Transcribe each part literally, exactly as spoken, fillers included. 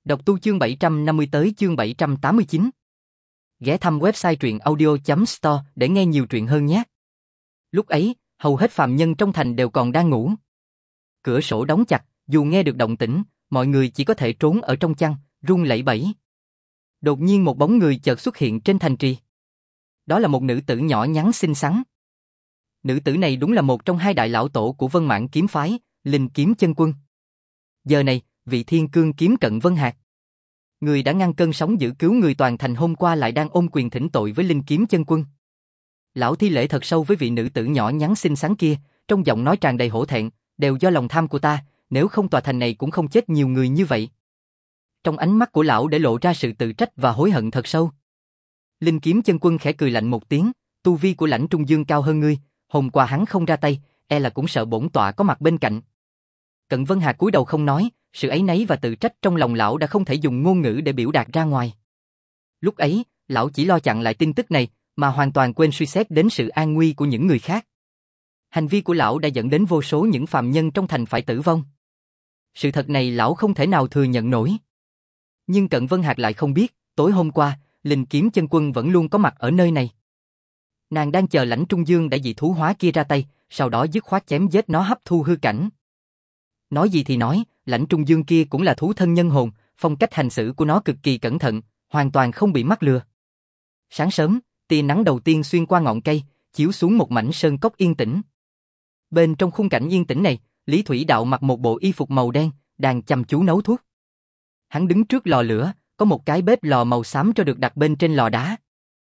Đọc tu chương bảy trăm năm mươi tới chương bảy trăm tám mươi chín. Ghé thăm website truyện audio chấm store để nghe nhiều truyện hơn nhé. Lúc ấy, hầu hết phàm nhân trong thành đều còn đang ngủ. Cửa sổ đóng chặt, dù nghe được động tĩnh, mọi người chỉ có thể trốn ở trong chăn, run lẩy bẩy. Đột nhiên một bóng người chợt xuất hiện trên thành trì. Đó là một nữ tử nhỏ nhắn xinh xắn. Nữ tử này đúng là một trong hai đại lão tổ của Vân Mãn kiếm phái, Linh Kiếm Chân Quân. Giờ này, vị Thiên Cương kiếm cận Vân Hạc, người đã ngăn cơn sóng dữ cứu người toàn thành hôm qua lại đang ôm quyền thỉnh tội với Linh Kiếm Chân Quân. Lão thi lễ thật sâu với vị nữ tử nhỏ nhắn xinh xắn kia, trong giọng nói tràn đầy hổ thẹn, đều do lòng tham của ta, nếu không tòa thành này cũng không chết nhiều người như vậy. Trong ánh mắt của lão để lộ ra sự tự trách và hối hận thật sâu. Linh Kiếm Chân Quân khẽ cười lạnh một tiếng, tu vi của Lãnh Trung Dương cao hơn ngươi, hôm qua hắn không ra tay, e là cũng sợ bổn tọa có mặt bên cạnh. Cận Vân Hạc cúi đầu không nói, sự áy náy và tự trách trong lòng lão đã không thể dùng ngôn ngữ để biểu đạt ra ngoài. Lúc ấy, lão chỉ lo chặn lại tin tức này, mà hoàn toàn quên suy xét đến sự an nguy của những người khác. Hành vi của lão đã dẫn đến vô số những phàm nhân trong thành phải tử vong. Sự thật này lão không thể nào thừa nhận nổi. Nhưng Cận Vân Hạc lại không biết, tối hôm qua, Linh Kiếm Chân Quân vẫn luôn có mặt ở nơi này. Nàng đang chờ Lãnh Trung Dương đã dị thú hóa kia ra tay, sau đó dứt khoát chém giết nó hấp thu hư cảnh. Nói gì thì nói, Lãnh Trung Dương kia cũng là thú thân nhân hồn, phong cách hành xử của nó cực kỳ cẩn thận, hoàn toàn không bị mắc lừa. Sáng sớm, tia nắng đầu tiên xuyên qua ngọn cây, chiếu xuống một mảnh sơn cốc yên tĩnh. Bên trong khung cảnh yên tĩnh này, Lý Thủy Đạo mặc một bộ y phục màu đen, đang chăm chú nấu thuốc. Hắn đứng trước lò lửa, có một cái bếp lò màu xám cho được đặt bên trên lò đá.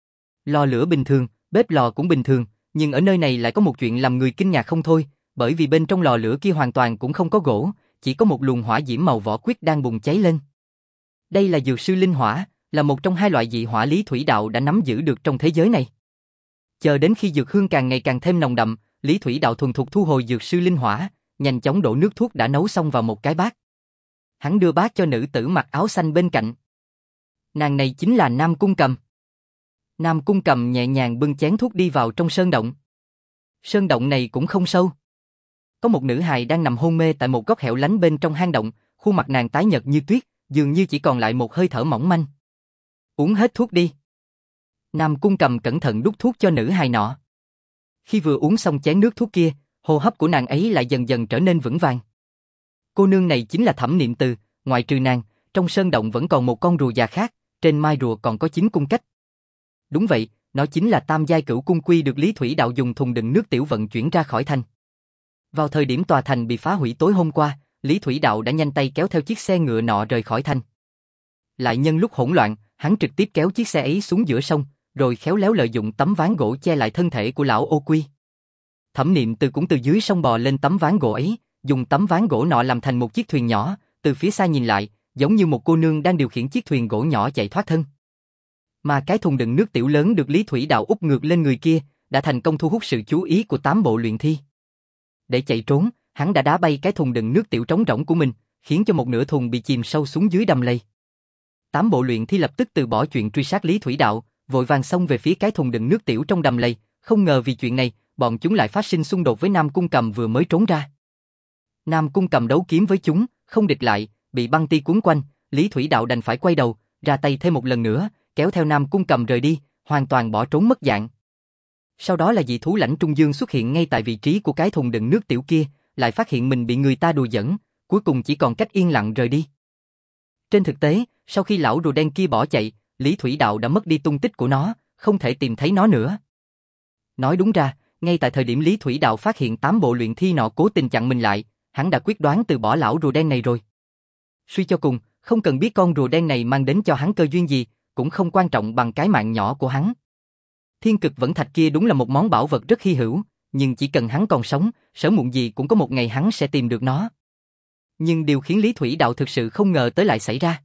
Lò lửa bình thường, bếp lò cũng bình thường, nhưng ở nơi này lại có một chuyện làm người kinh ngạc không thôi, bởi vì bên trong lò lửa kia hoàn toàn cũng không có gỗ, chỉ có một luồng hỏa diễm màu vỏ quýt đang bùng cháy lên. Đây là dược sư linh hỏa, là một trong hai loại dị hỏa Lý Thủy Đạo đã nắm giữ được trong thế giới này. Chờ đến khi dược hương càng ngày càng thêm nồng đậm, Lý Thủy Đạo thuần thục thu hồi dược sư linh hỏa, nhanh chóng đổ nước thuốc đã nấu xong vào một cái bát. Hắn đưa bát cho nữ tử mặc áo xanh bên cạnh. Nàng này chính là Nam Cung Cầm. Nam Cung Cầm nhẹ nhàng bưng chén thuốc đi vào trong sơn động. Sơn động này cũng không sâu. Có một nữ hài đang nằm hôn mê tại một góc hẻo lánh bên trong hang động, khuôn mặt nàng tái nhợt như tuyết, dường như chỉ còn lại một hơi thở mỏng manh. Uống hết thuốc đi. Nam Cung Cầm cẩn thận đút thuốc cho nữ hài nọ. Khi vừa uống xong chén nước thuốc kia, hô hấp của nàng ấy lại dần dần trở nên vững vàng. Cô nương này chính là Thẩm Niệm Từ, ngoại trừ nàng, trong sơn động vẫn còn một con rùa già khác, trên mai rùa còn có chín cung cách. Đúng vậy, nó chính là tam giai cửu cung quy được Lý Thủy Đạo dùng thùng đựng nước tiểu vận chuyển ra khỏi thành. Vào thời điểm tòa thành bị phá hủy tối hôm qua, Lý Thủy Đạo đã nhanh tay kéo theo chiếc xe ngựa nọ rời khỏi thành. Lại nhân lúc hỗn loạn, hắn trực tiếp kéo chiếc xe ấy xuống giữa sông, rồi khéo léo lợi dụng tấm ván gỗ che lại thân thể của lão Ô Quy. Thẩm Niệm Từ cũng từ dưới sông bò lên tấm ván gỗ ấy, dùng tấm ván gỗ nọ làm thành một chiếc thuyền nhỏ, từ phía xa nhìn lại, giống như một cô nương đang điều khiển chiếc thuyền gỗ nhỏ chạy thoát thân. Mà cái thùng đựng nước tiểu lớn được Lý Thủy Đạo úp ngược lên người kia, đã thành công thu hút sự chú ý của tám bộ luyện thi. Để chạy trốn, hắn đã đá bay cái thùng đựng nước tiểu trống rỗng của mình, khiến cho một nửa thùng bị chìm sâu xuống dưới đầm lầy. Tám bộ luyện thi lập tức từ bỏ chuyện truy sát Lý Thủy Đạo, vội vàng xông về phía cái thùng đựng nước tiểu trong đầm lầy, không ngờ vì chuyện này, bọn chúng lại phát sinh xung đột với Nam Cung Cầm vừa mới trốn ra. Nam Cung Cầm đấu kiếm với chúng, không địch lại, bị băng ti cuốn quanh, Lý Thủy Đạo đành phải quay đầu, ra tay thêm một lần nữa, kéo theo Nam Cung Cầm rời đi, hoàn toàn bỏ trốn mất dạng. Sau đó là dị thú Lãnh Trung Dương xuất hiện ngay tại vị trí của cái thùng đựng nước tiểu kia, lại phát hiện mình bị người ta đùa giỡn, cuối cùng chỉ còn cách yên lặng rời đi. Trên thực tế, sau khi lão rùa đen kia bỏ chạy, Lý Thủy Đạo đã mất đi tung tích của nó, không thể tìm thấy nó nữa. Nói đúng ra, ngay tại thời điểm Lý Thủy Đạo phát hiện tám bộ luyện thi nọ cố tình chặn mình lại, hắn đã quyết đoán từ bỏ lão rùa đen này rồi. Suy cho cùng, không cần biết con rùa đen này mang đến cho hắn cơ duyên gì, cũng không quan trọng bằng cái mạng nhỏ của hắn. Thiên cực vẫn thạch kia đúng là một món bảo vật rất hy hữu, nhưng chỉ cần hắn còn sống, sớm muộn gì cũng có một ngày hắn sẽ tìm được nó. Nhưng điều khiến Lý Thủy Đạo thực sự không ngờ tới lại xảy ra.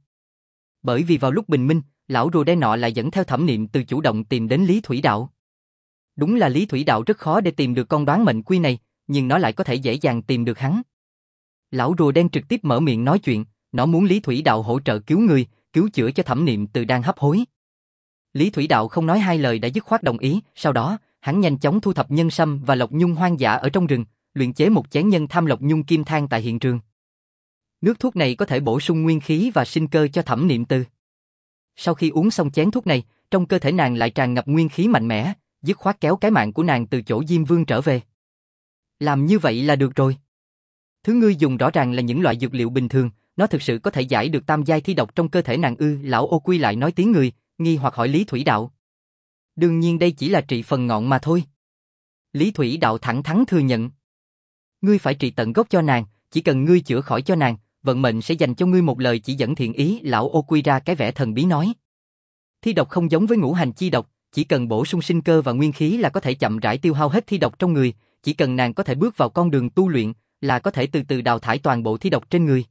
Bởi vì vào lúc bình minh, lão rùa đen nọ lại dẫn theo Thẩm Niệm Từ chủ động tìm đến Lý Thủy Đạo. Đúng là Lý Thủy Đạo rất khó để tìm được con đoán mệnh quy này, nhưng nó lại có thể dễ dàng tìm được hắn. Lão rùa đen trực tiếp mở miệng nói chuyện, nó muốn Lý Thủy Đạo hỗ trợ cứu người, cứu chữa cho Thẩm Niệm Từ đang hấp hối. Lý Thủy Đạo không nói hai lời đã dứt khoát đồng ý, sau đó, hắn nhanh chóng thu thập nhân sâm và lộc nhung hoang dã ở trong rừng, luyện chế một chén nhân tham lộc nhung kim thang tại hiện trường. Nước thuốc này có thể bổ sung nguyên khí và sinh cơ cho Thẩm Niệm Từ. Sau khi uống xong chén thuốc này, trong cơ thể nàng lại tràn ngập nguyên khí mạnh mẽ, dứt khoát kéo cái mạng của nàng từ chỗ Diêm Vương trở về. Làm như vậy là được rồi. Thứ ngươi dùng rõ ràng là những loại dược liệu bình thường, nó thực sự có thể giải được tam giai thi độc trong cơ thể nàng ư? Lão Ô Quy lại nói tiếng người, nghi hoặc hỏi Lý Thủy Đạo. Đương nhiên đây chỉ là trị phần ngọn mà thôi. Lý Thủy Đạo thẳng thắn thừa nhận. Ngươi phải trị tận gốc cho nàng, chỉ cần ngươi chữa khỏi cho nàng, vận mệnh sẽ dành cho ngươi một lời chỉ dẫn thiện ý. Lão Ô Quy ra cái vẻ thần bí nói. Thi độc không giống với ngũ hành chi độc, chỉ cần bổ sung sinh cơ và nguyên khí là có thể chậm rãi tiêu hao hết thi độc trong người, chỉ cần nàng có thể bước vào con đường tu luyện, là có thể từ từ đào thải toàn bộ thi độc trên người.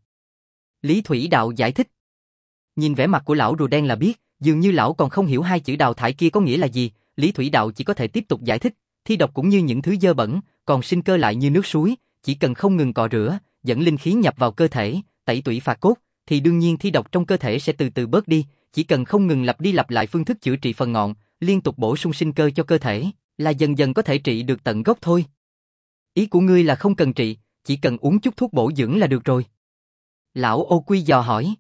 Lý Thủy Đạo giải thích. Nhìn vẻ mặt của lão rùa đen là biết, dường như lão còn không hiểu hai chữ đào thải kia có nghĩa là gì. Lý Thủy Đạo chỉ có thể tiếp tục giải thích, thi độc cũng như những thứ dơ bẩn, còn sinh cơ lại như nước suối, chỉ cần không ngừng cọ rửa, dẫn linh khí nhập vào cơ thể, tẩy tủy phạt cốt, thì đương nhiên thi độc trong cơ thể sẽ từ từ bớt đi, chỉ cần không ngừng lặp đi lặp lại phương thức chữa trị phần ngọn, liên tục bổ sung sinh cơ cho cơ thể, là dần dần có thể trị được tận gốc thôi. Ý của ngươi là không cần trị, chỉ cần uống chút thuốc bổ dưỡng là được rồi. Lão Ô Quy dò hỏi.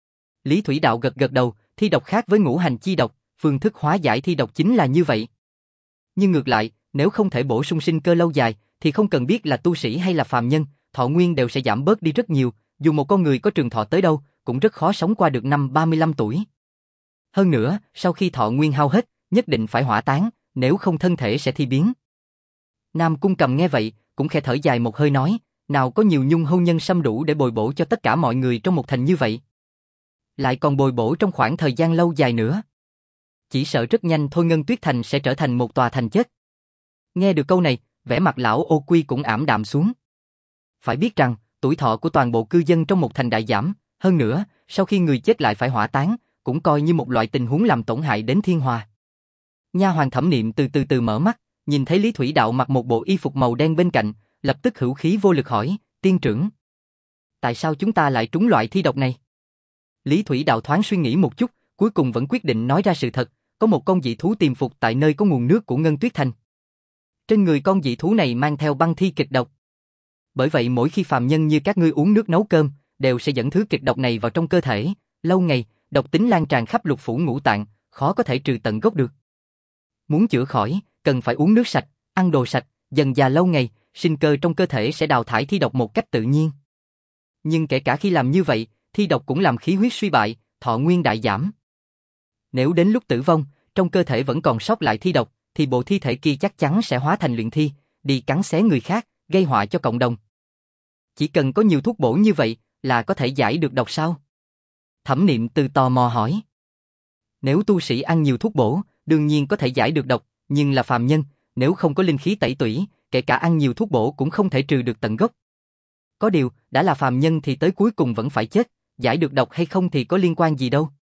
Lý Thủy Đạo gật gật đầu, thi độc khác với ngũ hành chi độc, phương thức hóa giải thi độc chính là như vậy. Nhưng ngược lại, nếu không thể bổ sung sinh cơ lâu dài, thì không cần biết là tu sĩ hay là phàm nhân, thọ nguyên đều sẽ giảm bớt đi rất nhiều, dù một con người có trường thọ tới đâu, cũng rất khó sống qua được năm ba mươi lăm tuổi. Hơn nữa, sau khi thọ nguyên hao hết, nhất định phải hỏa táng, nếu không thân thể sẽ thi biến. Nam Cung Cầm nghe vậy, cũng khẽ thở dài một hơi nói, nào có nhiều nhung hôn nhân sâm đủ để bồi bổ cho tất cả mọi người trong một thành như vậy. Lại còn bồi bổ trong khoảng thời gian lâu dài nữa. Chỉ sợ rất nhanh thôi Ngân Tuyết Thành sẽ trở thành một tòa thành chết. Nghe được câu này, vẻ mặt lão Ô Quy cũng ảm đạm xuống. Phải biết rằng, tuổi thọ của toàn bộ cư dân trong một thành đại giảm, hơn nữa, sau khi người chết lại phải hỏa táng, cũng coi như một loại tình huống làm tổn hại đến thiên hòa. Nha hoàn Thẩm Niệm từ từ từ mở mắt, nhìn thấy Lý Thủy Đạo mặc một bộ y phục màu đen bên cạnh, lập tức hữu khí vô lực hỏi, tiên trưởng. Tại sao chúng ta lại trúng loại thi độc này? Lý Thủy Đạo thoáng suy nghĩ một chút, cuối cùng vẫn quyết định nói ra sự thật, có một con dị thú tiềm phục tại nơi có nguồn nước của Ngân Tuyết Thành. Trên người con dị thú này mang theo băng thi kịch độc. Bởi vậy mỗi khi phàm nhân như các ngươi uống nước nấu cơm, đều sẽ dẫn thứ kịch độc này vào trong cơ thể, lâu ngày, độc tính lan tràn khắp lục phủ ngũ tạng, khó có thể trừ tận gốc được. Muốn chữa khỏi, cần phải uống nước sạch, ăn đồ sạch, dần dà lâu ngày, sinh cơ trong cơ thể sẽ đào thải thi độc một cách tự nhiên. Nhưng kể cả khi làm như vậy, thi độc cũng làm khí huyết suy bại, thọ nguyên đại giảm. Nếu đến lúc tử vong, trong cơ thể vẫn còn sót lại thi độc, thì bộ thi thể kia chắc chắn sẽ hóa thành luyện thi, đi cắn xé người khác, gây họa cho cộng đồng. Chỉ cần có nhiều thuốc bổ như vậy, là có thể giải được độc sao? Thẩm Niệm Từ tò mò hỏi. Nếu tu sĩ ăn nhiều thuốc bổ, đương nhiên có thể giải được độc, nhưng là phàm nhân, nếu không có linh khí tẩy tủy, kể cả ăn nhiều thuốc bổ cũng không thể trừ được tận gốc. Có điều, đã là phàm nhân thì tới cuối cùng vẫn phải chết, giải được độc hay không thì có liên quan gì đâu.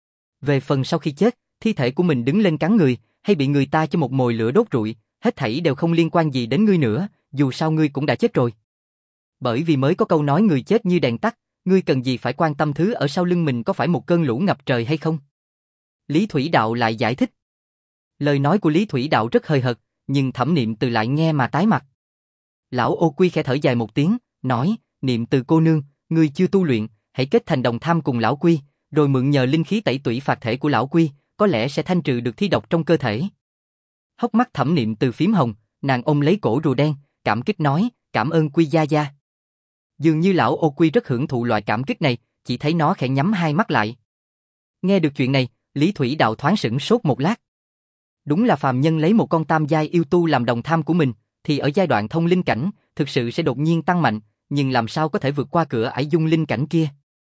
Về phần sau khi chết, thi thể của mình đứng lên cắn người, hay bị người ta cho một mồi lửa đốt rụi, hết thảy đều không liên quan gì đến ngươi nữa, dù sao ngươi cũng đã chết rồi. Bởi vì mới có câu nói người chết như đèn tắt, ngươi cần gì phải quan tâm thứ ở sau lưng mình có phải một cơn lũ ngập trời hay không? Lý Thủy Đạo lại giải thích. Lời nói của Lý Thủy Đạo rất hời hợt, nhưng Thẩm Niệm Từ lại nghe mà tái mặt. Lão Ô Quy khẽ thở dài một tiếng, nói, Niệm Từ cô nương, ngươi chưa tu luyện, hãy kết thành đồng tham cùng lão Quy, rồi mượn nhờ linh khí tẩy tủy phạt thể của lão Quy, có lẽ sẽ thanh trừ được thi độc trong cơ thể. Hốc mắt Thẩm Niệm Từ phím hồng, nàng ôm lấy cổ rùa đen, cảm kích nói, cảm ơn Quy gia gia. Dường như lão Ô Quy rất hưởng thụ loại cảm kích này, chỉ thấy nó khẽ nhắm hai mắt lại. Nghe được chuyện này, Lý Thủy Đạo thoáng sửng sốt một lát. Đúng là phàm nhân lấy một con tam giai yêu tu làm đồng tham của mình, thì ở giai đoạn thông linh cảnh, thực sự sẽ đột nhiên tăng mạnh, nhưng làm sao có thể vượt qua cửa ải dung linh cảnh kia?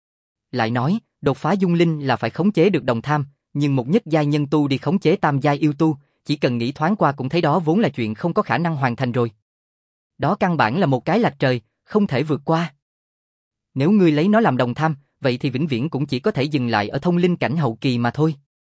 Lại nói, đột phá dung linh là phải khống chế được đồng tham, nhưng một nhất giai nhân tu đi khống chế tam giai yêu tu, chỉ cần nghĩ thoáng qua cũng thấy đó vốn là chuyện không có khả năng hoàn thành rồi. Đó căn bản là một cái lạch trời, không thể vượt qua. Nếu ngươi lấy nó làm đồng tham, vậy thì vĩnh viễn cũng chỉ có thể dừng lại ở thông linh cảnh hậu kỳ mà thôi.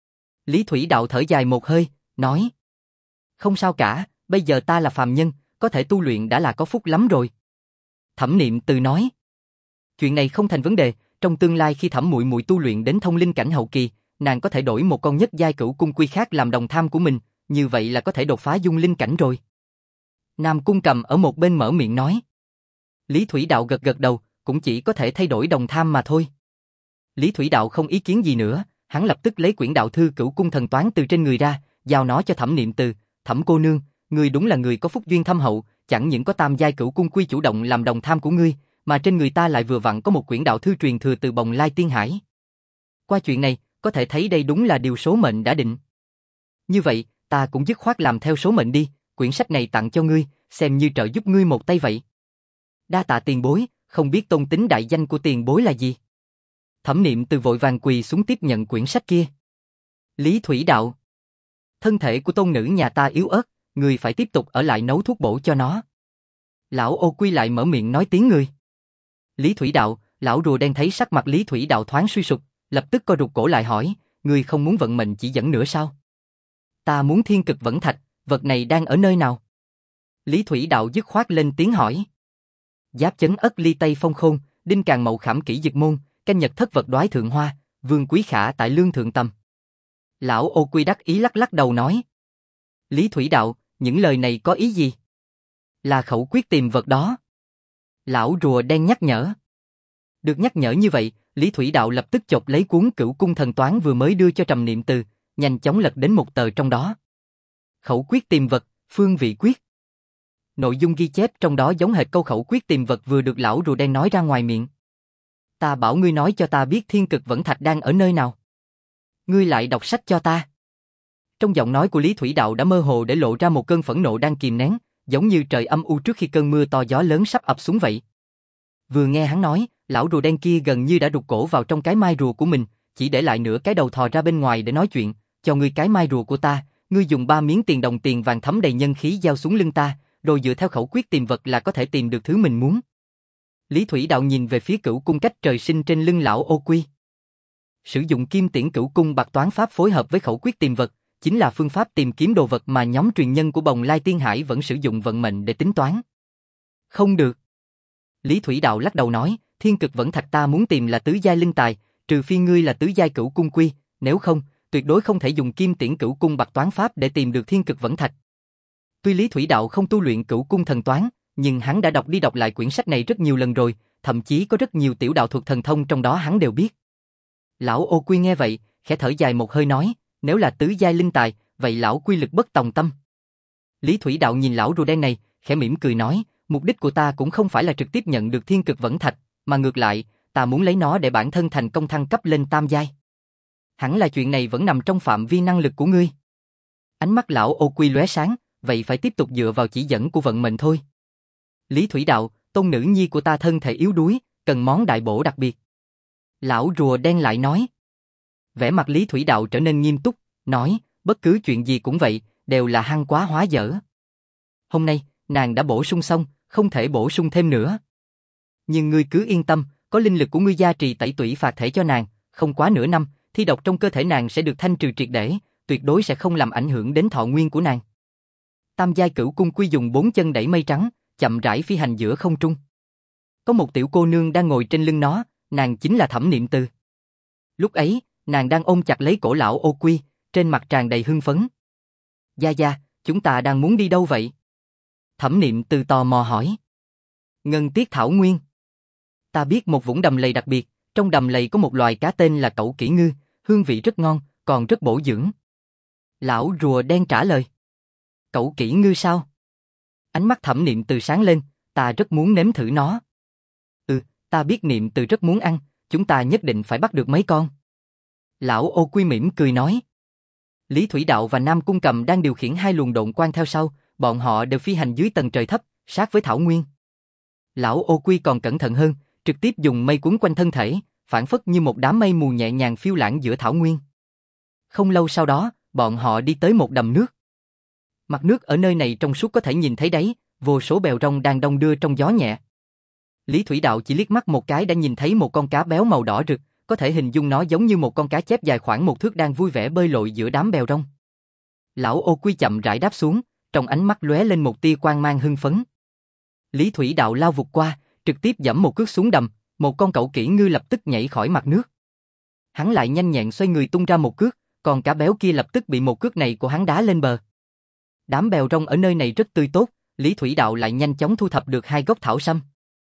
Lý Thủy Đạo thở dài một hơi, nói, không sao cả, bây giờ ta là phàm nhân, có thể tu luyện đã là có phúc lắm rồi. Thẩm Niệm Từ nói, chuyện này không thành vấn đề, trong tương lai khi Thẩm muội muội tu luyện đến thông linh cảnh hậu kỳ, nàng có thể đổi một con nhất giai cửu cung quy khác làm đồng tham của mình, như vậy là có thể đột phá dung linh cảnh rồi. Nam Cung Cầm ở một bên mở miệng nói. Lý Thủy Đạo gật gật đầu, cũng chỉ có thể thay đổi đồng tham mà thôi. Lý Thủy Đạo không ý kiến gì nữa, hắn lập tức lấy quyển đạo thư Cửu Cung Thần Toán từ trên người ra, giao nó cho Thẩm Niệm Từ. Thẩm cô nương, ngươi đúng là người có phúc duyên thâm hậu, chẳng những có tam giai Cửu Cung Quy chủ động làm đồng tham của ngươi, mà trên người ta lại vừa vặn có một quyển đạo thư truyền thừa từ Bồng Lai Tiên Hải. Qua chuyện này, có thể thấy đây đúng là điều số mệnh đã định. Như vậy, ta cũng dứt khoát làm theo số mệnh đi, quyển sách này tặng cho ngươi, xem như trợ giúp ngươi một tay vậy. Đa tạ tiền bối, không biết tôn tính đại danh của tiền bối là gì? Thẩm Niệm Từ vội vàng quỳ xuống tiếp nhận quyển sách kia. Lý Thủy Đạo, thân thể của tôn nữ nhà ta yếu ớt, ngươi phải tiếp tục ở lại nấu thuốc bổ cho nó. Lão Ô Quy lại mở miệng nói tiếng người. Lý Thủy Đạo, lão rùa đen thấy sắc mặt Lý Thủy Đạo thoáng suy sụp, lập tức co rụt cổ lại hỏi, ngươi không muốn vận mệnh chỉ dẫn nữa sao? Ta muốn thiên cực vẫn thạch, vật này đang ở nơi nào? Lý Thủy Đạo dứt khoát lên tiếng hỏi. Giáp chấn ất ly tây phong khôn, đinh càng mậu khảm kỷ dực môn, canh nhật thất vật đoái thượng hoa, vương quý khả tại lương thượng tầm. Lão Ô Quy đắc ý lắc lắc đầu nói. Lý Thủy Đạo, những lời này có ý gì? Là khẩu quyết tìm vật đó. Lão rùa đen nhắc nhở. Được nhắc nhở như vậy, Lý Thủy Đạo lập tức chộp lấy cuốn Cửu Cung Thần Toán vừa mới đưa cho Trầm Niệm Từ, nhanh chóng lật đến một tờ trong đó. Khẩu quyết tìm vật, phương vị quyết. Nội dung ghi chép trong đó giống hệt câu khẩu quyết tìm vật vừa được lão rùa đen nói ra ngoài miệng. Ta bảo ngươi nói cho ta biết thiên cực vẫn thạch đang ở nơi nào. Ngươi lại đọc sách cho ta. Trong giọng nói của Lý Thủy Đạo đã mơ hồ để lộ ra một cơn phẫn nộ đang kìm nén, giống như trời âm u trước khi cơn mưa to gió lớn sắp ập xuống vậy. Vừa nghe hắn nói, lão rùa đen kia gần như đã đục cổ vào trong cái mai rùa của mình, chỉ để lại nửa cái đầu thò ra bên ngoài để nói chuyện. Cho ngươi cái mai rùa của ta, ngươi dùng ba miếng tiền đồng tiền vàng thấm đầy nhân khí giao xuống lưng ta, rồi dựa theo khẩu quyết tìm vật là có thể tìm được thứ mình muốn. Lý Thủy Đạo nhìn về phía Cửu Cung cách trời sinh trên lưng lão Ô Quy. Sử dụng kim tiễn Cửu Cung bạc toán pháp phối hợp với khẩu quyết tìm vật, chính là phương pháp tìm kiếm đồ vật mà nhóm truyền nhân của Bồng Lai Tiên Hải vẫn sử dụng vận mệnh để tính toán. Không được. Lý Thủy Đạo lắc đầu nói, thiên cực vẫn thạch ta muốn tìm là tứ giai linh tài, trừ phi ngươi là tứ giai Cửu Cung Quy, nếu không, tuyệt đối không thể dùng kim tiễn Cửu Cung bạc toán pháp để tìm được thiên cực vẫn thạch. Tuy Lý Thủy Đạo không tu luyện Cửu Cung thần toán, nhưng hắn đã đọc đi đọc lại quyển sách này rất nhiều lần rồi, thậm chí có rất nhiều tiểu đạo thuật thần thông trong đó hắn đều biết. Lão Ô Quy nghe vậy, khẽ thở dài một hơi nói, nếu là tứ giai linh tài, vậy lão quy lực bất tòng tâm. Lý Thủy Đạo nhìn lão rùa đen này, khẽ mỉm cười nói, mục đích của ta cũng không phải là trực tiếp nhận được thiên cực vẫn thạch, mà ngược lại, ta muốn lấy nó để bản thân thành công thăng cấp lên tam giai. Hẳn là chuyện này vẫn nằm trong phạm vi năng lực của ngươi. Ánh mắt lão Ô Quy lóe sáng, vậy phải tiếp tục dựa vào chỉ dẫn của vận mệnh thôi. Lý Thủy Đạo, tôn nữ nhi của ta thân thể yếu đuối, cần món đại bổ đặc biệt. Lão rùa đen lại nói. Vẻ mặt Lý Thủy Đạo trở nên nghiêm túc, nói, bất cứ chuyện gì cũng vậy, đều là hăng quá hóa dở. Hôm nay, nàng đã bổ sung xong, không thể bổ sung thêm nữa. Nhưng ngươi cứ yên tâm, có linh lực của ngươi gia trì tẩy tủy phạt thể cho nàng, không quá nửa năm, thi độc trong cơ thể nàng sẽ được thanh trừ triệt để, tuyệt đối sẽ không làm ảnh hưởng đến thọ nguyên của nàng. Tam giai Cửu Cung Quy dùng bốn chân đẩy mây trắng, chậm rãi phi hành giữa không trung. Có một tiểu cô nương đang ngồi trên lưng nó, nàng chính là Thẩm Niệm Từ. Lúc ấy, nàng đang ôm chặt lấy cổ lão Ô Quy, trên mặt tràn đầy hưng phấn. Gia Gia, chúng ta đang muốn đi đâu vậy? Thẩm Niệm Từ tò mò hỏi. Ngân Tiết Thảo Nguyên. Ta biết một vũng đầm lầy đặc biệt, trong đầm lầy có một loài cá tên là cẩu kỷ ngư, hương vị rất ngon, còn rất bổ dưỡng. Lão rùa đen trả lời. Cẩu kỷ ngư sao? Ánh mắt Thẩm Niệm Từ sáng lên, ta rất muốn nếm thử nó. Ừ, ta biết Niệm Từ rất muốn ăn, chúng ta nhất định phải bắt được mấy con. Lão Ô Quy mỉm cười nói. Lý Thủy Đạo và Nam Cung Cầm đang điều khiển hai luồng độn quang theo sau, bọn họ đều phi hành dưới tầng trời thấp, sát với thảo nguyên. Lão Ô Quy còn cẩn thận hơn, trực tiếp dùng mây quấn quanh thân thể, phản phất như một đám mây mù nhẹ nhàng phiêu lãng giữa thảo nguyên. Không lâu sau đó, bọn họ đi tới một đầm nước. Mặt nước ở nơi này trong suốt có thể nhìn thấy đáy, vô số bèo rong đang đong đưa trong gió nhẹ. Lý Thủy Đạo chỉ liếc mắt một cái đã nhìn thấy một con cá béo màu đỏ rực, có thể hình dung nó giống như một con cá chép dài khoảng một thước đang vui vẻ bơi lội giữa đám bèo rong. Lão Ô Quy chậm rãi đáp xuống, trong ánh mắt lóe lên một tia quang mang hưng phấn. Lý Thủy Đạo lao vụt qua, trực tiếp giẫm một cước xuống đầm, một con cẩu kỷ ngư lập tức nhảy khỏi mặt nước. Hắn lại nhanh nhẹn xoay người tung ra một cước, còn cá béo kia lập tức bị một cước này của hắn đá lên bờ. Đám bèo rong ở nơi này rất tươi tốt, Lý Thủy Đạo lại nhanh chóng thu thập được hai gốc thảo sâm.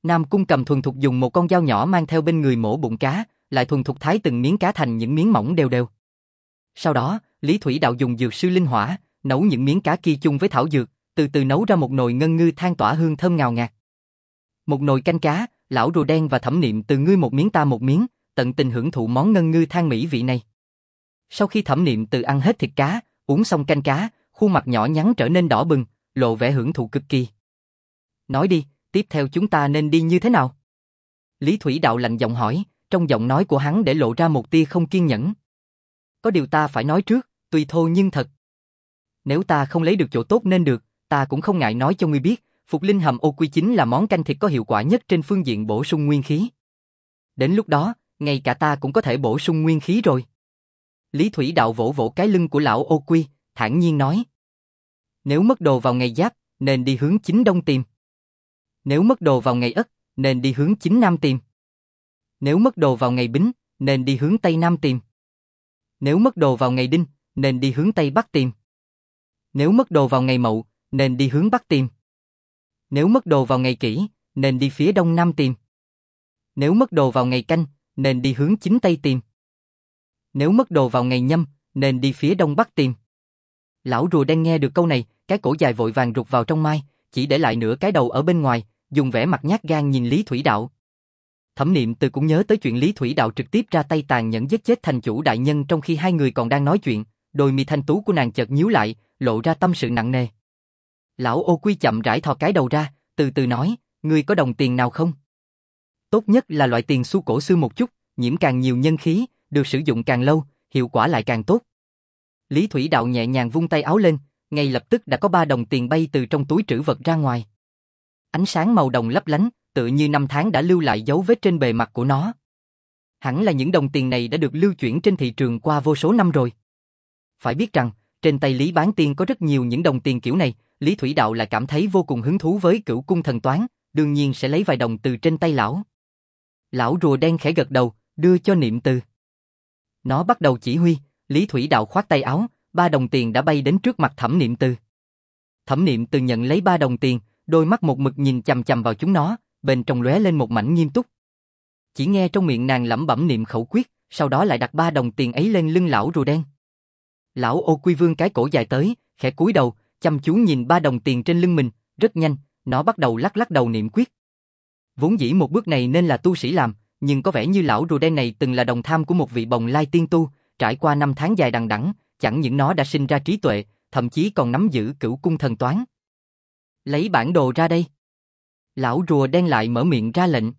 Nam Cung Cầm thuần thục dùng một con dao nhỏ mang theo bên người mổ bụng cá, lại thuần thục thái từng miếng cá thành những miếng mỏng đều đều. Sau đó, Lý Thủy Đạo dùng dược sư linh hỏa, nấu những miếng cá kia chung với thảo dược, từ từ nấu ra một nồi ngân ngư than tỏa hương thơm ngào ngạt. Một nồi canh cá, lão rùa đen và Thẩm Niệm từ ngươi một miếng ta một miếng, tận tình hưởng thụ món ngân ngư than mỹ vị này. Sau khi Thẩm Niệm từ ăn hết thịt cá, uống xong canh cá, khuôn mặt nhỏ nhắn trở nên đỏ bừng, lộ vẻ hưởng thụ cực kỳ. Nói đi, tiếp theo chúng ta nên đi như thế nào? Lý Thủy Đạo lạnh giọng hỏi, trong giọng nói của hắn để lộ ra một tia không kiên nhẫn. Có điều ta phải nói trước, tuy thô nhưng thật. Nếu ta không lấy được chỗ tốt nên được, ta cũng không ngại nói cho ngươi biết, Phục Linh Hầm Ô Quy chính là món canh thịt có hiệu quả nhất trên phương diện bổ sung nguyên khí. Đến lúc đó, ngay cả ta cũng có thể bổ sung nguyên khí rồi. Lý Thủy Đạo vỗ vỗ cái lưng của lão Ô Quy, thản nhiên nói. Nếu mất đồ vào ngày Giáp, nên đi hướng chính Đông tìm. Nếu mất đồ vào ngày Ất, nên đi hướng chính Nam tìm. Nếu mất đồ vào ngày Bính, nên đi hướng Tây Nam tìm. Nếu mất đồ vào ngày Đinh, nên đi hướng Tây Bắc tìm. Nếu mất đồ vào ngày Mậu, nên đi hướng Bắc tìm. Nếu mất đồ vào ngày Kỷ, nên đi phía Đông Nam tìm. Nếu mất đồ vào ngày Canh, nên đi hướng chính Tây tìm. Nếu mất đồ vào ngày Nhâm, nên đi phía Đông Bắc tìm. Lão rùa đen nghe được câu này, cái cổ dài vội vàng rụt vào trong mai, chỉ để lại nửa cái đầu ở bên ngoài, dùng vẻ mặt nhát gan nhìn Lý Thủy Đạo. Thẩm Niệm Từ cũng nhớ tới chuyện Lý Thủy Đạo trực tiếp ra tay tàn nhẫn giết chết thành chủ đại nhân trong khi hai người còn đang nói chuyện, đôi mi thanh tú của nàng chợt nhíu lại, lộ ra tâm sự nặng nề. Lão Ô Quy chậm rãi thò cái đầu ra, từ từ nói, ngươi có đồng tiền nào không? Tốt nhất là loại tiền xu cổ xưa một chút, nhiễm càng nhiều nhân khí, được sử dụng càng lâu, hiệu quả lại càng tốt. Lý Thủy Đạo nhẹ nhàng vung tay áo lên, ngay lập tức đã có ba đồng tiền bay từ trong túi trữ vật ra ngoài. Ánh sáng màu đồng lấp lánh, tựa như năm tháng đã lưu lại dấu vết trên bề mặt của nó. Hẳn là những đồng tiền này đã được lưu chuyển trên thị trường qua vô số năm rồi. Phải biết rằng, trên tay Lý Bán Tiên có rất nhiều những đồng tiền kiểu này, Lý Thủy Đạo lại cảm thấy vô cùng hứng thú với Cửu Cung Thần Toán, đương nhiên sẽ lấy vài đồng từ trên tay lão. Lão rùa đen khẽ gật đầu, đưa cho Niệm Từ. Nó bắt đầu chỉ huy, Lý Thủy Đạo khoát tay áo, ba đồng tiền đã bay đến trước mặt Thẩm Niệm Từ. Thẩm Niệm Từ nhận lấy ba đồng tiền, đôi mắt một mực nhìn chằm chằm vào chúng nó, bên trong lóe lên một mảnh nghiêm túc. Chỉ nghe trong miệng nàng lẩm bẩm niệm khẩu quyết, sau đó lại đặt ba đồng tiền ấy lên lưng lão rùa đen. Lão Ô Quy vươn cái cổ dài tới, khẽ cúi đầu, chăm chú nhìn ba đồng tiền trên lưng mình, rất nhanh, nó bắt đầu lắc lắc đầu niệm quyết. Vốn dĩ một bước này nên là tu sĩ làm, nhưng có vẻ như lão rùa đen này từng là đồng tham của một vị bồng lai tiên tu, trải qua năm tháng dài đằng đẵng, chẳng những nó đã sinh ra trí tuệ, thậm chí còn nắm giữ Cửu Cung Thần Toán. Lấy bản đồ ra đây. Lão rùa đen lại mở miệng ra lệnh.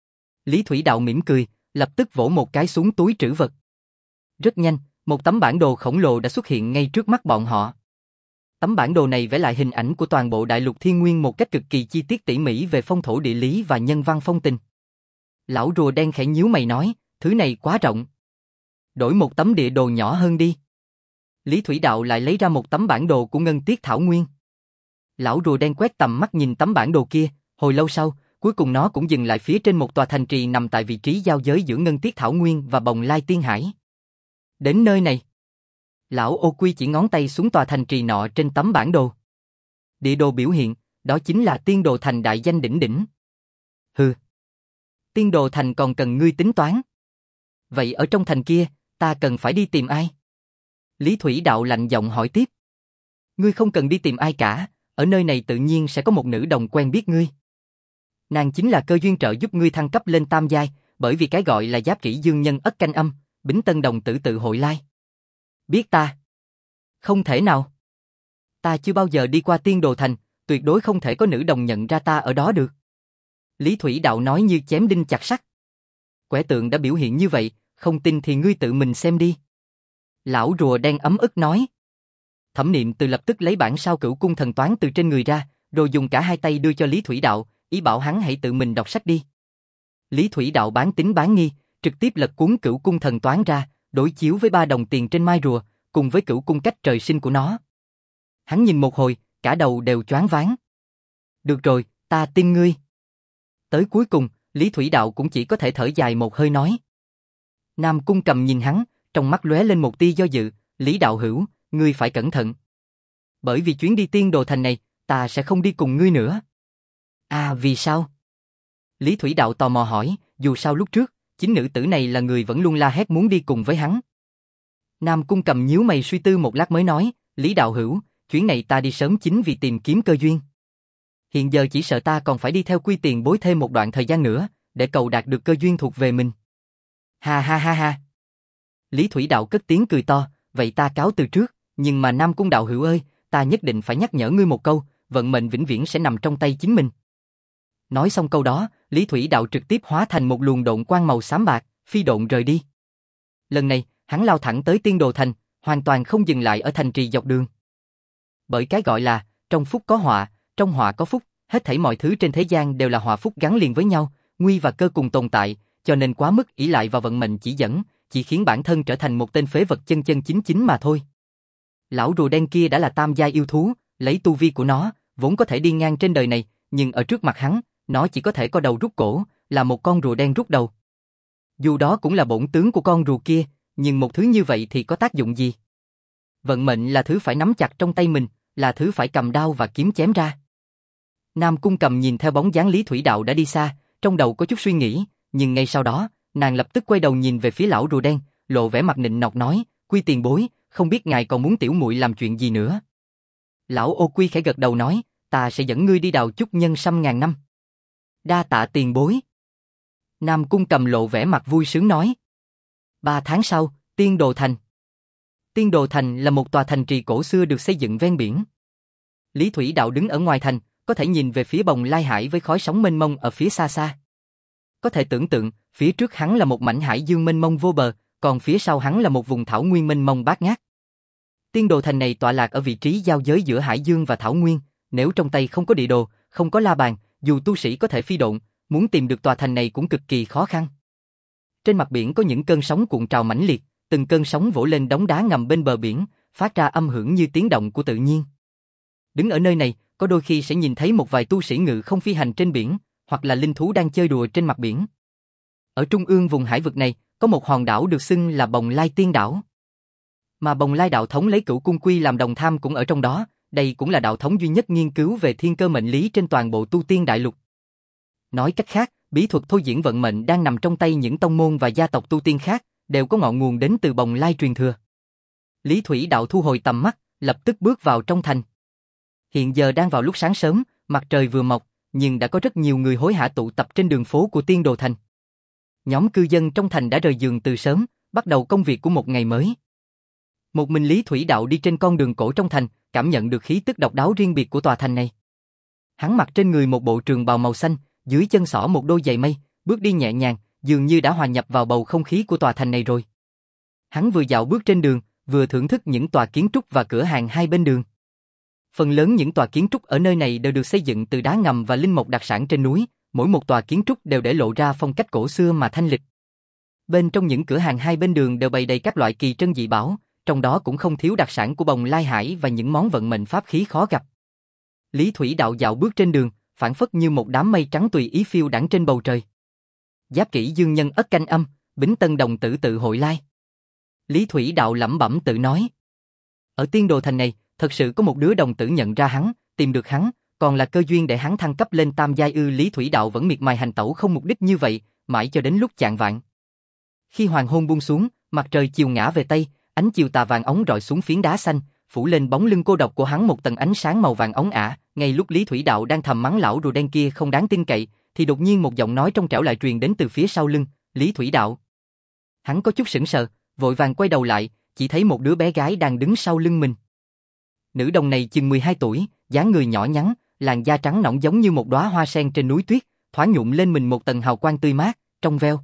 Lý Thủy Đạo mỉm cười, lập tức vỗ một cái xuống túi trữ vật. Rất nhanh, một tấm bản đồ khổng lồ đã xuất hiện ngay trước mắt bọn họ. Tấm bản đồ này vẽ lại hình ảnh của toàn bộ đại lục Thiên Nguyên một cách cực kỳ chi tiết tỉ mỉ về phong thổ địa lý và nhân văn phong tình. Lão rùa đen khẽ nhíu mày nói, thứ này quá rộng. Đổi một tấm địa đồ nhỏ hơn đi. Lý Thủy Đạo lại lấy ra một tấm bản đồ của Ngân Tiết Thảo Nguyên. Lão rùa đen quét tầm mắt nhìn tấm bản đồ kia, hồi lâu sau, cuối cùng nó cũng dừng lại phía trên một tòa thành trì nằm tại vị trí giao giới giữa Ngân Tiết Thảo Nguyên và Bồng Lai Tiên Hải. Đến nơi này, lão Ô Quy chỉ ngón tay xuống tòa thành trì nọ trên tấm bản đồ. Địa đồ biểu hiện, đó chính là Tiên Đồ Thành đại danh đỉnh đỉnh. Hừ, Tiên Đồ Thành còn cần ngươi tính toán. Vậy ở trong thành kia, ta cần phải đi tìm ai? Lý Thủy Đạo lạnh giọng hỏi tiếp. Ngươi không cần đi tìm ai cả, ở nơi này tự nhiên sẽ có một nữ đồng quen biết ngươi. Nàng chính là cơ duyên trợ giúp ngươi thăng cấp lên tam giai, bởi vì cái gọi là Giáp Kỷ Dương Nhân Ất Canh Âm, Bính Tân Đồng Tử Tự Hội Lai. Biết ta? Không thể nào. Ta chưa bao giờ đi qua Tiên Đồ Thành, tuyệt đối không thể có nữ đồng nhận ra ta ở đó được. Lý Thủy Đạo nói như chém đinh chặt sắt. Quẻ tượng đã biểu hiện như vậy, không tin thì ngươi tự mình xem đi. Lão rùa đen ấm ức nói. Thẩm Niệm Từ lập tức lấy bản sao Cửu Cung Thần Toán từ trên người ra, rồi dùng cả hai tay đưa cho Lý Thủy Đạo, ý bảo hắn hãy tự mình đọc sách đi. Lý Thủy Đạo bán tín bán nghi, trực tiếp lật cuốn Cửu Cung Thần Toán ra, đối chiếu với ba đồng tiền trên mai rùa, cùng với cửu cung cách trời sinh của nó. Hắn nhìn một hồi, cả đầu đều choáng váng. Được rồi, ta tin ngươi. Tới cuối cùng, Lý Thủy Đạo cũng chỉ có thể thở dài một hơi nói. Nam Cung Cầm nhìn hắn, trong mắt lóe lên một tia do dự, Lý Đạo Hữu, ngươi phải cẩn thận. Bởi vì chuyến đi Tiên Đồ Thành này, ta sẽ không đi cùng ngươi nữa. À vì sao? Lý Thủy Đạo tò mò hỏi, dù sao lúc trước, chính nữ tử này là người vẫn luôn la hét muốn đi cùng với hắn. Nam Cung Cầm nhíu mày suy tư một lát mới nói, Lý đạo hữu, chuyến này ta đi sớm chính vì tìm kiếm cơ duyên. Hiện giờ chỉ sợ ta còn phải đi theo Quy Tiền Bối thêm một đoạn thời gian nữa, để cầu đạt được cơ duyên thuộc về mình. Ha ha ha ha. Lý Thủy Đạo cất tiếng cười to, vậy ta cáo từ trước, nhưng mà Nam Cung đạo hữu ơi, ta nhất định phải nhắc nhở ngươi một câu, vận mệnh vĩnh viễn sẽ nằm trong tay chính mình. Nói xong câu đó, Lý Thủy Đạo trực tiếp hóa thành một luồng độn quang màu xám bạc, phi độn rời đi. Lần này, hắn lao thẳng tới Tiên Đồ Thành, hoàn toàn không dừng lại ở thành trì dọc đường. Bởi cái gọi là, trong phúc có họa, trong họa có phúc, hết thảy mọi thứ trên thế gian đều là họa phúc gắn liền với nhau, nguy và cơ cùng tồn tại, cho nên quá mức ỷ lại vào vận mệnh chỉ dẫn, chỉ khiến bản thân trở thành một tên phế vật chân chân chính chính mà thôi. Lão rùa đen kia đã là tam giai yêu thú, lấy tu vi của nó, vốn có thể đi ngang trên đời này, nhưng ở trước mặt hắn, nó chỉ có thể co đầu rút cổ, là một con rùa đen rút đầu. Dù đó cũng là bổn tướng của con rùa kia, nhưng một thứ như vậy thì có tác dụng gì? Vận mệnh là thứ phải nắm chặt trong tay mình, là thứ phải cầm đao và kiếm chém ra. Nam Cung Cầm nhìn theo bóng dáng Lý Thủy Đạo đã đi xa, trong đầu có chút suy nghĩ, nhưng ngay sau đó, nàng lập tức quay đầu nhìn về phía lão rùa đen, lộ vẻ mặt nịnh nọt nói, Quy tiền bối, không biết ngài còn muốn tiểu muội làm chuyện gì nữa. Lão Ô Quy khẽ gật đầu nói, ta sẽ dẫn ngươi đi đào chúc nhân sâm ngàn năm. Đa tạ tiền bối. Nam Cung Cầm lộ vẻ mặt vui sướng nói. Ba tháng sau, Tiên Đồ Thành. Tiên Đồ Thành là một tòa thành trì cổ xưa được xây dựng ven biển. Lý Thủy Đạo đứng ở ngoài thành, có thể nhìn về phía Bồng Lai Hải với khói sóng mênh mông ở phía xa xa. Có thể tưởng tượng, phía trước hắn là một mảnh hải dương mênh mông vô bờ, còn phía sau hắn là một vùng thảo nguyên mênh mông bát ngát. Tiên Đồ Thành này tọa lạc ở vị trí giao giới giữa hải dương và thảo nguyên, nếu trong tay không có địa đồ, không có la bàn, dù tu sĩ có thể phi độn, muốn tìm được tòa thành này cũng cực kỳ khó khăn. Trên mặt biển có những cơn sóng cuộn trào mãnh liệt, từng cơn sóng vỗ lên đống đá ngầm bên bờ biển, phát ra âm hưởng như tiếng động của tự nhiên. Đứng ở nơi này, có đôi khi sẽ nhìn thấy một vài tu sĩ ngự không phi hành trên biển, hoặc là linh thú đang chơi đùa trên mặt biển. Ở trung ương vùng hải vực này, có một hòn đảo được xưng là Bồng Lai Tiên Đảo. Mà Bồng Lai đạo thống lấy Cửu Cung Quy làm đồng tham cũng ở trong đó, đây cũng là đạo thống duy nhất nghiên cứu về thiên cơ mệnh lý trên toàn bộ tu tiên đại lục. Nói cách khác, bí thuật thôi diễn vận mệnh đang nằm trong tay những tông môn và gia tộc tu tiên khác, đều có ngọn nguồn đến từ Bồng Lai truyền thừa. Lý Thủy Đạo thu hồi tầm mắt, lập tức bước vào trong thành. Hiện giờ đang vào lúc sáng sớm, mặt trời vừa mọc, nhưng đã có rất nhiều người hối hả tụ tập trên đường phố của Tiên Đồ Thành. Nhóm cư dân trong thành đã rời giường từ sớm, bắt đầu công việc của một ngày mới. Một mình Lý Thủy Đạo đi trên con đường cổ trong thành, cảm nhận được khí tức độc đáo riêng biệt của tòa thành này. Hắn mặc trên người một bộ trường bào màu xanh, dưới chân xỏ một đôi giày mây, bước đi nhẹ nhàng, dường như đã hòa nhập vào bầu không khí của tòa thành này rồi. Hắn vừa dạo bước trên đường, vừa thưởng thức những tòa kiến trúc và cửa hàng hai bên đường. Phần lớn những tòa kiến trúc ở nơi này đều được xây dựng từ đá ngầm và linh mộc đặc sản trên núi, mỗi một tòa kiến trúc đều để lộ ra phong cách cổ xưa mà thanh lịch. Bên trong những cửa hàng hai bên đường đều bày đầy các loại kỳ trân dị bảo, trong đó cũng không thiếu đặc sản của Bồng Lai Hải và những món vận mệnh pháp khí khó gặp. Lý Thủy Đạo dạo bước trên đường, phảng phất như một đám mây trắng tùy ý phiêu đãng trên bầu trời. Giáp Kỷ Dương Nhân Ất Canh Âm, Bính Tân Đồng Tử Tự Hội Lai. Lý Thủy Đạo lẩm bẩm tự nói. Ở Tiên Đồ Thành này, thật sự có một đứa đồng tử nhận ra hắn, tìm được hắn, còn là cơ duyên để hắn thăng cấp lên tam giai ư. Lý Thủy Đạo vẫn miệt mài hành tẩu không mục đích như vậy, mãi cho đến lúc chạng vạng. Khi hoàng hôn buông xuống, mặt trời chiều ngã về tây, ánh chiều tà vàng óng rọi xuống phiến đá xanh, phủ lên bóng lưng cô độc của hắn một tầng ánh sáng màu vàng óng ả. Ngay lúc Lý Thủy Đạo đang thầm mắng lão rùa đen kia không đáng tin cậy, thì đột nhiên một giọng nói trong trẻo lại truyền đến từ phía sau lưng, Lý Thủy Đạo. Hắn có chút sững sờ, vội vàng quay đầu lại, chỉ thấy một đứa bé gái đang đứng sau lưng mình. Nữ đồng này chừng mười hai tuổi, dáng người nhỏ nhắn, làn da trắng nõn giống như một đóa hoa sen trên núi tuyết, thoáng nhuộm lên mình một tầng hào quang tươi mát, trong veo.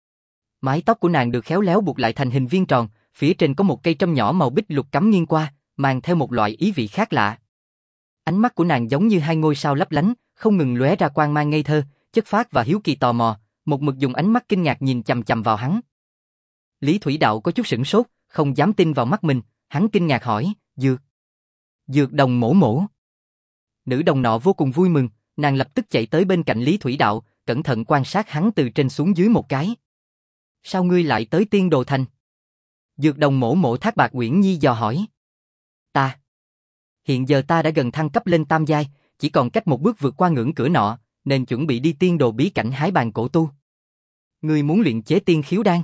Mái tóc của nàng được khéo léo buộc lại thành hình viên tròn, phía trên có một cây trâm nhỏ màu bích lục cắm nghiêng qua, mang theo một loại ý vị khác lạ. Ánh mắt của nàng giống như hai ngôi sao lấp lánh, không ngừng lóe ra quang mang ngây thơ, chất phác và hiếu kỳ tò mò, một mực dùng ánh mắt kinh ngạc nhìn chằm chằm vào hắn. Lý Thủy Đạo có chút sửng sốt, không dám tin vào mắt mình, hắn kinh ngạc hỏi, "Dược, Dược đồng mổ mổ." Nữ đồng nọ vô cùng vui mừng, nàng lập tức chạy tới bên cạnh Lý Thủy Đạo, cẩn thận quan sát hắn từ trên xuống dưới một cái. "Sao ngươi lại tới Tiên Đồ Thành?" Dược đồng mổ mổ Thác Bạt Uyển Nhi dò hỏi. "Ta, hiện giờ ta đã gần thăng cấp lên tam giai, chỉ còn cách một bước vượt qua ngưỡng cửa nọ, nên chuẩn bị đi tiên đồ bí cảnh hái bàn cổ tu. Ngươi muốn luyện chế tiên khiếu đan?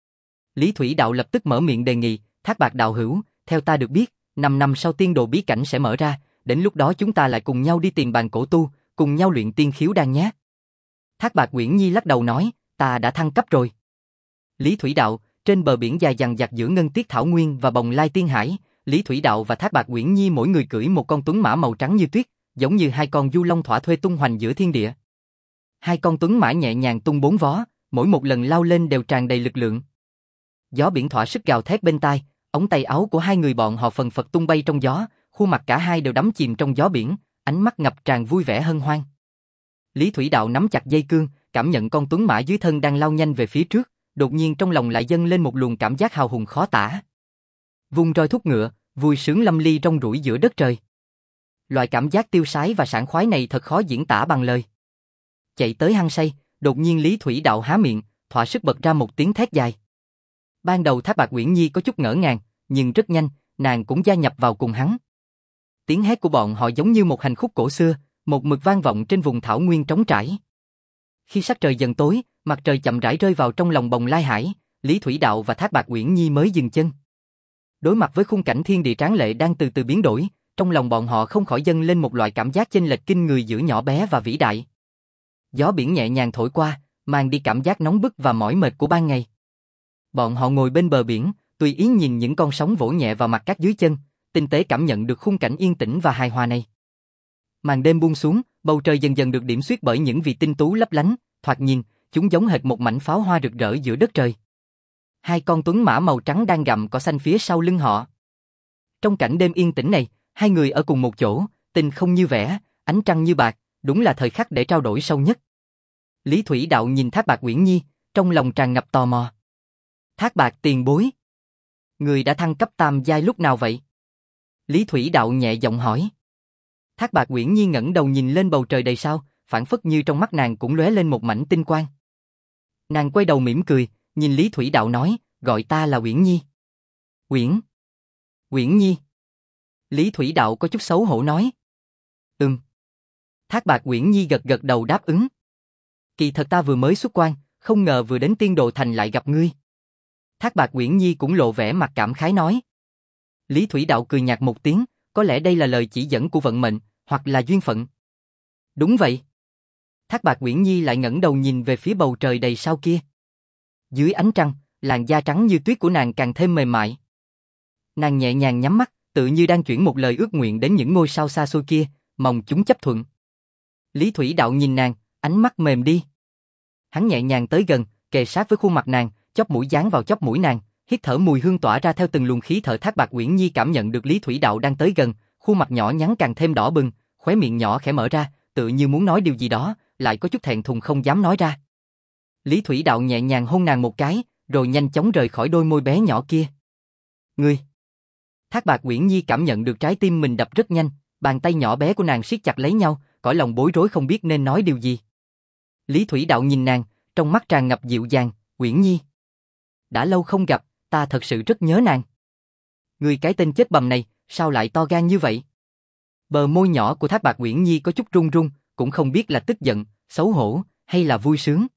Lý Thủy Đạo lập tức mở miệng đề nghị, Thác Bạt đạo hữu, theo ta được biết, năm năm sau tiên đồ bí cảnh sẽ mở ra, đến lúc đó chúng ta lại cùng nhau đi tìm bàn cổ tu, cùng nhau luyện tiên khiếu đan nhé. Thác Bạt Uyển Nhi lắc đầu nói, ta đã thăng cấp rồi. Lý Thủy Đạo, trên bờ biển dài dằng dặc giữa Ngân Tiết Thảo Nguyên và Bồng Lai Tiên Hải, Lý Thủy Đạo và Thác Bạt Uyển Nhi mỗi người cưỡi một con tuấn mã màu trắng như tuyết, giống như hai con du long thỏa thuê tung hoành giữa thiên địa. Hai con tuấn mã nhẹ nhàng tung bốn vó, mỗi một lần lao lên đều tràn đầy lực lượng. Gió biển thỏa sức gào thét bên tai, ống tay áo của hai người bọn họ phần phật tung bay trong gió, khuôn mặt cả hai đều đắm chìm trong gió biển, ánh mắt ngập tràn vui vẻ hân hoan. Lý Thủy Đạo nắm chặt dây cương, cảm nhận con tuấn mã dưới thân đang lao nhanh về phía trước, đột nhiên trong lòng lại dâng lên một luồng cảm giác hào hùng khó tả. Vung roi thúc ngựa, vui sướng lâm ly rong ruổi giữa đất trời. Loại cảm giác tiêu sái và sảng khoái này thật khó diễn tả bằng lời. Chạy tới hăng say, đột nhiên Lý Thủy Đạo há miệng, thỏa sức bật ra một tiếng thét dài. Ban đầu Thác Bạt Uyển Nhi có chút ngỡ ngàng, nhưng rất nhanh, nàng cũng gia nhập vào cùng hắn. Tiếng hét của bọn họ giống như một hành khúc cổ xưa, một mực vang vọng trên vùng thảo nguyên trống trải. Khi sắc trời dần tối, mặt trời chậm rãi rơi vào trong lòng Bồng Lai Hải, Lý Thủy Đạo và Thác Bạt Uyển Nhi mới dừng chân. Đối mặt với khung cảnh thiên địa tráng lệ đang từ từ biến đổi, trong lòng bọn họ không khỏi dâng lên một loại cảm giác chênh lệch kinh người giữa nhỏ bé và vĩ đại. Gió biển nhẹ nhàng thổi qua, mang đi cảm giác nóng bức và mỏi mệt của ban ngày. Bọn họ ngồi bên bờ biển, tùy ý nhìn những con sóng vỗ nhẹ vào mặt cát dưới chân, tinh tế cảm nhận được khung cảnh yên tĩnh và hài hòa này. Màn đêm buông xuống, bầu trời dần dần được điểm xuyết bởi những vì tinh tú lấp lánh, thoạt nhìn, chúng giống hệt một mảnh pháo hoa rực rỡ giữa đất trời. Hai con tuấn mã màu trắng đang gặm cỏ xanh phía sau lưng họ. Trong cảnh đêm yên tĩnh này, hai người ở cùng một chỗ, tình không như vẽ, ánh trăng như bạc, đúng là thời khắc để trao đổi sâu nhất. Lý Thủy Đạo nhìn Thác Bạt Uyển Nhi, trong lòng tràn ngập tò mò. Thác Bạt tiền bối, người đã thăng cấp tam giai lúc nào vậy? Lý Thủy Đạo nhẹ giọng hỏi. Thác Bạt Uyển Nhi ngẩng đầu nhìn lên bầu trời đầy sao, phảng phất như trong mắt nàng cũng lóe lên một mảnh tinh quang. Nàng quay đầu mỉm cười, nhìn Lý Thủy Đạo nói, gọi ta là Uyển Nhi. Uyển? Uyển Nhi? Lý Thủy Đạo có chút xấu hổ nói. Ừm. Thác Bạt Uyển Nhi gật gật đầu đáp ứng. Kỳ thật ta vừa mới xuất quan, không ngờ vừa đến Tiên Đồ Thành lại gặp ngươi. Thác Bạt Uyển Nhi cũng lộ vẻ mặt cảm khái nói. Lý Thủy Đạo cười nhạt một tiếng, có lẽ đây là lời chỉ dẫn của vận mệnh, hoặc là duyên phận. Đúng vậy. Thác Bạt Uyển Nhi lại ngẩng đầu nhìn về phía bầu trời đầy sao kia. Dưới ánh trăng, làn da trắng như tuyết của nàng càng thêm mềm mại. Nàng nhẹ nhàng nhắm mắt, tự như đang chuyển một lời ước nguyện đến những ngôi sao xa xôi kia, mong chúng chấp thuận. Lý Thủy Đạo nhìn nàng, ánh mắt mềm đi. Hắn nhẹ nhàng tới gần, kề sát với khuôn mặt nàng, chóp mũi dán vào chóp mũi nàng, hít thở mùi hương tỏa ra theo từng luồng khí thở. Thác Bạt Uyển Nhi cảm nhận được Lý Thủy Đạo đang tới gần, khuôn mặt nhỏ nhắn càng thêm đỏ bừng, khóe miệng nhỏ khẽ mở ra, tự như muốn nói điều gì đó, lại có chút thẹn thùng không dám nói ra. Lý Thủy Đạo nhẹ nhàng hôn nàng một cái, rồi nhanh chóng rời khỏi đôi môi bé nhỏ kia. Ngươi! Thác Bạt Uyển Nhi cảm nhận được trái tim mình đập rất nhanh, bàn tay nhỏ bé của nàng siết chặt lấy nhau, cõi lòng bối rối không biết nên nói điều gì. Lý Thủy Đạo nhìn nàng, trong mắt tràn ngập dịu dàng, Uyển Nhi. Đã lâu không gặp, ta thật sự rất nhớ nàng. Ngươi cái tên chết bầm này, sao lại to gan như vậy? Bờ môi nhỏ của Thác Bạt Uyển Nhi có chút run run, cũng không biết là tức giận, xấu hổ, hay là vui sướng.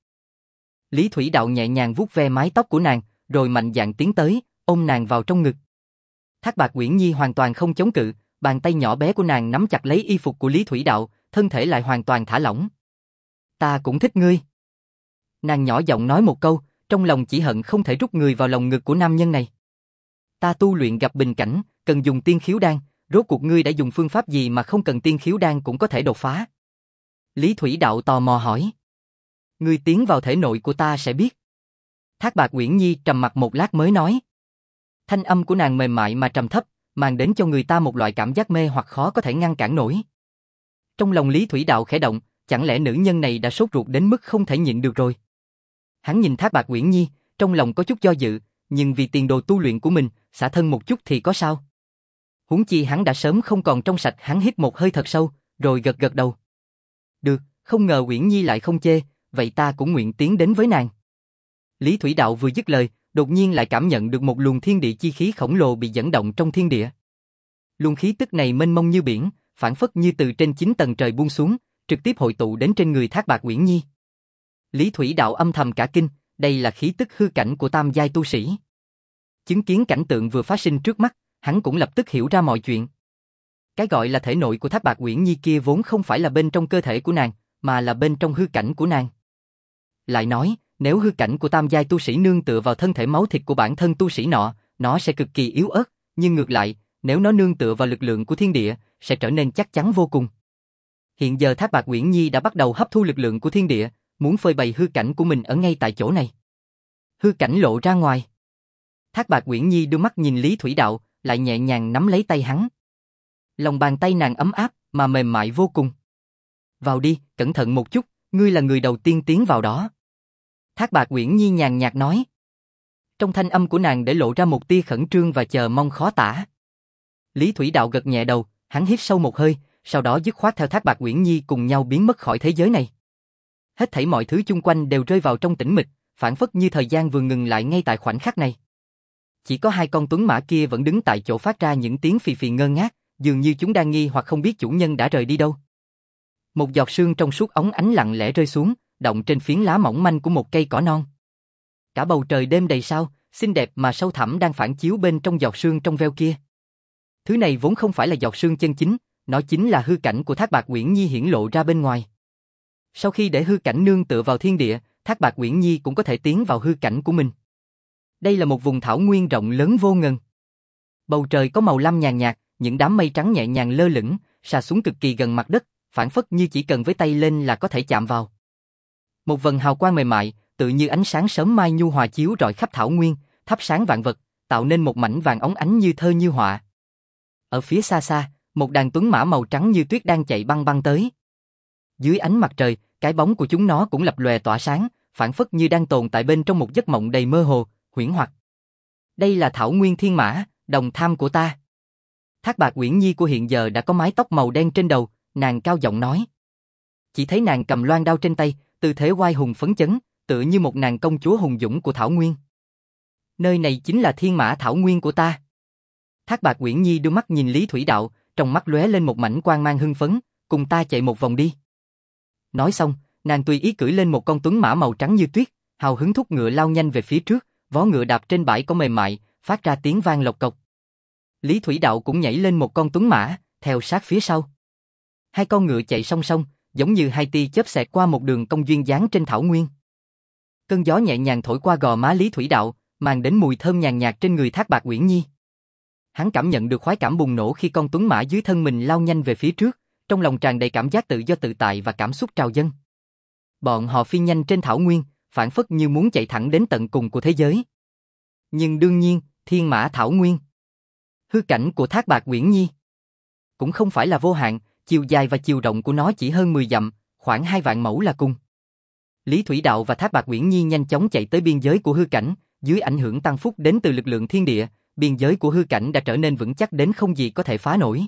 Lý Thủy Đạo nhẹ nhàng vuốt ve mái tóc của nàng, rồi mạnh dạn tiến tới, ôm nàng vào trong ngực. Thác Bạt Uyển Nhi hoàn toàn không chống cự, bàn tay nhỏ bé của nàng nắm chặt lấy y phục của Lý Thủy Đạo, thân thể lại hoàn toàn thả lỏng. Ta cũng thích ngươi. Nàng nhỏ giọng nói một câu, trong lòng chỉ hận không thể rút người vào lòng ngực của nam nhân này. Ta tu luyện gặp bình cảnh, cần dùng tiên khiếu đan, rốt cuộc ngươi đã dùng phương pháp gì mà không cần tiên khiếu đan cũng có thể đột phá? Lý Thủy Đạo tò mò hỏi. Ngươi tiến vào thể nội của ta sẽ biết. Thác Bạt Uyển Nhi trầm mặc một lát mới nói. Thanh âm của nàng mềm mại mà trầm thấp, mang đến cho người ta một loại cảm giác mê hoặc khó có thể ngăn cản nổi. Trong lòng Lý Thủy Đạo khẽ động, chẳng lẽ nữ nhân này đã sốt ruột đến mức không thể nhịn được rồi? Hắn nhìn Thác Bạt Uyển Nhi, trong lòng có chút do dự, nhưng vì tiền đồ tu luyện của mình, xả thân một chút thì có sao? Huống chi hắn đã sớm không còn trong sạch. Hắn hít một hơi thật sâu, rồi gật gật đầu. Được, không ngờ Uyển Nhi lại không chê, vậy ta cũng nguyện tiến đến với nàng. Lý Thủy Đạo vừa dứt lời, đột nhiên lại cảm nhận được một luồng thiên địa chi khí khổng lồ bị dẫn động trong thiên địa. Luồng khí tức này mênh mông như biển, phảng phất như từ trên chín tầng trời buông xuống, trực tiếp hội tụ đến trên người Thác Bạt Uyển Nhi. Lý Thủy Đạo âm thầm cả kinh, đây là khí tức hư cảnh của tam giai tu sĩ. Chứng kiến cảnh tượng vừa phát sinh trước mắt, hắn cũng lập tức hiểu ra mọi chuyện. Cái gọi là thể nội của Thác Bạt Uyển Nhi kia vốn không phải là bên trong cơ thể của nàng, mà là bên trong hư cảnh của nàng. Lại nói, nếu hư cảnh của tam giai tu sĩ nương tựa vào thân thể máu thịt của bản thân tu sĩ nọ, nó sẽ cực kỳ yếu ớt, nhưng ngược lại, nếu nó nương tựa vào lực lượng của thiên địa, sẽ trở nên chắc chắn vô cùng. Hiện giờ Thác Bạt Uyển Nhi đã bắt đầu hấp thu lực lượng của thiên địa, muốn phơi bày hư cảnh của mình ở ngay tại chỗ này. Hư cảnh lộ ra ngoài. Thác Bạt Uyển Nhi đưa mắt nhìn Lý Thủy Đạo, lại nhẹ nhàng nắm lấy tay hắn. Lòng bàn tay nàng ấm áp, mà mềm mại vô cùng. Vào đi, cẩn thận một chút, ngươi là người đầu tiên tiến vào đó. Thác Bạt Uyển Nhi nhàn nhạt nói. Trong thanh âm của nàng để lộ ra một tia khẩn trương và chờ mong khó tả. Lý Thủy Đạo gật nhẹ đầu, hắn hít sâu một hơi, sau đó dứt khoát theo Thác Bạt Uyển Nhi cùng nhau biến mất khỏi thế giới này. Hết thảy mọi thứ chung quanh đều rơi vào trong tĩnh mịch, phảng phất như thời gian vừa ngừng lại ngay tại khoảnh khắc này. Chỉ có hai con tuấn mã kia vẫn đứng tại chỗ phát ra những tiếng phì phì ngơ ngác, dường như chúng đang nghi hoặc không biết chủ nhân đã rời đi đâu. Một giọt sương trong suốt óng ánh lặng lẽ rơi xuống, động trên phiến lá mỏng manh của một cây cỏ non. Cả bầu trời đêm đầy sao, xinh đẹp mà sâu thẳm đang phản chiếu bên trong giọt sương trong veo kia. Thứ này vốn không phải là giọt sương chân chính, nó chính là hư cảnh của Thác Bạt Uyển Nhi hiển lộ ra bên ngoài. Sau khi để hư cảnh nương tựa vào thiên địa, Thác Bạt Uyển Nhi cũng có thể tiến vào hư cảnh của mình. Đây là một vùng thảo nguyên rộng lớn vô ngần. Bầu trời có màu lam nhàn nhạt, những đám mây trắng nhẹ nhàng lơ lửng, xà xuống cực kỳ gần mặt đất, phảng phất như chỉ cần với tay lên là có thể chạm vào. Một vầng hào quang mềm mại, tự như ánh sáng sớm mai nhu hòa chiếu rọi khắp thảo nguyên, thắp sáng vạn vật, tạo nên một mảnh vàng óng ánh như thơ như họa. Ở phía xa xa, một đàn tuấn mã màu trắng như tuyết đang chạy băng băng tới. Dưới ánh mặt trời, cái bóng của chúng nó cũng lập lòe tỏa sáng, phảng phất như đang tồn tại bên trong một giấc mộng đầy mơ hồ, huyễn hoặc. Đây là thảo nguyên thiên mã, đồng tham của ta. Thác Bạt Uyển Nhi của hiện giờ đã có mái tóc màu đen trên đầu, nàng cao giọng nói. Chỉ thấy nàng cầm loan đao trên tay, tư thế oai hùng phấn chấn, tựa như một nàng công chúa hùng dũng của thảo nguyên. Nơi này chính là thiên mã thảo nguyên của ta. Thác Bạt Uyển Nhi đưa mắt nhìn Lý Thủy Đạo, trong mắt lóe lên một mảnh quang mang hưng phấn, cùng ta chạy một vòng đi. Nói xong, nàng tùy ý cưỡi lên một con tuấn mã màu trắng như tuyết, hào hứng thúc ngựa lao nhanh về phía trước, vó ngựa đạp trên bãi cỏ mềm mại, phát ra tiếng vang lộc cộc. Lý Thủy Đạo cũng nhảy lên một con tuấn mã, theo sát phía sau. Hai con ngựa chạy song song, giống như hai tia chớp xẹt qua một đường cong duyên dáng trên thảo nguyên. Cơn gió nhẹ nhàng thổi qua gò má Lý Thủy Đạo, mang đến mùi thơm nhàn nhạt trên người Thác Bạt Uyển Nhi. Hắn cảm nhận được khoái cảm bùng nổ khi con tuấn mã dưới thân mình lao nhanh về phía trước, trong lòng tràn đầy cảm giác tự do tự tại và cảm xúc trào dâng. Bọn họ phi nhanh trên thảo nguyên, phảng phất như muốn chạy thẳng đến tận cùng của thế giới. Nhưng đương nhiên, thiên mã thảo nguyên, hư cảnh của Thác Bạt Uyển Nhi cũng không phải là vô hạn, chiều dài và chiều rộng của nó chỉ hơn mười dặm, khoảng hai vạn mẫu là cùng. Lý Thủy Đạo và Thác Bạt Uyển Nhi nhanh chóng chạy tới biên giới của hư cảnh, dưới ảnh hưởng tăng phúc đến từ lực lượng thiên địa, biên giới của hư cảnh đã trở nên vững chắc đến không gì có thể phá nổi.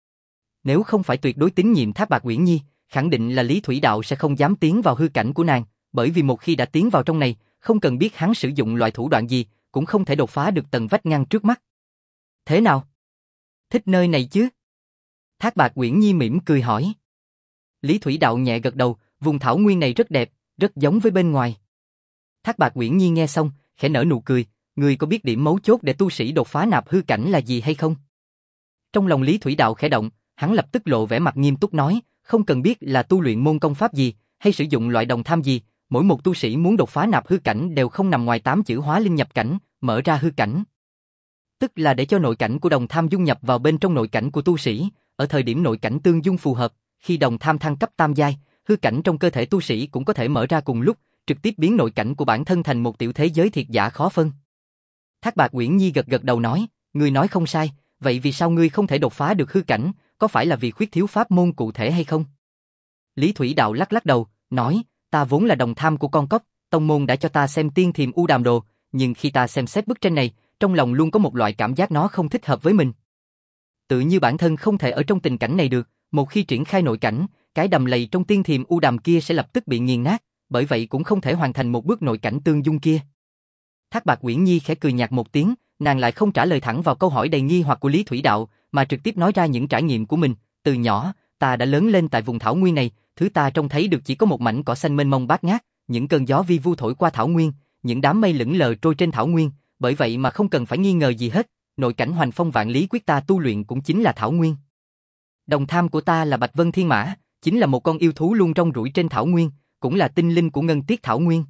Nếu không phải tuyệt đối tín nhiệm Thác Bạt Uyển Nhi, khẳng định là Lý Thủy Đạo sẽ không dám tiến vào hư cảnh của nàng, bởi vì một khi đã tiến vào trong này, không cần biết hắn sử dụng loại thủ đoạn gì, cũng không thể đột phá được tầng vách ngăn trước mắt. Thế nào? Thích nơi này chứ? Thác Bạt Uyển Nhi mỉm cười hỏi. Lý Thủy Đạo nhẹ gật đầu, vùng thảo nguyên này rất đẹp, rất giống với bên ngoài. Thác Bạt Uyển Nhi nghe xong, khẽ nở nụ cười, ngươi có biết điểm mấu chốt để tu sĩ đột phá nạp hư cảnh là gì hay không? Trong lòng Lý Thủy Đạo khẽ động, hắn lập tức lộ vẻ mặt nghiêm túc nói, không cần biết là tu luyện môn công pháp gì, hay sử dụng loại đồng tham gì, mỗi một tu sĩ muốn đột phá nạp hư cảnh đều không nằm ngoài tám chữ hóa linh nhập cảnh, mở ra hư cảnh. Tức là để cho nội cảnh của đồng tham dung nhập vào bên trong nội cảnh của tu sĩ, ở thời điểm nội cảnh tương dung phù hợp, khi đồng tham thăng cấp tam giai, hư cảnh trong cơ thể tu sĩ cũng có thể mở ra cùng lúc, trực tiếp biến nội cảnh của bản thân thành một tiểu thế giới thiệt giả khó phân. Thác Bạt Uyển Nhi gật gật đầu nói, ngươi nói không sai, vậy vì sao ngươi không thể đột phá được hư cảnh, có phải là vì khuyết thiếu pháp môn cụ thể hay không? Lý Thủy Đạo lắc lắc đầu, nói, ta vốn là đồng tham của con cóc, tông môn đã cho ta xem tiên thiềm u đàm đồ, nhưng khi ta xem xét bức tranh này, trong lòng luôn có một loại cảm giác nó không thích hợp với mình. Tự như bản thân không thể ở trong tình cảnh này được, một khi triển khai nội cảnh, cái đầm lầy trong tiên thiềm u đàm kia sẽ lập tức bị nghiền nát, bởi vậy cũng không thể hoàn thành một bước nội cảnh tương dung kia. Thác Bạt Uyển Nhi khẽ cười nhạt một tiếng, nàng lại không trả lời thẳng vào câu hỏi đầy nghi hoặc của Lý Thủy Đạo, mà trực tiếp nói ra những trải nghiệm của mình. Từ nhỏ, ta đã lớn lên tại vùng thảo nguyên này, thứ ta trông thấy được chỉ có một mảnh cỏ xanh mênh mông bát ngát, những cơn gió vi vu thổi qua thảo nguyên, những đám mây lững lờ trôi trên thảo nguyên, bởi vậy mà không cần phải nghi ngờ gì hết, nội cảnh hoành phong vạn lý quyết ta tu luyện cũng chính là thảo nguyên. Đồng tham của ta là Bạch Vân Thiên Mã, chính là một con yêu thú luôn rong ruổi trên thảo nguyên, cũng là tinh linh của ngân tiết thảo nguyên.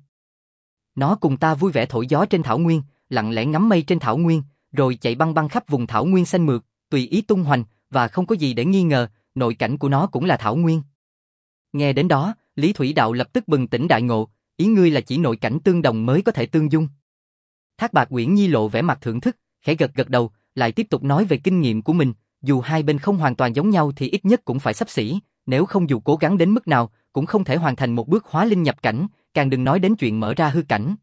Nó cùng ta vui vẻ thổi gió trên thảo nguyên, lặng lẽ ngắm mây trên thảo nguyên, rồi chạy băng băng khắp vùng thảo nguyên xanh mượt, tùy ý tung hoành, và không có gì để nghi ngờ, nội cảnh của nó cũng là thảo nguyên. Nghe đến đó, Lý Thủy Đạo lập tức bừng tỉnh đại ngộ, ý ngươi là chỉ nội cảnh tương đồng mới có thể tương dung. Thác Bạt Uyển Nhi lộ vẻ mặt thưởng thức, khẽ gật gật đầu, lại tiếp tục nói về kinh nghiệm của mình, dù hai bên không hoàn toàn giống nhau thì ít nhất cũng phải xấp xỉ, nếu không dù cố gắng đến mức nào, cũng không thể hoàn thành một bước hóa linh nhập cảnh, càng đừng nói đến chuyện mở ra hư cảnh.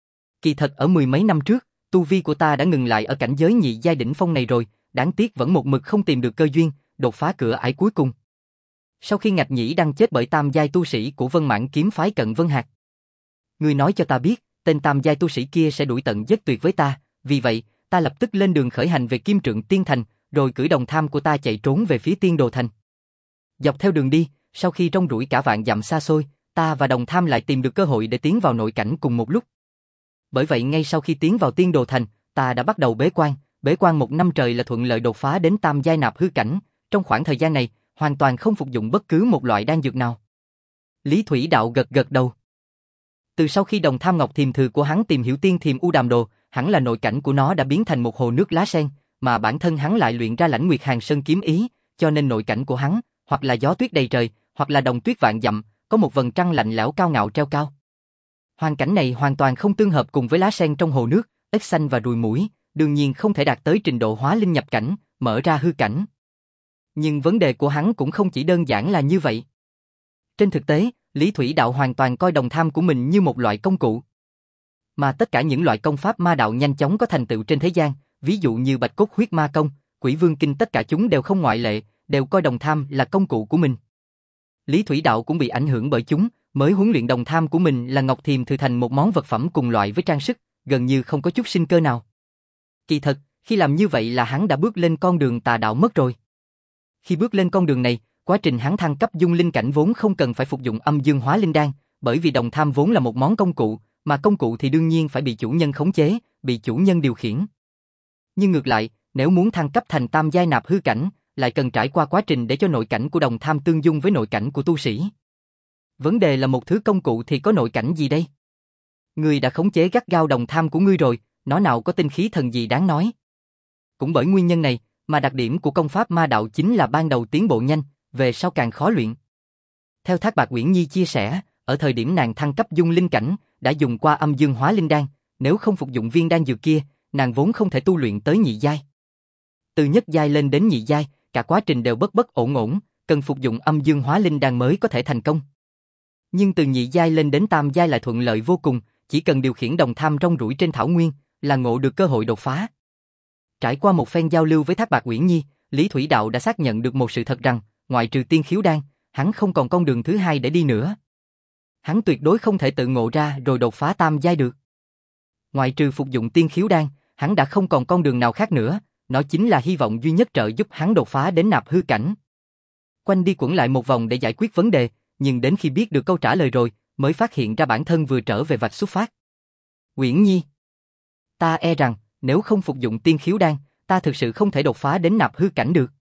Kỳ thật ở mười mấy năm trước, tu vi của ta đã ngừng lại ở cảnh giới nhị giai đỉnh phong này rồi, đáng tiếc vẫn một mực không tìm được cơ duyên, đột phá cửa ải cuối cùng. Sau khi Ngạch Nhĩ Đăng chết bởi tam giai tu sĩ của Vân Mãn kiếm phái Cận Vân Hạc. Ngươi nói cho ta biết, tên tam giai tu sĩ kia sẽ đuổi tận giết tuyệt với ta, vì vậy, ta lập tức lên đường khởi hành về Kim Trượng Tiên Thành, rồi cử đồng tham của ta chạy trốn về phía Tiên Đồ Thành. Dọc theo đường đi, sau khi rong ruổi cả vạn dặm xa xôi, ta và đồng tham lại tìm được cơ hội để tiến vào nội cảnh cùng một lúc. Bởi vậy ngay sau khi tiến vào Tiên Đồ Thành, ta đã bắt đầu bế quan, bế quan một năm trời là thuận lợi đột phá đến tam giai nạp hư cảnh, trong khoảng thời gian này, hoàn toàn không phục dụng bất cứ một loại đan dược nào. Lý Thủy Đạo gật gật đầu. Từ sau khi đồng tham ngọc thiềm thừa của hắn tìm hiểu tiên thiềm u đàm đồ, hẳn là nội cảnh của nó đã biến thành một hồ nước lá sen, mà bản thân hắn lại luyện ra Lãnh Nguyệt Hàn Sơn kiếm ý, cho nên nội cảnh của hắn, hoặc là gió tuyết đầy trời, hoặc là đồng tuyết vạn dặm, có một vầng trăng lạnh lẽo cao ngạo treo cao. Hoàn cảnh này hoàn toàn không tương hợp cùng với lá sen trong hồ nước, ếch xanh và ruồi muỗi, đương nhiên không thể đạt tới trình độ hóa linh nhập cảnh, mở ra hư cảnh. Nhưng vấn đề của hắn cũng không chỉ đơn giản là như vậy. Trên thực tế, Lý Thủy Đạo hoàn toàn coi đồng tham của mình như một loại công cụ. Mà tất cả những loại công pháp ma đạo nhanh chóng có thành tựu trên thế gian, ví dụ như Bạch Cốt Huyết Ma Công, Quỷ Vương Kinh, tất cả chúng đều không ngoại lệ, đều coi đồng tham là công cụ của mình. Lý Thủy Đạo cũng bị ảnh hưởng bởi chúng, mới huấn luyện đồng tham của mình là ngọc thiềm thừa thành một món vật phẩm cùng loại với trang sức, gần như không có chút sinh cơ nào. Kỳ thật, khi làm như vậy là hắn đã bước lên con đường tà đạo mất rồi. Khi bước lên con đường này, quá trình hắn thăng cấp dung linh cảnh vốn không cần phải phục dụng âm dương hóa linh đan, bởi vì đồng tham vốn là một món công cụ, mà công cụ thì đương nhiên phải bị chủ nhân khống chế, bị chủ nhân điều khiển. Nhưng ngược lại, nếu muốn thăng cấp thành tam giai nạp hư cảnh, lại cần trải qua quá trình để cho nội cảnh của đồng tham tương dung với nội cảnh của tu sĩ. Vấn đề là một thứ công cụ thì có nội cảnh gì đây? Ngươi đã khống chế gắt gao đồng tham của ngươi rồi, nó nào có tinh khí thần gì đáng nói. Cũng bởi nguyên nhân này, mà đặc điểm của công pháp ma đạo chính là ban đầu tiến bộ nhanh, về sau càng khó luyện. Theo Thác Bạt Uyển Nhi chia sẻ, ở thời điểm nàng thăng cấp dung linh cảnh, đã dùng qua âm dương hóa linh đan, nếu không phục dụng viên đan dược kia, nàng vốn không thể tu luyện tới nhị giai. Từ nhất giai lên đến nhị giai, cả quá trình đều bất bất ổn ổn, cần phục dụng âm dương hóa linh đan mới có thể thành công. Nhưng từ nhị giai lên đến tam giai lại thuận lợi vô cùng, chỉ cần điều khiển đồng tham rong ruổi trên thảo nguyên, là ngộ được cơ hội đột phá. Trải qua một phen giao lưu với Thác Bạt Uyển Nhi, Lý Thủy Đạo đã xác nhận được một sự thật rằng, ngoại trừ tiên khiếu đan, hắn không còn con đường thứ hai để đi nữa. Hắn tuyệt đối không thể tự ngộ ra rồi đột phá tam giai được. Ngoại trừ phục dụng tiên khiếu đan, hắn đã không còn con đường nào khác nữa, nó chính là hy vọng duy nhất trợ giúp hắn đột phá đến nạp hư cảnh. Quanh đi quẩn lại một vòng để giải quyết vấn đề, nhưng đến khi biết được câu trả lời rồi, mới phát hiện ra bản thân vừa trở về vạch xuất phát. Uyển Nhi, ta e rằng, nếu không phục dụng tiên khiếu đan, ta thực sự không thể đột phá đến nạp hư cảnh được.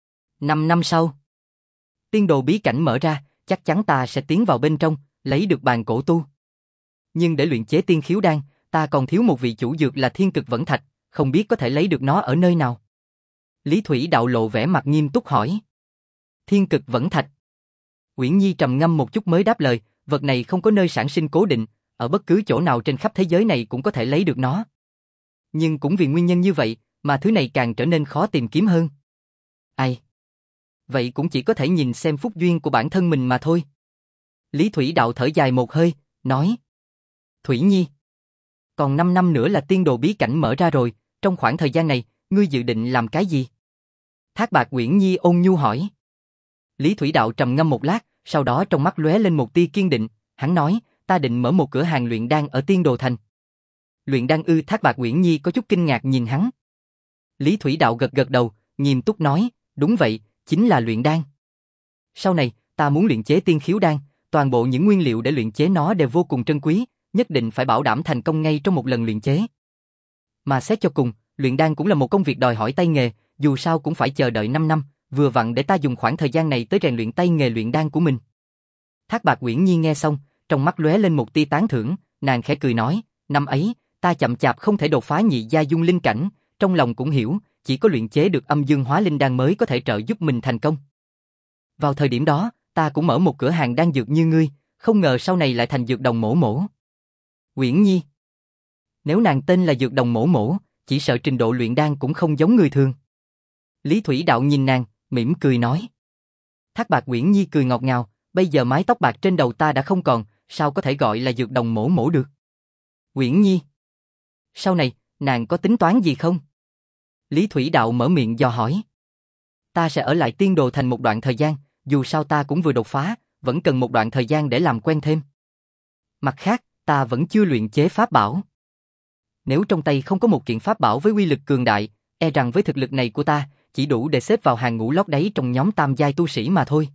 Năm năm sau, tiên đồ bí cảnh mở ra, chắc chắn ta sẽ tiến vào bên trong, lấy được bàn cổ tu. Nhưng để luyện chế tiên khiếu đan, ta còn thiếu một vị chủ dược là thiên cực vẫn thạch, không biết có thể lấy được nó ở nơi nào. Lý Thủy Đạo lộ vẻ mặt nghiêm túc hỏi. Thiên cực vẫn thạch. Uyển Nhi trầm ngâm một chút mới đáp lời, vật này không có nơi sản sinh cố định, ở bất cứ chỗ nào trên khắp thế giới này cũng có thể lấy được nó. Nhưng cũng vì nguyên nhân như vậy, mà thứ này càng trở nên khó tìm kiếm hơn. Ai? Vậy cũng chỉ có thể nhìn xem phúc duyên của bản thân mình mà thôi. Lý Thủy Đạo thở dài một hơi, nói. Thủy Nhi, còn năm năm nữa là tiên đồ bí cảnh mở ra rồi, trong khoảng thời gian này, ngươi dự định làm cái gì? Thác Bạt Uyển Nhi ôn nhu hỏi. Lý Thủy Đạo trầm ngâm một lát, sau đó trong mắt lóe lên một tia kiên định, hắn nói, ta định mở một cửa hàng luyện đan ở Tiên Đồ Thành. Luyện đan ư? Thác Bạt Uyển Nhi có chút kinh ngạc nhìn hắn. Lý Thủy Đạo gật gật đầu, nghiêm túc nói, đúng vậy, chính là luyện đan. Sau này, ta muốn luyện chế tiên khiếu đan, toàn bộ những nguyên liệu để luyện chế nó đều vô cùng trân quý, nhất định phải bảo đảm thành công ngay trong một lần luyện chế. Mà xét cho cùng, luyện đan cũng là một công việc đòi hỏi tay nghề, dù sao cũng phải chờ đợi năm năm, vừa vặn để ta dùng khoảng thời gian này tới rèn luyện tay nghề luyện đan của mình. Thác Bạt Uyển Nhi nghe xong, trong mắt lóe lên một tia tán thưởng, nàng khẽ cười nói, năm ấy, ta chậm chạp không thể đột phá nhị giai dung linh cảnh, trong lòng cũng hiểu, chỉ có luyện chế được âm dương hóa linh đan mới có thể trợ giúp mình thành công. Vào thời điểm đó, ta cũng mở một cửa hàng đan dược như ngươi, không ngờ sau này lại thành dược đồng mổ mổ. Uyển Nhi. Nếu nàng tên là dược đồng mổ mổ, chỉ sợ trình độ luyện đan cũng không giống người thường. Lý Thủy Đạo nhìn nàng, mỉm cười nói. Thác Bạt Uyển Nhi cười ngọt ngào, bây giờ mái tóc bạc trên đầu ta đã không còn, sao có thể gọi là dược đồng mổ mổ được. Uyển Nhi. Sau này, nàng có tính toán gì không? Lý Thủy Đạo mở miệng dò hỏi. Ta sẽ ở lại Tiên Đồ Thành một đoạn thời gian, dù sao ta cũng vừa đột phá, vẫn cần một đoạn thời gian để làm quen thêm. Mặt khác, ta vẫn chưa luyện chế pháp bảo. Nếu trong tay không có một kiện pháp bảo với uy lực cường đại, e rằng với thực lực này của ta, chỉ đủ để xếp vào hàng ngũ lót đáy trong nhóm tam giai tu sĩ mà thôi.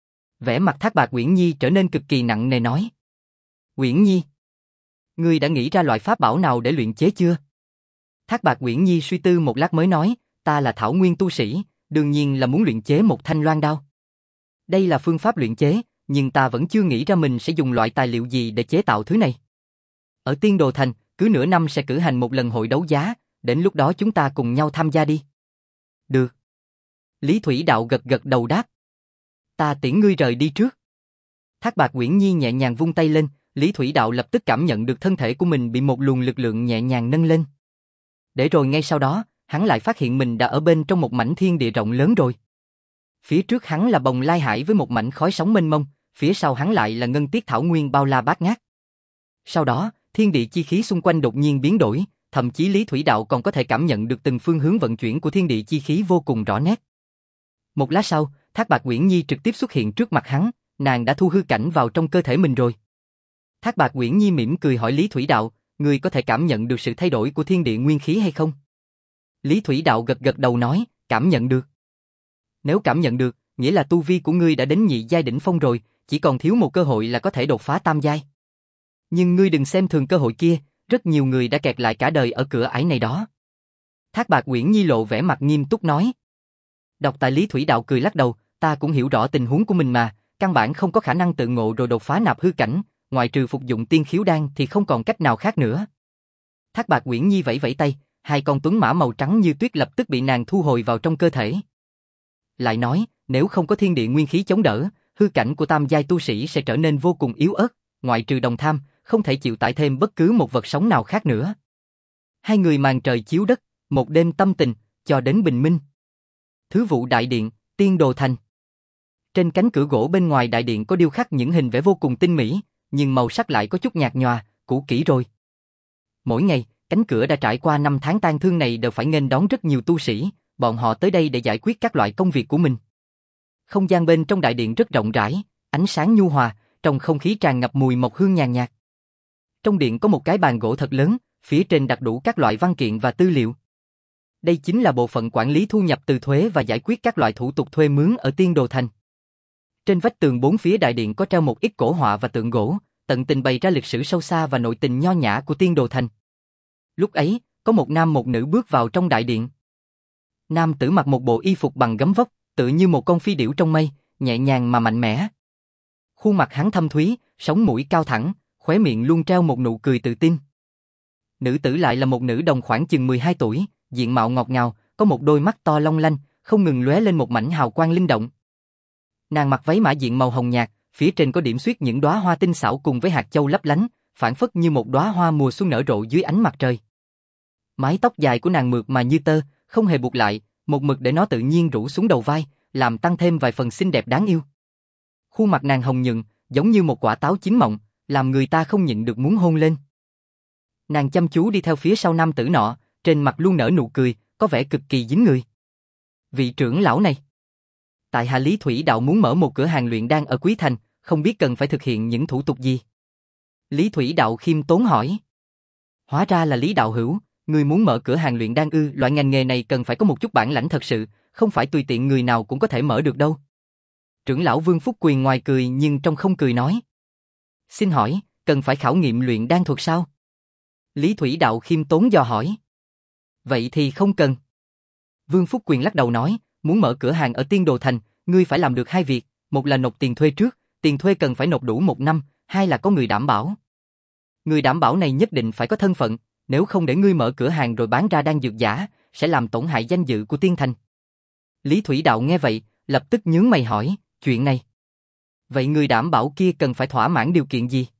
Vẻ mặt Thác Bạt Uyển Nhi trở nên cực kỳ nặng nề nói. Uyển Nhi, ngươi đã nghĩ ra loại pháp bảo nào để luyện chế chưa? Thác Bạt Uyển Nhi suy tư một lát mới nói, ta là thảo nguyên tu sĩ, đương nhiên là muốn luyện chế một thanh loan đao. Đây là phương pháp luyện chế, nhưng ta vẫn chưa nghĩ ra mình sẽ dùng loại tài liệu gì để chế tạo thứ này. Ở Tiên Đồ Thành, cứ nửa năm sẽ cử hành một lần hội đấu giá, đến lúc đó chúng ta cùng nhau tham gia đi. Được. Lý Thủy Đạo gật gật đầu đáp. Ta tiễn ngươi rời đi trước. Thác Bạt Uyển Nhi nhẹ nhàng vung tay lên, Lý Thủy Đạo lập tức cảm nhận được thân thể của mình bị một luồng lực lượng nhẹ nhàng nâng lên. Để rồi ngay sau đó, hắn lại phát hiện mình đã ở bên trong một mảnh thiên địa rộng lớn rồi. Phía trước hắn là Bồng Lai Hải với một mảnh khói sóng mênh mông, phía sau hắn lại là ngân tiết thảo nguyên bao la bát ngát. Sau đó, thiên địa chi khí xung quanh đột nhiên biến đổi, thậm chí Lý Thủy Đạo còn có thể cảm nhận được từng phương hướng vận chuyển của thiên địa chi khí vô cùng rõ nét. Một lát sau, Thác Bạt Uyển Nhi trực tiếp xuất hiện trước mặt hắn, nàng đã thu hư cảnh vào trong cơ thể mình rồi. Thác Bạt Uyển Nhi mỉm cười hỏi Lý Thủy Đạo, ngươi có thể cảm nhận được sự thay đổi của thiên địa nguyên khí hay không? Lý Thủy Đạo gật gật đầu nói, cảm nhận được. Nếu cảm nhận được, nghĩa là tu vi của ngươi đã đến nhị giai đỉnh phong rồi, chỉ còn thiếu một cơ hội là có thể đột phá tam giai. Nhưng ngươi đừng xem thường cơ hội kia, rất nhiều người đã kẹt lại cả đời ở cửa ải này đó. Thác Bạt Uyển Nhi lộ vẻ mặt nghiêm túc nói. Đọc tại Lý Thủy Đạo cười lắc đầu, ta cũng hiểu rõ tình huống của mình mà, căn bản không có khả năng tự ngộ rồi đột phá nạp hư cảnh, ngoại trừ phục dụng tiên khiếu đan thì không còn cách nào khác nữa. Thác Bạt Uyển Nhi vẫy vẫy tay, hai con tuấn mã màu trắng như tuyết lập tức bị nàng thu hồi vào trong cơ thể. Lại nói, nếu không có thiên địa nguyên khí chống đỡ, hư cảnh của tam giai tu sĩ sẽ trở nên vô cùng yếu ớt, ngoại trừ đồng tham, không thể chịu tải thêm bất cứ một vật sống nào khác nữa. Hai người màn trời chiếu đất, một đêm tâm tình, cho đến bình minh. Thứ vụ đại điện, Tiên Đồ Thành. Trên cánh cửa gỗ bên ngoài đại điện có điêu khắc những hình vẽ vô cùng tinh mỹ, nhưng màu sắc lại có chút nhạt nhòa, cũ kỹ rồi. Mỗi ngày, cánh cửa đã trải qua năm tháng tang thương này đều phải nghênh đón rất nhiều tu sĩ, bọn họ tới đây để giải quyết các loại công việc của mình. Không gian bên trong đại điện rất rộng rãi, ánh sáng nhu hòa, trong không khí tràn ngập mùi mộc hương nhàn nhạt. Trong điện có một cái bàn gỗ thật lớn, phía trên đặt đủ các loại văn kiện và tư liệu. Đây chính là bộ phận quản lý thu nhập từ thuế và giải quyết các loại thủ tục thuê mướn ở Tiên Đồ Thành. Trên vách tường bốn phía đại điện có treo một ít cổ họa và tượng gỗ, tận tình bày ra lịch sử sâu xa và nội tình nho nhã của Tiên Đồ Thành. Lúc ấy, có một nam một nữ bước vào trong đại điện. Nam tử mặc một bộ y phục bằng gấm vóc, tựa như một con phi điểu trong mây, nhẹ nhàng mà mạnh mẽ. Khuôn mặt hắn thâm thúy, sống mũi cao thẳng, khóe miệng luôn treo một nụ cười tự tin. Nữ tử lại là một nữ đồng khoảng chừng mười hai tuổi, diện mạo ngọt ngào, có một đôi mắt to long lanh, không ngừng lóe lên một mảnh hào quang linh động. Nàng mặc váy mã diện màu hồng nhạt, phía trên có điểm xuyết những đóa hoa tinh xảo cùng với hạt châu lấp lánh, phảng phất như một đóa hoa mùa xuân nở rộ dưới ánh mặt trời. Mái tóc dài của nàng mượt mà như tơ, không hề buộc lại, một mực để nó tự nhiên rủ xuống đầu vai, làm tăng thêm vài phần xinh đẹp đáng yêu. Khuôn mặt nàng hồng nhuận, giống như một quả táo chín mọng, làm người ta không nhịn được muốn hôn lên. Nàng chăm chú đi theo phía sau nam tử nọ, trên mặt luôn nở nụ cười, có vẻ cực kỳ dính người. Vị trưởng lão này, tại hạ Lý Thủy Đạo muốn mở một cửa hàng luyện đan ở Quý Thành, không biết cần phải thực hiện những thủ tục gì? Lý Thủy Đạo khiêm tốn hỏi. Hóa ra là Lý đạo hữu, người muốn mở cửa hàng luyện đan ư? Loại ngành nghề này cần phải có một chút bản lãnh thật sự, không phải tùy tiện người nào cũng có thể mở được đâu. Trưởng lão Vương Phúc Quyền ngoài cười nhưng trong không cười nói. Xin hỏi, cần phải khảo nghiệm luyện đan thuật sao? Lý Thủy Đạo khiêm tốn dò hỏi. Vậy thì không cần. Vương Phúc Quyền lắc đầu nói, muốn mở cửa hàng ở Tiên Đồ Thành, ngươi phải làm được hai việc, một là nộp tiền thuê trước, tiền thuê cần phải nộp đủ một năm, hai là có người đảm bảo. Người đảm bảo này nhất định phải có thân phận, nếu không để ngươi mở cửa hàng rồi bán ra đan dược giả, sẽ làm tổn hại danh dự của Tiên Thành. Lý Thủy Đạo nghe vậy, lập tức nhướng mày hỏi, chuyện này. Vậy người đảm bảo kia cần phải thỏa mãn điều kiện gì?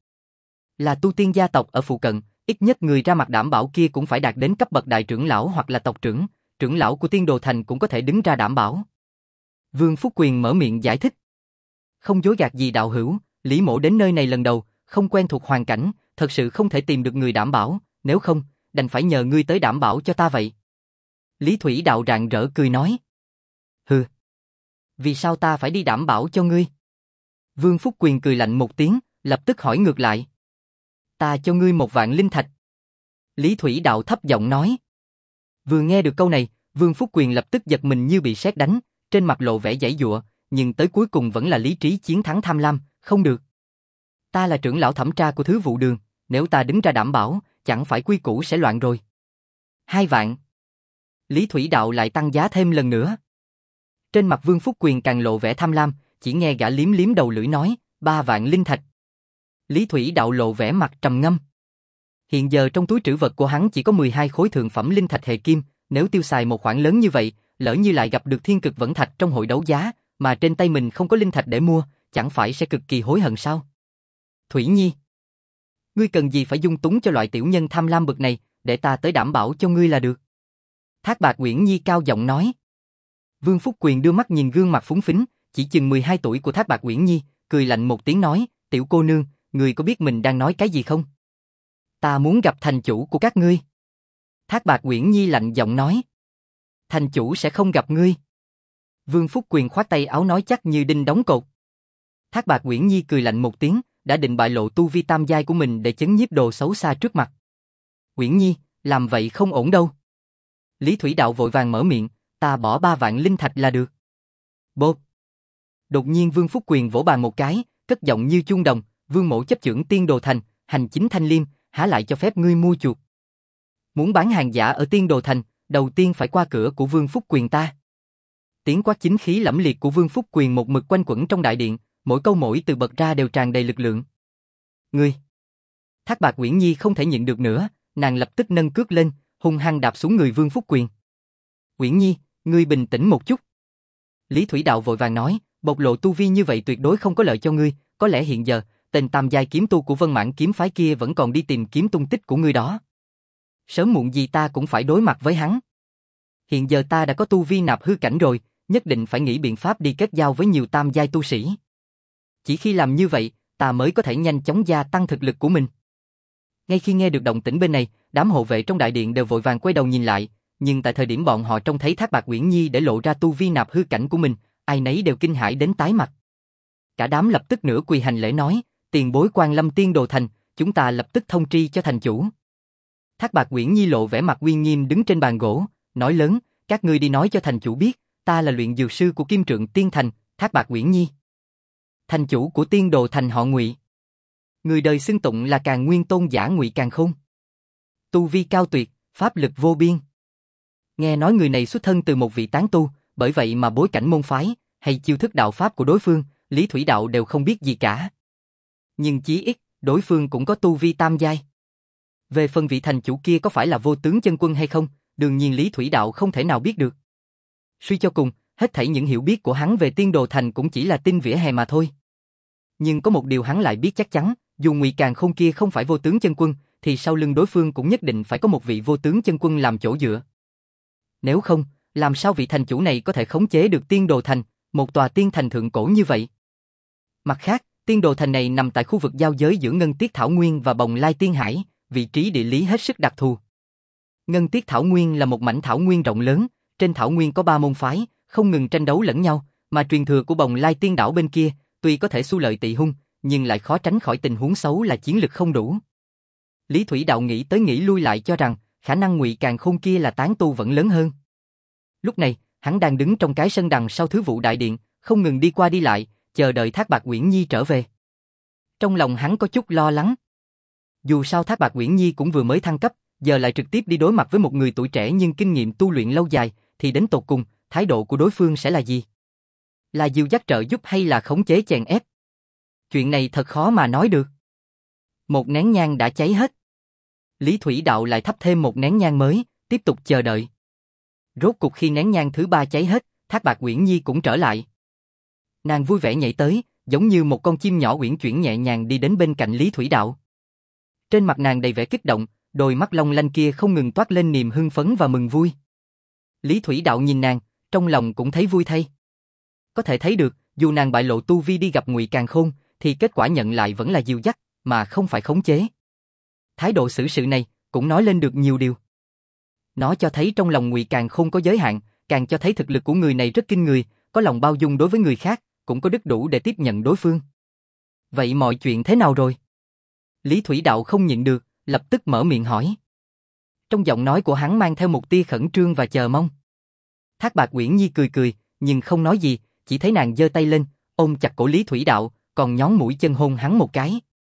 Là tu tiên gia tộc ở phụ cận, ít nhất người ra mặt đảm bảo kia cũng phải đạt đến cấp bậc đại trưởng lão hoặc là tộc trưởng, trưởng lão của Tiên Đồ Thành cũng có thể đứng ra đảm bảo. Vương Phúc Quyền mở miệng giải thích. Không dối gạt gì đạo hữu, Lý Mỗ đến nơi này lần đầu, không quen thuộc hoàn cảnh, thật sự không thể tìm được người đảm bảo, nếu không, đành phải nhờ ngươi tới đảm bảo cho ta vậy. Lý Thủy Đạo rạng rỡ cười nói. Hừ. Vì sao ta phải đi đảm bảo cho ngươi? Vương Phúc Quyền cười lạnh một tiếng, lập tức hỏi ngược lại. Ta cho ngươi một vạn linh thạch. Lý Thủy Đạo thấp giọng nói. Vừa nghe được câu này, Vương Phúc Quyền lập tức giật mình như bị sét đánh, trên mặt lộ vẻ giãy giụa, nhưng tới cuối cùng vẫn là lý trí chiến thắng tham lam, không được. Ta là trưởng lão thẩm tra của Thứ Vụ Đường, nếu ta đứng ra đảm bảo, chẳng phải quy củ sẽ loạn rồi. Hai vạn. Lý Thủy Đạo lại tăng giá thêm lần nữa. Trên mặt Vương Phúc Quyền càng lộ vẻ tham lam, chỉ nghe gã liếm liếm đầu lưỡi nói, ba vạn linh thạch. Lý Thủy Đạo lộ vẻ mặt trầm ngâm. Hiện giờ trong túi trữ vật của hắn chỉ có mười hai khối thượng phẩm linh thạch hệ kim, nếu tiêu xài một khoản lớn như vậy, lỡ như lại gặp được thiên cực vẫn thạch trong hội đấu giá, mà trên tay mình không có linh thạch để mua, chẳng phải sẽ cực kỳ hối hận sao? Thủy Nhi, ngươi cần gì phải dung túng cho loại tiểu nhân tham lam bực này, để ta tới đảm bảo cho ngươi là được. Thác Bạt Uyển Nhi cao giọng nói. Vương Phúc Quyền đưa mắt nhìn gương mặt phúng phính, chỉ chừng mười hai tuổi của Thác Bạt Uyển Nhi, cười lạnh một tiếng nói, tiểu cô nương, ngươi có biết mình đang nói cái gì không? Ta muốn gặp thành chủ của các ngươi. Thác Bạt Uyển Nhi lạnh giọng nói. Thành chủ sẽ không gặp ngươi. Vương Phúc Quyền khoát tay áo nói chắc như đinh đóng cột. Thác Bạt Uyển Nhi cười lạnh một tiếng, đã định bại lộ tu vi tam giai của mình để chấn nhiếp đồ xấu xa trước mặt. Uyển Nhi, làm vậy không ổn đâu. Lý Thủy Đạo vội vàng mở miệng, ta bỏ ba vạn linh thạch là được. Bộp. Đột nhiên Vương Phúc Quyền vỗ bàn một cái, cất giọng như chuông đồng, Vương mỗ chấp trưởng Tiên Đồ Thành, hành chính thanh liêm, há lại cho phép ngươi mua chuộc. Muốn bán hàng giả ở Tiên Đồ Thành, đầu tiên phải qua cửa của Vương Phúc Quyền ta. Tiếng quát chính khí lẫm liệt của Vương Phúc Quyền một mực quanh quẩn trong đại điện, mỗi câu mỗi từ bật ra đều tràn đầy lực lượng. Ngươi! Thác Bạt Uyển Nhi không thể nhịn được nữa, nàng lập tức nâng cước lên, hung hăng đạp xuống người Vương Phúc Quyền. Uyển Nhi, ngươi bình tĩnh một chút. Lý Thủy Đạo vội vàng nói, bộc lộ tu vi như vậy tuyệt đối không có lợi cho ngươi, có lẽ hiện giờ, tên tam giai kiếm tu của Vân Mãn kiếm phái kia vẫn còn đi tìm kiếm tung tích của ngươi đó. Sớm muộn gì ta cũng phải đối mặt với hắn. Hiện giờ ta đã có tu vi nạp hư cảnh rồi, nhất định phải nghĩ biện pháp đi kết giao với nhiều tam giai tu sĩ. Chỉ khi làm như vậy, ta mới có thể nhanh chóng gia tăng thực lực của mình. Ngay khi nghe được động tĩnh bên này, đám hộ vệ trong đại điện đều vội vàng quay đầu nhìn lại, nhưng tại thời điểm bọn họ trông thấy Thác Bạt Uyển Nhi để lộ ra tu vi nạp hư cảnh của mình, ai nấy đều kinh hãi đến tái mặt. Cả đám lập tức nửa quỳ hành lễ nói, tiền bối quan lâm Tiên Đồ Thành, chúng ta lập tức thông tri cho thành chủ. Thác Bạt Uyển Nhi lộ vẻ mặt uy nghiêm đứng trên bàn gỗ, nói lớn, các ngươi đi nói cho thành chủ biết, ta là luyện dược sư của Kim Trượng Tiên Thành, Thác Bạt Uyển Nhi. Thành chủ của Tiên Đồ Thành họ Ngụy. Người đời xưng tụng là Càn Nguyên Tôn giả Ngụy Càn Khôn. Tu vi cao tuyệt, pháp lực vô biên. Nghe nói người này xuất thân từ một vị tán tu, bởi vậy mà bối cảnh môn phái hay chiêu thức đạo pháp của đối phương, Lý Thủy Đạo đều không biết gì cả. Nhưng chí ít, đối phương cũng có tu vi tam giai. Về phần vị thành chủ kia có phải là Vô Tướng Chân Quân hay không, đương nhiên Lý Thủy Đạo không thể nào biết được. Suy cho cùng, hết thảy những hiểu biết của hắn về Tiên Đồ Thành cũng chỉ là tin vỉa hè mà thôi. Nhưng có một điều hắn lại biết chắc chắn, dù Ngụy Càn Khôn kia không phải Vô Tướng Chân Quân, thì sau lưng đối phương cũng nhất định phải có một vị Vô Tướng Chân Quân làm chỗ dựa. Nếu không, làm sao vị thành chủ này có thể khống chế được Tiên Đồ Thành, một tòa tiên thành thượng cổ như vậy? Mặt khác, Tiên Đồ Thành này nằm tại khu vực giao giới giữa Ngân Tiết Thảo Nguyên và Bồng Lai Tiên Hải, vị trí địa lý hết sức đặc thù. Ngân Tiết Thảo Nguyên là một mảnh thảo nguyên rộng lớn, trên thảo nguyên có ba môn phái, không ngừng tranh đấu lẫn nhau, mà truyền thừa của Bồng Lai Tiên Đảo bên kia, tuy có thể xu lợi tị hung, nhưng lại khó tránh khỏi tình huống xấu là chiến lực không đủ. Lý Thủy Đạo nghĩ tới nghĩ lui lại cho rằng, khả năng Ngụy Càn Khôn kia là tán tu vẫn lớn hơn. Lúc này, hắn đang đứng trong cái sân đằng sau Thứ Vụ đại điện, không ngừng đi qua đi lại, chờ đợi Thác Bạt Uyển Nhi trở về. Trong lòng hắn có chút lo lắng. Dù sao Thác Bạt Uyển Nhi cũng vừa mới thăng cấp, giờ lại trực tiếp đi đối mặt với một người tuổi trẻ nhưng kinh nghiệm tu luyện lâu dài, thì đến tột cùng, thái độ của đối phương sẽ là gì? Là dìu dắt trợ giúp hay là khống chế chèn ép? Chuyện này thật khó mà nói được. Một nén nhang đã cháy hết. Lý Thủy Đạo lại thắp thêm một nén nhang mới, tiếp tục chờ đợi. Rốt cục khi nén nhang thứ ba cháy hết, Thác Bạt Uyển Nhi cũng trở lại. Nàng vui vẻ nhảy tới, giống như một con chim nhỏ uyển chuyển nhẹ nhàng đi đến bên cạnh Lý Thủy Đạo. Trên mặt nàng đầy vẻ kích động, đôi mắt long lanh kia không ngừng toát lên niềm hưng phấn và mừng vui. Lý Thủy Đạo nhìn nàng, trong lòng cũng thấy vui thay. Có thể thấy được, dù nàng bại lộ tu vi đi gặp Ngụy Càn Khôn, thì kết quả nhận lại vẫn là dìu dắt, mà không phải khống chế. Thái độ xử sự này cũng nói lên được nhiều điều. Nó cho thấy trong lòng Ngụy Càn Khôn có giới hạn, càng cho thấy thực lực của người này rất kinh người, có lòng bao dung đối với người khác, cũng có đức đủ để tiếp nhận đối phương. Vậy mọi chuyện thế nào rồi? Lý Thủy Đạo không nhịn được, lập tức mở miệng hỏi. Trong giọng nói của hắn mang theo một tia khẩn trương và chờ mong. Thác Bạt Uyển Nhi cười cười, nhưng không nói gì, chỉ thấy nàng giơ tay lên, ôm chặt cổ Lý Thủy Đạo, còn nhón mũi chân hôn hắn một cái.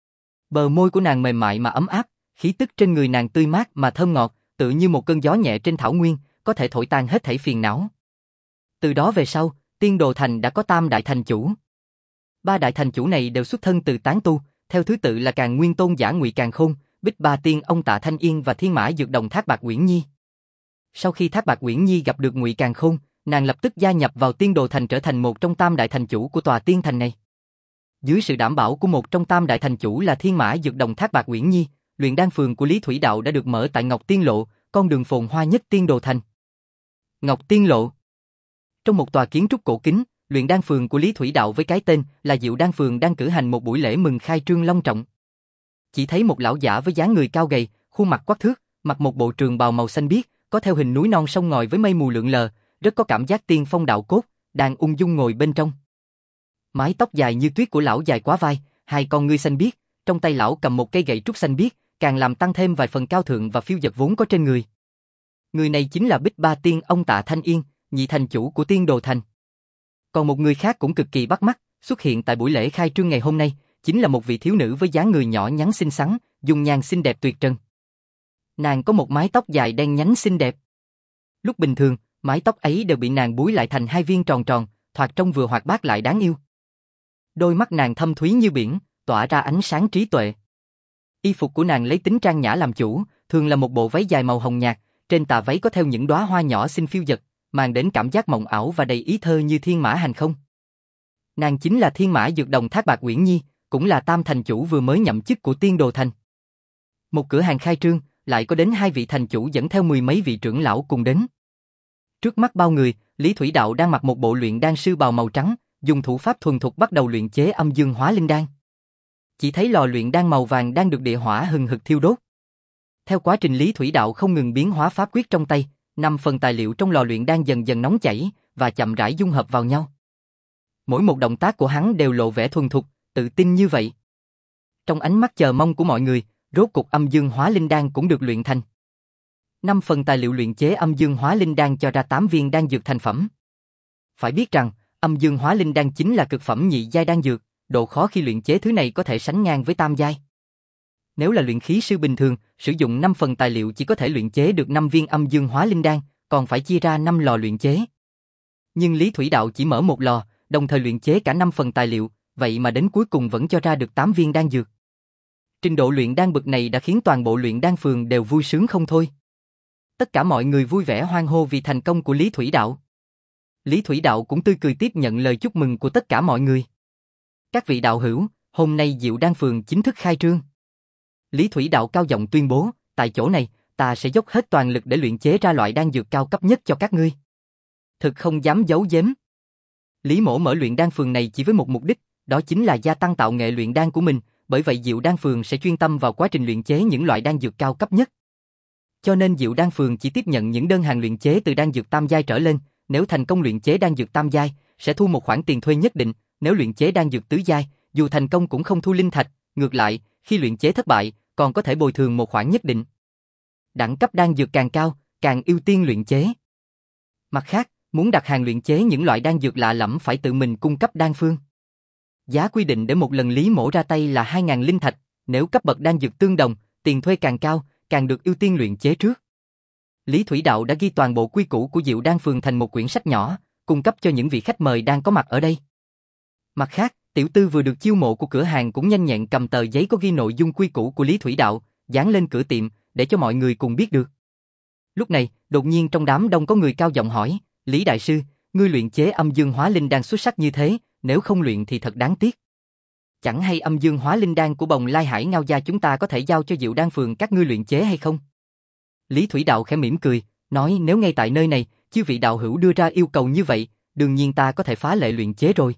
Bờ môi của nàng mềm mại mà ấm áp, khí tức trên người nàng tươi mát mà thơm ngọt, tựa như một cơn gió nhẹ trên thảo nguyên, có thể thổi tan hết thảy phiền não. Từ đó về sau, Tiên Đồ Thành đã có tam đại thành chủ. Ba đại thành chủ này đều xuất thân từ tán tu, theo thứ tự là Càn Nguyên Tôn giả Ngụy Càn Khôn, Bích Ba Tiên ông Tạ Thanh Yên và Thiên Mã Dược Đồng Thác Bạt Uyển Nhi. Sau khi Thác Bạt Uyển Nhi gặp được Ngụy Càn Khôn, nàng lập tức gia nhập vào Tiên Đồ Thành trở thành một trong tam đại thành chủ của tòa tiên thành này. Dưới sự đảm bảo của một trong tam đại thành chủ là Thiên Mã Dược Đồng Thác Bạt Uyển Nhi, luyện đan phường của Lý Thủy Đạo đã được mở tại Ngọc Tiên Lộ, con đường phồn hoa nhất Tiên Đồ Thành. Ngọc Tiên Lộ. Trong một tòa kiến trúc cổ kính, luyện đan phường của Lý Thủy Đạo với cái tên là Diệu Đan Phường đang cử hành một buổi lễ mừng khai trương long trọng. Chỉ thấy một lão giả với dáng người cao gầy, khuôn mặt quắc thước, mặc một bộ trường bào màu xanh biếc, có theo hình núi non sông ngòi với mây mù lượn lờ, rất có cảm giác tiên phong đạo cốt, đang ung dung ngồi bên trong. Mái tóc dài như tuyết của lão dài quá vai, hai con ngươi xanh biếc, trong tay lão cầm một cây gậy trúc xanh biếc, càng làm tăng thêm vài phần cao thượng và phiêu dật vốn có trên người. Người này chính là Bích Ba Tiên ông Tạ Thanh Yên, nhị thành chủ của Tiên Đồ Thành. Còn một người khác cũng cực kỳ bắt mắt, xuất hiện tại buổi lễ khai trương ngày hôm nay, chính là một vị thiếu nữ với dáng người nhỏ nhắn xinh xắn, dung nhan xinh đẹp tuyệt trần. Nàng có một mái tóc dài đen nhánh xinh đẹp. Lúc bình thường, mái tóc ấy đều bị nàng búi lại thành hai viên tròn tròn, thoạt trông vừa hoạt bát lại đáng yêu. Đôi mắt nàng thâm thúy như biển, tỏa ra ánh sáng trí tuệ. Y phục của nàng lấy tính trang nhã làm chủ, thường là một bộ váy dài màu hồng nhạt, trên tà váy có theo những đóa hoa nhỏ xinh phiêu dật, mang đến cảm giác mộng ảo và đầy ý thơ như thiên mã hành không. Nàng chính là Thiên Mã Dược Đồng Thác Bạt Uyển Nhi, cũng là tam thành chủ vừa mới nhậm chức của Tiên Đồ Thành. Một cửa hàng khai trương, lại có đến hai vị thành chủ dẫn theo mười mấy vị trưởng lão cùng đến. Trước mắt bao người, Lý Thủy Đạo đang mặc một bộ luyện đan sư bào màu trắng, dùng thủ pháp thuần thục bắt đầu luyện chế âm dương hóa linh đan. Chỉ thấy lò luyện đan màu vàng đang được địa hỏa hừng hực thiêu đốt. Theo quá trình Lý Thủy Đạo không ngừng biến hóa pháp quyết trong tay, năm phần tài liệu trong lò luyện đan dần dần nóng chảy và chậm rãi dung hợp vào nhau. Mỗi một động tác của hắn đều lộ vẻ thuần thục, tự tin như vậy. Trong ánh mắt chờ mong của mọi người, rốt cục âm dương hóa linh đan cũng được luyện thành. Năm phần tài liệu luyện chế âm dương hóa linh đan cho ra tám viên đan dược thành phẩm. Phải biết rằng, âm dương hóa linh đan chính là cực phẩm nhị giai đan dược, độ khó khi luyện chế thứ này có thể sánh ngang với tam giai. Nếu là luyện khí sư bình thường, sử dụng năm phần tài liệu chỉ có thể luyện chế được năm viên âm dương hóa linh đan, còn phải chia ra năm lò luyện chế. Nhưng Lý Thủy Đạo chỉ mở một lò, đồng thời luyện chế cả năm phần tài liệu, vậy mà đến cuối cùng vẫn cho ra được tám viên đan dược. Trình độ luyện đan bậc này đã khiến toàn bộ luyện đan phường đều vui sướng không thôi. Tất cả mọi người vui vẻ hoan hô vì thành công của Lý Thủy Đạo. Lý Thủy Đạo cũng tươi cười tiếp nhận lời chúc mừng của tất cả mọi người. Các vị đạo hữu, hôm nay Diệu Đan phường chính thức khai trương. Lý Thủy Đạo cao giọng tuyên bố, tại chỗ này, ta sẽ dốc hết toàn lực để luyện chế ra loại đan dược cao cấp nhất cho các ngươi. Thực không dám giấu giếm. Lý Mỗ mở luyện đan phường này chỉ với một mục đích, đó chính là gia tăng tạo nghệ luyện đan của mình, bởi vậy Diệu Đan phường sẽ chuyên tâm vào quá trình luyện chế những loại đan dược cao cấp nhất. Cho nên Diệu Đan phường chỉ tiếp nhận những đơn hàng luyện chế từ đan dược tam giai trở lên, nếu thành công luyện chế đan dược tam giai, sẽ thu một khoản tiền thuê nhất định, nếu luyện chế đan dược tứ giai, dù thành công cũng không thu linh thạch, ngược lại, khi luyện chế thất bại, còn có thể bồi thường một khoản nhất định. Đẳng cấp đan dược càng cao, càng ưu tiên luyện chế. Mặt khác, Muốn đặt hàng luyện chế những loại đan dược lạ lẫm phải tự mình cung cấp đan phương. Giá quy định để một lần Lý Mỗ ra tay là hai nghìn linh thạch, nếu cấp bậc đan dược tương đồng, tiền thuê càng cao, càng được ưu tiên luyện chế trước. Lý Thủy Đạo đã ghi toàn bộ quy củ của Diệu Đan Phường thành một quyển sách nhỏ, cung cấp cho những vị khách mời đang có mặt ở đây. Mặt khác, tiểu tư vừa được chiêu mộ của cửa hàng cũng nhanh nhẹn cầm tờ giấy có ghi nội dung quy củ của Lý Thủy Đạo, dán lên cửa tiệm, để cho mọi người cùng biết được. Lúc này, đột nhiên trong đám đông có người cao giọng hỏi, Lý Đại Sư, ngươi luyện chế âm dương hóa linh đan xuất sắc như thế, nếu không luyện thì thật đáng tiếc. Chẳng hay âm dương hóa linh đan của Bồng Lai Hải Ngao gia chúng ta có thể giao cho Diệu Đan Phường các ngươi luyện chế hay không? Lý Thủy Đạo khẽ mỉm cười, nói nếu ngay tại nơi này, chư vị đạo hữu đưa ra yêu cầu như vậy, đương nhiên ta có thể phá lệ luyện chế rồi.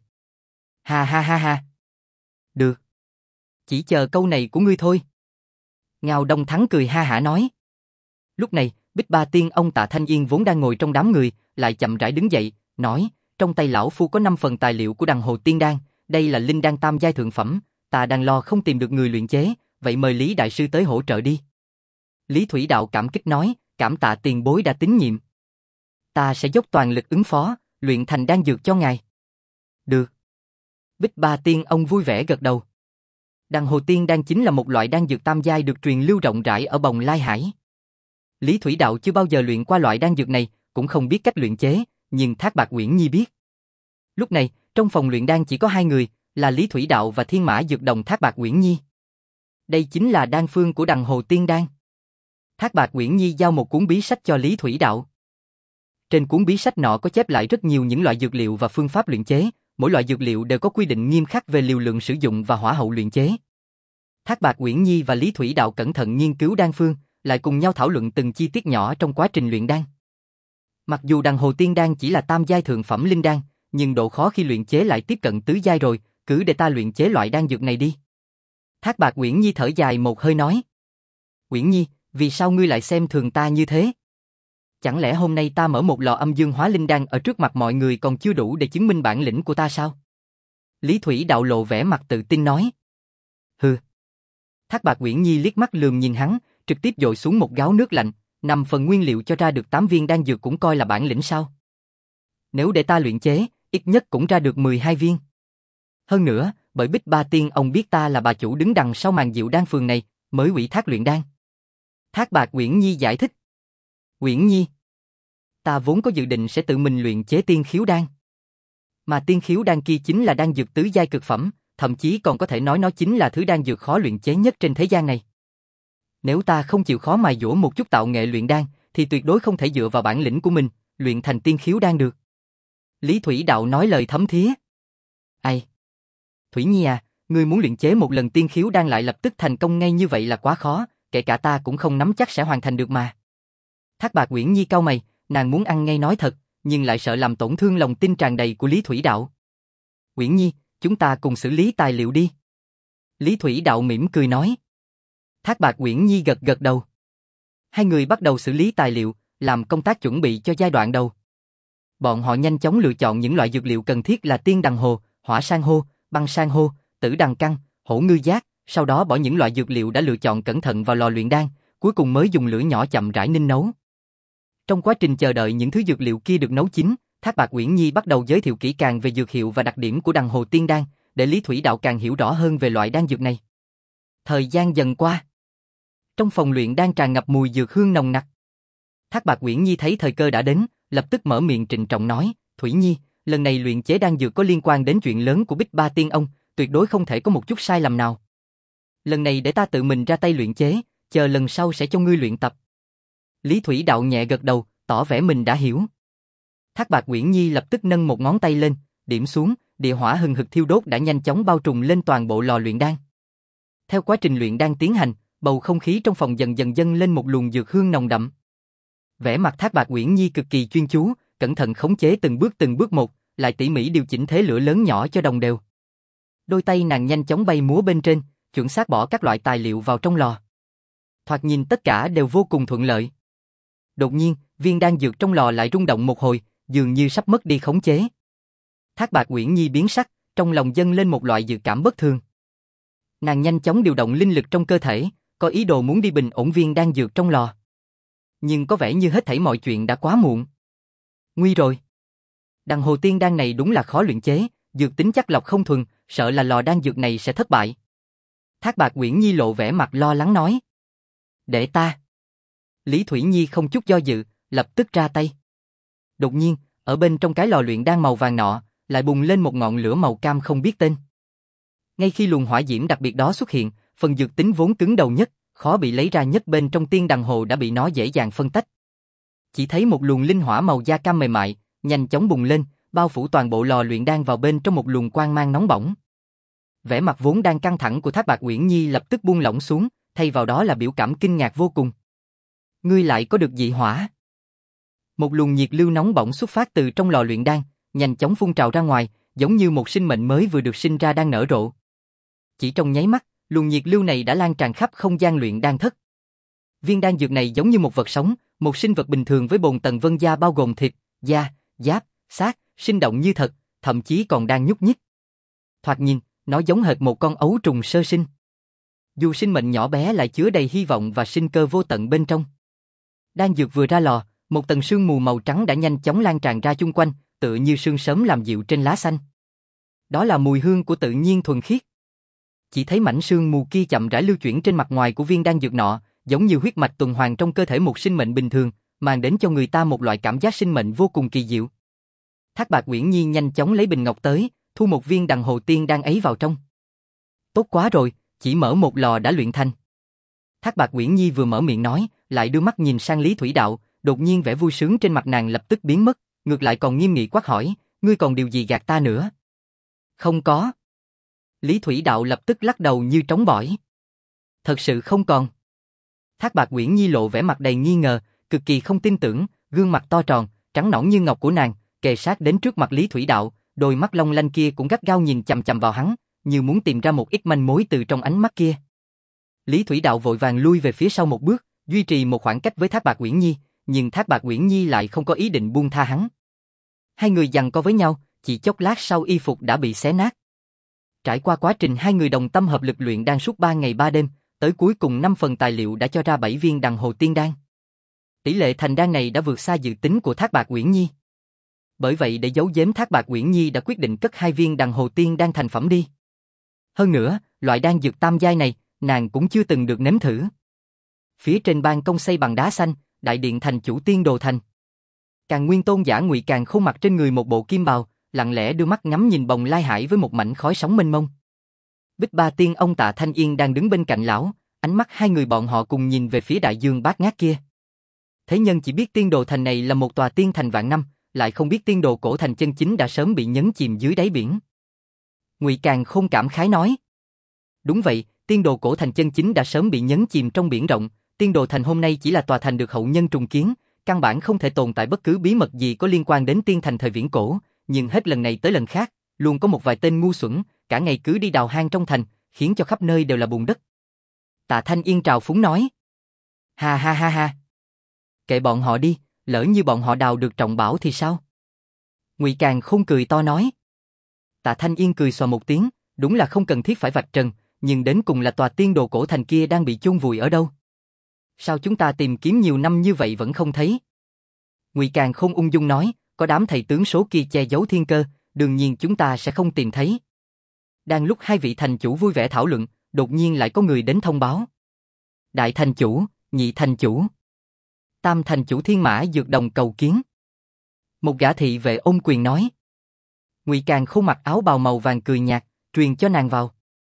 Ha ha ha ha. Được. Chỉ chờ câu này của ngươi thôi. Ngao Đông Thắng cười ha hả nói. Lúc này, Bích Ba Tiên ông Tạ Thanh Yên vốn đang ngồi trong đám người, lại chậm rãi đứng dậy, nói, trong tay lão phu có năm phần tài liệu của Đằng Hồ Tiên Đan, đây là linh đan tam giai thượng phẩm, ta đang lo không tìm được người luyện chế, vậy mời Lý Đại Sư tới hỗ trợ đi. Lý Thủy Đạo cảm kích nói, cảm tạ tiền bối đã tín nhiệm. Ta sẽ dốc toàn lực ứng phó, luyện thành đan dược cho ngài. Được. Bích Ba Tiên ông vui vẻ gật đầu. Đằng Hồ Tiên Đan chính là một loại đan dược tam giai được truyền lưu rộng rãi ở Bồng Lai Hải. Lý Thủy Đạo chưa bao giờ luyện qua loại đan dược này, cũng không biết cách luyện chế, nhưng Thác Bạt Uyển Nhi biết. Lúc này, trong phòng luyện đan chỉ có hai người, là Lý Thủy Đạo và Thiên Mã Dược Đồng Thác Bạt Uyển Nhi. Đây chính là đan phương của Đằng Hồ Tiên Đan. Thác Bạt Uyển Nhi giao một cuốn bí sách cho Lý Thủy Đạo. Trên cuốn bí sách nọ có chép lại rất nhiều những loại dược liệu và phương pháp luyện chế, mỗi loại dược liệu đều có quy định nghiêm khắc về liều lượng sử dụng và hỏa hậu luyện chế. Thác Bạt Uyển Nhi và Lý Thủy Đạo cẩn thận nghiên cứu đan phương, lại cùng nhau thảo luận từng chi tiết nhỏ trong quá trình luyện đan. Mặc dù Đằng Hồ Tiên Đan chỉ là tam giai thượng phẩm linh đan, nhưng độ khó khi luyện chế lại tiếp cận tứ giai rồi, cứ để ta luyện chế loại đan dược này đi. Thác Bạt Uyển Nhi thở dài một hơi nói. Uyển Nhi, vì sao ngươi lại xem thường ta như thế? Chẳng lẽ hôm nay ta mở một lò âm dương hóa linh đan ở trước mặt mọi người còn chưa đủ để chứng minh bản lĩnh của ta sao? Lý Thủy Đạo lộ vẻ mặt tự tin nói. Hừ. Thác Bạt Uyển Nhi liếc mắt lườm nhìn hắn, trực tiếp dội xuống một gáo nước lạnh, năm phần nguyên liệu cho ra được tám viên đan dược cũng coi là bản lĩnh sao? Nếu để ta luyện chế, ít nhất cũng ra được mười hai viên. Hơn nữa, bởi Bích Ba Tiên ông biết ta là bà chủ đứng đằng sau màn Diệu Đan Phường này, mới ủy thác luyện đan. Thác Bạt Uyển Nhi giải thích. Uyển Nhi, ta vốn có dự định sẽ tự mình luyện chế tiên khiếu đan. Mà tiên khiếu đan kia chính là đan dược tứ giai cực phẩm, thậm chí còn có thể nói nó chính là thứ đan dược khó luyện chế nhất trên thế gian này. Nếu ta không chịu khó mài dũa một chút tạo nghệ luyện đan, thì tuyệt đối không thể dựa vào bản lĩnh của mình, luyện thành tiên khiếu đan được. Lý Thủy Đạo nói lời thấm thía. Ai? Thủy Nhi à, ngươi muốn luyện chế một lần tiên khiếu đan lại lập tức thành công ngay như vậy là quá khó, kể cả ta cũng không nắm chắc sẽ hoàn thành được mà. Thác Bạt Uyển Nhi cau mày, nàng muốn ăn ngay nói thật, nhưng lại sợ làm tổn thương lòng tin tràn đầy của Lý Thủy Đạo. Uyển Nhi, chúng ta cùng xử lý tài liệu đi. Lý Thủy Đạo mỉm cười nói. Thác Bạt Uyển Nhi gật gật đầu. Hai người bắt đầu xử lý tài liệu, làm công tác chuẩn bị cho giai đoạn đầu. Bọn họ nhanh chóng lựa chọn những loại dược liệu cần thiết là tiên đằng hồ, hỏa san hô, băng san hô, tử đằng căn, hổ ngư giác, sau đó bỏ những loại dược liệu đã lựa chọn cẩn thận vào lò luyện đan, cuối cùng mới dùng lửa nhỏ chậm rãi ninh nấu. Trong quá trình chờ đợi những thứ dược liệu kia được nấu chín, Thác Bạt Uyển Nhi bắt đầu giới thiệu kỹ càng về dược hiệu và đặc điểm của Đằng Hồ Tiên Đan, để Lý Thủy Đạo càng hiểu rõ hơn về loại đan dược này. Thời gian dần qua, trong phòng luyện đan tràn ngập mùi dược hương nồng nặc. Thác Bạt Uyển Nhi thấy thời cơ đã đến, lập tức mở miệng trịnh trọng nói, Thủy Nhi, lần này luyện chế đan dược có liên quan đến chuyện lớn của Bích Ba Tiên ông, tuyệt đối không thể có một chút sai lầm nào. Lần này để ta tự mình ra tay luyện chế, chờ lần sau sẽ cho ngươi luyện tập. Lý Thủy Đạo nhẹ gật đầu, tỏ vẻ mình đã hiểu. Thác Bạt Uyển Nhi lập tức nâng một ngón tay lên, điểm xuống, địa hỏa hừng hực thiêu đốt đã nhanh chóng bao trùm lên toàn bộ lò luyện đan. Theo quá trình luyện đan tiến hành, bầu không khí trong phòng dần dần dâng lên một luồng dược hương nồng đậm. Vẻ mặt Thác Bạt Uyển Nhi cực kỳ chuyên chú, cẩn thận khống chế từng bước từng bước một, lại tỉ mỉ điều chỉnh thế lửa lớn nhỏ cho đồng đều. Đôi tay nàng nhanh chóng bay múa bên trên, chuẩn xác bỏ các loại tài liệu vào trong lò. Thoạt nhìn tất cả đều vô cùng thuận lợi. Đột nhiên, viên đan dược trong lò lại rung động một hồi, dường như sắp mất đi khống chế. Thác Bạt Uyển Nhi biến sắc, trong lòng dâng lên một loại dự cảm bất thường. Nàng nhanh chóng điều động linh lực trong cơ thể, có ý đồ muốn đi bình ổn viên đan dược trong lò. Nhưng có vẻ như hết thảy mọi chuyện đã quá muộn. Nguy rồi. Đằng hồ tiên đan này đúng là khó luyện chế, dược tính chắc lọc không thuần, sợ là lò đan dược này sẽ thất bại. Thác Bạt Uyển Nhi lộ vẻ mặt lo lắng nói. Để ta. Lý Thủy Nhi không chút do dự, lập tức ra tay. Đột nhiên, ở bên trong cái lò luyện đan màu vàng nọ, lại bùng lên một ngọn lửa màu cam không biết tên. Ngay khi luồng hỏa diễm đặc biệt đó xuất hiện, phần dược tính vốn cứng đầu nhất, khó bị lấy ra nhất bên trong tiên đằng hồ đã bị nó dễ dàng phân tách. Chỉ thấy một luồng linh hỏa màu da cam mềm mại, nhanh chóng bùng lên, bao phủ toàn bộ lò luyện đan vào bên trong một luồng quang mang nóng bỏng. Vẻ mặt vốn đang căng thẳng của Thác Bạt Uyển Nhi lập tức buông lỏng xuống, thay vào đó là biểu cảm kinh ngạc vô cùng. Ngươi lại có được dị hỏa? Một luồng nhiệt lưu nóng bỏng xuất phát từ trong lò luyện đan, nhanh chóng phun trào ra ngoài, giống như một sinh mệnh mới vừa được sinh ra đang nở rộ. Chỉ trong nháy mắt, luồng nhiệt lưu này đã lan tràn khắp không gian luyện đan thất. Viên đan dược này giống như một vật sống, một sinh vật bình thường với bồn tầng vân da bao gồm thịt, da, giáp, xác, sinh động như thật, thậm chí còn đang nhúc nhích. Thoạt nhìn, nó giống hệt một con ấu trùng sơ sinh. Dù sinh mệnh nhỏ bé lại chứa đầy hy vọng và sinh cơ vô tận bên trong. Đan dược vừa ra lò, một tầng sương mù màu trắng đã nhanh chóng lan tràn ra chung quanh, tựa như sương sớm làm dịu trên lá xanh. Đó là mùi hương của tự nhiên thuần khiết. Chỉ thấy mảnh sương mù kia chậm rãi lưu chuyển trên mặt ngoài của viên đan dược nọ, giống như huyết mạch tuần hoàn trong cơ thể một sinh mệnh bình thường, mang đến cho người ta một loại cảm giác sinh mệnh vô cùng kỳ diệu. Thác Bạt Uyển Nhi nhanh chóng lấy bình ngọc tới, thu một viên đằng hồ tiên đan ấy vào trong. Tốt quá rồi, chỉ mở một lò đã luyện thành. Thác Bạt Uyển Nhi vừa mở miệng nói, lại đưa mắt nhìn sang Lý Thủy Đạo, đột nhiên vẻ vui sướng trên mặt nàng lập tức biến mất, ngược lại còn nghiêm nghị quát hỏi, ngươi còn điều gì gạt ta nữa? Không có. Lý Thủy Đạo lập tức lắc đầu như trống bỏi. Thật sự không còn. Thác Bạt Uyển Nhi lộ vẻ mặt đầy nghi ngờ, cực kỳ không tin tưởng, gương mặt to tròn, trắng nõn như ngọc của nàng, kề sát đến trước mặt Lý Thủy Đạo, đôi mắt long lanh kia cũng gắt gao nhìn chằm chằm vào hắn, như muốn tìm ra một ít manh mối từ trong ánh mắt kia. Lý Thủy Đạo vội vàng lui về phía sau một bước, duy trì một khoảng cách với Thác Bạt Uyển Nhi, nhưng Thác Bạt Uyển Nhi lại không có ý định buông tha hắn. Hai người giằng co với nhau, chỉ chốc lát sau y phục đã bị xé nát. Trải qua quá trình hai người đồng tâm hợp lực luyện đan suốt ba ngày ba đêm, tới cuối cùng năm phần tài liệu đã cho ra bảy viên đằng hồ tiên đan. Tỷ lệ thành đan này đã vượt xa dự tính của Thác Bạt Uyển Nhi. Bởi vậy để giấu giếm Thác Bạt Uyển Nhi đã quyết định cất hai viên đằng hồ tiên đan thành phẩm đi. Hơn nữa, loại đan dược tam giai này, nàng cũng chưa từng được nếm thử. Phía trên ban công xây bằng đá xanh, đại điện thành chủ Tiên Đồ Thành. Càn Nguyên Tôn giả Ngụy Càn Khôn mặc trên người một bộ kim bào, lặng lẽ đưa mắt ngắm nhìn Bồng Lai Hải với một mảnh khói sóng mênh mông. Bích Ba Tiên ông Tạ Thanh Yên đang đứng bên cạnh lão, ánh mắt hai người bọn họ cùng nhìn về phía đại dương bát ngát kia. Thế nhân chỉ biết Tiên Đồ Thành này là một tòa tiên thành vạn năm, lại không biết Tiên Đồ Cổ Thành chân chính đã sớm bị nhấn chìm dưới đáy biển. Ngụy Càn Khôn cảm khái nói. Đúng vậy, Tiên Đồ Cổ Thành chân chính đã sớm bị nhấn chìm trong biển rộng, Tiên Đồ Thành hôm nay chỉ là tòa thành được hậu nhân trùng kiến, căn bản không thể tồn tại bất cứ bí mật gì có liên quan đến tiên thành thời viễn cổ, nhưng hết lần này tới lần khác, luôn có một vài tên ngu xuẩn, cả ngày cứ đi đào hang trong thành, khiến cho khắp nơi đều là bùn đất. Tạ Thanh Yên trào phúng nói. Ha ha ha ha. Kệ bọn họ đi, lỡ như bọn họ đào được trọng bảo thì sao? Ngụy Càn Khôn cười to nói. Tạ Thanh Yên cười xòa một tiếng, đúng là không cần thiết phải vạch trần, nhưng đến cùng là tòa Tiên Đồ Cổ Thành kia đang bị chôn vùi ở đâu? Sao chúng ta tìm kiếm nhiều năm như vậy vẫn không thấy? Ngụy Càn Khôn ung dung nói, có đám thầy tướng số kia che giấu thiên cơ, đương nhiên chúng ta sẽ không tìm thấy. Đang lúc hai vị thành chủ vui vẻ thảo luận, đột nhiên lại có người đến thông báo. Đại thành chủ, nhị thành chủ, tam thành chủ Thiên Mã Dược Đồng cầu kiến. Một gã thị vệ ôm quyền nói. Ngụy Càn Khôn mặc áo bào màu vàng cười nhạt, truyền cho nàng vào.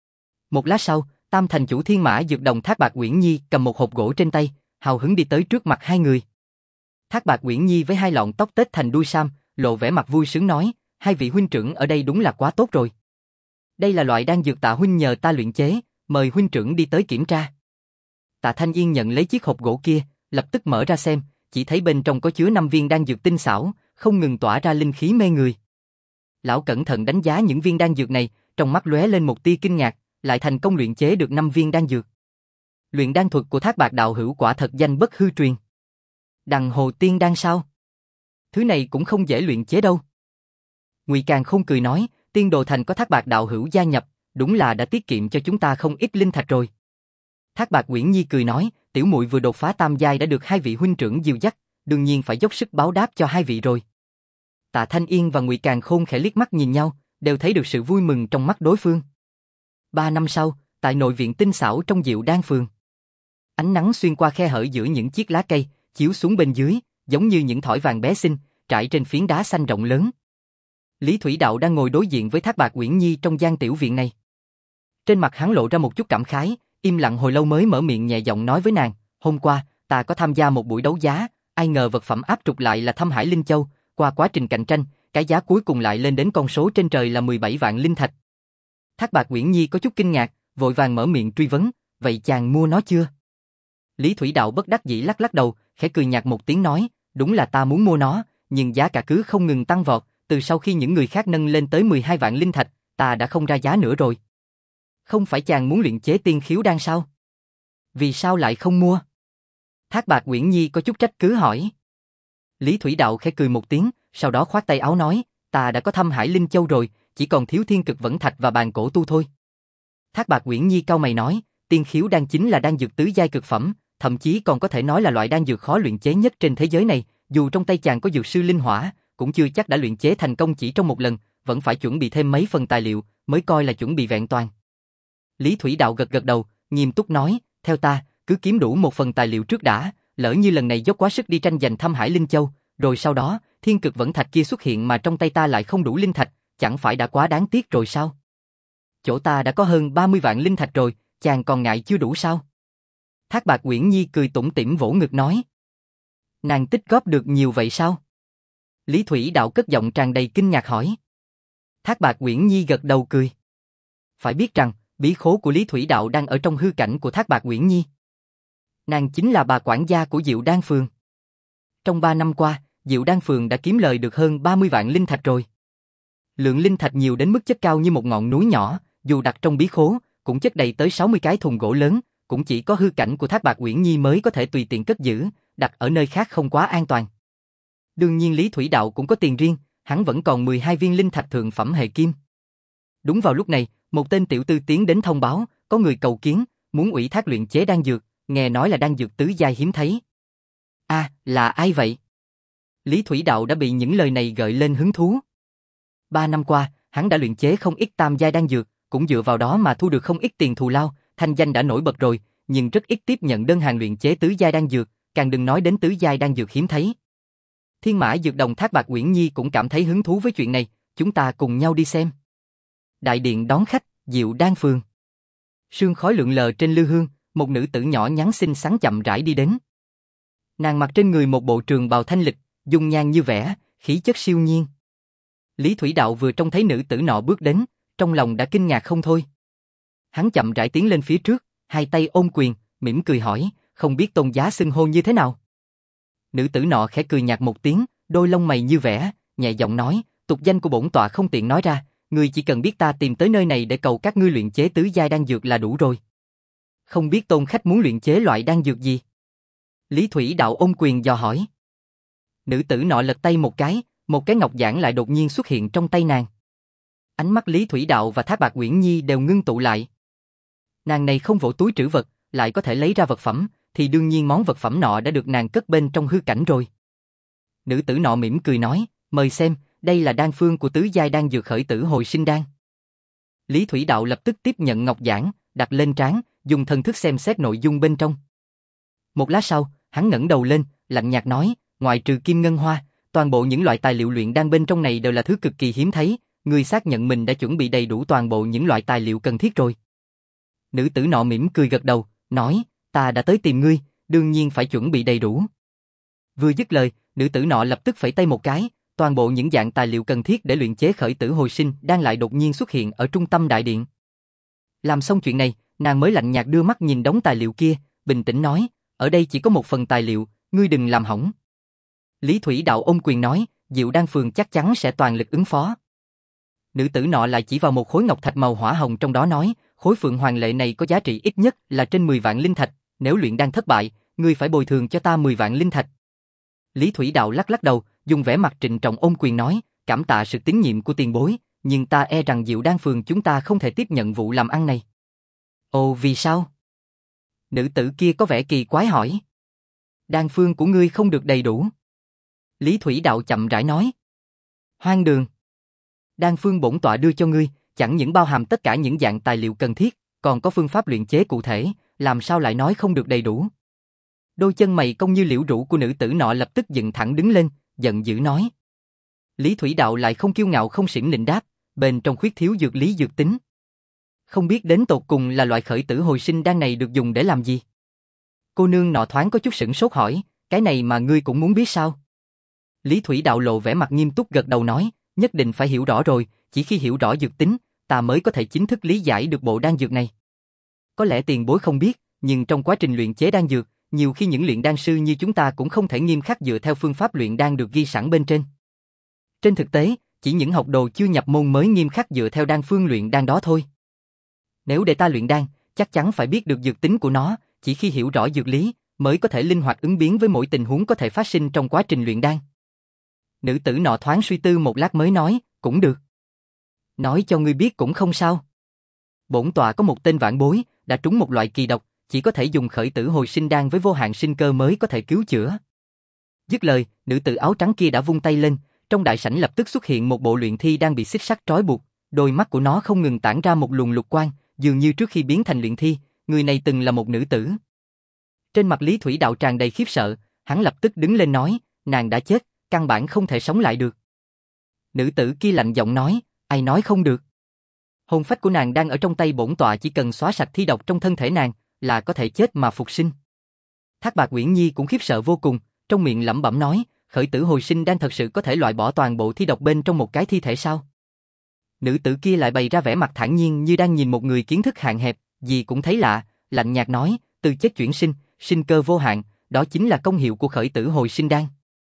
Một lát sau, tam thành chủ Thiên Mã Dược Đồng Thác Bạt Uyển Nhi cầm một hộp gỗ trên tay, hào hứng đi tới trước mặt hai người. Thác Bạt Uyển Nhi với hai lọn tóc tết thành đuôi sam, lộ vẻ mặt vui sướng nói, hai vị huynh trưởng ở đây đúng là quá tốt rồi. Đây là loại đan dược Tạ huynh nhờ ta luyện chế, mời huynh trưởng đi tới kiểm tra. Tạ Thanh Yên nhận lấy chiếc hộp gỗ kia, lập tức mở ra xem, chỉ thấy bên trong có chứa năm viên đan dược tinh xảo, không ngừng tỏa ra linh khí mê người. Lão cẩn thận đánh giá những viên đan dược này, trong mắt lóe lên một tia kinh ngạc, lại thành công luyện chế được năm viên đan dược. Luyện đan thuật của Thác Bạt đạo hữu quả thật danh bất hư truyền. Đằng hồ tiên đan sao? Thứ này cũng không dễ luyện chế đâu. Ngụy Càn Khôn cười nói, Tiên Đồ Thành có Thác Bạt đạo hữu gia nhập, đúng là đã tiết kiệm cho chúng ta không ít linh thạch rồi. Thác Bạt Uyển Nhi cười nói, tiểu muội vừa đột phá tam giai đã được hai vị huynh trưởng dìu dắt, đương nhiên phải dốc sức báo đáp cho hai vị rồi. Tạ Thanh Yên và Ngụy Càn Khôn khẽ liếc mắt nhìn nhau, đều thấy được sự vui mừng trong mắt đối phương. Ba năm sau, tại nội viện tinh xảo trong Diệu Đan Phường. Ánh nắng xuyên qua khe hở giữa những chiếc lá cây, chiếu xuống bên dưới, giống như những thỏi vàng bé xinh, trải trên phiến đá xanh rộng lớn. Lý Thủy Đạo đang ngồi đối diện với Thác Bạt Uyển Nhi trong gian tiểu viện này. Trên mặt hắn lộ ra một chút cảm khái, im lặng hồi lâu mới mở miệng nhẹ giọng nói với nàng, hôm qua, ta có tham gia một buổi đấu giá, ai ngờ vật phẩm áp trục lại là Thâm Hải Linh Châu, qua quá trình cạnh tranh, cái giá cuối cùng lại lên đến con số trên trời là mười bảy vạn linh thạch. Thác Bạt Uyển Nhi có chút kinh ngạc, vội vàng mở miệng truy vấn, vậy chàng mua nó chưa? Lý Thủy Đạo bất đắc dĩ lắc lắc đầu, khẽ cười nhạt một tiếng nói, đúng là ta muốn mua nó, nhưng giá cả cứ không ngừng tăng vọt, từ sau khi những người khác nâng lên tới mười hai vạn linh thạch, ta đã không ra giá nữa rồi. Không phải chàng muốn luyện chế tiên khiếu đan sao? Vì sao lại không mua? Thác Bạt Uyển Nhi có chút trách cứ hỏi. Lý Thủy Đạo khẽ cười một tiếng, sau đó khoát tay áo nói, ta đã có Thâm Hải Linh Châu rồi, chỉ còn thiếu Thiên Cực Vẫn Thạch và Bàn Cổ Tu thôi. Thác Bạt Uyển Nhi cau mày nói, tiên khiếu đan chính là đan dược tứ giai cực phẩm, thậm chí còn có thể nói là loại đan dược khó luyện chế nhất trên thế giới này, dù trong tay chàng có dược sư linh hỏa, cũng chưa chắc đã luyện chế thành công chỉ trong một lần, vẫn phải chuẩn bị thêm mấy phần tài liệu, mới coi là chuẩn bị vẹn toàn. Lý Thủy Đạo gật gật đầu, nghiêm túc nói, theo ta, cứ kiếm đủ một phần tài liệu trước đã, lỡ như lần này dốc quá sức đi tranh giành Thâm Hải Linh Châu, rồi sau đó, Thiên Cực Vẫn Thạch kia xuất hiện mà trong tay ta lại không đủ linh thạch, chẳng phải đã quá đáng tiếc rồi sao? Chỗ ta đã có hơn ba mươi vạn linh thạch rồi, chàng còn ngại chưa đủ sao? Thác Bạt Uyển Nhi cười tủm tỉm vỗ ngực nói. Nàng tích góp được nhiều vậy sao? Lý Thủy Đạo cất giọng tràn đầy kinh ngạc hỏi. Thác Bạt Uyển Nhi gật đầu cười. Phải biết rằng, bí khố của Lý Thủy Đạo đang ở trong hư cảnh của Thác Bạt Uyển Nhi. Nàng chính là bà quản gia của Diệu Đan Phường. Trong ba năm qua, Diệu Đan Phường đã kiếm lời được hơn ba mươi vạn linh thạch rồi. Lượng linh thạch nhiều đến mức chất cao như một ngọn núi nhỏ, dù đặt trong bí khố, cũng chất đầy tới sáu mươi cái thùng gỗ lớn, cũng chỉ có hư cảnh của Thác Bạt Uyển Nhi mới có thể tùy tiện cất giữ, đặt ở nơi khác không quá an toàn. Đương nhiên Lý Thủy Đạo cũng có tiền riêng, hắn vẫn còn mười hai viên linh thạch thượng phẩm hệ kim. Đúng vào lúc này, một tên tiểu tư tiến đến thông báo, có người cầu kiến, muốn ủy thác luyện chế đan dược, nghe nói là đan dược tứ giai hiếm thấy. A, à, là ai vậy? Lý Thủy Đạo đã bị những lời này gợi lên hứng thú. Ba năm qua, hắn đã luyện chế không ít tam giai đan dược, cũng dựa vào đó mà thu được không ít tiền thù lao, thanh danh đã nổi bật rồi, nhưng rất ít tiếp nhận đơn hàng luyện chế tứ giai đan dược, càng đừng nói đến tứ giai đan dược hiếm thấy. Thiên Mã Dược Đồng Thác Bạt Uyển Nhi cũng cảm thấy hứng thú với chuyện này, chúng ta cùng nhau đi xem. Đại điện đón khách, Diệu Đan Phường. Sương khói lượn lờ trên lư hương, một nữ tử nhỏ nhắn xinh xắn chậm rãi đi đến. Nàng mặc trên người một bộ trường bào thanh lịch, dung nhan như vẽ, khí chất siêu nhiên. Lý Thủy Đạo vừa trông thấy nữ tử nọ bước đến, trong lòng đã kinh ngạc không thôi. Hắn chậm rãi tiến lên phía trước, hai tay ôm quyền, mỉm cười hỏi, không biết tôn giá xưng hô như thế nào. Nữ tử nọ khẽ cười nhạt một tiếng, đôi lông mày như vẽ, nhẹ giọng nói, tục danh của bổn tọa không tiện nói ra, ngươi chỉ cần biết ta tìm tới nơi này để cầu các ngươi luyện chế tứ giai đan dược là đủ rồi. Không biết tôn khách muốn luyện chế loại đan dược gì? Lý Thủy Đạo ôm quyền dò hỏi. Nữ tử nọ lật tay một cái, một cái ngọc giản lại đột nhiên xuất hiện trong tay nàng. Ánh mắt Lý Thủy Đạo và Thác Bạt Uyển Nhi đều ngưng tụ lại. Nàng này không vỗ túi trữ vật, lại có thể lấy ra vật phẩm, thì đương nhiên món vật phẩm nọ đã được nàng cất bên trong hư cảnh rồi. Nữ tử nọ mỉm cười nói, mời xem, đây là đan phương của tứ giai đan dược khởi tử hồi sinh đan. Lý Thủy Đạo lập tức tiếp nhận ngọc giản, đặt lên trán, dùng thần thức xem xét nội dung bên trong. Một lát sau, hắn ngẩng đầu lên, lạnh nhạt nói, ngoại trừ kim ngân hoa, toàn bộ những loại tài liệu luyện đan bên trong này đều là thứ cực kỳ hiếm thấy, ngươi xác nhận mình đã chuẩn bị đầy đủ toàn bộ những loại tài liệu cần thiết rồi. Nữ tử nọ mỉm cười gật đầu, nói, ta đã tới tìm ngươi, đương nhiên phải chuẩn bị đầy đủ. Vừa dứt lời, nữ tử nọ lập tức phẩy tay một cái, toàn bộ những dạng tài liệu cần thiết để luyện chế khởi tử hồi sinh đang lại đột nhiên xuất hiện ở trung tâm đại điện. Làm xong chuyện này, nàng mới lạnh nhạt đưa mắt nhìn đống tài liệu kia, bình tĩnh nói, ở đây chỉ có một phần tài liệu, ngươi đừng làm hỏng. Lý Thủy Đạo ôm quyền nói, Diệu Đan Phường chắc chắn sẽ toàn lực ứng phó. Nữ tử nọ lại chỉ vào một khối ngọc thạch màu hỏa hồng trong đó nói, khối phượng hoàng lệ này có giá trị ít nhất là trên mười vạn linh thạch, nếu luyện đan thất bại, ngươi phải bồi thường cho ta mười vạn linh thạch. Lý Thủy Đạo lắc lắc đầu, dùng vẻ mặt trịnh trọng ôm quyền nói, cảm tạ sự tín nhiệm của tiền bối, nhưng ta e rằng Diệu Đan Phường chúng ta không thể tiếp nhận vụ làm ăn này. Ồ, vì sao? Nữ tử kia có vẻ kỳ quái hỏi. Đan phương của ngươi không được đầy đủ. Lý Thủy Đạo chậm rãi nói. Hoang đường. Đan phương bổn tọa đưa cho ngươi, chẳng những bao hàm tất cả những dạng tài liệu cần thiết, còn có phương pháp luyện chế cụ thể, làm sao lại nói không được đầy đủ. Đôi chân mày cong như liễu rũ của nữ tử nọ lập tức dựng thẳng đứng lên, giận dữ nói. Lý Thủy Đạo lại không kiêu ngạo không xiểm nịnh đáp, bên trong khuyết thiếu dược lý dược tính. Không biết đến tột cùng là loại khởi tử hồi sinh đan này được dùng để làm gì? Cô nương nọ thoáng có chút sửng sốt hỏi, cái này mà ngươi cũng muốn biết sao? Lý Thủy Đạo lộ vẻ mặt nghiêm túc gật đầu nói, nhất định phải hiểu rõ rồi, chỉ khi hiểu rõ dược tính, ta mới có thể chính thức lý giải được bộ đan dược này. Có lẽ tiền bối không biết, nhưng trong quá trình luyện chế đan dược, nhiều khi những luyện đan sư như chúng ta cũng không thể nghiêm khắc dựa theo phương pháp luyện đan được ghi sẵn bên trên. Trên thực tế, chỉ những học đồ chưa nhập môn mới nghiêm khắc dựa theo đan phương luyện đan đó thôi. Nếu để ta luyện đan, chắc chắn phải biết được dược tính của nó, chỉ khi hiểu rõ dược lý, mới có thể linh hoạt ứng biến với mỗi tình huống có thể phát sinh trong quá trình luyện đan. Nữ tử nọ thoáng suy tư một lát mới nói, cũng được. Nói cho ngươi biết cũng không sao. Bổn tọa có một tên vãn bối, đã trúng một loại kỳ độc, chỉ có thể dùng khởi tử hồi sinh đan với vô hạn sinh cơ mới có thể cứu chữa. Dứt lời, nữ tử áo trắng kia đã vung tay lên, trong đại sảnh lập tức xuất hiện một bộ luyện thi đang bị xích sắt trói buộc, đôi mắt của nó không ngừng tản ra một luồng lục quang, dường như trước khi biến thành luyện thi, người này từng là một nữ tử. Trên mặt Lý Thủy Đạo tràn đầy khiếp sợ, hắn lập tức đứng lên nói, nàng đã chết, căn bản không thể sống lại được. Nữ tử kia lạnh giọng nói, ai nói không được. Hồn phách của nàng đang ở trong tay bổn tọa, chỉ cần xóa sạch thi độc trong thân thể nàng, là có thể chết mà phục sinh. Thác Bạt Uyển Nhi cũng khiếp sợ vô cùng, trong miệng lẩm bẩm nói, khởi tử hồi sinh đang thật sự có thể loại bỏ toàn bộ thi độc bên trong một cái thi thể sao? Nữ tử kia lại bày ra vẻ mặt thản nhiên như đang nhìn một người kiến thức hạn hẹp, gì cũng thấy lạ, lạnh nhạt nói, từ chết chuyển sinh, sinh cơ vô hạn, đó chính là công hiệu của khởi tử hồi sinh đan.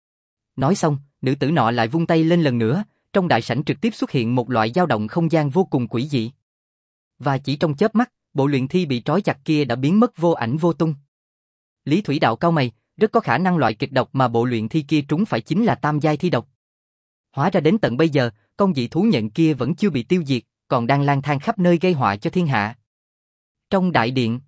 Nói xong, nữ tử nọ lại vung tay lên lần nữa, trong đại sảnh trực tiếp xuất hiện một loại dao động không gian vô cùng quỷ dị. Và chỉ trong chớp mắt, bộ luyện thi bị trói chặt kia đã biến mất vô ảnh vô tung. Lý Thủy Đạo cau mày, rất có khả năng loại kịch độc mà bộ luyện thi kia trúng phải chính là tam giai thi độc. Hóa ra đến tận bây giờ, con dị thú nhận kia vẫn chưa bị tiêu diệt, còn đang lang thang khắp nơi gây họa cho thiên hạ. Trong đại điện,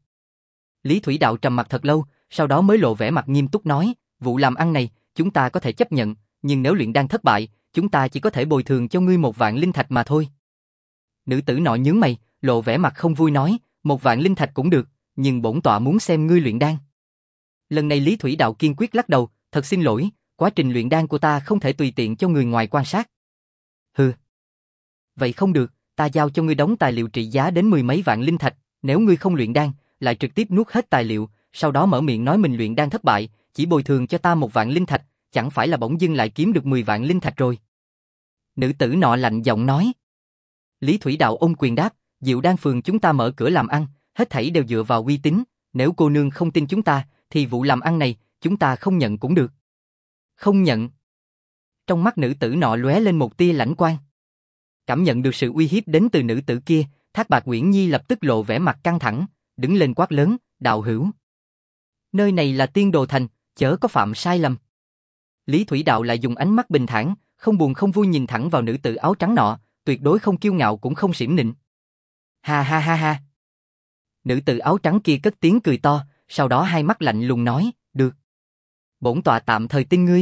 Lý Thủy Đạo trầm mặt thật lâu, sau đó mới lộ vẻ mặt nghiêm túc nói, vụ làm ăn này, chúng ta có thể chấp nhận, nhưng nếu luyện đan thất bại, chúng ta chỉ có thể bồi thường cho ngươi một vạn linh thạch mà thôi. Nữ tử nọ nhướng mày, lộ vẻ mặt không vui nói, một vạn linh thạch cũng được, nhưng bổn tọa muốn xem ngươi luyện đan. Lần này Lý Thủy Đạo kiên quyết lắc đầu, thật xin lỗi, quá trình luyện đan của ta không thể tùy tiện cho người ngoài quan sát. Hừ. Vậy không được, ta giao cho ngươi đóng tài liệu trị giá đến mười mấy vạn linh thạch, nếu ngươi không luyện đan, lại trực tiếp nuốt hết tài liệu, sau đó mở miệng nói mình luyện đan thất bại, chỉ bồi thường cho ta một vạn linh thạch, chẳng phải là bỗng dưng lại kiếm được mười vạn linh thạch rồi. Nữ tử nọ lạnh giọng nói. Lý Thủy Đạo ôm quyền đáp, Diệu Đan Phường chúng ta mở cửa làm ăn, hết thảy đều dựa vào uy tín, nếu cô nương không tin chúng ta, thì vụ làm ăn này, chúng ta không nhận cũng được. Không nhận. Trong mắt nữ tử nọ lóe lên một tia lãnh quang. Cảm nhận được sự uy hiếp đến từ nữ tử kia, Thác Bạt Uyển Nhi lập tức lộ vẻ mặt căng thẳng, đứng lên quát lớn, đạo hữu. Nơi này là Tiên Đồ Thành, chớ có phạm sai lầm. Lý Thủy Đạo lại dùng ánh mắt bình thản, không buồn không vui nhìn thẳng vào nữ tử áo trắng nọ, tuyệt đối không kiêu ngạo cũng không xiểm nịnh. Ha ha ha ha. Nữ tử áo trắng kia cất tiếng cười to, sau đó hai mắt lạnh lùng nói, được. Bổn tọa tạm thời tin ngươi.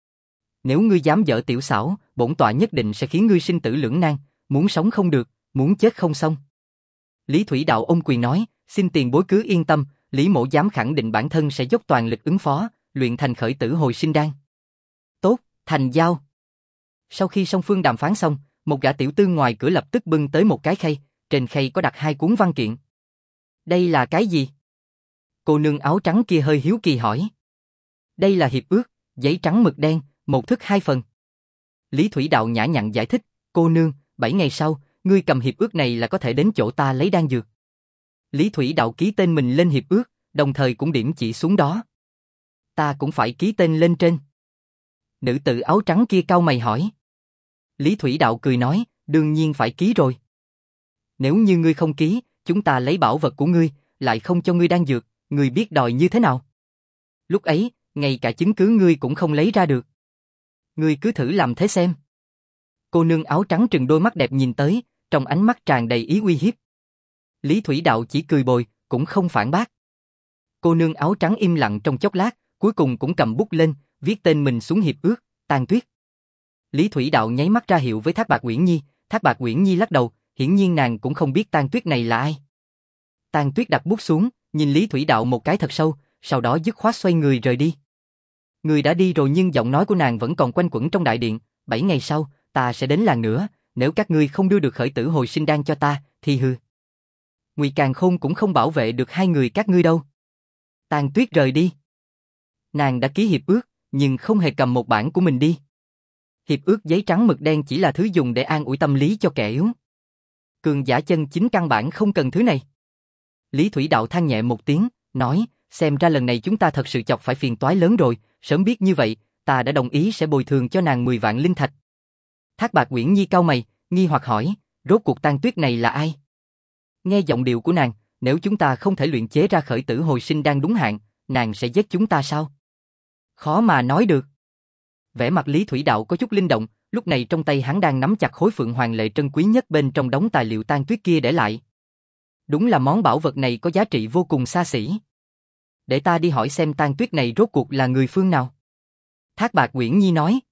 Nếu ngươi dám dở tiểu xảo, bổn tọa nhất định sẽ khiến ngươi sinh tử lưỡng nan, muốn sống không được, muốn chết không xong. Lý Thủy Đạo ôm quyền nói, xin tiền bối cứ yên tâm, Lý mỗ dám khẳng định bản thân sẽ dốc toàn lực ứng phó, luyện thành khởi tử hồi sinh đan. Tốt, thành giao. Sau khi song phương đàm phán xong, một gã tiểu tư ngoài cửa lập tức bưng tới một cái khay, trên khay có đặt hai cuốn văn kiện. Đây là cái gì? Cô nương áo trắng kia hơi hiếu kỳ hỏi. Đây là hiệp ước, giấy trắng mực đen, một thức hai phần. Lý Thủy Đạo nhã nhặn giải thích, cô nương, bảy ngày sau, ngươi cầm hiệp ước này là có thể đến chỗ ta lấy đan dược. Lý Thủy Đạo ký tên mình lên hiệp ước, đồng thời cũng điểm chỉ xuống đó. Ta cũng phải ký tên lên trên. Nữ tử áo trắng kia cau mày hỏi. Lý Thủy Đạo cười nói, đương nhiên phải ký rồi. Nếu như ngươi không ký, chúng ta lấy bảo vật của ngươi, lại không cho ngươi đan dược, ngươi biết đòi như thế nào? Lúc ấy, ngay cả chứng cứ ngươi cũng không lấy ra được. Ngươi cứ thử làm thế xem. Cô nương áo trắng trừng đôi mắt đẹp nhìn tới, trong ánh mắt tràn đầy ý uy hiếp. Lý Thủy Đạo chỉ cười bồi, cũng không phản bác. Cô nương áo trắng im lặng trong chốc lát, cuối cùng cũng cầm bút lên, viết tên mình xuống hiệp ước, Tàn Tuyết. Lý Thủy Đạo nháy mắt ra hiệu với Thác Bạt Uyển Nhi, Thác Bạt Uyển Nhi lắc đầu, hiển nhiên nàng cũng không biết Tang Tuyết này là ai. Tang Tuyết đặt bút xuống, nhìn Lý Thủy Đạo một cái thật sâu, sau đó dứt khoát xoay người rời đi. Người đã đi rồi nhưng giọng nói của nàng vẫn còn quanh quẩn trong đại điện, bảy ngày sau, ta sẽ đến làng nữa, nếu các ngươi không đưa được khởi tử hồi sinh đan cho ta, thì hừ. Ngụy Càn Khôn cũng không bảo vệ được hai người các ngươi đâu. Tang Tuyết rời đi. Nàng đã ký hiệp ước, nhưng không hề cầm một bản của mình đi. Hiệp ước giấy trắng mực đen chỉ là thứ dùng để an ủi tâm lý cho kẻ yếu. Cường giả chân chính căn bản không cần thứ này. Lý Thủy Đạo than nhẹ một tiếng, nói, xem ra lần này chúng ta thật sự chọc phải phiền toái lớn rồi, sớm biết như vậy, ta đã đồng ý sẽ bồi thường cho nàng mười vạn linh thạch. Thác Bạt Uyển Nhi cau mày, nghi hoặc hỏi, rốt cuộc Tang Tuyết này là ai? Nghe giọng điệu của nàng, nếu chúng ta không thể luyện chế ra khởi tử hồi sinh đan đúng hạn, nàng sẽ giết chúng ta sao? Khó mà nói được. Vẻ mặt Lý Thủy Đạo có chút linh động, lúc này trong tay hắn đang nắm chặt khối phượng hoàng lệ trân quý nhất bên trong đống tài liệu Tang Tuyết kia để lại. Đúng là món bảo vật này có giá trị vô cùng xa xỉ. Để ta đi hỏi xem Tang Tuyết này rốt cuộc là người phương nào. Thác Bạt Uyển Nhi nói.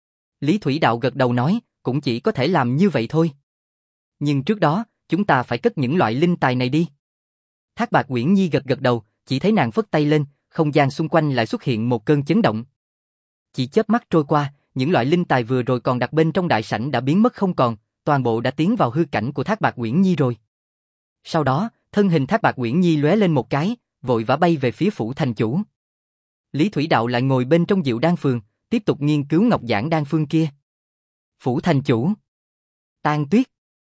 Lý Thủy Đạo gật đầu nói, cũng chỉ có thể làm như vậy thôi. Nhưng trước đó, chúng ta phải cất những loại linh tài này đi. Thác Bạt Uyển Nhi gật gật đầu, chỉ thấy nàng phất tay lên, không gian xung quanh lại xuất hiện một cơn chấn động. Chỉ chớp mắt trôi qua, những loại linh tài vừa rồi còn đặt bên trong đại sảnh đã biến mất không còn, toàn bộ đã tiến vào hư cảnh của Thác Bạt Uyển Nhi rồi. Sau đó, thân hình Thác Bạt Uyển Nhi lóe lên một cái, vội vã bay về phía phủ thành chủ. Lý Thủy Đạo lại ngồi bên trong Diệu Đan Phường, tiếp tục nghiên cứu ngọc giản đan phương kia. Phủ thành chủ. Tang Tuyết.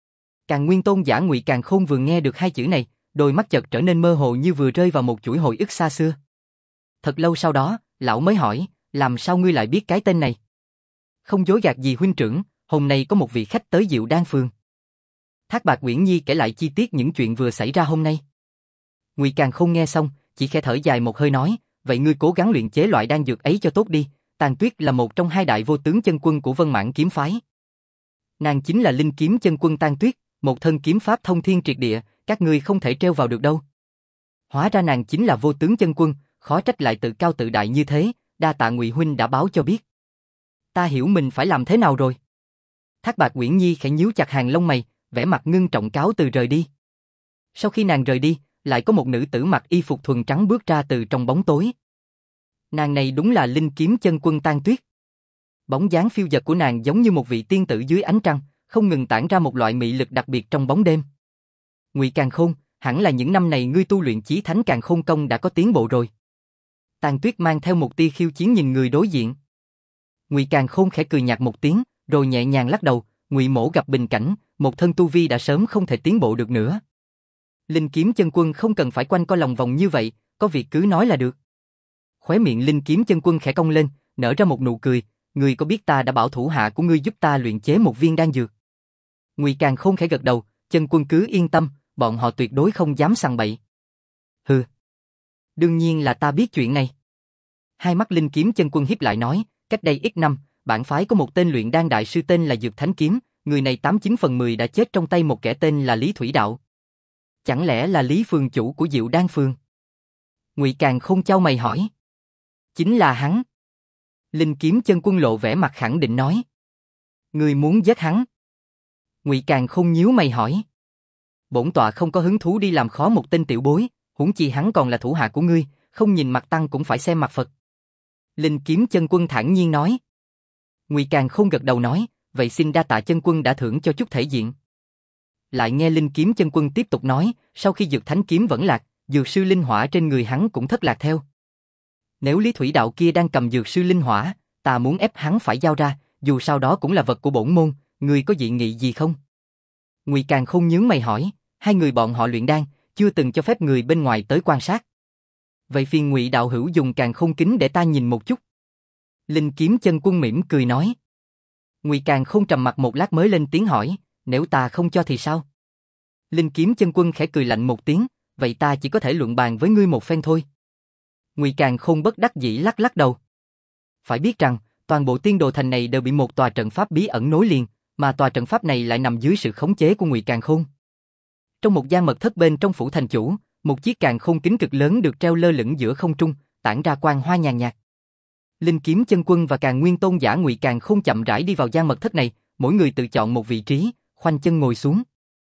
Càn Nguyên Tôn giả Ngụy Càn Khôn vừa nghe được hai chữ này, đôi mắt chợt trở nên mơ hồ như vừa rơi vào một chuỗi hồi ức xa xưa. Thật lâu sau đó, lão mới hỏi, làm sao ngươi lại biết cái tên này? Không dối gạt gì huynh trưởng, hôm nay có một vị khách tới Diệu Đan Phường. Thác Bạt Uyển Nhi kể lại chi tiết những chuyện vừa xảy ra hôm nay. Ngụy Càn Khôn nghe xong, chỉ khẽ thở dài một hơi nói, vậy ngươi cố gắng luyện chế loại đan dược ấy cho tốt đi. Tang Tuyết là một trong hai đại vô tướng chân quân của Vân Mãn kiếm phái. Nàng chính là linh kiếm chân quân Tang Tuyết, một thân kiếm pháp thông thiên triệt địa, các ngươi không thể trêu vào được đâu. Hóa ra nàng chính là vô tướng chân quân, khó trách lại tự cao tự đại như thế, đa tạ Ngụy huynh đã báo cho biết. Ta hiểu mình phải làm thế nào rồi. Thác Bạt Uyển Nhi khẽ nhíu chặt hàng lông mày, vẻ mặt ngưng trọng cáo từ rời đi. Sau khi nàng rời đi, lại có một nữ tử mặc y phục thuần trắng bước ra từ trong bóng tối. Nàng này đúng là linh kiếm chân quân Tang Tuyết. Bóng dáng phiêu dật của nàng giống như một vị tiên tử dưới ánh trăng, không ngừng tản ra một loại mị lực đặc biệt trong bóng đêm. Ngụy Càn Khôn, hẳn là những năm này ngươi tu luyện Chí Thánh Càn Khôn công đã có tiến bộ rồi. Tang Tuyết mang theo một tia khiêu chiến nhìn người đối diện. Ngụy Càn Khôn khẽ cười nhạt một tiếng, rồi nhẹ nhàng lắc đầu. Ngụy Mỗ gặp bình cảnh, một thân tu vi đã sớm không thể tiến bộ được nữa. Linh kiếm chân quân không cần phải quanh co lòng vòng như vậy, có việc cứ nói là được. Khóe miệng linh kiếm chân quân khẽ cong lên, nở ra một nụ cười. Ngươi có biết ta đã bảo thủ hạ của ngươi giúp ta luyện chế một viên đan dược? Ngụy Càn Khôn khẽ gật đầu, chân quân cứ yên tâm, bọn họ tuyệt đối không dám sằng bậy. Hừ, đương nhiên là ta biết chuyện này. Hai mắt linh kiếm chân quân híp lại nói, cách đây ít năm, bản phái có một tên luyện đan đại sư tên là Dược Thánh Kiếm, người này tám chín phần mười đã chết trong tay một kẻ tên là Lý Thủy Đạo. Chẳng lẽ là Lý phường chủ của Diệu Đan Phường? Ngụy Càn Khôn chau mày hỏi. Chính là hắn. Linh kiếm chân quân lộ vẻ mặt khẳng định nói. Ngươi muốn giết hắn? Ngụy Càn Khôn nhíu mày hỏi. Bổn tọa không có hứng thú đi làm khó một tên tiểu bối, huống chi hắn còn là thủ hạ của ngươi, không nhìn mặt tăng cũng phải xem mặt Phật. Linh kiếm chân quân thản nhiên nói. Ngụy Càn Khôn gật đầu nói, vậy xin đa tạ chân quân đã thưởng cho chút thể diện. Lại nghe linh kiếm chân quân tiếp tục nói, sau khi Dược Thánh Kiếm vẫn lạc, dược sư linh hỏa trên người hắn cũng thất lạc theo. Nếu Lý Thủy Đạo kia đang cầm dược sư linh hỏa, ta muốn ép hắn phải giao ra, dù sao đó cũng là vật của bổn môn, ngươi có dị nghị gì không? Ngụy Càn Khôn nhướng mày hỏi, hai người bọn họ luyện đan, chưa từng cho phép người bên ngoài tới quan sát. Vậy phiền Ngụy đạo hữu dùng Càn Khôn kính để ta nhìn một chút. Linh kiếm chân quân mỉm cười nói. Ngụy Càn Khôn trầm mặt một lát mới lên tiếng hỏi, nếu ta không cho thì sao? Linh kiếm chân quân khẽ cười lạnh một tiếng, vậy ta chỉ có thể luận bàn với ngươi một phen thôi. Ngụy Càn Khôn bất đắc dĩ lắc lắc đầu. Phải biết rằng, toàn bộ tiên đồ thành này đều bị một tòa trận pháp bí ẩn nối liền, mà tòa trận pháp này lại nằm dưới sự khống chế của Ngụy Càn Khôn. Trong một gian mật thất bên trong phủ thành chủ, một chiếc càn khôn kính cực lớn được treo lơ lửng giữa không trung, tản ra quang hoa nhàn nhạt. Linh Kiếm Chân Quân và Càn Nguyên Tôn giả Ngụy Càn Khôn chậm rãi đi vào gian mật thất này, mỗi người tự chọn một vị trí, khoanh chân ngồi xuống.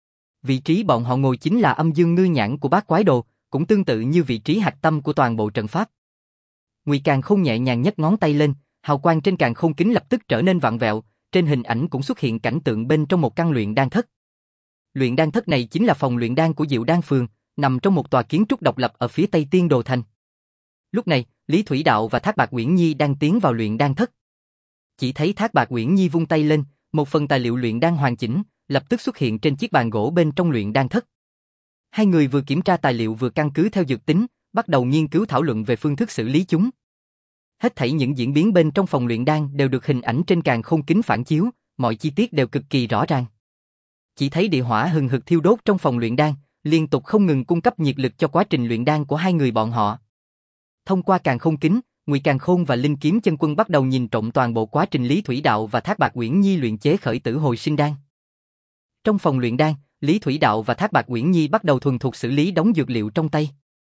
Vị trí bọn họ ngồi chính là âm dương ngư nhãn của bát quái đồ, cũng tương tự như vị trí hạch tâm của toàn bộ trận pháp. Ngụy Càn Khôn nhẹ nhàng nhấc ngón tay lên, hào quang trên càn khôn kính lập tức trở nên vặn vẹo, trên hình ảnh cũng xuất hiện cảnh tượng bên trong một căn luyện đan thất. Luyện đan thất này chính là phòng luyện đan của Diệu Đan Phường, nằm trong một tòa kiến trúc độc lập ở phía tây Tiên Đồ Thành. Lúc này, Lý Thủy Đạo và Thác Bạt Uyển Nhi đang tiến vào luyện đan thất. Chỉ thấy Thác Bạt Uyển Nhi vung tay lên, một phần tài liệu luyện đan hoàn chỉnh, lập tức xuất hiện trên chiếc bàn gỗ bên trong luyện đan thất. Hai người vừa kiểm tra tài liệu vừa căn cứ theo dược tính, bắt đầu nghiên cứu thảo luận về phương thức xử lý chúng. Hết thảy những diễn biến bên trong phòng luyện đan đều được hình ảnh trên càn khôn kính phản chiếu, mọi chi tiết đều cực kỳ rõ ràng. Chỉ thấy địa hỏa hừng hực thiêu đốt trong phòng luyện đan, liên tục không ngừng cung cấp nhiệt lực cho quá trình luyện đan của hai người bọn họ. Thông qua càn khôn kính, Ngụy Càn Khôn và Linh Kiếm Chân Quân bắt đầu nhìn trộm toàn bộ quá trình Lý Thủy Đạo và Thác Bạt Uyển Nhi luyện chế khởi tử hồi sinh đan. Trong phòng luyện đan, Lý Thủy Đạo và Thác Bạt Uyển Nhi bắt đầu thuần thục xử lý đống dược liệu trong tay.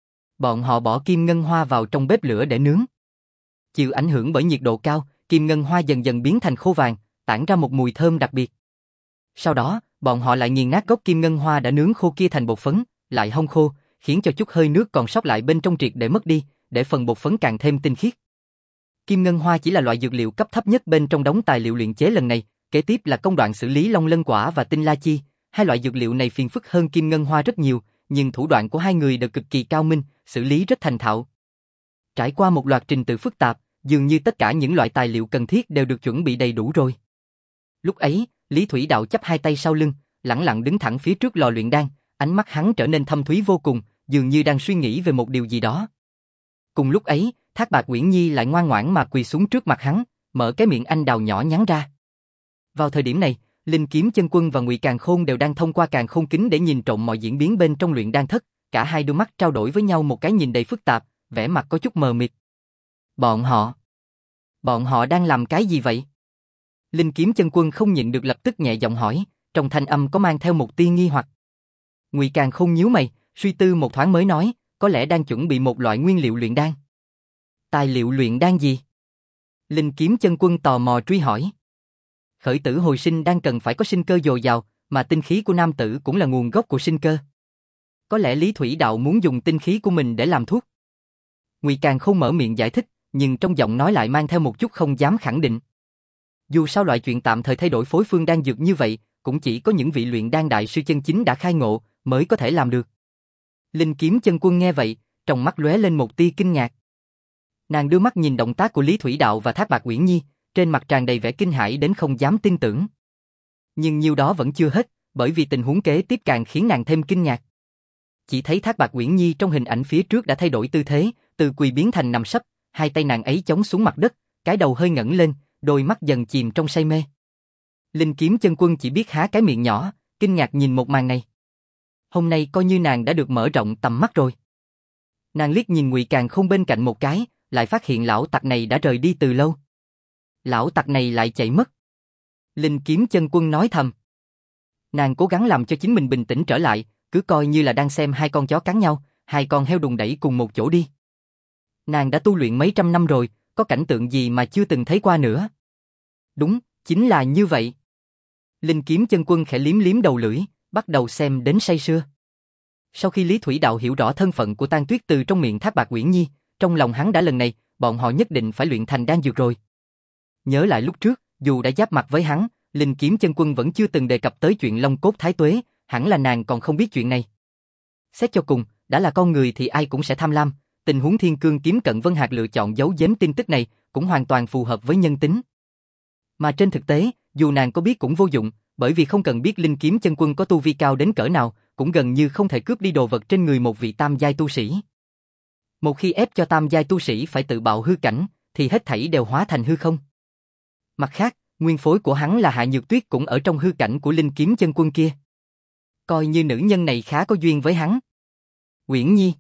Bọn họ bỏ kim ngân hoa vào trong bếp lửa để nướng. Chịu ảnh hưởng bởi nhiệt độ cao, kim ngân hoa dần dần biến thành khô vàng, tản ra một mùi thơm đặc biệt. Sau đó, bọn họ lại nghiền nát gốc kim ngân hoa đã nướng khô kia thành bột phấn, lại hong khô, khiến cho chút hơi nước còn sót lại bên trong triệt để mất đi, để phần bột phấn càng thêm tinh khiết. Kim ngân hoa chỉ là loại dược liệu cấp thấp nhất bên trong đống tài liệu luyện chế lần này, kế tiếp là công đoạn xử lý long lân quả và tinh la chi. Hai loại dược liệu này phiền phức hơn kim ngân hoa rất nhiều, nhưng thủ đoạn của hai người đều cực kỳ cao minh, xử lý rất thành thạo. Trải qua một loạt trình tự phức tạp, dường như tất cả những loại tài liệu cần thiết đều được chuẩn bị đầy đủ rồi. Lúc ấy, Lý Thủy Đạo chắp hai tay sau lưng, lẳng lặng đứng thẳng phía trước lò luyện đan, ánh mắt hắn trở nên thâm thúy vô cùng, dường như đang suy nghĩ về một điều gì đó. Cùng lúc ấy, Thác Bạt Uyển Nhi lại ngoan ngoãn mà quỳ xuống trước mặt hắn, mở cái miệng anh đào nhỏ nhắn ra. Vào thời điểm này, Linh Kiếm Chân Quân và Ngụy Càn Khôn đều đang thông qua càn khôn kính để nhìn trộm mọi diễn biến bên trong luyện đan thất, cả hai đôi mắt trao đổi với nhau một cái nhìn đầy phức tạp, vẻ mặt có chút mờ mịt. Bọn họ, bọn họ đang làm cái gì vậy? Linh Kiếm Chân Quân không nhịn được lập tức nhẹ giọng hỏi, trong thanh âm có mang theo một tia nghi hoặc. Ngụy Càn Khôn nhíu mày, suy tư một thoáng mới nói, có lẽ đang chuẩn bị một loại nguyên liệu luyện đan. Tài liệu luyện đan gì? Linh Kiếm Chân Quân tò mò truy hỏi. Khởi tử hồi sinh đang cần phải có sinh cơ dồi dào, mà tinh khí của nam tử cũng là nguồn gốc của sinh cơ. Có lẽ Lý Thủy Đạo muốn dùng tinh khí của mình để làm thuốc. Ngụy Càn Khôn mở miệng giải thích, nhưng trong giọng nói lại mang theo một chút không dám khẳng định. Dù sao loại chuyện tạm thời thay đổi phối phương đan dược như vậy, cũng chỉ có những vị luyện đan đại sư chân chính đã khai ngộ mới có thể làm được. Linh Kiếm Chân Quân nghe vậy, trong mắt lóe lên một tia kinh ngạc. Nàng đưa mắt nhìn động tác của Lý Thủy Đạo và Thác Bạt Uyển Nhi, trên mặt tràn đầy vẻ kinh hãi đến không dám tin tưởng. Nhưng nhiêu đó vẫn chưa hết, bởi vì tình huống kế tiếp càng khiến nàng thêm kinh ngạc. Chỉ thấy Thác Bạt Uyển Nhi trong hình ảnh phía trước đã thay đổi tư thế, từ quỳ biến thành nằm sấp, hai tay nàng ấy chống xuống mặt đất, cái đầu hơi ngẩng lên, đôi mắt dần chìm trong say mê. Linh Kiếm Chân Quân chỉ biết há cái miệng nhỏ, kinh ngạc nhìn một màn này. Hôm nay coi như nàng đã được mở rộng tầm mắt rồi. Nàng liếc nhìn Ngụy Càn Khôn bên cạnh một cái, lại phát hiện lão tặc này đã rời đi từ lâu. Lão tặc này lại chạy mất. Linh Kiếm Chân Quân nói thầm. Nàng cố gắng làm cho chính mình bình tĩnh trở lại, cứ coi như là đang xem hai con chó cắn nhau, hai con heo đùng đẩy cùng một chỗ đi. Nàng đã tu luyện mấy trăm năm rồi, có cảnh tượng gì mà chưa từng thấy qua nữa. Đúng, chính là như vậy. Linh Kiếm Chân Quân khẽ liếm liếm đầu lưỡi, bắt đầu xem đến say sưa. Sau khi Lý Thủy Đạo hiểu rõ thân phận của Tang Tuyết từ trong miệng Thác Bạt Uyển Nhi, trong lòng hắn đã lần này, bọn họ nhất định phải luyện thành đan dược rồi. Nhớ lại lúc trước, dù đã giáp mặt với hắn, Linh Kiếm Chân Quân vẫn chưa từng đề cập tới chuyện Long Cốt Thái Tuế, hẳn là nàng còn không biết chuyện này. Xét cho cùng, đã là con người thì ai cũng sẽ tham lam, tình huống Thiên Cương Kiếm Cận Vân Hạc lựa chọn giấu giếm tin tức này cũng hoàn toàn phù hợp với nhân tính. Mà trên thực tế, dù nàng có biết cũng vô dụng, bởi vì không cần biết Linh Kiếm Chân Quân có tu vi cao đến cỡ nào, cũng gần như không thể cướp đi đồ vật trên người một vị tam giai tu sĩ. Một khi ép cho tam giai tu sĩ phải tự bạo hư cảnh, thì hết thảy đều hóa thành hư không. Mặt khác, nguyên phối của hắn là Hạ Nhược Tuyết cũng ở trong hư cảnh của Linh Kiếm Chân Quân kia. Coi như nữ nhân này khá có duyên với hắn. Uyển Nhi,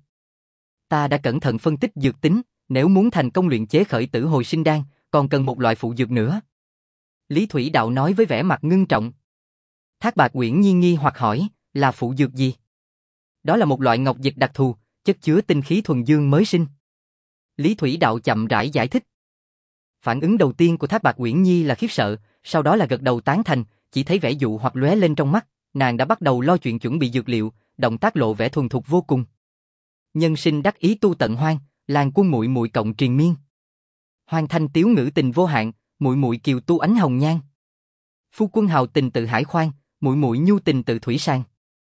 ta đã cẩn thận phân tích dược tính, nếu muốn thành công luyện chế khởi tử hồi sinh đan, còn cần một loại phụ dược nữa. Lý Thủy Đạo nói với vẻ mặt ngưng trọng. Thác Bạt Uyển Nhi nghi hoặc hỏi, là phụ dược gì? Đó là một loại ngọc dịch đặc thù, chất chứa tinh khí thuần dương mới sinh. Lý Thủy Đạo chậm rãi giải thích. Phản ứng đầu tiên của Thác Bạt Uyển Nhi là khiếp sợ, sau đó là gật đầu tán thành, chỉ thấy vẻ dụ hoặc lóe lên trong mắt, nàng đã bắt đầu lo chuyện chuẩn bị dược liệu, động tác lộ vẻ thuần thục vô cùng. Nhân sinh đắc ý tu tận hoang, làng quân muội muội cộng triền miên. Hoang thanh tiếu ngữ tình vô hạn, muội muội kiều tu ánh hồng nhan. Phu quân hào tình tự hải khoan, muội muội nhu tình tự thủy sang.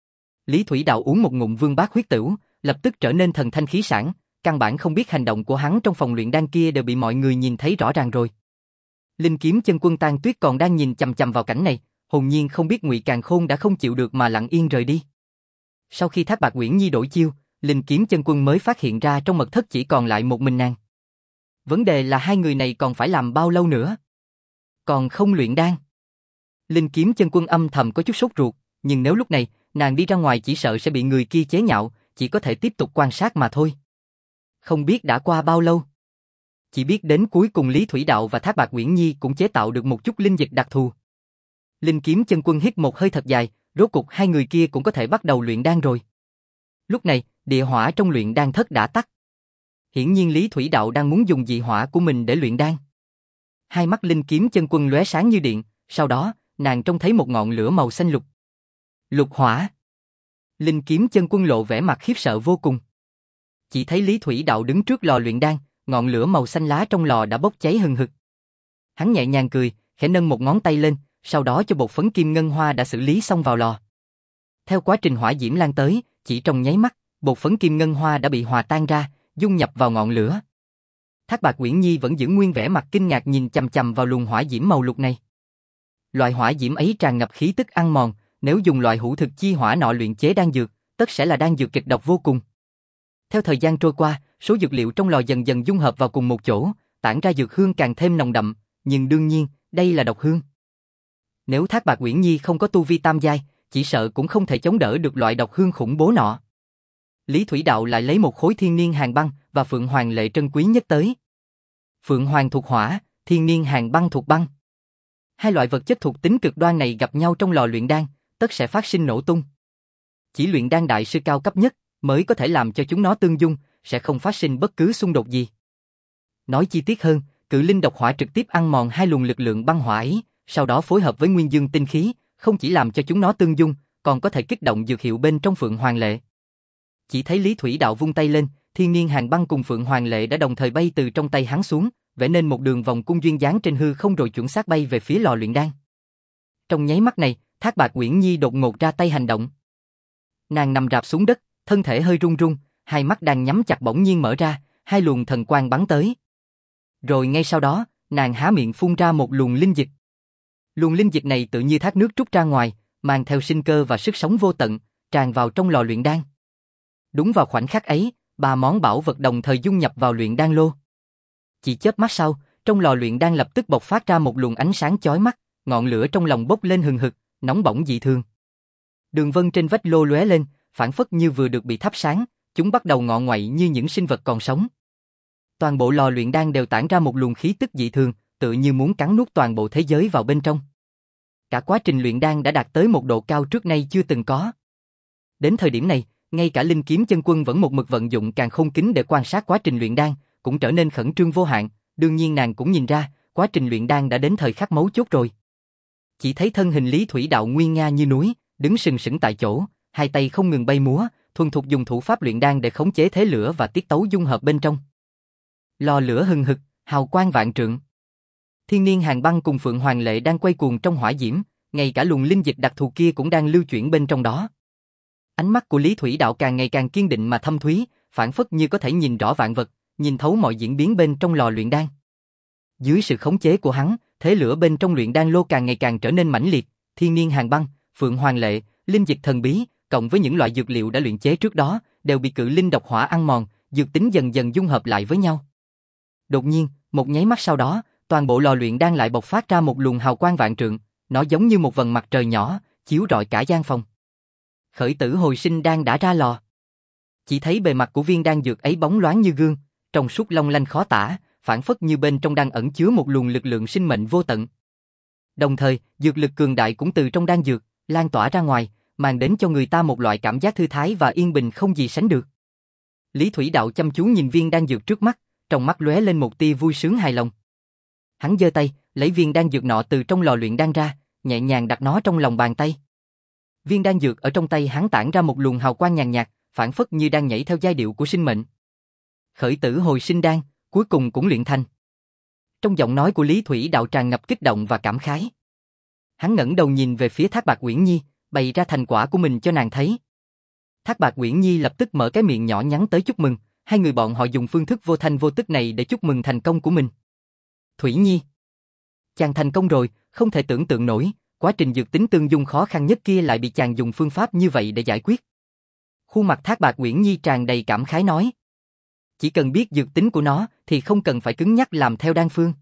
Lý Thủy Đạo uống một ngụm vương bát huyết tửu, lập tức trở nên thần thanh khí sảng, căn bản không biết hành động của hắn trong phòng luyện đan kia đều bị mọi người nhìn thấy rõ ràng rồi. Linh Kiếm Chân Quân Tang Tuyết còn đang nhìn chằm chằm vào cảnh này, hồn nhiên không biết Ngụy Càn Khôn đã không chịu được mà lặng yên rời đi. Sau khi Thác Bạt Uyển Nhi đổi chiêu, Linh Kiếm Chân Quân mới phát hiện ra trong mật thất chỉ còn lại một mình nàng. Vấn đề là hai người này còn phải làm bao lâu nữa? Còn không luyện đan. Linh Kiếm Chân Quân âm thầm có chút sốt ruột, nhưng nếu lúc này nàng đi ra ngoài chỉ sợ sẽ bị người kia chế nhạo, chỉ có thể tiếp tục quan sát mà thôi. Không biết đã qua bao lâu. Chỉ biết đến cuối cùng Lý Thủy Đạo và Thác Bạt Uyển Nhi cũng chế tạo được một chút linh dịch đặc thù. Linh Kiếm Chân Quân hít một hơi thật dài, rốt cục hai người kia cũng có thể bắt đầu luyện đan rồi. Lúc này, địa hỏa trong luyện đan thất đã tắt. Hiển nhiên Lý Thủy Đạo đang muốn dùng dị hỏa của mình để luyện đan. Hai mắt Linh Kiếm Chân Quân lóe sáng như điện, sau đó, nàng trông thấy một ngọn lửa màu xanh lục. Lục hỏa. Linh Kiếm Chân Quân lộ vẻ mặt khiếp sợ vô cùng. Chỉ thấy Lý Thủy Đạo đứng trước lò luyện đan, ngọn lửa màu xanh lá trong lò đã bốc cháy hừng hực. Hắn nhẹ nhàng cười, khẽ nâng một ngón tay lên, sau đó cho bột phấn kim ngân hoa đã xử lý xong vào lò. Theo quá trình hỏa diễm lan tới, chỉ trong nháy mắt, bột phấn kim ngân hoa đã bị hòa tan ra, dung nhập vào ngọn lửa. Thác Bạt Uyển Nhi vẫn giữ nguyên vẻ mặt kinh ngạc nhìn chằm chằm vào luồng hỏa diễm màu lục này. Loại hỏa diễm ấy tràn ngập khí tức ăn mòn, nếu dùng loại hữu thực chi hỏa nọ luyện chế đan dược, tất sẽ là đan dược kịch độc vô cùng. Theo thời gian trôi qua, số dược liệu trong lò dần dần dung hợp vào cùng một chỗ, tản ra dược hương càng thêm nồng đậm, nhưng đương nhiên, đây là độc hương. Nếu Thác Bạt Uyển Nhi không có tu vi tam giai, chỉ sợ cũng không thể chống đỡ được loại độc hương khủng bố nọ. Lý Thủy Đạo lại lấy một khối thiên niên hàn băng và phượng hoàng lệ trân quý nhất tới. Phượng hoàng thuộc hỏa, thiên niên hàn băng thuộc băng. Hai loại vật chất thuộc tính cực đoan này gặp nhau trong lò luyện đan, tất sẽ phát sinh nổ tung. Chỉ luyện đan đại sư cao cấp nhất mới có thể làm cho chúng nó tương dung, sẽ không phát sinh bất cứ xung đột gì. Nói chi tiết hơn, cự linh độc hỏa trực tiếp ăn mòn hai luồng lực lượng băng hỏa ấy, sau đó phối hợp với nguyên dương tinh khí, không chỉ làm cho chúng nó tương dung, còn có thể kích động dược hiệu bên trong phượng hoàng lệ. Chỉ thấy Lý Thủy Đạo vung tay lên, thiên niên hàn băng cùng phượng hoàng lệ đã đồng thời bay từ trong tay hắn xuống, vẽ nên một đường vòng cung duyên dáng trên hư không rồi chuẩn xác bay về phía lò luyện đan. Trong nháy mắt này, Thác Bạt Uyển Nhi đột ngột ra tay hành động. Nàng nằm rạp xuống đất, thân thể hơi run run, hai mắt đang nhắm chặt bỗng nhiên mở ra, hai luồng thần quang bắn tới. Rồi ngay sau đó, nàng há miệng phun ra một luồng linh dịch. Luồng linh dịch này tự như thác nước trút ra ngoài, mang theo sinh cơ và sức sống vô tận, tràn vào trong lò luyện đan. Đúng vào khoảnh khắc ấy, ba món bảo vật đồng thời dung nhập vào luyện đan lô. Chỉ chớp mắt sau, trong lò luyện đan lập tức bộc phát ra một luồng ánh sáng chói mắt, ngọn lửa trong lòng bốc lên hừng hực, nóng bỏng dị thường. Đường vân trên vách lô lóe lên, phản phất như vừa được bị thắp sáng, chúng bắt đầu ngọ nguậy như những sinh vật còn sống. Toàn bộ lò luyện đan đều tản ra một luồng khí tức dị thường, tựa như muốn cắn nuốt toàn bộ thế giới vào bên trong. Cả quá trình luyện đan đã đạt tới một độ cao trước nay chưa từng có. Đến thời điểm này, ngay cả Linh Kiếm Chân Quân vẫn một mực vận dụng càn khôn kính để quan sát quá trình luyện đan, cũng trở nên khẩn trương vô hạn, đương nhiên nàng cũng nhìn ra, quá trình luyện đan đã đến thời khắc mấu chốt rồi. Chỉ thấy thân hình Lý Thủy Đạo nguy nga như núi, đứng sừng sững tại chỗ, hai tay không ngừng bay múa, thuần thục dùng thủ pháp luyện đan để khống chế thế lửa và tiết tấu dung hợp bên trong. Lò lửa hừng hực, hào quang vạn trượng. Thiên niên hàn băng cùng phượng hoàng lệ đang quay cuồng trong hỏa diễm, ngay cả luồng linh dịch đặc thù kia cũng đang lưu chuyển bên trong đó. Ánh mắt của Lý Thủy Đạo càng ngày càng kiên định mà thâm thúy, phảng phất như có thể nhìn rõ vạn vật, nhìn thấu mọi diễn biến bên trong lò luyện đan. Dưới sự khống chế của hắn, thế lửa bên trong luyện đan lô càng ngày càng trở nên mãnh liệt, thiên niên hàn băng, phượng hoàng lệ, linh dịch thần bí, cộng với những loại dược liệu đã luyện chế trước đó, đều bị cự linh độc hỏa ăn mòn, dược tính dần dần dung hợp lại với nhau. Đột nhiên, một nháy mắt sau đó, toàn bộ lò luyện đan lại bộc phát ra một luồng hào quang vạn trượng, nó giống như một vầng mặt trời nhỏ, chiếu rọi cả gian phòng. Khởi tử hồi sinh đan đã ra lò. Chỉ thấy bề mặt của viên đan dược ấy bóng loáng như gương, trong suốt long lanh khó tả, phảng phất như bên trong đang ẩn chứa một luồng lực lượng sinh mệnh vô tận. Đồng thời, dược lực cường đại cũng từ trong đan dược lan tỏa ra ngoài, mang đến cho người ta một loại cảm giác thư thái và yên bình không gì sánh được. Lý Thủy Đạo chăm chú nhìn viên đan dược trước mắt, trong mắt lóe lên một tia vui sướng hài lòng. Hắn giơ tay, lấy viên đan dược nọ từ trong lò luyện đan ra, nhẹ nhàng đặt nó trong lòng bàn tay. Viên đan dược ở trong tay hắn tản ra một luồng hào quang nhàn nhạt, phảng phất như đang nhảy theo giai điệu của sinh mệnh. Khởi tử hồi sinh đan, cuối cùng cũng luyện thành. Trong giọng nói của Lý Thủy Đạo tràn ngập kích động và cảm khái. Hắn ngẩng đầu nhìn về phía Thác Bạt Uyển Nhi, bày ra thành quả của mình cho nàng thấy. Thác Bạt Uyển Nhi lập tức mở cái miệng nhỏ nhắn tới chúc mừng, hai người bọn họ dùng phương thức vô thanh vô tức này để chúc mừng thành công của mình. Thủy Nhi, chàng thành công rồi, không thể tưởng tượng nổi, quá trình dược tính tương dung khó khăn nhất kia lại bị chàng dùng phương pháp như vậy để giải quyết. Khuôn mặt Thác Bạt Uyển Nhi tràn đầy cảm khái nói. Chỉ cần biết dược tính của nó thì không cần phải cứng nhắc làm theo đan phương.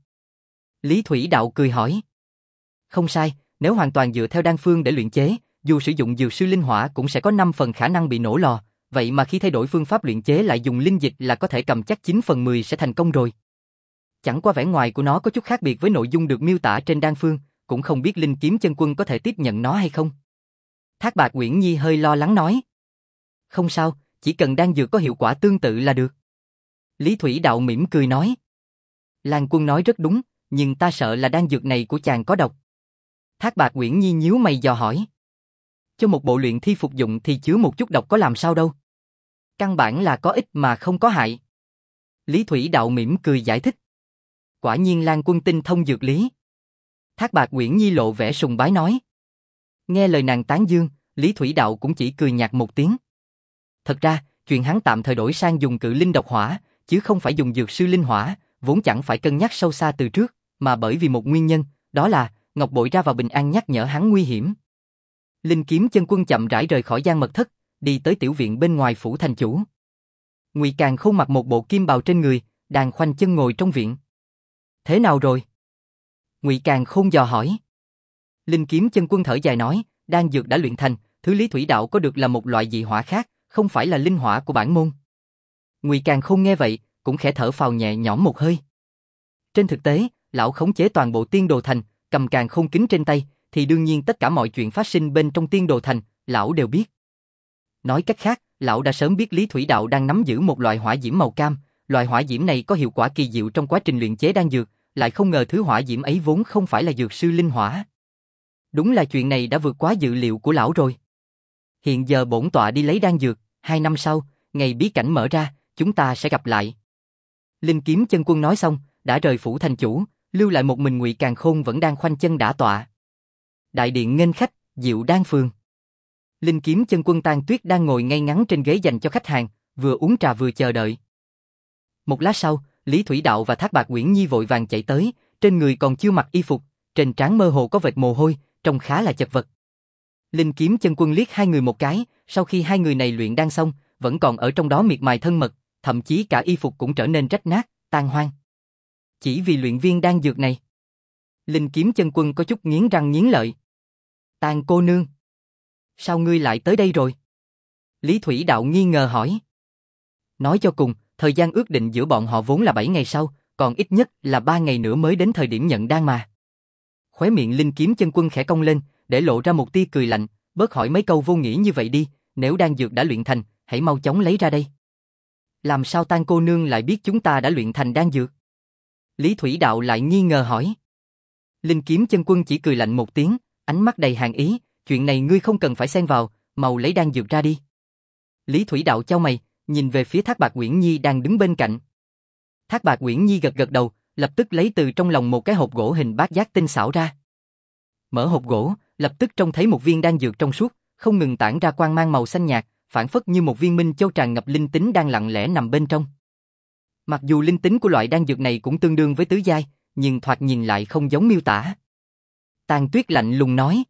Lý Thủy Đạo cười hỏi. Không sai, nếu hoàn toàn dựa theo đan phương để luyện chế, dù sử dụng dược sư linh hỏa cũng sẽ có năm phần khả năng bị nổ lò, vậy mà khi thay đổi phương pháp luyện chế lại dùng linh dịch là có thể cầm chắc chín phần mười sẽ thành công rồi. Chẳng qua vẻ ngoài của nó có chút khác biệt với nội dung được miêu tả trên đan phương, cũng không biết Linh Kiếm Chân Quân có thể tiếp nhận nó hay không. Thác Bạt Uyển Nhi hơi lo lắng nói. Không sao, chỉ cần đan dược có hiệu quả tương tự là được. Lý Thủy Đạo mỉm cười nói. Lan Quân nói rất đúng, nhưng ta sợ là đan dược này của chàng có độc. Thác Bạt Uyển Nhi nhíu mày dò hỏi. Cho một bộ luyện thi phục dụng thì chứa một chút độc có làm sao đâu. Căn bản là có ích mà không có hại. Lý Thủy Đạo mỉm cười giải thích. Quả nhiên Lan Quân tinh thông dược lý. Thác Bạt Uyển Nhi lộ vẻ sùng bái nói. Nghe lời nàng tán dương, Lý Thủy Đạo cũng chỉ cười nhạt một tiếng. Thật ra, chuyện hắn tạm thời đổi sang dùng cự linh độc hỏa, chứ không phải dùng dược sư linh hỏa, vốn chẳng phải cân nhắc sâu xa từ trước, mà bởi vì một nguyên nhân, đó là Ngọc Bội ra vào bình an nhắc nhở hắn nguy hiểm. Linh Kiếm Chân Quân chậm rãi rời khỏi gian mật thất, đi tới tiểu viện bên ngoài phủ thành chủ. Ngụy Càn Khôn mặc một bộ kim bào trên người, đang khoanh chân ngồi trong viện. Thế nào rồi? Ngụy Càn Khôn dò hỏi. Linh Kiếm Chân Quân thở dài nói, đan dược đã luyện thành, thứ Lý Thủy Đạo có được là một loại dị hỏa khác, không phải là linh hỏa của bản môn. Ngụy Càn Khôn nghe vậy, cũng khẽ thở phào nhẹ nhõm một hơi. Trên thực tế, lão khống chế toàn bộ Tiên Đồ Thành, cầm Càn Khôn kính trên tay, thì đương nhiên tất cả mọi chuyện phát sinh bên trong Tiên Đồ Thành, lão đều biết. Nói cách khác, lão đã sớm biết Lý Thủy Đạo đang nắm giữ một loại hỏa diễm màu cam, loại hỏa diễm này có hiệu quả kỳ diệu trong quá trình luyện chế đan dược, lại không ngờ thứ hỏa diễm ấy vốn không phải là dược sư linh hỏa. Đúng là chuyện này đã vượt quá dự liệu của lão rồi. Hiện giờ bổn tọa đi lấy đan dược, hai năm sau, ngày bí cảnh mở ra, chúng ta sẽ gặp lại. Linh Kiếm Chân Quân nói xong, đã rời phủ thành chủ, lưu lại một mình Ngụy Càn Khôn vẫn đang khoanh chân đả tọa. Đại điện nghênh khách, Diệu Đan Phường. Linh Kiếm Chân Quân Tàn Tuyết đang ngồi ngay ngắn trên ghế dành cho khách hàng, vừa uống trà vừa chờ đợi. Một lát sau, Lý Thủy Đạo và Thác Bạt Uyển Nhi vội vàng chạy tới, trên người còn chưa mặc y phục, trên trán mơ hồ có vệt mồ hôi, trông khá là chật vật. Linh Kiếm Chân Quân liếc hai người một cái, sau khi hai người này luyện đan xong, vẫn còn ở trong đó miệt mài thân mật, thậm chí cả y phục cũng trở nên rách nát, tan hoang. Chỉ vì luyện viên đan dược này. Linh Kiếm Chân Quân có chút nghiến răng nghiến lợi. Tàn cô nương, sao ngươi lại tới đây rồi? Lý Thủy Đạo nghi ngờ hỏi. Nói cho cùng, thời gian ước định giữa bọn họ vốn là bảy ngày sau, còn ít nhất là ba ngày nữa mới đến thời điểm nhận đan mà. Khóe miệng Linh Kiếm Chân Quân khẽ cong lên, để lộ ra một tia cười lạnh, bớt hỏi mấy câu vô nghĩa như vậy đi, nếu đan dược đã luyện thành, hãy mau chóng lấy ra đây. Làm sao Tang cô nương lại biết chúng ta đã luyện thành đan dược? Lý Thủy Đạo lại nghi ngờ hỏi. Linh Kiếm Chân Quân chỉ cười lạnh một tiếng, ánh mắt đầy hàn ý, chuyện này ngươi không cần phải xen vào, mau lấy đan dược ra đi. Lý Thủy Đạo chau mày, nhìn về phía Thác Bạt Uyển Nhi đang đứng bên cạnh. Thác Bạt Uyển Nhi gật gật đầu, lập tức lấy từ trong lòng một cái hộp gỗ hình bát giác tinh xảo ra. Mở hộp gỗ, lập tức trông thấy một viên đan dược trong suốt, không ngừng tản ra quang mang màu xanh nhạt, phản phất như một viên minh châu tràn ngập linh tính đang lặng lẽ nằm bên trong. Mặc dù linh tính của loại đan dược này cũng tương đương với tứ giai, nhưng thoạt nhìn lại không giống miêu tả. Tàn Tuyết lạnh lùng nói.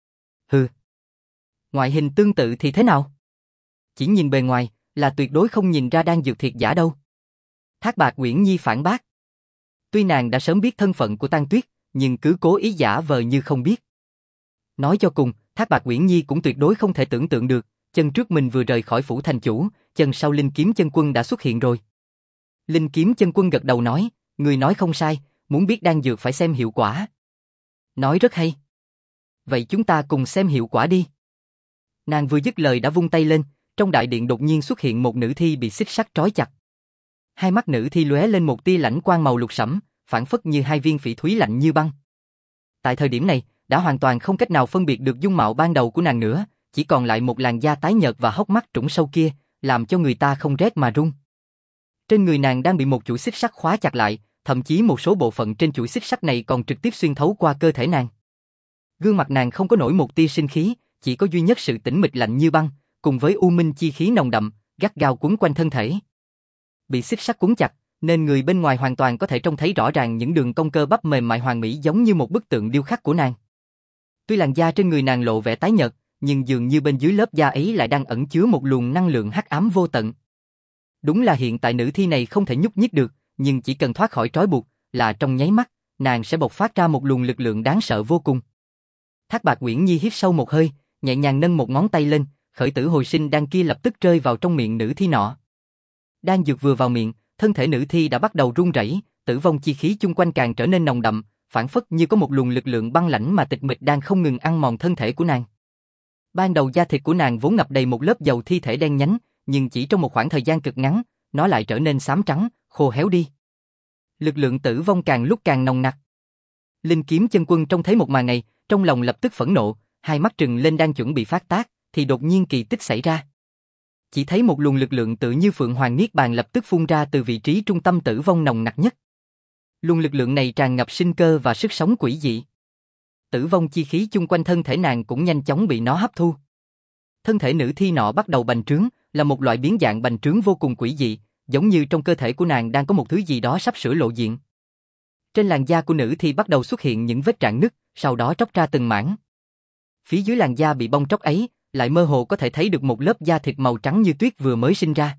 Hừ. Ngoại hình tương tự thì thế nào? Chỉ nhìn bề ngoài, là tuyệt đối không nhìn ra đan dược thiệt giả đâu. Thác Bạt Uyển Nhi phản bác. Tuy nàng đã sớm biết thân phận của Tàn Tuyết, nhưng cứ cố ý giả vờ như không biết. Nói cho cùng, Thác Bạt Uyển Nhi cũng tuyệt đối không thể tưởng tượng được, chân trước mình vừa rời khỏi phủ thành chủ, chân sau Linh Kiếm Chân Quân đã xuất hiện rồi. Linh Kiếm Chân Quân gật đầu nói, người nói không sai, muốn biết đan dược phải xem hiệu quả. Nói rất hay. Vậy chúng ta cùng xem hiệu quả đi. Nàng vừa dứt lời đã vung tay lên, trong đại điện đột nhiên xuất hiện một nữ thi bị xích sắt trói chặt. Hai mắt nữ thi lóe lên một tia lãnh quang màu lục sẫm, phản phất như hai viên phỉ thúy lạnh như băng. Tại thời điểm này, đã hoàn toàn không cách nào phân biệt được dung mạo ban đầu của nàng nữa, chỉ còn lại một làn da tái nhợt và hốc mắt trũng sâu kia, làm cho người ta không rét mà run. Trên người nàng đang bị một chuỗi xích sắt khóa chặt lại, thậm chí một số bộ phận trên chuỗi xích sắt này còn trực tiếp xuyên thấu qua cơ thể nàng. Gương mặt nàng không có nổi một tia sinh khí, chỉ có duy nhất sự tĩnh mịch lạnh như băng, cùng với u minh chi khí nồng đậm, gắt gao quấn quanh thân thể. Bị xích sắt quấn chặt, nên người bên ngoài hoàn toàn có thể trông thấy rõ ràng những đường cong cơ bắp mềm mại hoàn mỹ giống như một bức tượng điêu khắc của nàng. Tuy làn da trên người nàng lộ vẻ tái nhợt, nhưng dường như bên dưới lớp da ấy lại đang ẩn chứa một luồng năng lượng hắc ám vô tận. Đúng là hiện tại nữ thi này không thể nhúc nhích được, nhưng chỉ cần thoát khỏi trói buộc, là trong nháy mắt, nàng sẽ bộc phát ra một luồng lực lượng đáng sợ vô cùng. Thác Bạt Uyển Nhi hít sâu một hơi, nhẹ nhàng nâng một ngón tay lên, khởi tử hồi sinh đan kia lập tức rơi vào trong miệng nữ thi nọ. Đan dược vừa vào miệng, thân thể nữ thi đã bắt đầu run rẩy, tử vong chi khí chung quanh càng trở nên nồng đậm, phản phất như có một luồng lực lượng băng lãnh mà tịch mịch đang không ngừng ăn mòn thân thể của nàng. Ban đầu da thịt của nàng vốn ngập đầy một lớp dầu thi thể đen nhánh, nhưng chỉ trong một khoảng thời gian cực ngắn, nó lại trở nên xám trắng, khô héo đi. Lực lượng tử vong càng lúc càng nồng nặc. Linh Kiếm Chân Quân trông thấy một màn này, trong lòng lập tức phẫn nộ, hai mắt trừng lên đang chuẩn bị phát tác, thì đột nhiên kỳ tích xảy ra. Chỉ thấy một luồng lực lượng tự như Phượng Hoàng Niết Bàn lập tức phun ra từ vị trí trung tâm tử vong nồng nặc nhất. Luồng lực lượng này tràn ngập sinh cơ và sức sống quỷ dị. Tử vong chi khí chung quanh thân thể nàng cũng nhanh chóng bị nó hấp thu. Thân thể nữ thi nọ bắt đầu bành trướng, là một loại biến dạng bành trướng vô cùng quỷ dị, giống như trong cơ thể của nàng đang có một thứ gì đó sắp sửa lộ diện. Trên làn da của nữ thi bắt đầu xuất hiện những vết rạn nứt, sau đó tróc ra từng mảng. Phía dưới làn da bị bong tróc ấy, lại mơ hồ có thể thấy được một lớp da thịt màu trắng như tuyết vừa mới sinh ra.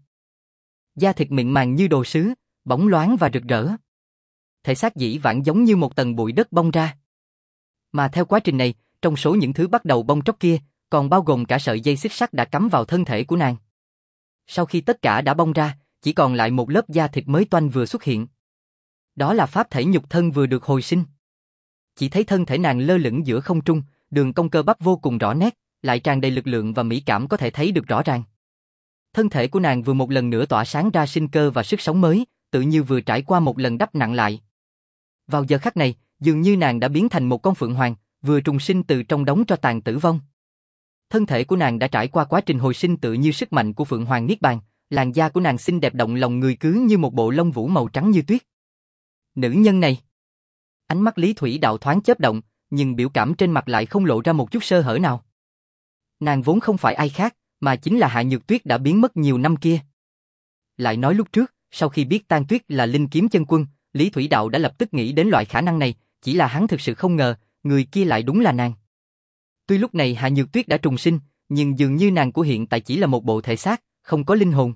Da thịt mịn màng như đồ sứ, bóng loáng và rực rỡ. Thể xác dĩ vãng giống như một tầng bụi đất bong ra. Mà theo quá trình này, trong số những thứ bắt đầu bong tróc kia, còn bao gồm cả sợi dây xích sắt đã cắm vào thân thể của nàng. Sau khi tất cả đã bong ra, chỉ còn lại một lớp da thịt mới toanh vừa xuất hiện. Đó là pháp thể nhục thân vừa được hồi sinh. Chỉ thấy thân thể nàng lơ lửng giữa không trung, đường cong cơ bắp vô cùng rõ nét, lại tràn đầy lực lượng và mỹ cảm có thể thấy được rõ ràng. Thân thể của nàng vừa một lần nữa tỏa sáng ra sinh cơ và sức sống mới, tự như vừa trải qua một lần đắp nặng lại. Vào giờ khắc này, dường như nàng đã biến thành một con phượng hoàng, vừa trùng sinh từ trong đống tro tàn tử vong. Thân thể của nàng đã trải qua quá trình hồi sinh tự như sức mạnh của Phượng Hoàng Niết Bàn, làn da của nàng xinh đẹp động lòng người cứ như một bộ lông vũ màu trắng như tuyết. Nữ nhân này. Ánh mắt Lý Thủy Đạo thoáng chớp động, nhưng biểu cảm trên mặt lại không lộ ra một chút sơ hở nào. Nàng vốn không phải ai khác, mà chính là Hạ Nhược Tuyết đã biến mất nhiều năm kia. Lại nói lúc trước, sau khi biết Tang Tuyết là Linh Kiếm Chân Quân, Lý Thủy Đạo đã lập tức nghĩ đến loại khả năng này, chỉ là hắn thực sự không ngờ, người kia lại đúng là nàng. Tuy lúc này Hạ Nhược Tuyết đã trùng sinh, nhưng dường như nàng của hiện tại chỉ là một bộ thể xác, không có linh hồn.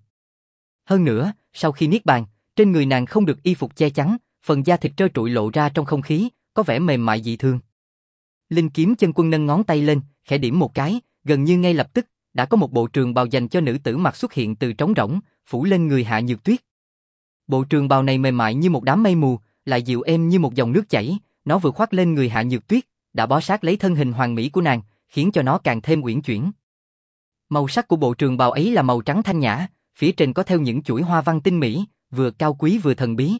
Hơn nữa, sau khi niết bàn, trên người nàng không được y phục che chắn, phần da thịt trơ trụi lộ ra trong không khí, có vẻ mềm mại dị thường. Linh Kiếm Chân Quân nâng ngón tay lên, khẽ điểm một cái, gần như ngay lập tức, đã có một bộ trường bào dành cho nữ tử mặc xuất hiện từ trống rỗng, phủ lên người Hạ Nhược Tuyết. Bộ trường bào này mềm mại như một đám mây mù, lại dịu êm như một dòng nước chảy, nó vừa khoác lên người Hạ Nhược Tuyết, đã bó sát lấy thân hình hoàn mỹ của nàng, khiến cho nó càng thêm uyển chuyển. Màu sắc của bộ trường bào ấy là màu trắng thanh nhã, phía trên có theo những chuỗi hoa văn tinh mỹ, vừa cao quý vừa thần bí.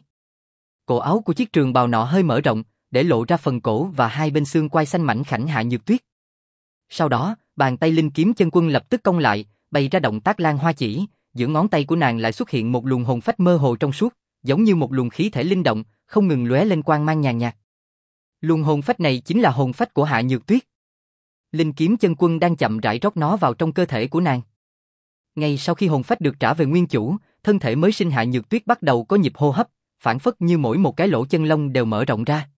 Cổ áo của chiếc trường bào nọ hơi mở rộng, để lộ ra phần cổ và hai bên xương quai xanh mảnh khảnh Hạ Nhược Tuyết. Sau đó, bàn tay Linh Kiếm Chân Quân lập tức cong lại, bày ra động tác lan hoa chỉ, giữa ngón tay của nàng lại xuất hiện một luồng hồn phách mơ hồ trong suốt, giống như một luồng khí thể linh động, không ngừng lóe lên quang mang nhàn nhạt. Luồng hồn phách này chính là hồn phách của Hạ Nhược Tuyết. Linh Kiếm Chân Quân đang chậm rãi rót nó vào trong cơ thể của nàng. Ngay sau khi hồn phách được trả về nguyên chủ, thân thể mới sinh Hạ Nhược Tuyết bắt đầu có nhịp hô hấp, phản phất như mỗi một cái lỗ chân lông đều mở rộng ra.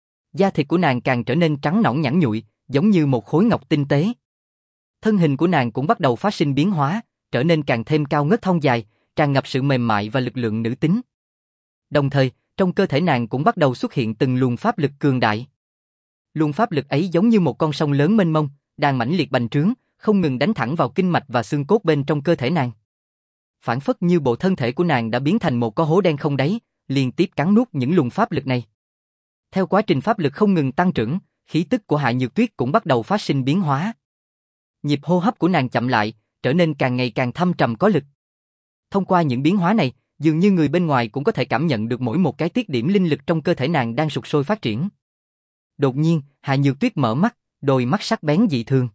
Da thịt của nàng càng trở nên trắng nõn nhẵn nhụi, giống như một khối ngọc tinh tế. Thân hình của nàng cũng bắt đầu phát sinh biến hóa, trở nên càng thêm cao ngất thon dài, tràn ngập sự mềm mại và lực lượng nữ tính. Đồng thời, trong cơ thể nàng cũng bắt đầu xuất hiện từng luồng pháp lực cường đại. Luồng pháp lực ấy giống như một con sông lớn mênh mông, đang mãnh liệt bành trướng, không ngừng đánh thẳng vào kinh mạch và xương cốt bên trong cơ thể nàng. Phản phất như bộ thân thể của nàng đã biến thành một cái hố đen không đáy, liên tiếp cắn nuốt những luồng pháp lực này. Theo quá trình pháp lực không ngừng tăng trưởng, khí tức của Hạ Nhược Tuyết cũng bắt đầu phát sinh biến hóa. Nhịp hô hấp của nàng chậm lại, trở nên càng ngày càng thâm trầm có lực. Thông qua những biến hóa này, dường như người bên ngoài cũng có thể cảm nhận được mỗi một cái tiết điểm linh lực trong cơ thể nàng đang sục sôi phát triển. Đột nhiên, Hạ Nhược Tuyết mở mắt, đôi mắt sắc bén dị thường.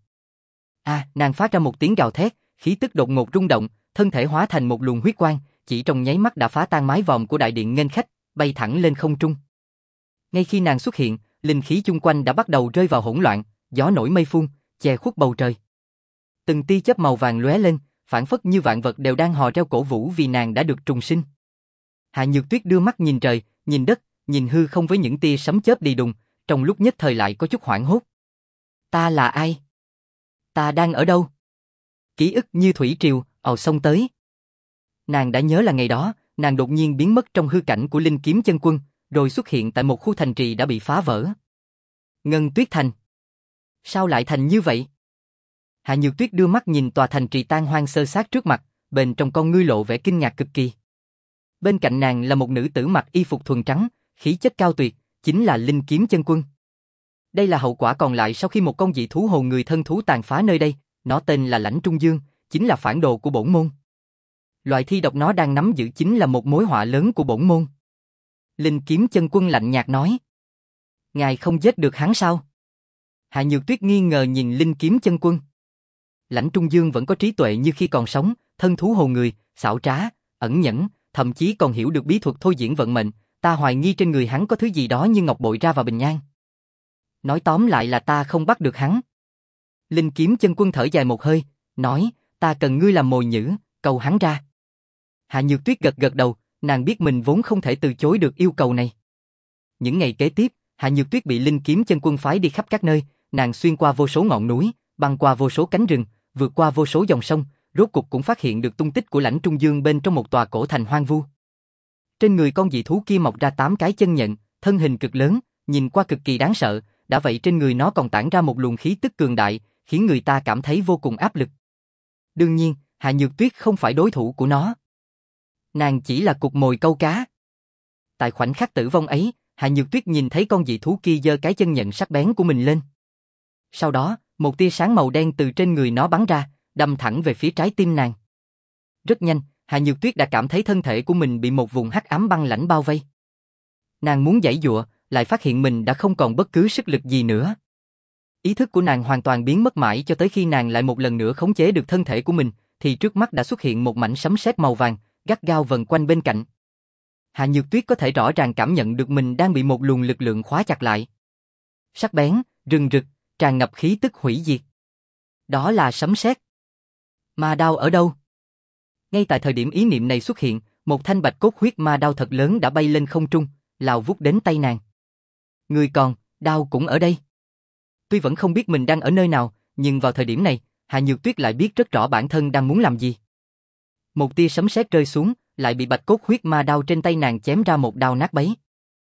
À, nàng phát ra một tiếng gào thét, khí tức đột ngột rung động, thân thể hóa thành một luồng huyết quang, chỉ trong nháy mắt đã phá tan mái vòm của đại điện nghênh khách, bay thẳng lên không trung. Ngay khi nàng xuất hiện, linh khí chung quanh đã bắt đầu rơi vào hỗn loạn, gió nổi mây phun, che khuất bầu trời. Từng tia chớp màu vàng lóe lên, phảng phất như vạn vật đều đang hò reo cổ vũ vì nàng đã được trùng sinh. Hạ Nhược Tuyết đưa mắt nhìn trời, nhìn đất, nhìn hư không với những tia sấm chớp đi đùng, trong lúc nhất thời lại có chút hoảng hốt. Ta là ai? Ta đang ở đâu? Ký ức như thủy triều, ào xông tới. Nàng đã nhớ là ngày đó, nàng đột nhiên biến mất trong hư cảnh của Linh Kiếm Chân Quân, rồi xuất hiện tại một khu thành trì đã bị phá vỡ. Ngân Tuyết Thành. Sao lại thành như vậy? Hạ Nhược Tuyết đưa mắt nhìn tòa thành trì tan hoang xơ xác trước mặt, bên trong con ngươi lộ vẻ kinh ngạc cực kỳ. Bên cạnh nàng là một nữ tử mặc y phục thuần trắng, khí chất cao tuyệt, chính là Linh Kiếm Chân Quân. Đây là hậu quả còn lại sau khi một con dị thú hồn người thân thú tàn phá nơi đây, nó tên là Lãnh Trung Dương, chính là phản đồ của bổn môn. Loại thi độc nó đang nắm giữ chính là một mối họa lớn của bổn môn. Linh Kiếm Chân Quân lạnh nhạt nói. Ngài không giết được hắn sao? Hạ Nhược Tuyết nghi ngờ nhìn Linh Kiếm Chân Quân. Lãnh Trung Dương vẫn có trí tuệ như khi còn sống, thân thú hồn người, xảo trá, ẩn nhẫn, thậm chí còn hiểu được bí thuật thôi diễn vận mệnh, ta hoài nghi trên người hắn có thứ gì đó như ngọc bội ra vào bình nhang. Nói tóm lại là ta không bắt được hắn. Linh Kiếm Chân Quân thở dài một hơi, nói, ta cần ngươi làm mồi nhử, cầu hắn ra. Hạ Nhược Tuyết gật gật đầu, nàng biết mình vốn không thể từ chối được yêu cầu này. Những ngày kế tiếp, Hạ Nhược Tuyết bị Linh Kiếm Chân Quân phái đi khắp các nơi, nàng xuyên qua vô số ngọn núi, băng qua vô số cánh rừng, vượt qua vô số dòng sông, rốt cục cũng phát hiện được tung tích của Lãnh Trung Dương bên trong một tòa cổ thành hoang vu. Trên người con dị thú kia mọc ra tám cái chân nhận, thân hình cực lớn, nhìn qua cực kỳ đáng sợ, đã vậy trên người nó còn tản ra một luồng khí tức cường đại, khiến người ta cảm thấy vô cùng áp lực. Đương nhiên, Hạ Nhược Tuyết không phải đối thủ của nó. Nàng chỉ là cục mồi câu cá. Tại khoảnh khắc tử vong ấy, Hạ Nhược Tuyết nhìn thấy con dị thú kia giơ cái chân nhận sắc bén của mình lên. Sau đó, một tia sáng màu đen từ trên người nó bắn ra, đâm thẳng về phía trái tim nàng. Rất nhanh, Hạ Nhược Tuyết đã cảm thấy thân thể của mình bị một vùng hắc ám băng lãnh bao vây. Nàng muốn giãy giụa, lại phát hiện mình đã không còn bất cứ sức lực gì nữa. Ý thức của nàng hoàn toàn biến mất mãi cho tới khi nàng lại một lần nữa khống chế được thân thể của mình, thì trước mắt đã xuất hiện một mảnh sấm sét màu vàng, gắt gao vần quanh bên cạnh. Hạ Nhược Tuyết có thể rõ ràng cảm nhận được mình đang bị một luồng lực lượng khóa chặt lại. Sắc bén, rừng rực, tràn ngập khí tức hủy diệt. Đó là sấm sét. Ma đao ở đâu? Ngay tại thời điểm ý niệm này xuất hiện, một thanh bạch cốt huyết ma đao thật lớn đã bay lên không trung, lao vút đến tay nàng. Người còn, đao cũng ở đây. Tuy vẫn không biết mình đang ở nơi nào, nhưng vào thời điểm này, Hạ Nhược Tuyết lại biết rất rõ bản thân đang muốn làm gì. Một tia sấm sét rơi xuống, lại bị bạch cốt huyết ma đao trên tay nàng chém ra một đao nát bấy.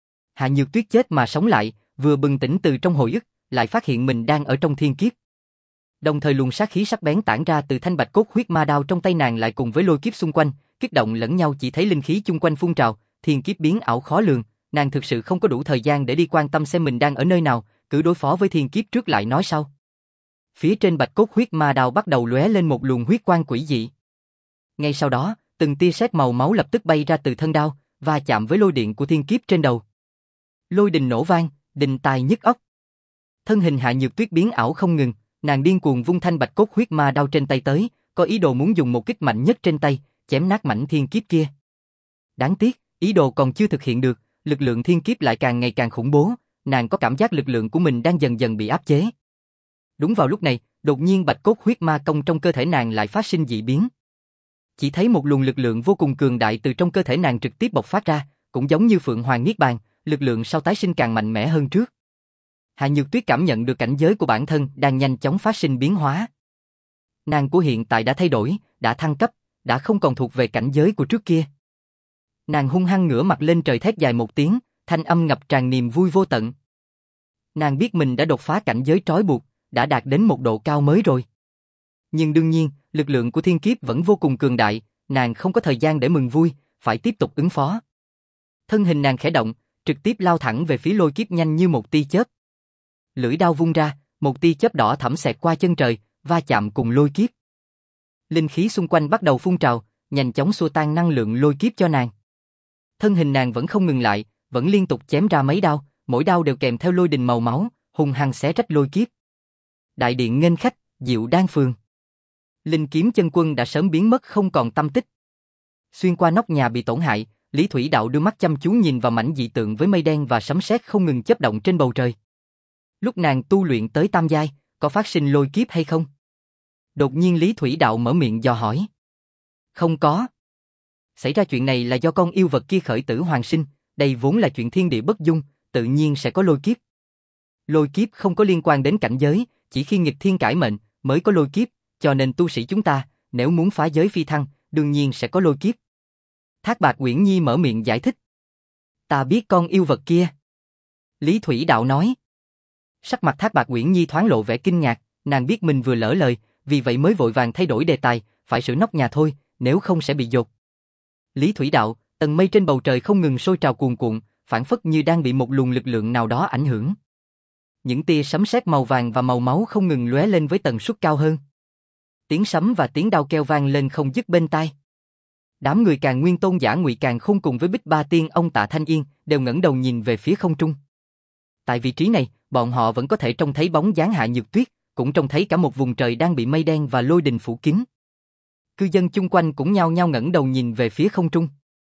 Hạ Nhược Tuyết chết mà sống lại, vừa bừng tỉnh từ trong hồi ức, lại phát hiện mình đang ở trong thiên kiếp. Đồng thời luồng sát khí sắc bén tản ra từ thanh bạch cốt huyết ma đao trong tay nàng lại cùng với lôi kiếp xung quanh, kích động lẫn nhau, chỉ thấy linh khí chung quanh phun trào, thiên kiếp biến ảo khó lường, nàng thực sự không có đủ thời gian để đi quan tâm xem mình đang ở nơi nào, cứ đối phó với thiên kiếp trước lại nói sau. Phía trên bạch cốt huyết ma đao bắt đầu lóe lên một luồng huyết quang quỷ dị. Ngay sau đó, từng tia sét màu máu lập tức bay ra từ thân đao, va chạm với lôi điện của thiên kiếp trên đầu. Lôi đình nổ vang, đình tai nhức óc. Thân hình Hạ Nhược Tuyết biến ảo không ngừng, nàng điên cuồng vung thanh bạch cốt huyết ma đao trên tay tới, có ý đồ muốn dùng một kích mạnh nhất trên tay, chém nát mảnh thiên kiếp kia. Đáng tiếc, ý đồ còn chưa thực hiện được, lực lượng thiên kiếp lại càng ngày càng khủng bố, nàng có cảm giác lực lượng của mình đang dần dần bị áp chế. Đúng vào lúc này, đột nhiên bạch cốt huyết ma công trong cơ thể nàng lại phát sinh dị biến. Chỉ thấy một luồng lực lượng vô cùng cường đại từ trong cơ thể nàng trực tiếp bộc phát ra, cũng giống như Phượng Hoàng Niết Bàn, lực lượng sau tái sinh càng mạnh mẽ hơn trước. Hạ Nhược Tuyết cảm nhận được cảnh giới của bản thân đang nhanh chóng phát sinh biến hóa. Nàng của hiện tại đã thay đổi, đã thăng cấp, đã không còn thuộc về cảnh giới của trước kia. Nàng hung hăng ngửa mặt lên trời thét dài một tiếng, thanh âm ngập tràn niềm vui vô tận. Nàng biết mình đã đột phá cảnh giới trói buộc, đã đạt đến một độ cao mới rồi. Nhưng đương nhiên, lực lượng của thiên kiếp vẫn vô cùng cường đại, nàng không có thời gian để mừng vui, phải tiếp tục ứng phó. Thân hình nàng khẽ động, trực tiếp lao thẳng về phía lôi kiếp nhanh như một tia chớp. Lưỡi đao vung ra, một tia chớp đỏ thẫm xẹt qua chân trời, va chạm cùng lôi kiếp. Linh khí xung quanh bắt đầu phun trào, nhanh chóng xua tan năng lượng lôi kiếp cho nàng. Thân hình nàng vẫn không ngừng lại, vẫn liên tục chém ra mấy đao, mỗi đao đều kèm theo lôi đình màu máu, hung hăng xé rách lôi kiếp. Đại điện nghênh khách, Diệu Đan phường. Linh kiếm chân quân đã sớm biến mất không còn tăm tích. Xuyên qua nóc nhà bị tổn hại, Lý Thủy Đạo đưa mắt chăm chú nhìn vào mảnh dị tượng với mây đen và sấm sét không ngừng chớp động trên bầu trời. Lúc nàng tu luyện tới tam giai, có phát sinh lôi kiếp hay không? Đột nhiên Lý Thủy Đạo mở miệng dò hỏi. Không có. Xảy ra chuyện này là do con yêu vật kia khởi tử hoàn sinh, đây vốn là chuyện thiên địa bất dung, tự nhiên sẽ có lôi kiếp. Lôi kiếp không có liên quan đến cảnh giới, chỉ khi nghịch thiên cải mệnh mới có lôi kiếp, cho nên tu sĩ chúng ta, nếu muốn phá giới phi thăng, đương nhiên sẽ có lôi kiếp. Thác Bạt Uyển Nhi mở miệng giải thích. Ta biết con yêu vật kia. Lý Thủy Đạo nói. Sắc mặt Thác Bạt Uyển Nhi thoáng lộ vẻ kinh ngạc, nàng biết mình vừa lỡ lời, vì vậy mới vội vàng thay đổi đề tài, phải sửa nóc nhà thôi, nếu không sẽ bị dột. Lý Thủy Đạo, tầng mây trên bầu trời không ngừng sôi trào cuồn cuộn, phản phất như đang bị một luồng lực lượng nào đó ảnh hưởng. Những tia sấm sét màu vàng và màu máu không ngừng lóe lên với tần suất cao hơn. Tiếng sấm và tiếng đao kêu vang lên không dứt bên tai. Đám người Càn Nguyên Tôn giả Ngụy Càn Khôn cùng với Bích Ba Tiên ông Tạ Thanh Yên đều ngẩng đầu nhìn về phía không trung. Tại vị trí này, bọn họ vẫn có thể trông thấy bóng dáng Hạ Nhược Tuyết, cũng trông thấy cả một vùng trời đang bị mây đen và lôi đình phủ kín. Cư dân chung quanh cũng nhao nhao ngẩng đầu nhìn về phía không trung.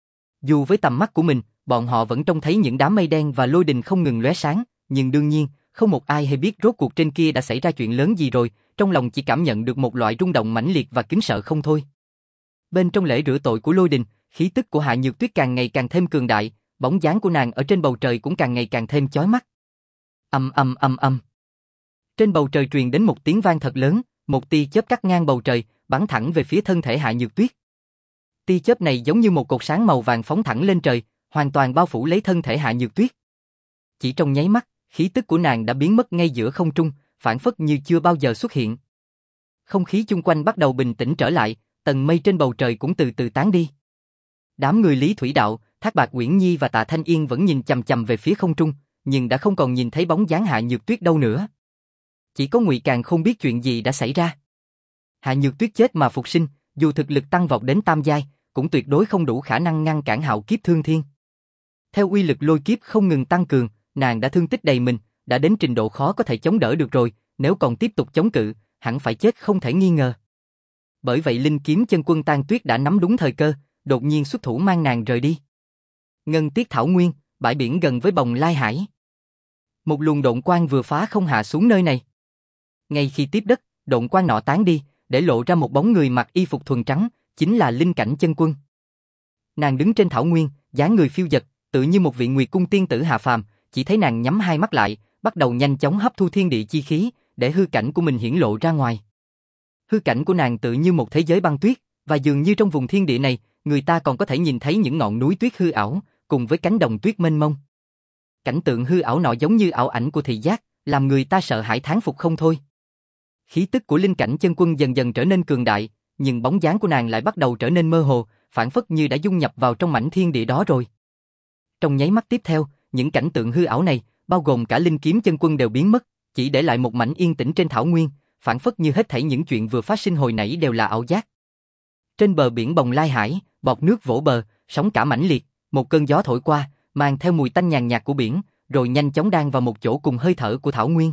Dù với tầm mắt của mình, bọn họ vẫn trông thấy những đám mây đen và lôi đình không ngừng lóe sáng, nhưng đương nhiên, không một ai hay biết rốt cuộc trên kia đã xảy ra chuyện lớn gì rồi, trong lòng chỉ cảm nhận được một loại rung động mãnh liệt và kính sợ không thôi. Bên trong lễ rửa tội của lôi đình, khí tức của Hạ Nhược Tuyết càng ngày càng thêm cường đại, bóng dáng của nàng ở trên bầu trời cũng càng ngày càng thêm chói mắt. Ầm ầm ầm ầm. Trên bầu trời truyền đến một tiếng vang thật lớn, một tia chớp cắt ngang bầu trời, bắn thẳng về phía thân thể Hạ Nhược Tuyết. Tia chớp này giống như một cột sáng màu vàng phóng thẳng lên trời, hoàn toàn bao phủ lấy thân thể Hạ Nhược Tuyết. Chỉ trong nháy mắt, khí tức của nàng đã biến mất ngay giữa không trung, phản phất như chưa bao giờ xuất hiện. Không khí chung quanh bắt đầu bình tĩnh trở lại, tầng mây trên bầu trời cũng từ từ tán đi. Đám người Lý Thủy Đạo, Thác Bạt Uyển Nhi và Tạ Thanh Yên vẫn nhìn chằm chằm về phía không trung, nhưng đã không còn nhìn thấy bóng dáng Hạ Nhược Tuyết đâu nữa. Chỉ có Ngụy Càn không biết chuyện gì đã xảy ra. Hạ Nhược Tuyết chết mà phục sinh, dù thực lực tăng vọt đến tam giai, cũng tuyệt đối không đủ khả năng ngăn cản hạo kiếp thương thiên. Theo uy lực lôi kiếp không ngừng tăng cường, nàng đã thương tích đầy mình, đã đến trình độ khó có thể chống đỡ được rồi, nếu còn tiếp tục chống cự, hẳn phải chết không thể nghi ngờ. Bởi vậy Linh kiếm chân quân Tang Tuyết đã nắm đúng thời cơ, đột nhiên xuất thủ mang nàng rời đi. Ngân Tiết Thảo Nguyên, bãi biển gần với Bồng Lai Hải. Một luồng độn quang vừa phá không hạ xuống nơi này. Ngay khi tiếp đất, độn quang nọ tán đi, để lộ ra một bóng người mặc y phục thuần trắng, chính là Linh Cảnh chân quân. Nàng đứng trên thảo nguyên, dáng người phiêu dật, tự như một vị nguyệt cung tiên tử hạ phàm, chỉ thấy nàng nhắm hai mắt lại, bắt đầu nhanh chóng hấp thu thiên địa chi khí, để hư cảnh của mình hiển lộ ra ngoài. Hư cảnh của nàng tự như một thế giới băng tuyết, và dường như trong vùng thiên địa này, người ta còn có thể nhìn thấy những ngọn núi tuyết hư ảo, cùng với cánh đồng tuyết mênh mông. Cảnh tượng hư ảo nọ giống như ảo ảnh của thị giác, làm người ta sợ hãi thán phục không thôi. Khí tức của Linh Cảnh chân quân dần dần trở nên cường đại, nhưng bóng dáng của nàng lại bắt đầu trở nên mơ hồ, phản phất như đã dung nhập vào trong mảnh thiên địa đó rồi. Trong nháy mắt tiếp theo, những cảnh tượng hư ảo này, bao gồm cả Linh kiếm chân quân đều biến mất, chỉ để lại một mảnh yên tĩnh trên thảo nguyên, phản phất như hết thảy những chuyện vừa phát sinh hồi nãy đều là ảo giác. Trên bờ biển Bồng Lai Hải, bọt nước vỗ bờ, sóng cả mãnh liệt, một cơn gió thổi qua, mang theo mùi tanh nhàn nhạt của biển, rồi nhanh chóng đan vào một chỗ cùng hơi thở của thảo nguyên.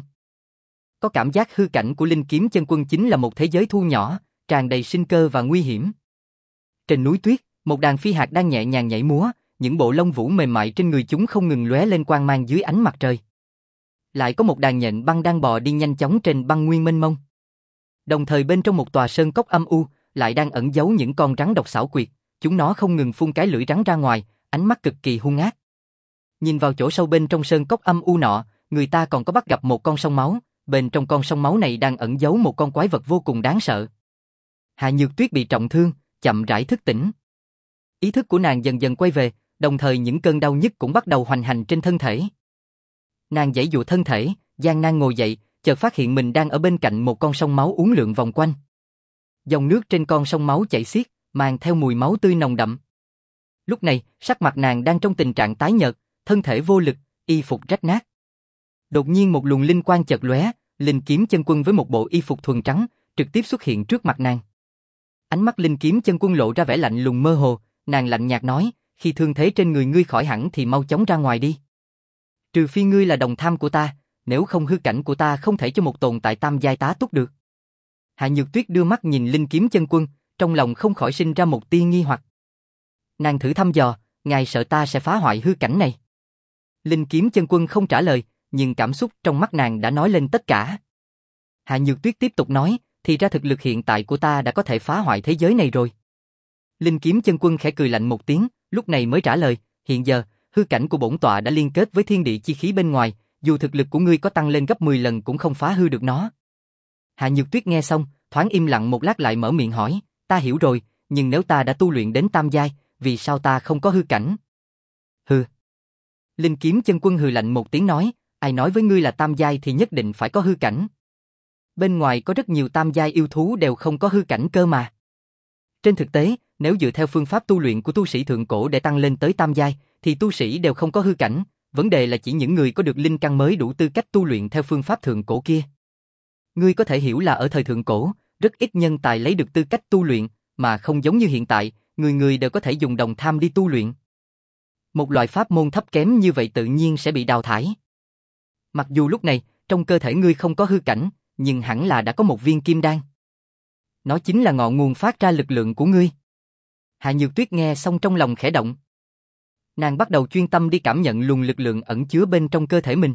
Có cảm giác hư cảnh của Linh kiếm chân quân chính là một thế giới thu nhỏ, tràn đầy sinh cơ và nguy hiểm. Trên núi tuyết, một đàn phi hạc đang nhẹ nhàng nhảy múa, những bộ lông vũ mềm mại trên người chúng không ngừng lóe lên quang mang dưới ánh mặt trời. Lại có một đàn nhện băng đang bò đi nhanh chóng trên băng nguyên mênh mông. Đồng thời bên trong một tòa sơn cốc âm u, lại đang ẩn giấu những con rắn độc xảo quyệt, chúng nó không ngừng phun cái lưỡi rắn ra ngoài, ánh mắt cực kỳ hung ác. Nhìn vào chỗ sâu bên trong sơn cốc âm u nọ, người ta còn có bắt gặp một con sông máu, bên trong con sông máu này đang ẩn giấu một con quái vật vô cùng đáng sợ. Hạ Nhược Tuyết bị trọng thương, chậm rãi thức tỉnh. Ý thức của nàng dần dần quay về, đồng thời những cơn đau nhức cũng bắt đầu hoành hành trên thân thể. Nàng giãy giụa thân thể, gian nan ngồi dậy, chợt phát hiện mình đang ở bên cạnh một con sông máu uốn lượn vòng quanh. Dòng nước trên con sông máu chảy xiết, mang theo mùi máu tươi nồng đậm. Lúc này, sắc mặt nàng đang trong tình trạng tái nhợt, thân thể vô lực, y phục rách nát. Đột nhiên một luồng linh quang chợt lóe, Linh kiếm chân quân với một bộ y phục thuần trắng, trực tiếp xuất hiện trước mặt nàng. Ánh mắt Linh Kiếm Chân Quân lộ ra vẻ lạnh lùng mơ hồ, nàng lạnh nhạt nói, khi thương thế trên người ngươi khỏi hẳn thì mau chóng ra ngoài đi. Trừ phi ngươi là đồng tham của ta, nếu không hư cảnh của ta không thể cho một tồn tại tam giai tá túc được. Hạ Nhược Tuyết đưa mắt nhìn Linh Kiếm Chân Quân, trong lòng không khỏi sinh ra một tia nghi hoặc. Nàng thử thăm dò, ngài sợ ta sẽ phá hoại hư cảnh này. Linh Kiếm Chân Quân không trả lời, nhưng cảm xúc trong mắt nàng đã nói lên tất cả. Hạ Nhược Tuyết tiếp tục nói, thì ra thực lực hiện tại của ta đã có thể phá hoại thế giới này rồi. Linh Kiếm Chân Quân khẽ cười lạnh một tiếng, lúc này mới trả lời, hiện giờ, hư cảnh của bổn tọa đã liên kết với thiên địa chi khí bên ngoài, dù thực lực của ngươi có tăng lên gấp mười lần cũng không phá hư được nó. Hạ Nhược Tuyết nghe xong, thoáng im lặng một lát lại mở miệng hỏi, ta hiểu rồi, nhưng nếu ta đã tu luyện đến tam giai, vì sao ta không có hư cảnh? Hừ. Linh Kiếm Chân Quân hừ lạnh một tiếng nói, ai nói với ngươi là tam giai thì nhất định phải có hư cảnh. Bên ngoài có rất nhiều tam giai yêu thú đều không có hư cảnh cơ mà. Trên thực tế, nếu dựa theo phương pháp tu luyện của tu sĩ thượng cổ để tăng lên tới tam giai, thì tu sĩ đều không có hư cảnh, vấn đề là chỉ những người có được linh căn mới đủ tư cách tu luyện theo phương pháp thượng cổ kia. Ngươi có thể hiểu là ở thời thượng cổ, rất ít nhân tài lấy được tư cách tu luyện, mà không giống như hiện tại, người người đều có thể dùng đồng tham đi tu luyện. Một loại pháp môn thấp kém như vậy tự nhiên sẽ bị đào thải. Mặc dù lúc này, trong cơ thể ngươi không có hư cảnh, nhưng hẳn là đã có một viên kim đan. Nó chính là ngọn nguồn phát ra lực lượng của ngươi. Hạ Nhược Tuyết nghe xong trong lòng khẽ động. Nàng bắt đầu chuyên tâm đi cảm nhận luồng lực lượng ẩn chứa bên trong cơ thể mình.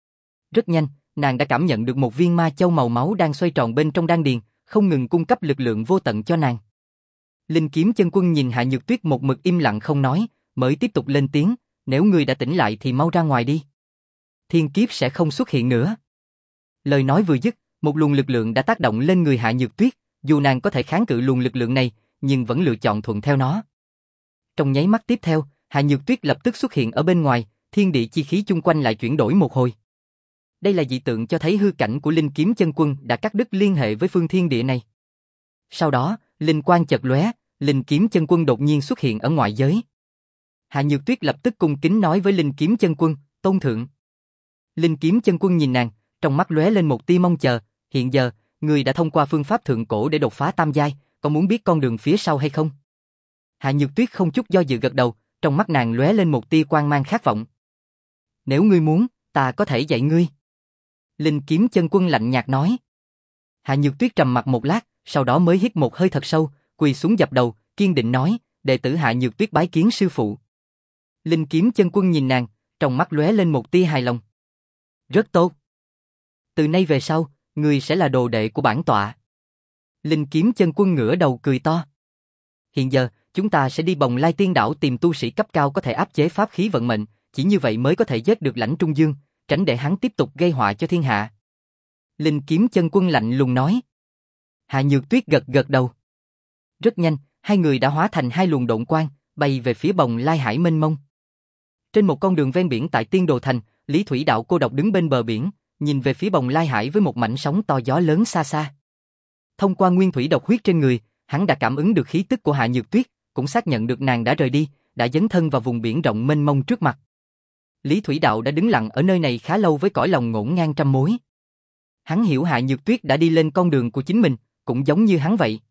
Rất nhanh, nàng đã cảm nhận được một viên ma châu màu máu đang xoay tròn bên trong đan điền, không ngừng cung cấp lực lượng vô tận cho nàng. Linh Kiếm Chân Quân nhìn Hạ Nhược Tuyết một mực im lặng không nói, mới tiếp tục lên tiếng, nếu ngươi đã tỉnh lại thì mau ra ngoài đi. Thiên kiếp sẽ không xuất hiện nữa. Lời nói vừa dứt, một luồng lực lượng đã tác động lên người Hạ Nhược Tuyết, dù nàng có thể kháng cự luồng lực lượng này, nhưng vẫn lựa chọn thuận theo nó. Trong nháy mắt tiếp theo, Hạ Nhược Tuyết lập tức xuất hiện ở bên ngoài, thiên địa chi khí chung quanh lại chuyển đổi một hồi. Đây là dị tượng cho thấy hư cảnh của Linh Kiếm Chân Quân đã cắt đứt liên hệ với phương thiên địa này. Sau đó, linh quang chợt lóe, Linh Kiếm Chân Quân đột nhiên xuất hiện ở ngoại giới. Hạ Nhược Tuyết lập tức cung kính nói với Linh Kiếm Chân Quân, tôn thượng. Linh Kiếm Chân Quân nhìn nàng, trong mắt lóe lên một tia mong chờ, hiện giờ, người đã thông qua phương pháp thượng cổ để đột phá tam giai, có muốn biết con đường phía sau hay không? Hạ Nhược Tuyết không chút do dự gật đầu, trong mắt nàng lóe lên một tia quang mang khát vọng. Nếu ngươi muốn, ta có thể dạy ngươi. Linh Kiếm Chân Quân lạnh nhạt nói. Hạ Nhược Tuyết trầm mặc một lát, sau đó mới hít một hơi thật sâu, quỳ xuống dập đầu, kiên định nói, đệ tử Hạ Nhược Tuyết bái kiến sư phụ. Linh Kiếm Chân Quân nhìn nàng, trong mắt lóe lên một tia hài lòng. Rất tốt. Từ nay về sau, ngươi sẽ là đồ đệ của bản tọa. Linh Kiếm Chân Quân ngửa đầu cười to. Hiện giờ, chúng ta sẽ đi Bồng Lai Tiên Đảo tìm tu sĩ cấp cao có thể áp chế pháp khí vận mệnh, chỉ như vậy mới có thể giết được Lãnh Trung Dương, tránh để hắn tiếp tục gây họa cho thiên hạ. Linh Kiếm Chân Quân lạnh lùng nói. Hạ Nhược Tuyết gật gật đầu. Rất nhanh, hai người đã hóa thành hai luồng độn quang, bay về phía Bồng Lai Hải mênh mông. Trên một con đường ven biển tại Tiên Đồ Thành, Lý Thủy Đạo cô độc đứng bên bờ biển, nhìn về phía Bồng Lai Hải với một mảnh sóng to gió lớn xa xa. Thông qua nguyên thủy độc huyết trên người, hắn đã cảm ứng được khí tức của Hạ Nhược Tuyết, cũng xác nhận được nàng đã rời đi, đã dấn thân vào vùng biển rộng mênh mông trước mặt. Lý Thủy Đạo đã đứng lặng ở nơi này khá lâu với cõi lòng ngổn ngang trăm mối. Hắn hiểu Hạ Nhược Tuyết đã đi lên con đường của chính mình, cũng giống như hắn vậy.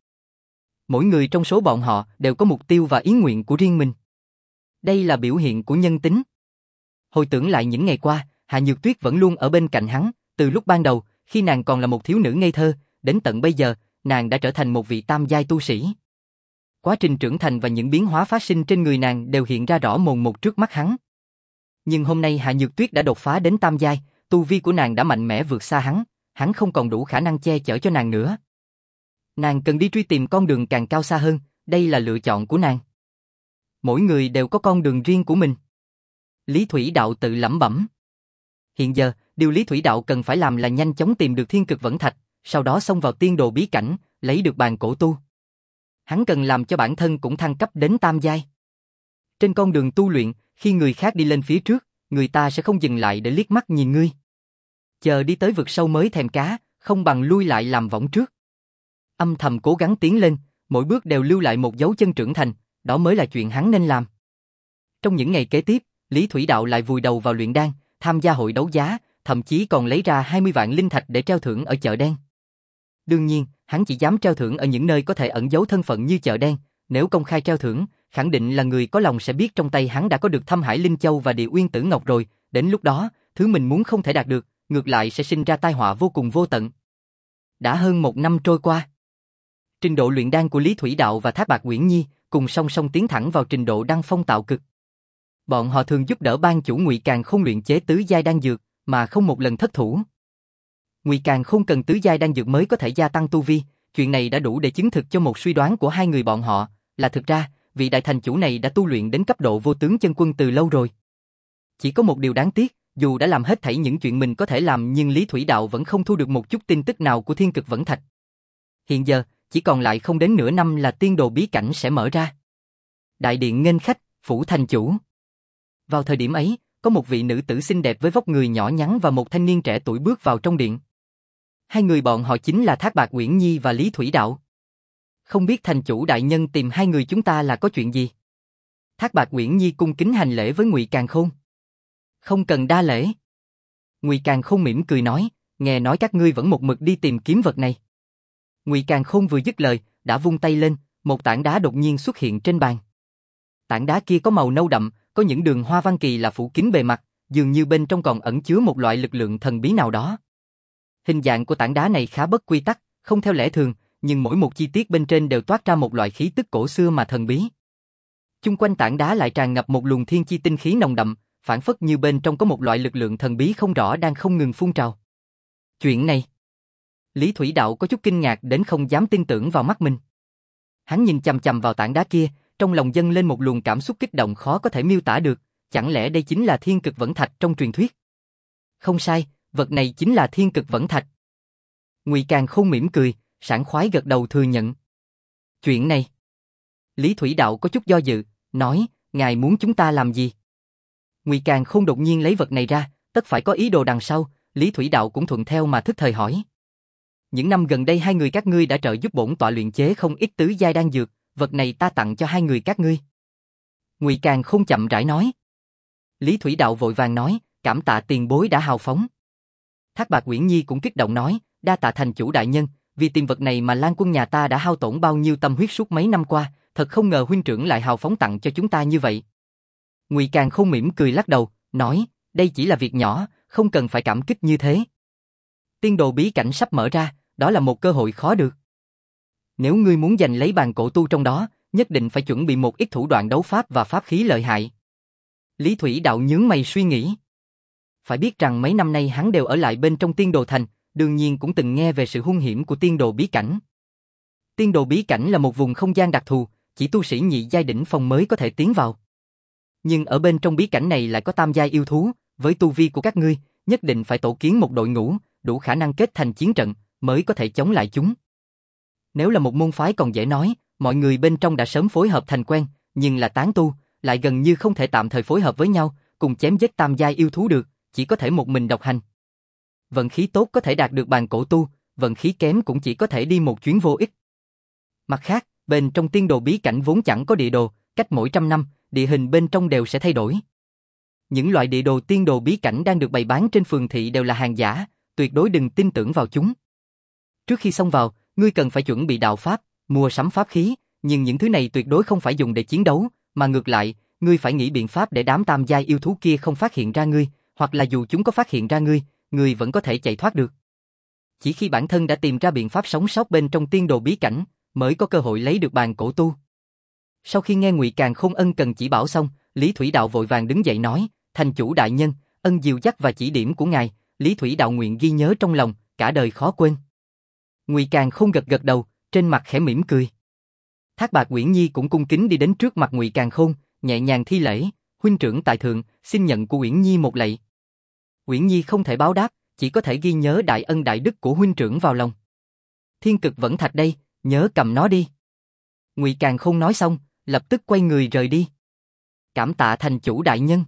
Mỗi người trong số bọn họ đều có mục tiêu và ý nguyện của riêng mình. Đây là biểu hiện của nhân tính. Hồi tưởng lại những ngày qua, Hạ Nhược Tuyết vẫn luôn ở bên cạnh hắn, từ lúc ban đầu, khi nàng còn là một thiếu nữ ngây thơ, đến tận bây giờ, nàng đã trở thành một vị tam giai tu sĩ. Quá trình trưởng thành và những biến hóa phát sinh trên người nàng đều hiện ra rõ mồn một trước mắt hắn. Nhưng hôm nay Hạ Nhược Tuyết đã đột phá đến tam giai, tu vi của nàng đã mạnh mẽ vượt xa hắn, hắn không còn đủ khả năng che chở cho nàng nữa. Nàng cần đi truy tìm con đường càng cao xa hơn, đây là lựa chọn của nàng. Mỗi người đều có con đường riêng của mình. Lý Thủy Đạo tự lẩm bẩm. Hiện giờ, điều Lý Thủy Đạo cần phải làm là nhanh chóng tìm được Thiên Cực Vẫn Thạch, sau đó xông vào tiên đồ bí cảnh, lấy được bàn cổ tu. Hắn cần làm cho bản thân cũng thăng cấp đến tam giai. Trên con đường tu luyện, khi người khác đi lên phía trước, người ta sẽ không dừng lại để liếc mắt nhìn ngươi. Chờ đi tới vực sâu mới thèm cá, không bằng lui lại làm võng trước. Âm thầm cố gắng tiến lên, mỗi bước đều lưu lại một dấu chân trưởng thành, đó mới là chuyện hắn nên làm. Trong những ngày kế tiếp, Lý Thủy Đạo lại vùi đầu vào luyện đan, tham gia hội đấu giá, thậm chí còn lấy ra hai mươi vạn linh thạch để treo thưởng ở chợ đen. Đương nhiên, hắn chỉ dám treo thưởng ở những nơi có thể ẩn giấu thân phận như chợ đen, nếu công khai treo thưởng, khẳng định là người có lòng sẽ biết trong tay hắn đã có được Thâm Hải Linh Châu và Địa Uyên Tử Ngọc rồi, đến lúc đó, thứ mình muốn không thể đạt được, ngược lại sẽ sinh ra tai họa vô cùng vô tận. Đã hơn một năm trôi qua. Trình độ luyện đan của Lý Thủy Đạo và Thác Bạt Uyển Nhi cùng song song tiến thẳng vào trình độ đăng phong tạo cực. Bọn họ thường giúp đỡ ban chủ Ngụy Càn Khôn luyện chế tứ giai đan dược, mà không một lần thất thủ. Ngụy Càn Khôn cần tứ giai đan dược mới có thể gia tăng tu vi, chuyện này đã đủ để chứng thực cho một suy đoán của hai người bọn họ, là thực ra, vị đại thành chủ này đã tu luyện đến cấp độ vô tướng chân quân từ lâu rồi. Chỉ có một điều đáng tiếc, dù đã làm hết thảy những chuyện mình có thể làm nhưng Lý Thủy Đạo vẫn không thu được một chút tin tức nào của Thiên Cực Vẫn Thạch. Hiện giờ, chỉ còn lại không đến nửa năm là tiên đồ bí cảnh sẽ mở ra. Đại điện nghênh khách, phủ thành chủ. Vào thời điểm ấy, có một vị nữ tử xinh đẹp với vóc người nhỏ nhắn và một thanh niên trẻ tuổi bước vào trong điện. Hai người bọn họ chính là Thác Bạt Uyển Nhi và Lý Thủy Đạo. Không biết thành chủ đại nhân tìm hai người chúng ta là có chuyện gì? Thác Bạt Uyển Nhi cung kính hành lễ với Ngụy Càn Khôn. Không cần đa lễ. Ngụy Càn Khôn mỉm cười nói, nghe nói các ngươi vẫn một mực đi tìm kiếm vật này. Ngụy Càn Khôn vừa dứt lời, đã vung tay lên, một tảng đá đột nhiên xuất hiện trên bàn. Tảng đá kia có màu nâu đậm, có những đường hoa văn kỳ lạ phủ kín bề mặt, dường như bên trong còn ẩn chứa một loại lực lượng thần bí nào đó. Hình dạng của tảng đá này khá bất quy tắc, không theo lẽ thường, nhưng mỗi một chi tiết bên trên đều toát ra một loại khí tức cổ xưa mà thần bí. Chung quanh tảng đá lại tràn ngập một luồng thiên chi tinh khí nồng đậm, phản phất như bên trong có một loại lực lượng thần bí không rõ đang không ngừng phun trào. Chuyện này, Lý Thủy Đạo có chút kinh ngạc đến không dám tin tưởng vào mắt mình. Hắn nhìn chằm chằm vào tảng đá kia, trong lòng dâng lên một luồng cảm xúc kích động khó có thể miêu tả được, chẳng lẽ đây chính là Thiên Cực Vẫn Thạch trong truyền thuyết? Không sai, vật này chính là Thiên Cực Vẫn Thạch. Ngụy Càn Khôn mỉm cười, sảng khoái gật đầu thừa nhận. Chuyện này, Lý Thủy Đạo có chút do dự, nói, ngài muốn chúng ta làm gì? Ngụy Càn Khôn đột nhiên lấy vật này ra, tất phải có ý đồ đằng sau, Lý Thủy Đạo cũng thuận theo mà thức thời hỏi. Những năm gần đây hai người các ngươi đã trợ giúp bổn tọa luyện chế không ít tứ giai đan dược, vật này ta tặng cho hai người các ngươi. Ngụy Càn Khôn chậm rãi nói. Lý Thủy Đạo vội vàng nói, cảm tạ tiền bối đã hào phóng. Thác Bạt Uyển Nhi cũng kích động nói, đa tạ thành chủ đại nhân, vì tìm vật này mà Lan quân nhà ta đã hao tổn bao nhiêu tâm huyết suốt mấy năm qua, thật không ngờ huynh trưởng lại hào phóng tặng cho chúng ta như vậy. Ngụy Càn Khôn mỉm cười lắc đầu, nói, đây chỉ là việc nhỏ, không cần phải cảm kích như thế. Tiên đồ bí cảnh sắp mở ra, đó là một cơ hội khó được. Nếu ngươi muốn giành lấy bàn cổ tu trong đó, nhất định phải chuẩn bị một ít thủ đoạn đấu pháp và pháp khí lợi hại. Lý Thủy Đạo nhướng mày suy nghĩ. Phải biết rằng mấy năm nay hắn đều ở lại bên trong tiên đồ thành, đương nhiên cũng từng nghe về sự hung hiểm của tiên đồ bí cảnh. Tiên đồ bí cảnh là một vùng không gian đặc thù, chỉ tu sĩ nhị giai đỉnh phong mới có thể tiến vào. Nhưng ở bên trong bí cảnh này lại có tam giai yêu thú, với tu vi của các ngươi, nhất định phải tổ kiến một đội ngũ, đủ khả năng kết thành chiến trận, mới có thể chống lại chúng. Nếu là một môn phái còn dễ nói, mọi người bên trong đã sớm phối hợp thành quen, nhưng là tán tu, lại gần như không thể tạm thời phối hợp với nhau, cùng chém giết tam giai yêu thú được, chỉ có thể một mình độc hành. Vận khí tốt có thể đạt được bàn cổ tu, vận khí kém cũng chỉ có thể đi một chuyến vô ích. Mặt khác, bên trong tiên đồ bí cảnh vốn chẳng có địa đồ, cách mỗi trăm năm, địa hình bên trong đều sẽ thay đổi. Những loại địa đồ tiên đồ bí cảnh đang được bày bán trên phường thị đều là hàng giả, tuyệt đối đừng tin tưởng vào chúng. Trước khi xông vào, ngươi cần phải chuẩn bị đạo pháp, mua sắm pháp khí, nhưng những thứ này tuyệt đối không phải dùng để chiến đấu, mà ngược lại, ngươi phải nghĩ biện pháp để đám tam giai yêu thú kia không phát hiện ra ngươi, hoặc là dù chúng có phát hiện ra ngươi, ngươi vẫn có thể chạy thoát được. Chỉ khi bản thân đã tìm ra biện pháp sống sót bên trong tiên đồ bí cảnh, mới có cơ hội lấy được bàn cổ tu. Sau khi nghe Ngụy Càn Khôn ân cần chỉ bảo xong, Lý Thủy Đạo vội vàng đứng dậy nói, thành chủ đại nhân, ân dìu dắt và chỉ điểm của ngài, Lý Thủy Đạo nguyện ghi nhớ trong lòng, cả đời khó quên. Ngụy Càn Khôn gật gật đầu, trên mặt khẽ mỉm cười. Thác Bạt Uyển Nhi cũng cung kính đi đến trước mặt Ngụy Càn Khôn, nhẹ nhàng thi lễ, huynh trưởng tại thượng, xin nhận của Uyển Nhi một lạy. Uyển Nhi không thể báo đáp, chỉ có thể ghi nhớ đại ân đại đức của huynh trưởng vào lòng. Thiên Cực Vẫn Thạch đây, nhớ cầm nó đi. Ngụy Càn Khôn nói xong, lập tức quay người rời đi. Cảm tạ thành chủ đại nhân.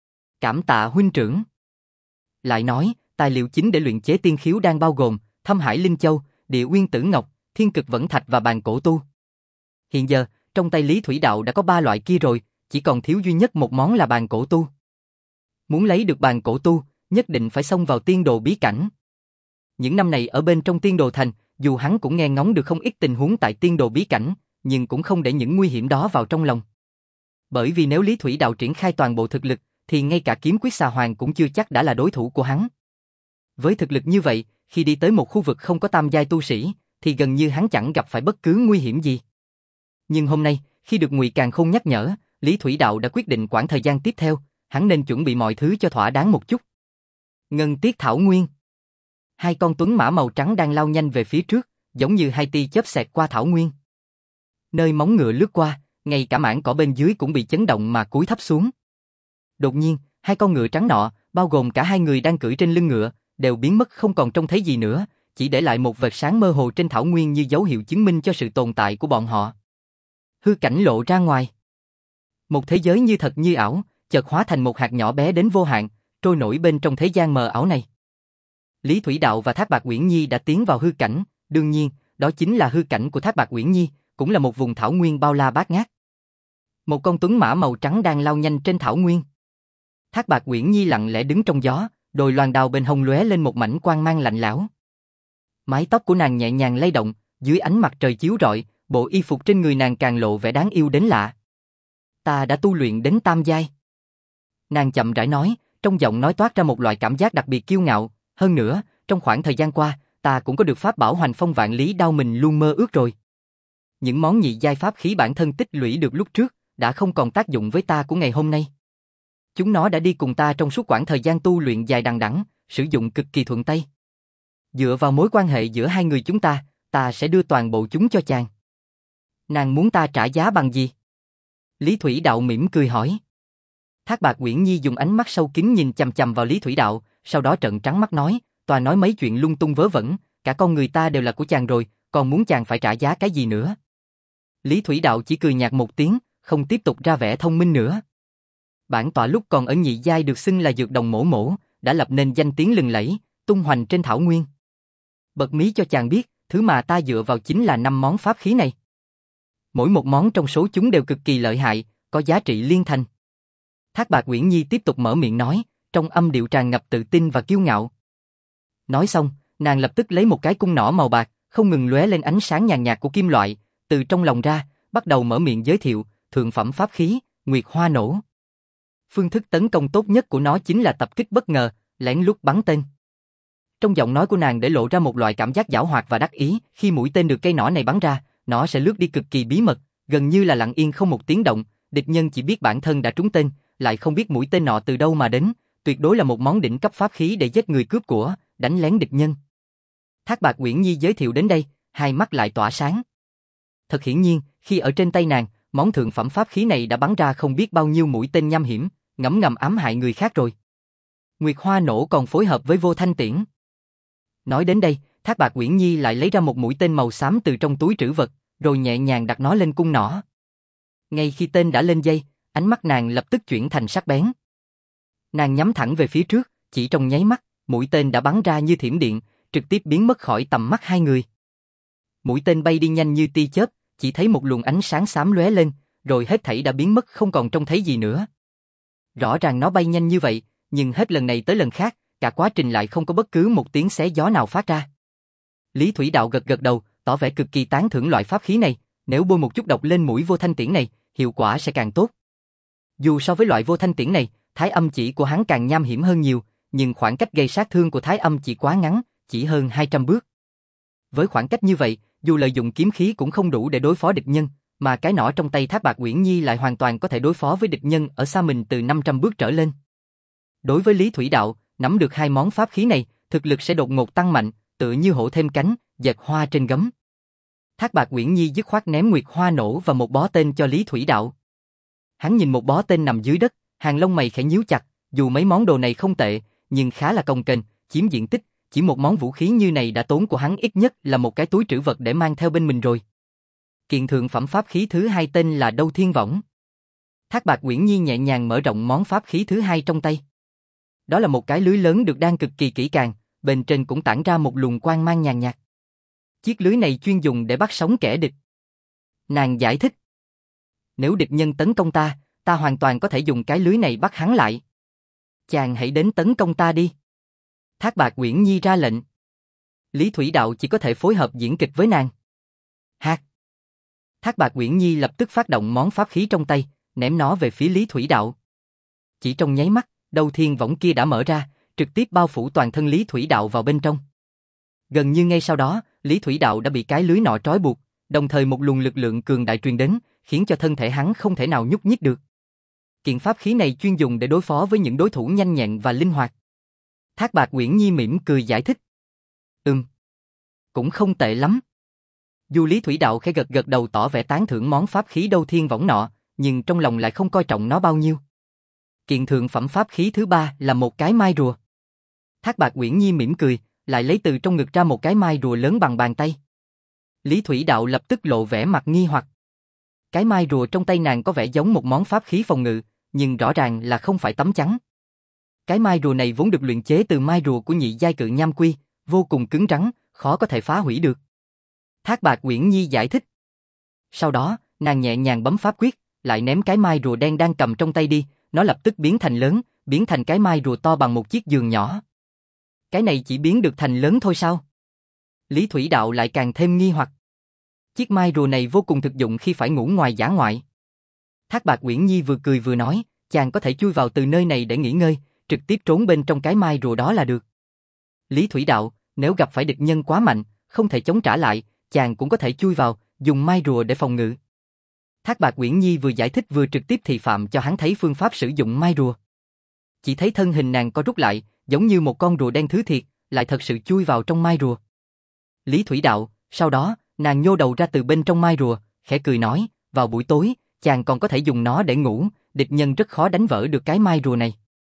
Cảm tạ huynh trưởng. Lại nói, tài liệu chính để luyện chế tiên khiếu đang bao gồm Thâm Hải Linh Châu, Địa Uyên Tử Ngọc, Thiên Cực Vẫn Thạch và bàn cổ tu. Hiện giờ, trong tay Lý Thủy Đạo đã có ba loại kia rồi, chỉ còn thiếu duy nhất một món là bàn cổ tu. Muốn lấy được bàn cổ tu, nhất định phải xông vào tiên đồ bí cảnh. Những năm này ở bên trong tiên đồ thành, dù hắn cũng nghe ngóng được không ít tình huống tại tiên đồ bí cảnh, nhưng cũng không để những nguy hiểm đó vào trong lòng. Bởi vì nếu Lý Thủy Đạo triển khai toàn bộ thực lực, thì ngay cả kiếm quyết xà hoàng cũng chưa chắc đã là đối thủ của hắn. Với thực lực như vậy, khi đi tới một khu vực không có tam giai tu sĩ, thì gần như hắn chẳng gặp phải bất cứ nguy hiểm gì. Nhưng hôm nay, khi được Ngụy Càn Khôn nhắc nhở, Lý Thủy Đạo đã quyết định quãng thời gian tiếp theo, hắn nên chuẩn bị mọi thứ cho thỏa đáng một chút. Ngân Tiết Thảo Nguyên. Hai con tuấn mã màu trắng đang lao nhanh về phía trước, giống như hai tia chớp xẹt qua thảo nguyên. Nơi móng ngựa lướt qua, ngay cả mảng cỏ bên dưới cũng bị chấn động mà cúi thấp xuống. Đột nhiên, hai con ngựa trắng nọ, bao gồm cả hai người đang cưỡi trên lưng ngựa, đều biến mất không còn trông thấy gì nữa, chỉ để lại một vệt sáng mơ hồ trên thảo nguyên như dấu hiệu chứng minh cho sự tồn tại của bọn họ. Hư cảnh lộ ra ngoài. Một thế giới như thật như ảo, chợt hóa thành một hạt nhỏ bé đến vô hạn, trôi nổi bên trong thế gian mờ ảo này. Lý Thủy Đạo và Thác Bạt Uyển Nhi đã tiến vào hư cảnh, đương nhiên, đó chính là hư cảnh của Thác Bạt Uyển Nhi, cũng là một vùng thảo nguyên bao la bát ngát. Một con tuấn mã màu trắng đang lao nhanh trên thảo nguyên. Thác Bạt Uyển Nhi lặng lẽ đứng trong gió, đôi loan đao bên hông lóe lên một mảnh quang mang lạnh lẽo. Mái tóc của nàng nhẹ nhàng lay động, dưới ánh mặt trời chiếu rọi, bộ y phục trên người nàng càng lộ vẻ đáng yêu đến lạ. Ta đã tu luyện đến tam giai. Nàng chậm rãi nói, trong giọng nói toát ra một loại cảm giác đặc biệt kiêu ngạo. Hơn nữa, trong khoảng thời gian qua, ta cũng có được pháp bảo Hoành Phong Vạn Lý đao mình luôn mơ ước rồi. Những món nhị giai pháp khí bản thân tích lũy được lúc trước, đã không còn tác dụng với ta của ngày hôm nay. Chúng nó đã đi cùng ta trong suốt quãng thời gian tu luyện dài đằng đẵng, sử dụng cực kỳ thuận tay. Dựa vào mối quan hệ giữa hai người chúng ta, ta sẽ đưa toàn bộ chúng cho chàng. Nàng muốn ta trả giá bằng gì? Lý Thủy Đạo mỉm cười hỏi. Thác Bạt Uyển Nhi dùng ánh mắt sâu kín nhìn chằm chằm vào Lý Thủy Đạo, sau đó trợn trắng mắt nói, toàn nói mấy chuyện lung tung vớ vẩn, cả con người ta đều là của chàng rồi, còn muốn chàng phải trả giá cái gì nữa? Lý Thủy Đạo chỉ cười nhạt một tiếng, không tiếp tục ra vẻ thông minh nữa. Bản tọa lúc còn ở nhị giai được xưng là dược đồng mổ mổ, đã lập nên danh tiếng lừng lẫy, tung hoành trên thảo nguyên. Bật mí cho chàng biết, thứ mà ta dựa vào chính là năm món pháp khí này. Mỗi một món trong số chúng đều cực kỳ lợi hại, có giá trị liên thành. Thác Bạt Uyển Nhi tiếp tục mở miệng nói, trong âm điệu tràn ngập tự tin và kiêu ngạo. Nói xong, nàng lập tức lấy một cái cung nỏ màu bạc, không ngừng lóe lên ánh sáng nhàn nhạt của kim loại, từ trong lòng ra, bắt đầu mở miệng giới thiệu, thượng phẩm pháp khí, Nguyệt Hoa Nổ. Phương thức tấn công tốt nhất của nó chính là tập kích bất ngờ, lén lút bắn tên. Trong giọng nói của nàng để lộ ra một loại cảm giác giảo hoạt và đắc ý, khi mũi tên được cây nỏ này bắn ra, nó sẽ lướt đi cực kỳ bí mật, gần như là lặng yên không một tiếng động, địch nhân chỉ biết bản thân đã trúng tên, lại không biết mũi tên nọ từ đâu mà đến, tuyệt đối là một món đỉnh cấp pháp khí để giết người cướp của, đánh lén địch nhân. Thác Bạt Uyển Nhi giới thiệu đến đây, hai mắt lại tỏa sáng. Thật hiển nhiên, khi ở trên tay nàng, món thượng phẩm pháp khí này đã bắn ra không biết bao nhiêu mũi tên nham hiểm, ngấm ngầm ám hại người khác rồi. Nguyệt Hoa Nổ còn phối hợp với Vô Thanh Tiễn. Nói đến đây, Thác Bạt Uyển Nhi lại lấy ra một mũi tên màu xám từ trong túi trữ vật, rồi nhẹ nhàng đặt nó lên cung nỏ. Ngay khi tên đã lên dây, ánh mắt nàng lập tức chuyển thành sắc bén. Nàng nhắm thẳng về phía trước, chỉ trong nháy mắt, mũi tên đã bắn ra như thiểm điện, trực tiếp biến mất khỏi tầm mắt hai người. Mũi tên bay đi nhanh như tia chớp, chỉ thấy một luồng ánh sáng xám lóe lên, rồi hết thảy đã biến mất không còn trông thấy gì nữa. Rõ ràng nó bay nhanh như vậy, nhưng hết lần này tới lần khác, cả quá trình lại không có bất cứ một tiếng xé gió nào phát ra. Lý Thủy Đạo gật gật đầu, tỏ vẻ cực kỳ tán thưởng loại pháp khí này, nếu bôi một chút độc lên mũi Vô Thanh Tiễn này, hiệu quả sẽ càng tốt. Dù so với loại Vô Thanh Tiễn này, Thái Âm chỉ của hắn càng nham hiểm hơn nhiều, nhưng khoảng cách gây sát thương của Thái Âm chỉ quá ngắn, chỉ hơn hai trăm bước. Với khoảng cách như vậy, dù lợi dụng kiếm khí cũng không đủ để đối phó địch nhân, mà cái nỏ trong tay Thác Bạt Uyển Nhi lại hoàn toàn có thể đối phó với địch nhân ở xa mình từ năm trăm bước trở lên. Đối với Lý Thủy Đạo, nắm được hai món pháp khí này, thực lực sẽ đột ngột tăng mạnh, tựa như hổ thêm cánh, dệt hoa trên gấm. Thác Bạt Uyển Nhi dứt khoát ném Nguyệt Hoa Nổ và một bó tên cho Lý Thủy Đạo. Hắn nhìn một bó tên nằm dưới đất, hàng lông mày khẽ nhíu chặt, dù mấy món đồ này không tệ, nhưng khá là cồng kềnh, chiếm diện tích, chỉ một món vũ khí như này đã tốn của hắn ít nhất là một cái túi trữ vật để mang theo bên mình rồi. Kiện thượng phẩm pháp khí thứ hai tên là Đâu Thiên Võng. Thác Bạt Uyển Nhi nhẹ nhàng mở rộng món pháp khí thứ hai trong tay. Đó là một cái lưới lớn được đan cực kỳ kỹ càng, bên trên cũng tản ra một luồng quang mang nhàn nhạt. Chiếc lưới này chuyên dùng để bắt sống kẻ địch. Nàng giải thích. Nếu địch nhân tấn công ta, ta hoàn toàn có thể dùng cái lưới này bắt hắn lại. Chàng hãy đến tấn công ta đi. Thác Bạt Uyển Nhi ra lệnh. Lý Thủy Đạo chỉ có thể phối hợp diễn kịch với nàng. Hạt. Thác Bạt Uyển Nhi lập tức phát động món pháp khí trong tay, ném nó về phía Lý Thủy Đạo. Chỉ trong nháy mắt, đầu thiên võng kia đã mở ra, trực tiếp bao phủ toàn thân Lý Thủy Đạo vào bên trong. Gần như ngay sau đó, Lý Thủy Đạo đã bị cái lưới nọ trói buộc, đồng thời một luồng lực lượng cường đại truyền đến, khiến cho thân thể hắn không thể nào nhúc nhích được. Kiện pháp khí này chuyên dùng để đối phó với những đối thủ nhanh nhẹn và linh hoạt. Thác Bạt Uyển Nhi mỉm cười giải thích. Ừm, cũng không tệ lắm. Dù Lý Thủy Đạo khẽ gật gật đầu tỏ vẻ tán thưởng món pháp khí Đâu Thiên Võng nọ, nhưng trong lòng lại không coi trọng nó bao nhiêu. Kiện thượng phẩm pháp khí thứ ba là một cái mai rùa. Thác Bạt Uyển Nhi mỉm cười, lại lấy từ trong ngực ra một cái mai rùa lớn bằng bàn tay. Lý Thủy Đạo lập tức lộ vẻ mặt nghi hoặc. Cái mai rùa trong tay nàng có vẻ giống một món pháp khí phòng ngự, nhưng rõ ràng là không phải tấm chắn. Cái mai rùa này vốn được luyện chế từ mai rùa của nhị giai cự nham quy, vô cùng cứng rắn, khó có thể phá hủy được. Thác Bạt Uyển Nhi giải thích. Sau đó, nàng nhẹ nhàng bấm pháp quyết, lại ném cái mai rùa đen đang cầm trong tay đi, nó lập tức biến thành lớn, biến thành cái mai rùa to bằng một chiếc giường nhỏ. Cái này chỉ biến được thành lớn thôi sao? Lý Thủy Đạo lại càng thêm nghi hoặc. Chiếc mai rùa này vô cùng thực dụng khi phải ngủ ngoài dã ngoại. Thác Bạt Uyển Nhi vừa cười vừa nói, chàng có thể chui vào từ nơi này để nghỉ ngơi, trực tiếp trốn bên trong cái mai rùa đó là được. Lý Thủy Đạo, nếu gặp phải địch nhân quá mạnh, không thể chống trả lại, chàng cũng có thể chui vào, dùng mai rùa để phòng ngự. Thác Bạt Uyển Nhi vừa giải thích vừa trực tiếp thị phạm cho hắn thấy phương pháp sử dụng mai rùa. Chỉ thấy thân hình nàng co rút lại, giống như một con rùa đen thứ thiệt, lại thật sự chui vào trong mai rùa. Lý Thủy Đạo, sau đó, nàng nhô đầu ra từ bên trong mai rùa, khẽ cười nói, vào buổi tối, chàng còn có thể dùng nó để ngủ, địch nhân rất khó đánh vỡ được cái mai rùa này.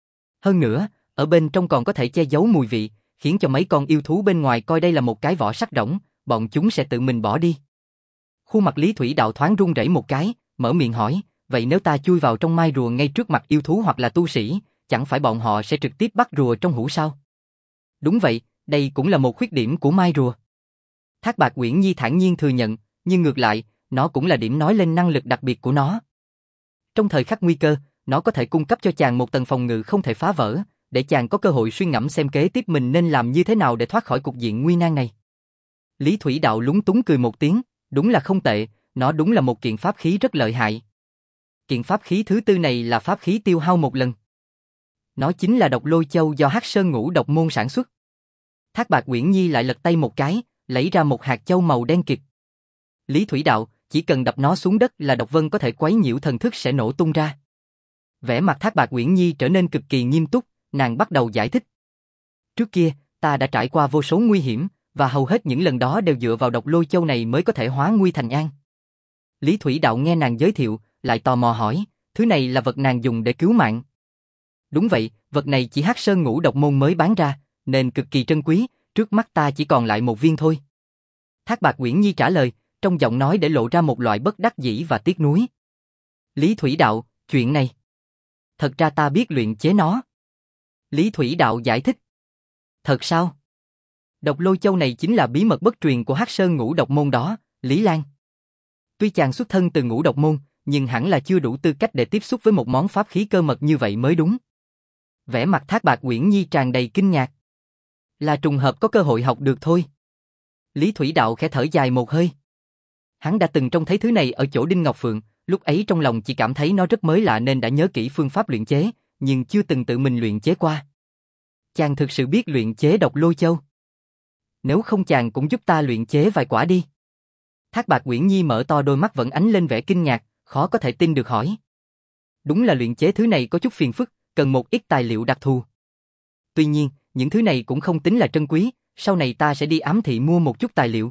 Hơn nữa, ở bên trong còn có thể che giấu mùi vị, khiến cho mấy con yêu thú bên ngoài coi đây là một cái vỏ sắt rỗng, bọn chúng sẽ tự mình bỏ đi. Khuôn mặt Lý Thủy Đạo thoáng run rẩy một cái, mở miệng hỏi, vậy nếu ta chui vào trong mai rùa ngay trước mặt yêu thú hoặc là tu sĩ, chẳng phải bọn họ sẽ trực tiếp bắt rùa trong hũ sao? Đúng vậy, đây cũng là một khuyết điểm của mai rùa. Thác Bạt Uyển Nhi thản nhiên thừa nhận, nhưng ngược lại, nó cũng là điểm nói lên năng lực đặc biệt của nó. Trong thời khắc nguy cơ, nó có thể cung cấp cho chàng một tầng phòng ngự không thể phá vỡ, để chàng có cơ hội suy ngẫm xem kế tiếp mình nên làm như thế nào để thoát khỏi cục diện nguy nan này. Lý Thủy Đạo lúng túng cười một tiếng, đúng là không tệ, nó đúng là một kiện pháp khí rất lợi hại. Kiện pháp khí thứ tư này là pháp khí tiêu hao một lần. Nó chính là độc lôi châu do Hắc Sơn Ngũ Độc Môn sản xuất. Thác Bạt Uyển Nhi lại lật tay một cái, lấy ra một hạt châu màu đen kịt. Lý Thủy Đạo, chỉ cần đập nó xuống đất là độc vân có thể quấy nhiễu thần thức sẽ nổ tung ra. Vẻ mặt Thác Bạt Uyển Nhi trở nên cực kỳ nghiêm túc, nàng bắt đầu giải thích. Trước kia, ta đã trải qua vô số nguy hiểm, và hầu hết những lần đó đều dựa vào độc lôi châu này mới có thể hóa nguy thành an. Lý Thủy Đạo nghe nàng giới thiệu, lại tò mò hỏi, thứ này là vật nàng dùng để cứu mạng. Đúng vậy, vật này chỉ Hắc Sơn Ngũ Độc Môn mới bán ra, nên cực kỳ trân quý, trước mắt ta chỉ còn lại một viên thôi. Thác Bạt Uyển Nhi trả lời, trong giọng nói để lộ ra một loại bất đắc dĩ và tiếc nuối. Lý Thủy Đạo, chuyện này. Thật ra ta biết luyện chế nó. Lý Thủy Đạo giải thích. Thật sao? Độc lôi châu này chính là bí mật bất truyền của Hắc Sơn Ngũ Độc Môn đó, Lý Lan. Tuy chàng xuất thân từ Ngũ Độc Môn, nhưng hẳn là chưa đủ tư cách để tiếp xúc với một món pháp khí cơ mật như vậy mới đúng. Vẻ mặt Thác Bạt Uyển Nhi tràn đầy kinh ngạc. Là trùng hợp có cơ hội học được thôi. Lý Thủy Đạo khẽ thở dài một hơi. Hắn đã từng trông thấy thứ này ở chỗ Đinh Ngọc Phượng, lúc ấy trong lòng chỉ cảm thấy nó rất mới lạ nên đã nhớ kỹ phương pháp luyện chế, nhưng chưa từng tự mình luyện chế qua. Chàng thực sự biết luyện chế độc lôi châu. Nếu không chàng cũng giúp ta luyện chế vài quả đi. Thác Bạt Uyển Nhi mở to đôi mắt vẫn ánh lên vẻ kinh ngạc, khó có thể tin được hỏi. Đúng là luyện chế thứ này có chút phiền phức, cần một ít tài liệu đặc thù. Tuy nhiên, những thứ này cũng không tính là trân quý, sau này ta sẽ đi ám thị mua một chút tài liệu.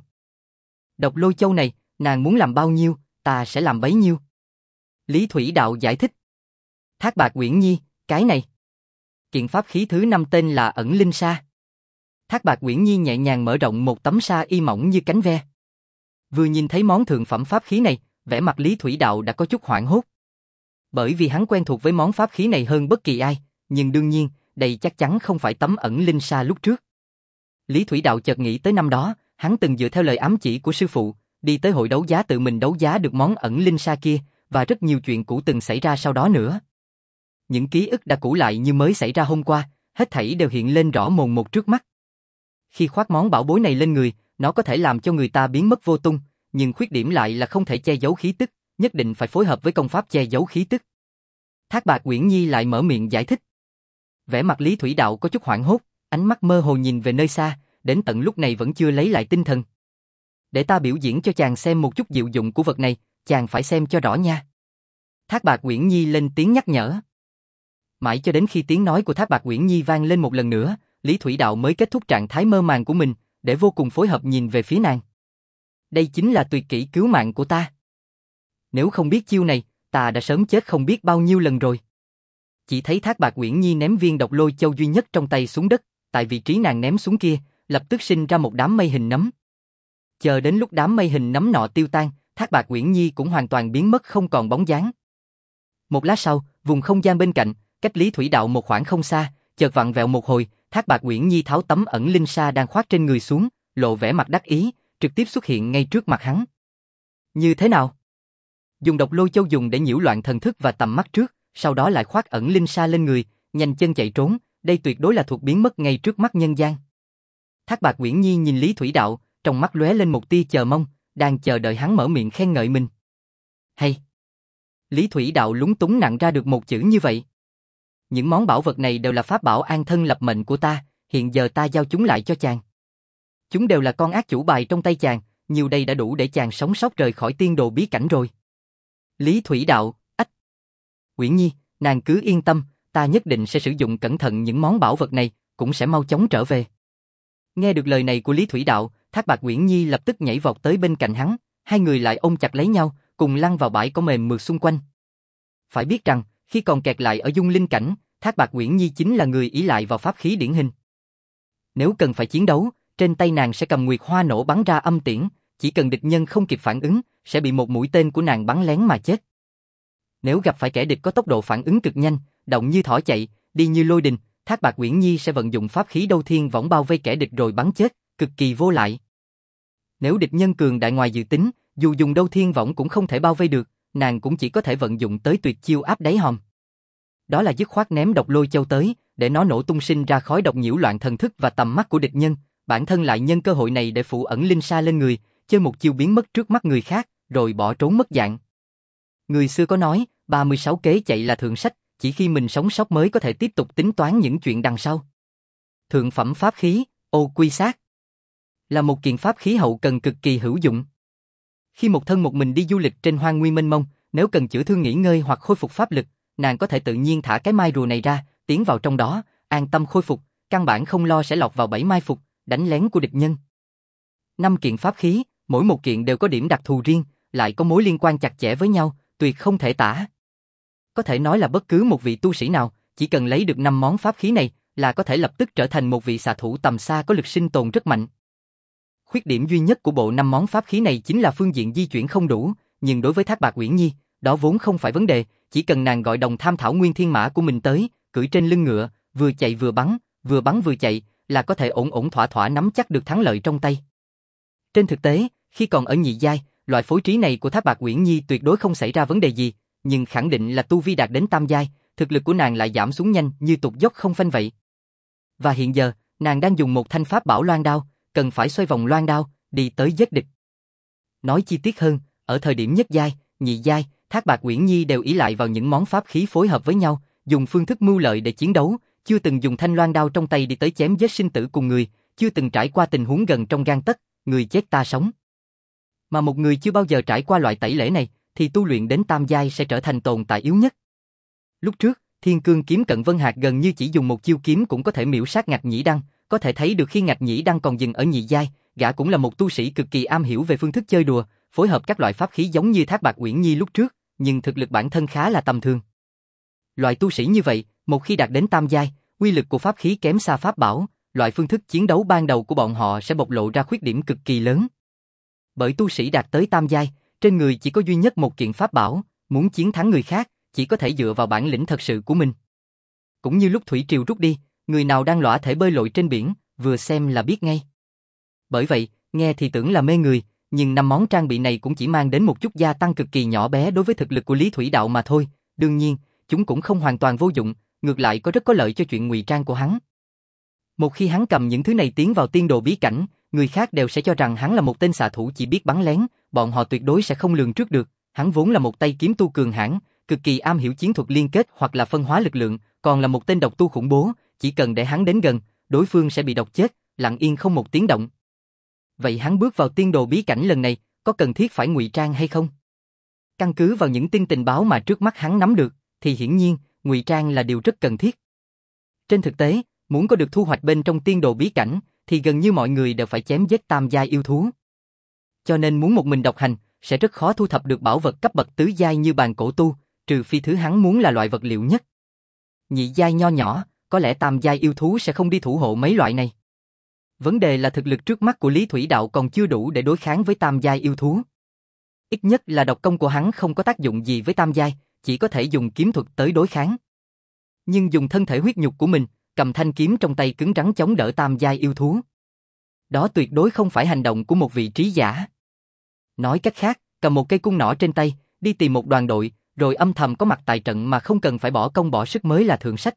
Độc lôi châu này, nàng muốn làm bao nhiêu, ta sẽ làm bấy nhiêu. Lý Thủy Đạo giải thích. Thác Bạt Uyển Nhi, cái này. Kiện pháp khí thứ năm tên là Ẩn Linh Sa. Thác Bạt Uyển Nhi nhẹ nhàng mở rộng một tấm sa y mỏng như cánh ve. Vừa nhìn thấy món thượng phẩm pháp khí này, vẻ mặt Lý Thủy Đạo đã có chút hoảng hốt. Bởi vì hắn quen thuộc với món pháp khí này hơn bất kỳ ai, nhưng đương nhiên, đây chắc chắn không phải tấm Ẩn Linh Sa lúc trước. Lý Thủy Đạo chợt nghĩ tới năm đó, hắn từng dựa theo lời ám chỉ của sư phụ, đi tới hội đấu giá tự mình đấu giá được món Ẩn Linh Sa kia, và rất nhiều chuyện cũ từng xảy ra sau đó nữa. Những ký ức đã cũ lại như mới xảy ra hôm qua, hết thảy đều hiện lên rõ mồn một trước mắt. Khi khoác món bảo bối này lên người, nó có thể làm cho người ta biến mất vô tung, nhưng khuyết điểm lại là không thể che giấu khí tức, nhất định phải phối hợp với công pháp che giấu khí tức. Thác Bạt Uyển Nhi lại mở miệng giải thích. Vẻ mặt Lý Thủy Đạo có chút hoảng hốt, ánh mắt mơ hồ nhìn về nơi xa, đến tận lúc này vẫn chưa lấy lại tinh thần. Để ta biểu diễn cho chàng xem một chút diệu dụng của vật này, chàng phải xem cho rõ nha. Thác Bạt Uyển Nhi lên tiếng nhắc nhở. Mãi cho đến khi tiếng nói của Thác Bạt Uyển Nhi vang lên một lần nữa, Lý Thủy Đạo mới kết thúc trạng thái mơ màng của mình, để vô cùng phối hợp nhìn về phía nàng. Đây chính là tuyệt kỹ cứu mạng của ta. Nếu không biết chiêu này, ta đã sớm chết không biết bao nhiêu lần rồi. Chỉ thấy Thác Bạt Uyển Nhi ném viên độc lôi châu duy nhất trong tay xuống đất, tại vị trí nàng ném xuống kia, lập tức sinh ra một đám mây hình nấm. Chờ đến lúc đám mây hình nấm nọ tiêu tan, Thác Bạt Uyển Nhi cũng hoàn toàn biến mất không còn bóng dáng. Một lát sau, vùng không gian bên cạnh, cách Lý Thủy Đạo một khoảng không xa, chợt vặn vẹo một hồi, Thác Bạt Uyển Nhi tháo tấm ẩn linh sa đang khoác trên người xuống, lộ vẻ mặt đắc ý, trực tiếp xuất hiện ngay trước mặt hắn. Như thế nào? Dùng độc lôi châu dùng để nhiễu loạn thần thức và tầm mắt trước, sau đó lại khoác ẩn linh sa lên người, nhanh chân chạy trốn, đây tuyệt đối là thuộc biến mất ngay trước mắt nhân gian. Thác Bạt Uyển Nhi nhìn Lý Thủy Đạo, trong mắt lóe lên một tia chờ mong, đang chờ đợi hắn mở miệng khen ngợi mình. Hay! Lý Thủy Đạo lúng túng nặng ra được một chữ như vậy. Những món bảo vật này đều là pháp bảo an thân lập mệnh của ta, hiện giờ ta giao chúng lại cho chàng. Chúng đều là con ác chủ bài trong tay chàng, nhiều đây đã đủ để chàng sống sót rời khỏi tiên đồ bí cảnh rồi. Lý Thủy Đạo, ách! Uyển Nhi, nàng cứ yên tâm, ta nhất định sẽ sử dụng cẩn thận những món bảo vật này, cũng sẽ mau chóng trở về. Nghe được lời này của Lý Thủy Đạo, Thác Bạt Uyển Nhi lập tức nhảy vọt tới bên cạnh hắn, hai người lại ôm chặt lấy nhau, cùng lăn vào bãi cỏ mềm mượt xung quanh. Phải biết rằng, khi còn kẹt lại ở dung linh cảnh, Thác Bạt Uyển Nhi chính là người ỷ lại vào pháp khí điển hình. Nếu cần phải chiến đấu, trên tay nàng sẽ cầm nguyệt hoa nổ bắn ra âm tiễn, chỉ cần địch nhân không kịp phản ứng, sẽ bị một mũi tên của nàng bắn lén mà chết. Nếu gặp phải kẻ địch có tốc độ phản ứng cực nhanh, động như thỏ chạy, đi như lôi đình, Thác Bạt Uyển Nhi sẽ vận dụng pháp khí Đâu Thiên Võng bao vây kẻ địch rồi bắn chết, cực kỳ vô lại. Nếu địch nhân cường đại ngoài dự tính, dù dùng Đâu Thiên Võng cũng không thể bao vây được, nàng cũng chỉ có thể vận dụng tới tuyệt chiêu áp đáy hòm. Đó là dứt khoát ném độc lôi châu tới, để nó nổ tung sinh ra khói độc nhiễu loạn thần thức và tầm mắt của địch nhân, bản thân lại nhân cơ hội này để phủ ẩn linh sa lên người, chơi một chiêu biến mất trước mắt người khác, rồi bỏ trốn mất dạng. Người xưa có nói, ba mươi sáu kế chạy là thượng sách, chỉ khi mình sống sót mới có thể tiếp tục tính toán những chuyện đằng sau. Thượng phẩm pháp khí, Ô Quy Sát, là một kiện pháp khí hậu cần cực kỳ hữu dụng. Khi một thân một mình đi du lịch trên hoang nguyên mênh mông, nếu cần chữa thương nghỉ ngơi hoặc khôi phục pháp lực, nàng có thể tự nhiên thả cái mai rùa này ra, tiến vào trong đó, an tâm khôi phục, căn bản không lo sẽ lọt vào bẫy mai phục, đánh lén của địch nhân. Năm kiện pháp khí, mỗi một kiện đều có điểm đặc thù riêng, lại có mối liên quan chặt chẽ với nhau, tuyệt không thể tả. Có thể nói là bất cứ một vị tu sĩ nào, chỉ cần lấy được năm món pháp khí này, là có thể lập tức trở thành một vị xạ thủ tầm xa có lực sinh tồn rất mạnh. Khuyết điểm duy nhất của bộ năm món pháp khí này chính là phương diện di chuyển không đủ, nhưng đối với Thác Bạt Uyển Nhi, đó vốn không phải vấn đề, chỉ cần nàng gọi đồng tham thảo nguyên thiên mã của mình tới, cưỡi trên lưng ngựa, vừa chạy vừa bắn, vừa bắn vừa chạy, là có thể ổn ổn thỏa thỏa nắm chắc được thắng lợi trong tay. Trên thực tế, khi còn ở nhị giai, loại phối trí này của Thác Bạt Uyển Nhi tuyệt đối không xảy ra vấn đề gì, nhưng khẳng định là tu vi đạt đến tam giai, thực lực của nàng lại giảm xuống nhanh như tụt dốc không phanh vậy. Và hiện giờ, nàng đang dùng một thanh pháp bảo loan đao, cần phải xoay vòng loan đao, đi tới giết địch. Nói chi tiết hơn, ở thời điểm nhất giai, nhị giai, Thác Bạt Uyển Nhi đều ỷ lại vào những món pháp khí phối hợp với nhau, dùng phương thức mưu lợi để chiến đấu, chưa từng dùng thanh loan đao trong tay đi tới chém giết sinh tử cùng người, chưa từng trải qua tình huống gần trong gang tấc, người chết ta sống. Mà một người chưa bao giờ trải qua loại tẩy lễ này, thì tu luyện đến tam giai sẽ trở thành tồn tại yếu nhất. Lúc trước, Thiên Cương kiếm Cận Vân Hạc gần như chỉ dùng một chiêu kiếm cũng có thể miểu sát Ngạch Nhĩ Đăng, có thể thấy được khi Ngạch Nhĩ Đăng còn dừng ở nhị giai, gã cũng là một tu sĩ cực kỳ am hiểu về phương thức chơi đùa, phối hợp các loại pháp khí giống như Thác Bạt Uyển Nhi lúc trước, nhưng thực lực bản thân khá là tầm thường. Loại tu sĩ như vậy, một khi đạt đến tam giai, uy lực của pháp khí kém xa pháp bảo, loại phương thức chiến đấu ban đầu của bọn họ sẽ bộc lộ ra khuyết điểm cực kỳ lớn. Bởi tu sĩ đạt tới tam giai, trên người chỉ có duy nhất một kiện pháp bảo, muốn chiến thắng người khác, chỉ có thể dựa vào bản lĩnh thật sự của mình. Cũng như lúc thủy triều rút đi, người nào đang lõa thể bơi lội trên biển, vừa xem là biết ngay. Bởi vậy, nghe thì tưởng là mê người, nhưng năm món trang bị này cũng chỉ mang đến một chút gia tăng cực kỳ nhỏ bé đối với thực lực của Lý Thủy Đạo mà thôi, đương nhiên, chúng cũng không hoàn toàn vô dụng, ngược lại có rất có lợi cho chuyện ngụy trang của hắn. Một khi hắn cầm những thứ này tiến vào tiên đồ bí cảnh, người khác đều sẽ cho rằng hắn là một tên xạ thủ chỉ biết bắn lén, bọn họ tuyệt đối sẽ không lường trước được. Hắn vốn là một tay kiếm tu cường hãn, cực kỳ am hiểu chiến thuật liên kết hoặc là phân hóa lực lượng, còn là một tên độc tu khủng bố, chỉ cần để hắn đến gần, đối phương sẽ bị độc chết, lặng yên không một tiếng động. Vậy hắn bước vào tiên đồ bí cảnh lần này, có cần thiết phải ngụy trang hay không? Căn cứ vào những tin tình báo mà trước mắt hắn nắm được, thì hiển nhiên, ngụy trang là điều rất cần thiết. Trên thực tế, muốn có được thu hoạch bên trong tiên đồ bí cảnh, thì gần như mọi người đều phải chém giết tam giai yêu thú. Cho nên muốn một mình độc hành, sẽ rất khó thu thập được bảo vật cấp bậc tứ giai như bàn cổ tu, trừ phi thứ hắn muốn là loại vật liệu nhất. Nhị giai nho nhỏ, có lẽ tam giai yêu thú sẽ không đi thủ hộ mấy loại này. Vấn đề là thực lực trước mắt của Lý Thủy Đạo còn chưa đủ để đối kháng với tam giai yêu thú. Ít nhất là độc công của hắn không có tác dụng gì với tam giai, chỉ có thể dùng kiếm thuật tới đối kháng. Nhưng dùng thân thể huyết nhục của mình, cầm thanh kiếm trong tay cứng rắn chống đỡ tam giai yêu thú. Đó tuyệt đối không phải hành động của một vị trí giả. Nói cách khác, cầm một cây cung nỏ trên tay, đi tìm một đoàn đội, rồi âm thầm có mặt tại trận mà không cần phải bỏ công bỏ sức mới là thượng sách.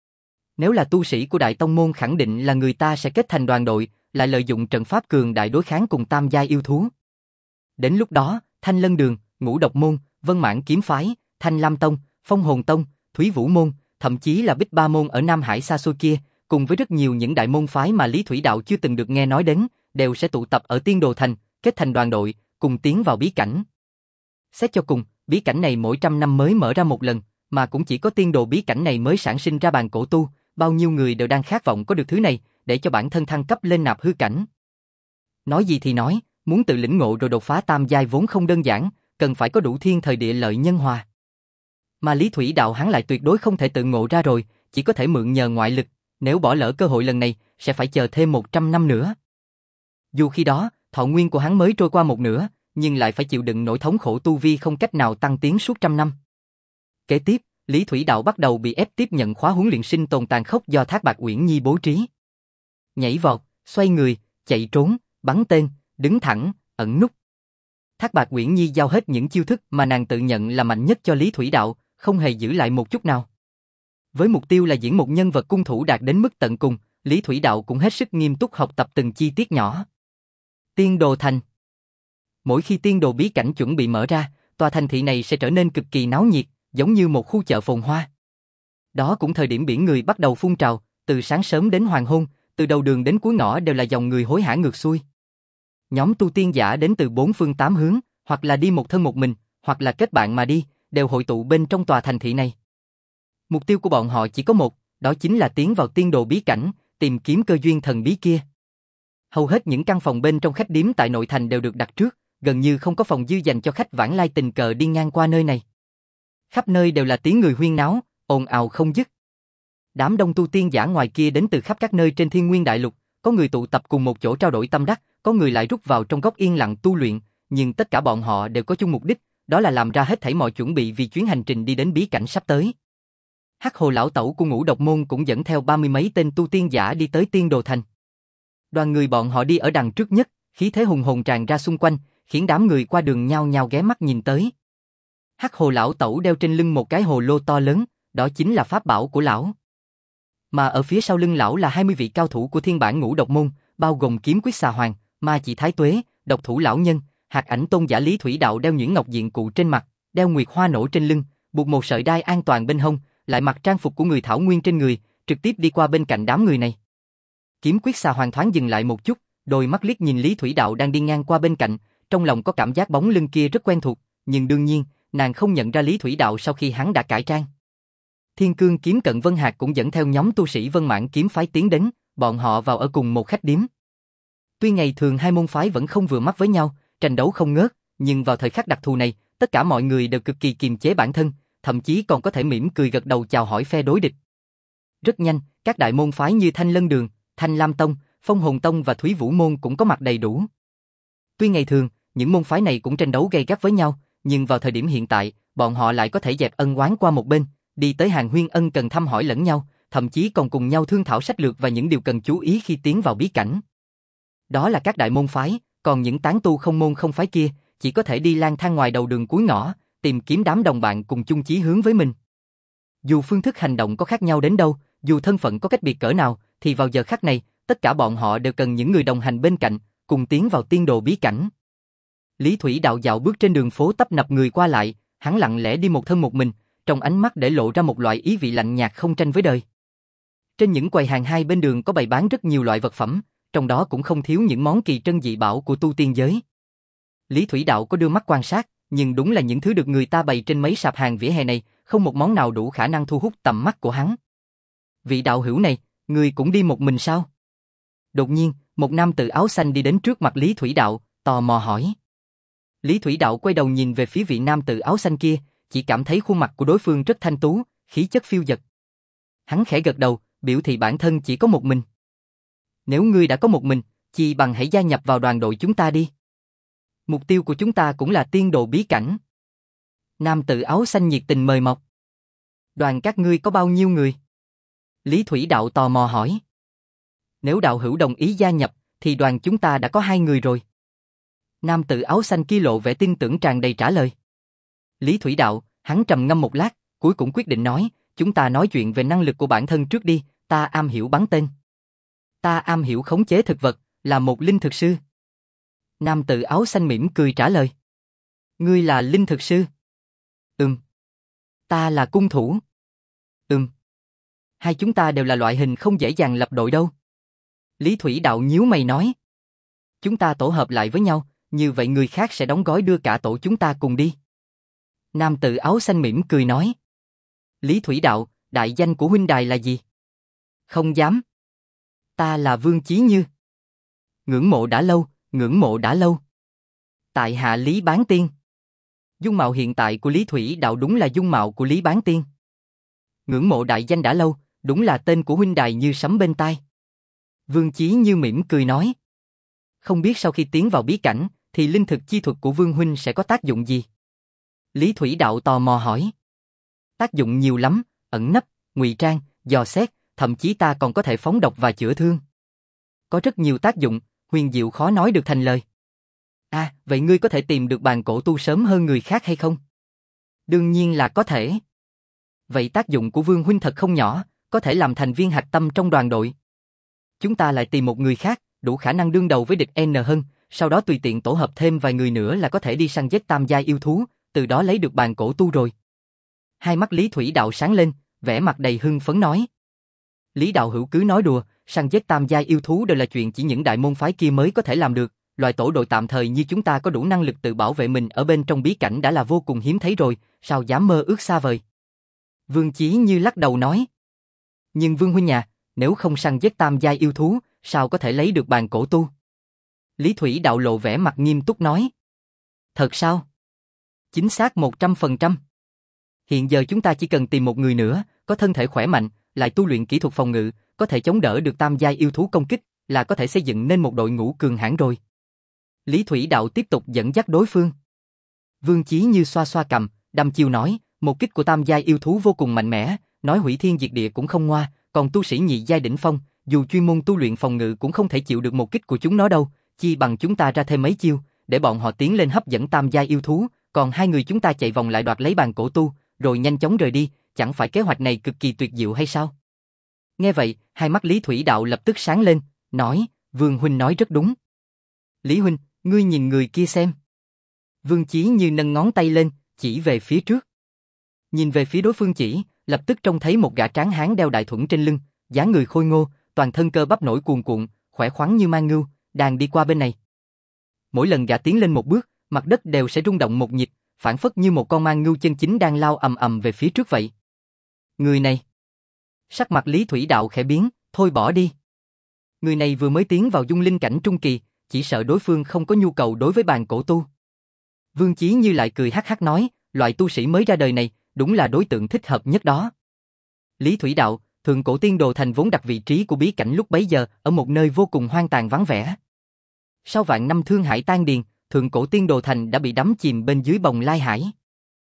Nếu là tu sĩ của Đại Tông Môn khẳng định là người ta sẽ kết thành đoàn đội, lại lợi dụng trận pháp cường đại đối kháng cùng tam giai yêu thú. Đến lúc đó, Thanh Lân Đường, Ngũ Độc Môn, Vân Mãn Kiếm Phái, Thanh Lam Tông, Phong Hồn Tông, Thúy Vũ Môn, thậm chí là Bích Ba Môn ở Nam Hải xa xôi kia, cùng với rất nhiều những đại môn phái mà Lý Thủy Đạo chưa từng được nghe nói đến, đều sẽ tụ tập ở Tiên Đồ Thành, kết thành đoàn đội, cùng tiến vào bí cảnh. Xét cho cùng, bí cảnh này mỗi trăm năm mới mở ra một lần, mà cũng chỉ có tiên đồ bí cảnh này mới sản sinh ra bàn cổ tu, bao nhiêu người đều đang khát vọng có được thứ này, để cho bản thân thăng cấp lên nạp hư cảnh. Nói gì thì nói, muốn tự lĩnh ngộ rồi đột phá tam giai vốn không đơn giản, cần phải có đủ thiên thời địa lợi nhân hòa. Mà Lý Thủy Đạo hắn lại tuyệt đối không thể tự ngộ ra rồi, chỉ có thể mượn nhờ ngoại lực, nếu bỏ lỡ cơ hội lần này, sẽ phải chờ thêm một trăm năm nữa. Dù khi đó, thọ nguyên của hắn mới trôi qua một nửa, nhưng lại phải chịu đựng nỗi thống khổ tu vi không cách nào tăng tiến suốt trăm năm. Kế tiếp, Lý Thủy Đạo bắt đầu bị ép tiếp nhận khóa huấn luyện sinh tồn tàn khốc do Thác Bạt Uyển Nhi bố trí. Nhảy vọt, xoay người, chạy trốn, bắn tên, đứng thẳng, ẩn núp. Thác Bạt Uyển Nhi giao hết những chiêu thức mà nàng tự nhận là mạnh nhất cho Lý Thủy Đạo, không hề giữ lại một chút nào. Với mục tiêu là diễn một nhân vật cung thủ đạt đến mức tận cùng, Lý Thủy Đạo cũng hết sức nghiêm túc học tập từng chi tiết nhỏ. Tiên Đồ Thành. Mỗi khi tiên đồ bí cảnh chuẩn bị mở ra, tòa thành thị này sẽ trở nên cực kỳ náo nhiệt, giống như một khu chợ phồn hoa. Đó cũng thời điểm biển người bắt đầu phun trào, từ sáng sớm đến hoàng hôn, từ đầu đường đến cuối ngõ đều là dòng người hối hả ngược xuôi. Nhóm tu tiên giả đến từ bốn phương tám hướng, hoặc là đi một thân một mình, hoặc là kết bạn mà đi, đều hội tụ bên trong tòa thành thị này. Mục tiêu của bọn họ chỉ có một, đó chính là tiến vào tiên đồ bí cảnh, tìm kiếm cơ duyên thần bí kia. Hầu hết những căn phòng bên trong khách điếm tại nội thành đều được đặt trước, gần như không có phòng dư dành cho khách vãng lai tình cờ đi ngang qua nơi này. Khắp nơi đều là tiếng người huyên náo, ồn ào không dứt. Đám đông tu tiên giả ngoài kia đến từ khắp các nơi trên Thiên Nguyên Đại Lục, có người tụ tập cùng một chỗ trao đổi tâm đắc, có người lại rút vào trong góc yên lặng tu luyện, nhưng tất cả bọn họ đều có chung mục đích, đó là làm ra hết thảy mọi chuẩn bị vì chuyến hành trình đi đến bí cảnh sắp tới. Hắc Hồ lão tẩu của Ngũ Độc Môn cũng dẫn theo ba mươi mấy tên tu tiên giả đi tới Tiên Đồ Thành. Đoàn người bọn họ đi ở đằng trước nhất, khí thế hùng hồn tràn ra xung quanh, khiến đám người qua đường nhao nhao ghé mắt nhìn tới. Hắc Hồ lão tẩu đeo trên lưng một cái hồ lô to lớn, đó chính là pháp bảo của lão. Mà ở phía sau lưng lão là hai mươi vị cao thủ của Thiên Bản Ngũ Độc Môn, bao gồm Kiếm Quyết Xà Hoàng, Ma Chỉ Thái Tuế, Độc Thủ lão nhân, Hạt Ảnh Tôn giả Lý Thủy Đạo đeo nhuyễn ngọc diện cụ trên mặt, đeo nguyệt hoa nổ trên lưng, buộc một sợi đai an toàn bên hông, lại mặc trang phục của người thảo nguyên trên người, trực tiếp đi qua bên cạnh đám người này. Kiếm Quyết Xà Hoàng thoáng dừng lại một chút, đôi mắt liếc nhìn Lý Thủy Đạo đang đi ngang qua bên cạnh, trong lòng có cảm giác bóng lưng kia rất quen thuộc, nhưng đương nhiên, nàng không nhận ra Lý Thủy Đạo sau khi hắn đã cải trang. Thiên Cương Kiếm Cận Vân Hạc cũng dẫn theo nhóm tu sĩ Vân Mãn Kiếm Phái tiến đến, bọn họ vào ở cùng một khách điếm. Tuy ngày thường hai môn phái vẫn không vừa mắt với nhau, tranh đấu không ngớt, nhưng vào thời khắc đặc thù này, tất cả mọi người đều cực kỳ kiềm chế bản thân, thậm chí còn có thể mỉm cười gật đầu chào hỏi phe đối địch. Rất nhanh, các đại môn phái như Thanh Lân Đường, Thanh Lam Tông, Phong Hồn Tông và Thúy Vũ Môn cũng có mặt đầy đủ. Tuy ngày thường, những môn phái này cũng tranh đấu gay gắt với nhau, nhưng vào thời điểm hiện tại, bọn họ lại có thể dẹp ân oán qua một bên, đi tới hàng huyên ân cần thăm hỏi lẫn nhau, thậm chí còn cùng nhau thương thảo sách lược và những điều cần chú ý khi tiến vào bí cảnh. Đó là các đại môn phái, còn những tán tu không môn không phái kia, chỉ có thể đi lang thang ngoài đầu đường cuối ngõ, tìm kiếm đám đồng bạn cùng chung chí hướng với mình. Dù phương thức hành động có khác nhau đến đâu, dù thân phận có cách biệt cỡ nào, thì vào giờ khắc này, tất cả bọn họ đều cần những người đồng hành bên cạnh, cùng tiến vào tiên đồ bí cảnh. Lý Thủy Đạo dạo bước trên đường phố tấp nập người qua lại, hắn lặng lẽ đi một thân một mình, trong ánh mắt để lộ ra một loại ý vị lạnh nhạt không tranh với đời. Trên những quầy hàng hai bên đường có bày bán rất nhiều loại vật phẩm, trong đó cũng không thiếu những món kỳ trân dị bảo của tu tiên giới. Lý Thủy Đạo có đưa mắt quan sát, nhưng đúng là những thứ được người ta bày trên mấy sạp hàng vỉa hè này, không một món nào đủ khả năng thu hút tầm mắt của hắn. Vị đạo hữu này, người cũng đi một mình sao? Đột nhiên, một nam tử áo xanh đi đến trước mặt Lý Thủy Đạo, tò mò hỏi. Lý Thủy Đạo quay đầu nhìn về phía vị nam tử áo xanh kia, chỉ cảm thấy khuôn mặt của đối phương rất thanh tú, khí chất phiêu dật. Hắn khẽ gật đầu, biểu thị bản thân chỉ có một mình. Nếu ngươi đã có một mình, chi bằng hãy gia nhập vào đoàn đội chúng ta đi. Mục tiêu của chúng ta cũng là tiên đồ bí cảnh. Nam tử áo xanh nhiệt tình mời mọc. Đoàn các ngươi có bao nhiêu người? Lý Thủy Đạo tò mò hỏi. Nếu đạo hữu đồng ý gia nhập, thì đoàn chúng ta đã có hai người rồi. Nam tử áo xanh kia lộ vẻ tin tưởng tràn đầy trả lời. Lý Thủy Đạo, hắn trầm ngâm một lát, cuối cùng quyết định nói, chúng ta nói chuyện về năng lực của bản thân trước đi, ta am hiểu bắn tên. Ta am hiểu khống chế thực vật, là một linh thực sư. Nam tử áo xanh mỉm cười trả lời. Ngươi là linh thực sư? Ừm. Ta là cung thủ. Ừm. Hai chúng ta đều là loại hình không dễ dàng lập đội đâu. Lý Thủy Đạo nhíu mày nói. Chúng ta tổ hợp lại với nhau, như vậy người khác sẽ đóng gói đưa cả tổ chúng ta cùng đi. Nam tử áo xanh mỉm cười nói. Lý Thủy Đạo, đại danh của huynh đài là gì? Không dám. Ta là Vương Chí Như. Ngưỡng mộ đã lâu, ngưỡng mộ đã lâu. Tại hạ Lý Bán Tiên. Dung mạo hiện tại của Lý Thủy Đạo đúng là dung mạo của Lý Bán Tiên. Ngưỡng mộ đại danh đã lâu, đúng là tên của huynh đài như sấm bên tai. Vương Chí Như mỉm cười nói. Không biết sau khi tiến vào bí cảnh, thì linh thực chi thuật của Vương huynh sẽ có tác dụng gì? Lý Thủy Đạo tò mò hỏi. Tác dụng nhiều lắm, ẩn nấp, ngụy trang, dò xét, thậm chí ta còn có thể phóng độc và chữa thương. Có rất nhiều tác dụng, huyền diệu khó nói được thành lời. À, vậy ngươi có thể tìm được bàn cổ tu sớm hơn người khác hay không? Đương nhiên là có thể. Vậy tác dụng của Vương huynh thật không nhỏ, có thể làm thành viên hạch tâm trong đoàn đội. Chúng ta lại tìm một người khác, đủ khả năng đương đầu với địch N hơn, sau đó tùy tiện tổ hợp thêm vài người nữa là có thể đi săn giết tam giai yêu thú, từ đó lấy được bàn cổ tu rồi. Hai mắt Lý Thủy Đạo sáng lên, vẻ mặt đầy hưng phấn nói. Lý đạo hữu cứ nói đùa, săn giết tam giai yêu thú đều là chuyện chỉ những đại môn phái kia mới có thể làm được, loại tổ đội tạm thời như chúng ta có đủ năng lực tự bảo vệ mình ở bên trong bí cảnh đã là vô cùng hiếm thấy rồi, sao dám mơ ước xa vời. Vương Chí Như lắc đầu nói. Nhưng Vương huynh nhà, nếu không săn giết tam giai yêu thú, sao có thể lấy được bàn cổ tu? Lý Thủy Đạo lộ vẻ mặt nghiêm túc nói. Thật sao? Chính xác một trăm phần trăm. Hiện giờ chúng ta chỉ cần tìm một người nữa, có thân thể khỏe mạnh, lại tu luyện kỹ thuật phòng ngự, có thể chống đỡ được tam giai yêu thú công kích, là có thể xây dựng nên một đội ngũ cường hãn rồi. Lý Thủy Đạo tiếp tục dẫn dắt đối phương. Vương Chí Như xoa xoa cằm, đăm chiêu nói, một kích của tam giai yêu thú vô cùng mạnh mẽ, nói hủy thiên diệt địa cũng không ngoa, còn tu sĩ nhị giai đỉnh phong, dù chuyên môn tu luyện phòng ngự cũng không thể chịu được một kích của chúng nó đâu, chi bằng chúng ta ra thêm mấy chiêu, để bọn họ tiến lên hấp dẫn tam giai yêu thú, còn hai người chúng ta chạy vòng lại đoạt lấy bàn cổ tu, rồi nhanh chóng rời đi, chẳng phải kế hoạch này cực kỳ tuyệt diệu hay sao? Nghe vậy, hai mắt Lý Thủy Đạo lập tức sáng lên, nói, Vương huynh nói rất đúng. Lý huynh, ngươi nhìn người kia xem. Vương Chí Như nâng ngón tay lên, chỉ về phía trước. Nhìn về phía đối phương chỉ, lập tức trông thấy một gã tráng hán đeo đại thuẫn trên lưng, dáng người khôi ngô, toàn thân cơ bắp nổi cuồn cuộn, khỏe khoắn như mang ngưu, đang đi qua bên này. Mỗi lần gã tiến lên một bước, mặt đất đều sẽ rung động một nhịp, phản phất như một con mang ngưu chân chính đang lao ầm ầm về phía trước vậy. Người này. Sắc mặt Lý Thủy Đạo khẽ biến, thôi bỏ đi. Người này vừa mới tiến vào dung linh cảnh trung kỳ, chỉ sợ đối phương không có nhu cầu đối với bàn cổ tu. Vương Chí Như lại cười hắc hắc nói, loại tu sĩ mới ra đời này, đúng là đối tượng thích hợp nhất đó. Lý Thủy Đạo, Thượng Cổ Tiên Đồ Thành vốn đặt vị trí của bí cảnh lúc bấy giờ ở một nơi vô cùng hoang tàn vắng vẻ. Sau vạn năm thương hải tan điền, Thượng Cổ Tiên Đồ Thành đã bị đắm chìm bên dưới bồng lai hải.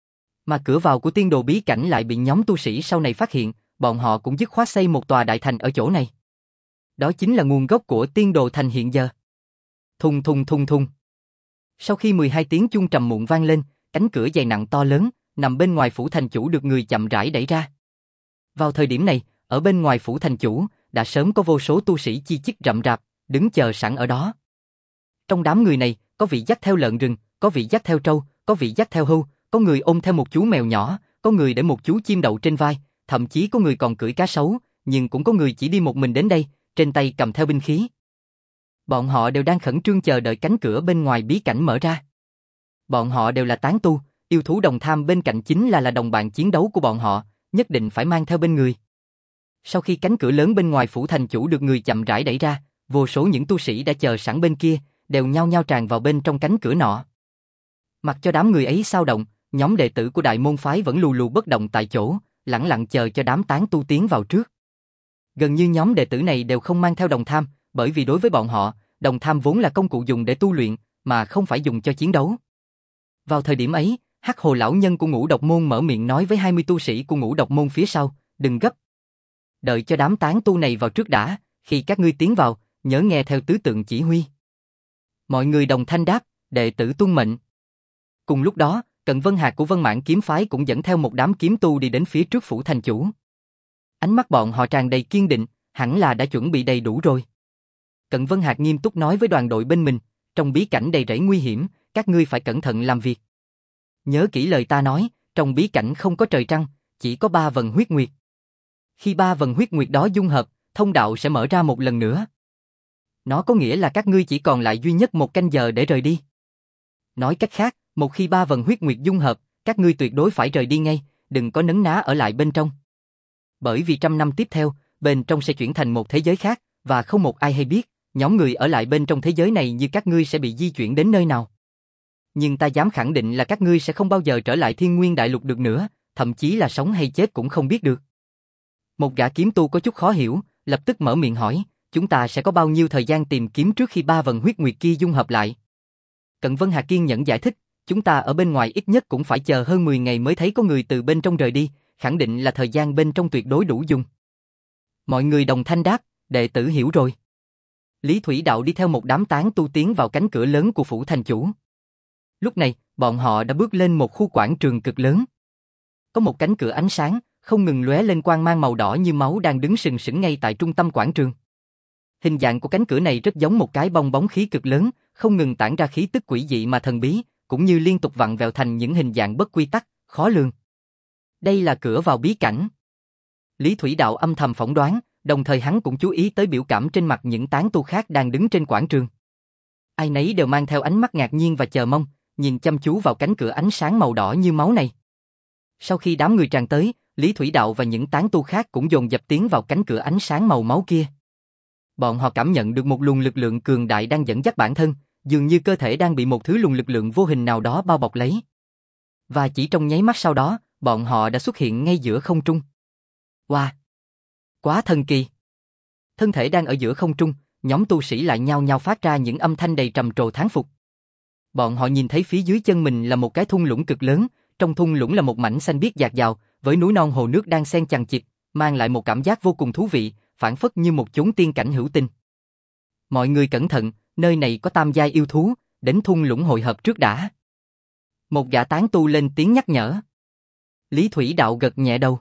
Mà cửa vào của tiên đồ bí cảnh lại bị nhóm tu sĩ sau này phát hiện, bọn họ cũng dứt khoát xây một tòa đại thành ở chỗ này. Đó chính là nguồn gốc của tiên đồ thành hiện giờ. Thùng thùng thùng thùng. Sau khi mười hai tiếng chuông trầm muộn vang lên, cánh cửa dày nặng to lớn, nằm bên ngoài phủ thành chủ được người chậm rãi đẩy ra. Vào thời điểm này, ở bên ngoài phủ thành chủ, đã sớm có vô số tu sĩ chi chít rậm rạp, đứng chờ sẵn ở đó. Trong đám người này, có vị dắt theo lợn rừng, có vị dắt theo trâu, có vị dắt theo hươu, có người ôm theo một chú mèo nhỏ, có người để một chú chim đậu trên vai, thậm chí có người còn cưỡi cá sấu, nhưng cũng có người chỉ đi một mình đến đây, trên tay cầm theo binh khí. Bọn họ đều đang khẩn trương chờ đợi cánh cửa bên ngoài bí cảnh mở ra. Bọn họ đều là tán tu, yêu thú đồng tham bên cạnh chính là là đồng bạn chiến đấu của bọn họ, nhất định phải mang theo bên người. Sau khi cánh cửa lớn bên ngoài phủ thành chủ được người chậm rãi đẩy ra, vô số những tu sĩ đã chờ sẵn bên kia, đều nhao nhao tràn vào bên trong cánh cửa nọ. Mặc cho đám người ấy sao động, nhóm đệ tử của đại môn phái vẫn lù lù bất động tại chỗ, lẳng lặng chờ cho đám tán tu tiến vào trước. Gần như nhóm đệ tử này đều không mang theo đồng tham, bởi vì đối với bọn họ, đồng tham vốn là công cụ dùng để tu luyện, mà không phải dùng cho chiến đấu. Vào thời điểm ấy, Hắc Hồ lão nhân của Ngũ Độc môn mở miệng nói với hai mươi tu sĩ của Ngũ Độc môn phía sau, đừng gấp. Đợi cho đám tán tu này vào trước đã, khi các ngươi tiến vào, nhớ nghe theo tứ tượng chỉ huy. Mọi người đồng thanh đáp, đệ tử tuân mệnh. Cùng lúc đó, Cận Vân Hạc của Vân Mãn kiếm phái cũng dẫn theo một đám kiếm tu đi đến phía trước phủ thành chủ. Ánh mắt bọn họ tràn đầy kiên định, hẳn là đã chuẩn bị đầy đủ rồi. Cận Vân Hạc nghiêm túc nói với đoàn đội bên mình, trong bí cảnh đầy rẫy nguy hiểm, các ngươi phải cẩn thận làm việc. Nhớ kỹ lời ta nói, trong bí cảnh không có trời trăng, chỉ có ba vần huyết nguyệt. Khi ba vần huyết nguyệt đó dung hợp, thông đạo sẽ mở ra một lần nữa. Nó có nghĩa là các ngươi chỉ còn lại duy nhất một canh giờ để rời đi. Nói cách khác, một khi ba vần huyết nguyệt dung hợp, các ngươi tuyệt đối phải rời đi ngay, đừng có nấn ná ở lại bên trong. Bởi vì trăm năm tiếp theo, bên trong sẽ chuyển thành một thế giới khác, và không một ai hay biết, nhóm người ở lại bên trong thế giới này như các ngươi sẽ bị di chuyển đến nơi nào. Nhưng ta dám khẳng định là các ngươi sẽ không bao giờ trở lại Thiên Nguyên Đại Lục được nữa, thậm chí là sống hay chết cũng không biết được. Một gã kiếm tu có chút khó hiểu, lập tức mở miệng hỏi, chúng ta sẽ có bao nhiêu thời gian tìm kiếm trước khi ba vần huyết nguyệt kia dung hợp lại? Cận Vân Hạc kiên nhẫn giải thích, chúng ta ở bên ngoài ít nhất cũng phải chờ hơn mười ngày mới thấy có người từ bên trong rời đi, khẳng định là thời gian bên trong tuyệt đối đủ dùng. Mọi người đồng thanh đáp, đệ tử hiểu rồi. Lý Thủy Đạo đi theo một đám tán tu tiến vào cánh cửa lớn của phủ thành chủ. Lúc này, bọn họ đã bước lên một khu quảng trường cực lớn. Có một cánh cửa ánh sáng, không ngừng lóe lên quang mang màu đỏ như máu đang đứng sừng sững ngay tại trung tâm quảng trường. Hình dạng của cánh cửa này rất giống một cái bong bóng khí cực lớn, không ngừng tản ra khí tức quỷ dị mà thần bí, cũng như liên tục vặn vẹo thành những hình dạng bất quy tắc, khó lường. Đây là cửa vào bí cảnh. Lý Thủy Đạo âm thầm phỏng đoán, đồng thời hắn cũng chú ý tới biểu cảm trên mặt những tán tu khác đang đứng trên quảng trường. Ai nấy đều mang theo ánh mắt ngạc nhiên và chờ mong, nhìn chăm chú vào cánh cửa ánh sáng màu đỏ như máu này. Sau khi đám người tràn tới, Lý Thủy Đạo và những tán tu khác cũng dồn dập tiến vào cánh cửa ánh sáng màu máu kia. Bọn họ cảm nhận được một luồng lực lượng cường đại đang dẫn dắt bản thân, dường như cơ thể đang bị một thứ luồng lực lượng vô hình nào đó bao bọc lấy. Và chỉ trong nháy mắt sau đó, bọn họ đã xuất hiện ngay giữa không trung. Wow! Quá thần kỳ! Thân thể đang ở giữa không trung, nhóm tu sĩ lại nhao nhao phát ra những âm thanh đầy trầm trồ thán phục. Bọn họ nhìn thấy phía dưới chân mình là một cái thung lũng cực lớn, trong thung lũng là một mảnh xanh biếc dạt dào, với núi non hồ nước đang xen chằng chịt, mang lại một cảm giác vô cùng thú vị, phảng phất như một chốn tiên cảnh hữu tình. Mọi người cẩn thận, nơi này có tam giai yêu thú, đến thung lũng hội hợp trước đã. Một gã tán tu lên tiếng nhắc nhở. Lý Thủy Đạo gật nhẹ đầu.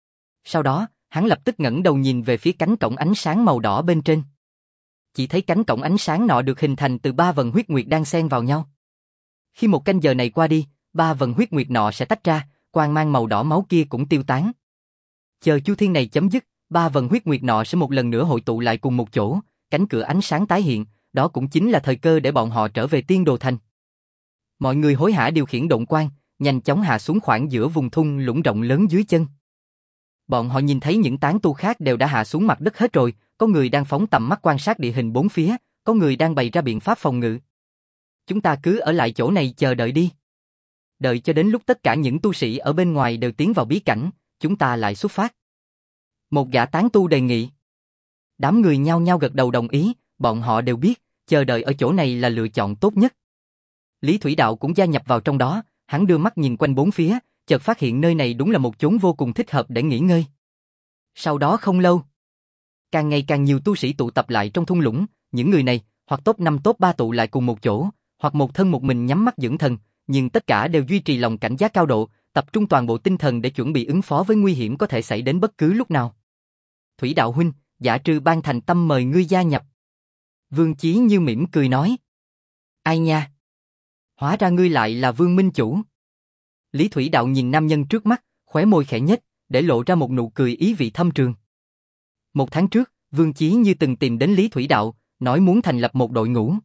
Sau đó, hắn lập tức ngẩng đầu nhìn về phía cánh cổng ánh sáng màu đỏ bên trên. Chỉ thấy cánh cổng ánh sáng nọ được hình thành từ ba vần huyết nguyệt đang xen vào nhau. Khi một canh giờ này qua đi, ba vần huyết nguyệt nọ sẽ tách ra, quang mang màu đỏ máu kia cũng tiêu tán. Chờ chu thiên này chấm dứt, ba vần huyết nguyệt nọ sẽ một lần nữa hội tụ lại cùng một chỗ, cánh cửa ánh sáng tái hiện, đó cũng chính là thời cơ để bọn họ trở về Tiên Đồ Thành. Mọi người hối hả điều khiển độn quang, nhanh chóng hạ xuống khoảng giữa vùng thung lũng rộng lớn dưới chân. Bọn họ nhìn thấy những tán tu khác đều đã hạ xuống mặt đất hết rồi, có người đang phóng tầm mắt quan sát địa hình bốn phía, có người đang bày ra biện pháp phòng ngự. Chúng ta cứ ở lại chỗ này chờ đợi đi. Đợi cho đến lúc tất cả những tu sĩ ở bên ngoài đều tiến vào bí cảnh, chúng ta lại xuất phát. Một gã tán tu đề nghị. Đám người nhao nhao gật đầu đồng ý, bọn họ đều biết, chờ đợi ở chỗ này là lựa chọn tốt nhất. Lý Thủy Đạo cũng gia nhập vào trong đó, hắn đưa mắt nhìn quanh bốn phía, chợt phát hiện nơi này đúng là một chốn vô cùng thích hợp để nghỉ ngơi. Sau đó không lâu, càng ngày càng nhiều tu sĩ tụ tập lại trong thung lũng, những người này, hoặc top năm top ba tụ lại cùng một chỗ, hoặc một thân một mình nhắm mắt dưỡng thần, nhưng tất cả đều duy trì lòng cảnh giác cao độ, tập trung toàn bộ tinh thần để chuẩn bị ứng phó với nguy hiểm có thể xảy đến bất cứ lúc nào. Thủy Đạo huynh, Giả Trư Bang thành tâm mời ngươi gia nhập. Vương Chí Như mỉm cười nói. Ai nha? Hóa ra ngươi lại là Vương Minh Chủ. Lý Thủy Đạo nhìn nam nhân trước mắt, khóe môi khẽ nhếch, để lộ ra một nụ cười ý vị thâm trường. Một tháng trước, Vương Chí Như từng tìm đến Lý Thủy Đạo, nói muốn thành lập một đội ngũ.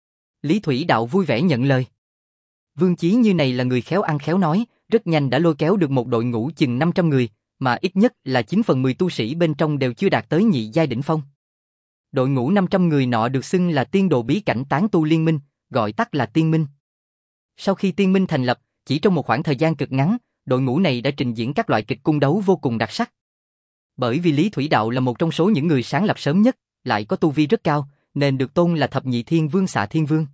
Lý Thủy Đạo vui vẻ nhận lời. Vương Chí Như này là người khéo ăn khéo nói, rất nhanh đã lôi kéo được một đội ngũ chừng năm trăm người, mà ít nhất là chín phần mười tu sĩ bên trong đều chưa đạt tới nhị giai đỉnh phong. Đội ngũ năm trăm người nọ được xưng là Tiên Đồ Bí Cảnh Tán Tu Liên Minh, gọi tắt là Tiên Minh. Sau khi Tiên Minh thành lập, chỉ trong một khoảng thời gian cực ngắn, đội ngũ này đã trình diễn các loại kịch cung đấu vô cùng đặc sắc. Bởi vì Lý Thủy Đạo là một trong số những người sáng lập sớm nhất, lại có tu vi rất cao, nên được tôn là Thập Nhị Thiên Vương Xạ Thiên Vương.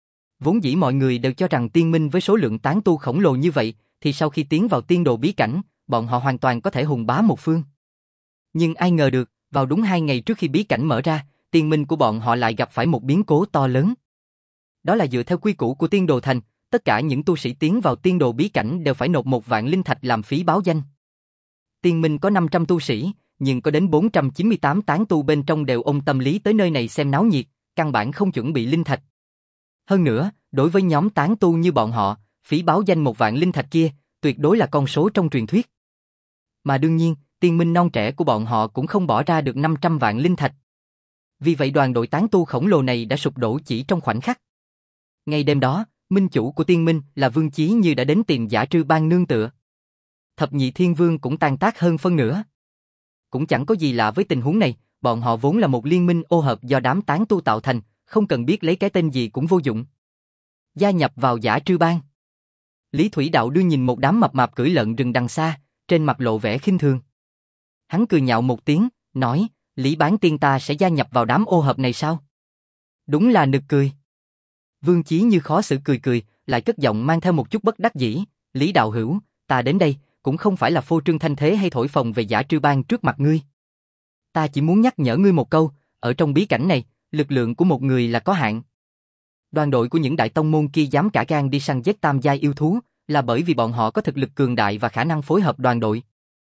Vốn dĩ mọi người đều cho rằng Tiên Minh với số lượng tán tu khổng lồ như vậy, thì sau khi tiến vào Tiên Đồ Bí Cảnh, bọn họ hoàn toàn có thể hùng bá một phương. Nhưng ai ngờ được, vào đúng hai ngày trước khi bí cảnh mở ra, Tiên Minh của bọn họ lại gặp phải một biến cố to lớn. Đó là dựa theo quy củ của Tiên Đồ Thành, tất cả những tu sĩ tiến vào Tiên Đồ Bí Cảnh đều phải nộp một vạn linh thạch làm phí báo danh. Tiên Minh có năm trăm tu sĩ, nhưng có đến bốn trăm chín mươi tám tán tu bên trong đều ôm tâm lý tới nơi này xem náo nhiệt, căn bản không chuẩn bị linh thạch. Hơn nữa, đối với nhóm tán tu như bọn họ, phí báo danh một vạn linh thạch kia, tuyệt đối là con số trong truyền thuyết. Mà đương nhiên, Tiên Minh non trẻ của bọn họ cũng không bỏ ra được năm trăm vạn linh thạch. Vì vậy đoàn đội tán tu khổng lồ này đã sụp đổ chỉ trong khoảnh khắc. Ngay đêm đó, minh chủ của Tiên Minh là Vương Chí Như đã đến tìm Giả Trư Bang nương tựa. Thập Nhị Thiên Vương cũng tan tác hơn phân nửa. Cũng chẳng có gì lạ với tình huống này, bọn họ vốn là một liên minh ô hợp do đám tán tu tạo thành, không cần biết lấy cái tên gì cũng vô dụng. Gia nhập vào Giả Trư Bang. Lý Thủy Đạo đưa nhìn một đám mập mạp cưỡi lợn rừng đằng xa, trên mặt lộ vẻ khinh thường. Hắn cười nhạo một tiếng, nói, Lý Bán Tiên ta sẽ gia nhập vào đám ô hợp này sao? Đúng là nực cười. Vương Chí Như khó xử cười cười, lại cất giọng mang theo một chút bất đắc dĩ, Lý đạo hữu, ta đến đây, cũng không phải là phô trương thanh thế hay thổi phồng về Giả Trư Bang trước mặt ngươi. Ta chỉ muốn nhắc nhở ngươi một câu, ở trong bí cảnh này, lực lượng của một người là có hạn. Đoàn đội của những đại tông môn kia dám cả gan đi săn giết tam giai yêu thú, là bởi vì bọn họ có thực lực cường đại và khả năng phối hợp đoàn đội.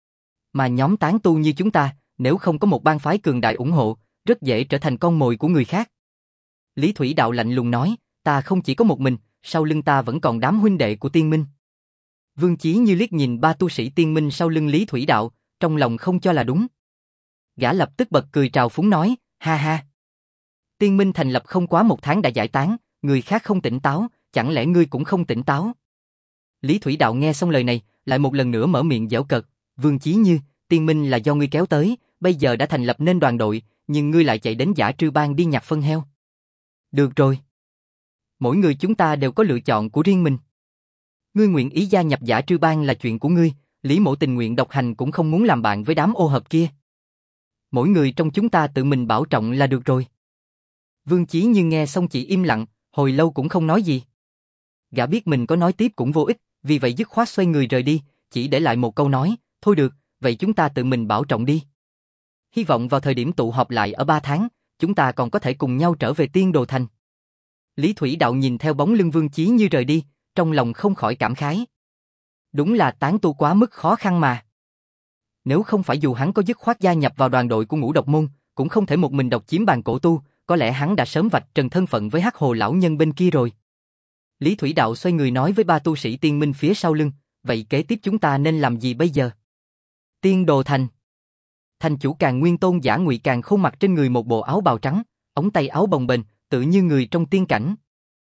Mà nhóm tán tu như chúng ta, nếu không có một bang phái cường đại ủng hộ, rất dễ trở thành con mồi của người khác. Lý Thủy Đạo lạnh lùng nói, ta không chỉ có một mình, sau lưng ta vẫn còn đám huynh đệ của Tiên Minh. Vương Chí Như liếc nhìn ba tu sĩ Tiên Minh sau lưng Lý Thủy Đạo, trong lòng không cho là đúng. Gã lập tức bật cười trào phúng nói, ha ha. Tiên Minh thành lập không quá một tháng đã giải tán, người khác không tỉnh táo, chẳng lẽ ngươi cũng không tỉnh táo? Lý Thủy Đạo nghe xong lời này, lại một lần nữa mở miệng giễu cợt, Vương Chí Như, Tiên Minh là do ngươi kéo tới, bây giờ đã thành lập nên đoàn đội, nhưng ngươi lại chạy đến Giả Trư Bang đi nhặt phân heo. Được rồi. Mỗi người chúng ta đều có lựa chọn của riêng mình. Ngươi nguyện ý gia nhập Giả Trư Bang là chuyện của ngươi, Lý Mộ tình nguyện độc hành cũng không muốn làm bạn với đám ô hợp kia. Mỗi người trong chúng ta tự mình bảo trọng là được rồi. Vương Chí Như nghe xong chỉ im lặng, hồi lâu cũng không nói gì. Gã biết mình có nói tiếp cũng vô ích, vì vậy dứt khoát xoay người rời đi, chỉ để lại một câu nói, thôi được, vậy chúng ta tự mình bảo trọng đi. Hy vọng vào thời điểm tụ họp lại ở ba tháng, chúng ta còn có thể cùng nhau trở về Tiên Đồ Thành. Lý Thủy Đạo nhìn theo bóng lưng Vương Chí Như rời đi, trong lòng không khỏi cảm khái. Đúng là tán tu quá mức khó khăn mà. Nếu không phải dù hắn có dứt khoát gia nhập vào đoàn đội của Ngũ Độc Môn, cũng không thể một mình độc chiếm bàn cổ tu, có lẽ hắn đã sớm vạch trần thân phận với Hắc Hồ lão nhân bên kia rồi. Lý Thủy Đạo xoay người nói với ba tu sĩ Tiên Minh phía sau lưng, vậy kế tiếp chúng ta nên làm gì bây giờ? Tiên Đồ Thành. Thành chủ Càn Nguyên Tôn Giả Ngụy Càn Khôn mặc trên người một bộ áo bào trắng, ống tay áo bồng bềnh, tự như người trong tiên cảnh.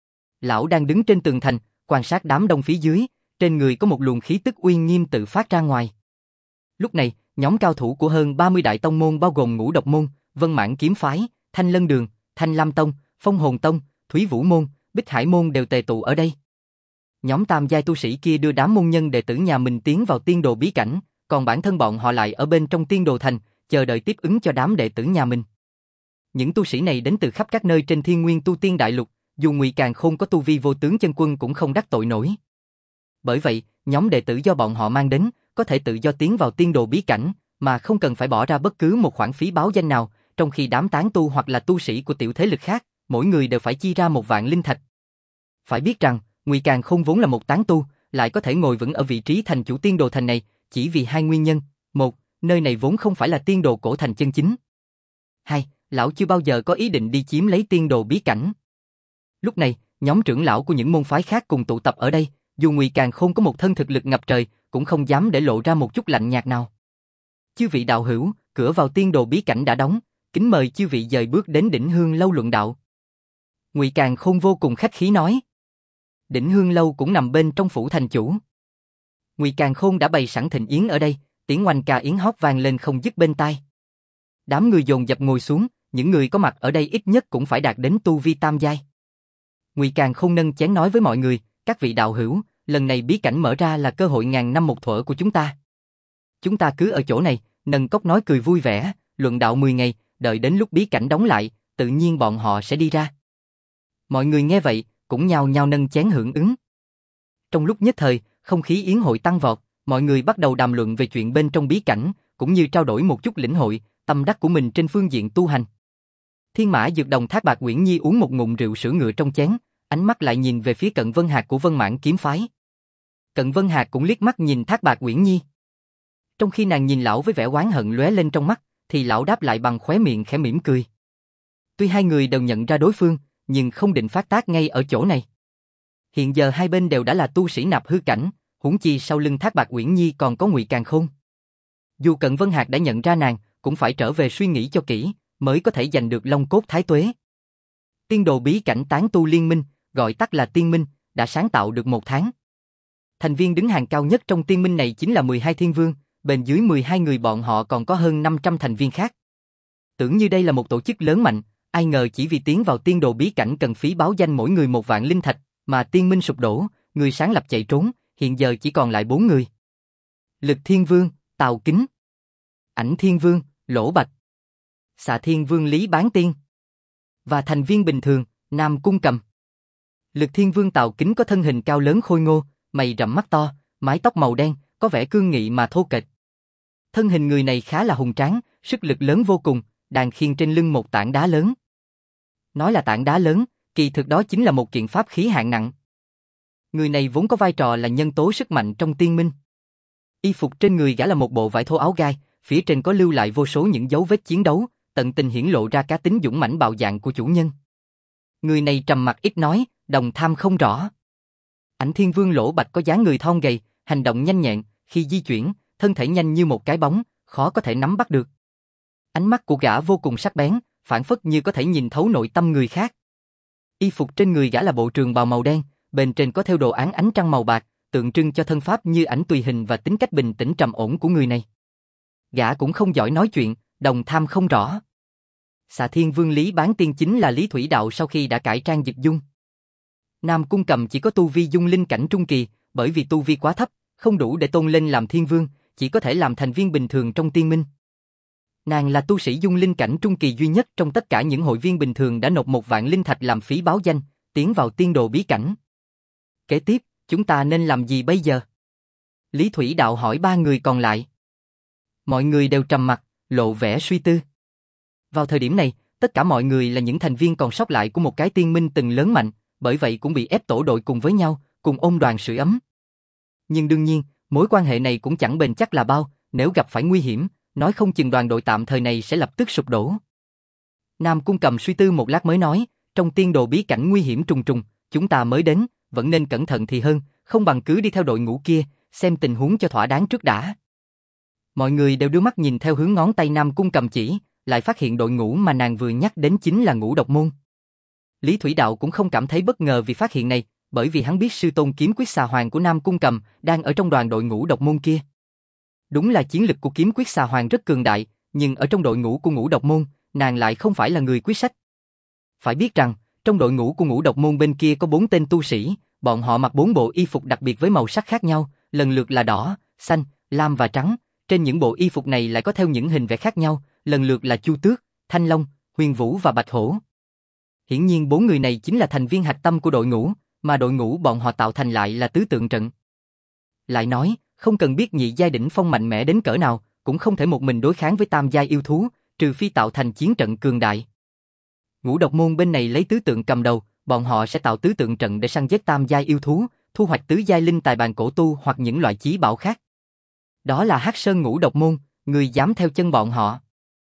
Lão đang đứng trên tường thành, quan sát đám đông phía dưới, trên người có một luồng khí tức uy nghiêm tự phát ra ngoài. Lúc này, nhóm cao thủ của hơn ba mươi đại tông môn bao gồm Ngũ Độc Môn, Vân Mãn Kiếm Phái, Thanh Lân Đường, Thanh Lam Tông, Phong Hồn Tông, Thúy Vũ Môn, Bích Hải Môn đều tề tụ ở đây. Nhóm tam giai tu sĩ kia đưa đám môn nhân đệ tử nhà mình tiến vào Tiên Đồ Bí Cảnh, còn bản thân bọn họ lại ở bên trong Tiên Đồ Thành, chờ đợi tiếp ứng cho đám đệ tử nhà mình. Những tu sĩ này đến từ khắp các nơi trên Thiên Nguyên Tu Tiên Đại Lục, dù Ngụy Càn Khôn có tu vi vô tướng chân quân cũng không đắc tội nổi. Bởi vậy, nhóm đệ tử do bọn họ mang đến, có thể tự do tiến vào Tiên Đồ Bí Cảnh, mà không cần phải bỏ ra bất cứ một khoản phí báo danh nào, trong khi đám tán tu hoặc là tu sĩ của tiểu thế lực khác, mỗi người đều phải chi ra một vạn linh thạch. Phải biết rằng, Ngụy Càn Khôn vốn là một tán tu, lại có thể ngồi vững ở vị trí thành chủ Tiên Đồ Thành này, chỉ vì hai nguyên nhân. Một, nơi này vốn không phải là tiên đồ cổ thành chân chính. Hai, lão chưa bao giờ có ý định đi chiếm lấy tiên đồ bí cảnh. Lúc này, nhóm trưởng lão của những môn phái khác cùng tụ tập ở đây, dù Ngụy Càn Khôn có một thân thực lực ngập trời, cũng không dám để lộ ra một chút lạnh nhạt nào. Chư vị đạo hữu, cửa vào tiên đồ bí cảnh đã đóng, kính mời chư vị dời bước đến Đỉnh Hương lâu luận đạo. Ngụy Càn Khôn vô cùng khách khí nói. Đỉnh Hương lâu cũng nằm bên trong phủ thành chủ. Ngụy Càn Khôn đã bày sẵn thịnh yến ở đây, tiếng oanh ca yến hót vang lên không dứt bên tai. Đám người dồn dập ngồi xuống, những người có mặt ở đây ít nhất cũng phải đạt đến tu vi tam giai. Ngụy Càn Khôn nâng chén nói với mọi người, các vị đạo hữu, lần này bí cảnh mở ra là cơ hội ngàn năm một thuở của chúng ta. Chúng ta cứ ở chỗ này, nâng cốc nói cười vui vẻ, luận đạo mười ngày, đợi đến lúc bí cảnh đóng lại, tự nhiên bọn họ sẽ đi ra. Mọi người nghe vậy, cũng nhao nhao nâng chén hưởng ứng. Trong lúc nhất thời, không khí yến hội tăng vọt, mọi người bắt đầu đàm luận về chuyện bên trong bí cảnh, cũng như trao đổi một chút lĩnh hội, tâm đắc của mình trên phương diện tu hành. Thiên Mã Dược Đồng Thác Bạc Uyển Nhi uống một ngụm rượu sữa ngựa trong chén, ánh mắt lại nhìn về phía Cận Vân Hạc của Vân Mãn kiếm phái. Cận Vân Hạc cũng liếc mắt nhìn Thác Bạc Uyển Nhi. Trong khi nàng nhìn lão với vẻ oán hận lóe lên trong mắt, thì lão đáp lại bằng khóe miệng khẽ mỉm cười. Tuy hai người đều nhận ra đối phương, nhưng không định phát tác ngay ở chỗ này. Hiện giờ hai bên đều đã là tu sĩ nạp hư cảnh, huống chi sau lưng Thác Bạc Uyển Nhi còn có Ngụy Càn Khôn. Dù Cận Vân Hạc đã nhận ra nàng, cũng phải trở về suy nghĩ cho kỹ, mới có thể giành được Long Cốt Thái Tuế. Tiên đồ bí cảnh tán tu liên minh, gọi tắt là Tiên Minh, đã sáng tạo được một tháng. Thành viên đứng hàng cao nhất trong Tiên Minh này chính là mười hai thiên vương, bên dưới mười hai người bọn họ còn có hơn năm trăm thành viên khác. Tưởng như đây là một tổ chức lớn mạnh, ai ngờ chỉ vì tiến vào tiên đồ bí cảnh cần phí báo danh mỗi người một vạn linh thạch, mà Tiên Minh sụp đổ, người sáng lập chạy trốn, hiện giờ chỉ còn lại bốn người. Lực Thiên Vương, Tào Kính, Ảnh Thiên Vương, Lỗ Bạch, Xạ Thiên Vương Lý Bán Tiên, và thành viên bình thường, Nam Cung Cầm. Lực Thiên Vương Tào Kính có thân hình cao lớn khôi ngô, mày rậm mắt to, mái tóc màu đen, có vẻ cương nghị mà thô kệch. Thân hình người này khá là hùng tráng, sức lực lớn vô cùng, đang khiêng trên lưng một tảng đá lớn. Nói là tảng đá lớn, kỳ thực đó chính là một kiện pháp khí hạng nặng. Người này vốn có vai trò là nhân tố sức mạnh trong Tiên Minh. Y phục trên người gã là một bộ vải thô áo gai, phía trên có lưu lại vô số những dấu vết chiến đấu, tận tình hiển lộ ra cá tính dũng mãnh bạo dạn của chủ nhân. Người này trầm mặc ít nói, đồng tham không rõ. Ảnh Thiên Vương Lỗ Bạch có dáng người thon gầy, hành động nhanh nhẹn, khi di chuyển, thân thể nhanh như một cái bóng, khó có thể nắm bắt được. Ánh mắt của gã vô cùng sắc bén, phảng phất như có thể nhìn thấu nội tâm người khác. Y phục trên người gã là bộ trường bào màu đen, bên trên có thêu đồ án ánh trăng màu bạc, tượng trưng cho thân pháp như ảnh tùy hình và tính cách bình tĩnh trầm ổn của người này. Gã cũng không giỏi nói chuyện, đồng tham không rõ. Xạ Thiên Vương Lý Bán Tiên chính là Lý Thủy Đạo sau khi đã cải trang dịch dung. Nam Cung Cầm chỉ có tu vi dung linh cảnh trung kỳ, bởi vì tu vi quá thấp, không đủ để tôn lên làm thiên vương, chỉ có thể làm thành viên bình thường trong Tiên Minh. Nàng là tu sĩ dung linh cảnh trung kỳ duy nhất trong tất cả những hội viên bình thường đã nộp một vạn linh thạch làm phí báo danh, tiến vào tiên đồ bí cảnh. Kế tiếp, chúng ta nên làm gì bây giờ? Lý Thủy Đạo hỏi ba người còn lại. Mọi người đều trầm mặc, lộ vẻ suy tư. Vào thời điểm này, tất cả mọi người là những thành viên còn sót lại của một cái tiên minh từng lớn mạnh, bởi vậy cũng bị ép tổ đội cùng với nhau, cùng ôm đoàn sưởi ấm. Nhưng đương nhiên, mối quan hệ này cũng chẳng bền chắc là bao, nếu gặp phải nguy hiểm, nói không chừng đoàn đội tạm thời này sẽ lập tức sụp đổ. Nam Cung Cầm suy tư một lát mới nói, trong tiên đồ bí cảnh nguy hiểm trùng trùng, chúng ta mới đến, vẫn nên cẩn thận thì hơn, không bằng cứ đi theo đội ngũ kia, xem tình huống cho thỏa đáng trước đã. Mọi người đều đưa mắt nhìn theo hướng ngón tay Nam Cung Cầm chỉ, lại phát hiện đội ngũ mà nàng vừa nhắc đến chính là Ngũ Độc Môn. Lý Thủy Đạo cũng không cảm thấy bất ngờ vì phát hiện này, bởi vì hắn biết sư tôn kiếm quyết xà hoàng của Nam Cung Cầm đang ở trong đoàn đội Ngũ Độc Môn kia. Đúng là chiến lực của kiếm quyết xà hoàng rất cường đại, nhưng ở trong đội ngũ của Ngũ Độc Môn, nàng lại không phải là người quyết sách. Phải biết rằng, trong đội ngũ của Ngũ Độc Môn bên kia có bốn tên tu sĩ, bọn họ mặc bốn bộ y phục đặc biệt với màu sắc khác nhau, lần lượt là đỏ, xanh, lam và trắng. Trên những bộ y phục này lại có theo những hình vẽ khác nhau, lần lượt là Chu Tước, Thanh Long, Huyền Vũ và Bạch Hổ. Hiển nhiên bốn người này chính là thành viên hạch tâm của đội ngũ, mà đội ngũ bọn họ tạo thành lại là tứ tượng trận. Lại nói, không cần biết nhị giai đỉnh phong mạnh mẽ đến cỡ nào, cũng không thể một mình đối kháng với tam giai yêu thú, trừ phi tạo thành chiến trận cường đại. Ngũ Độc Môn bên này lấy tứ tượng cầm đầu, bọn họ sẽ tạo tứ tượng trận để săn giết tam giai yêu thú, thu hoạch tứ giai linh tài bàn cổ tu hoặc những loại chí bảo khác. Đó là Hắc Sơn Ngũ Độc Môn, người dám theo chân bọn họ.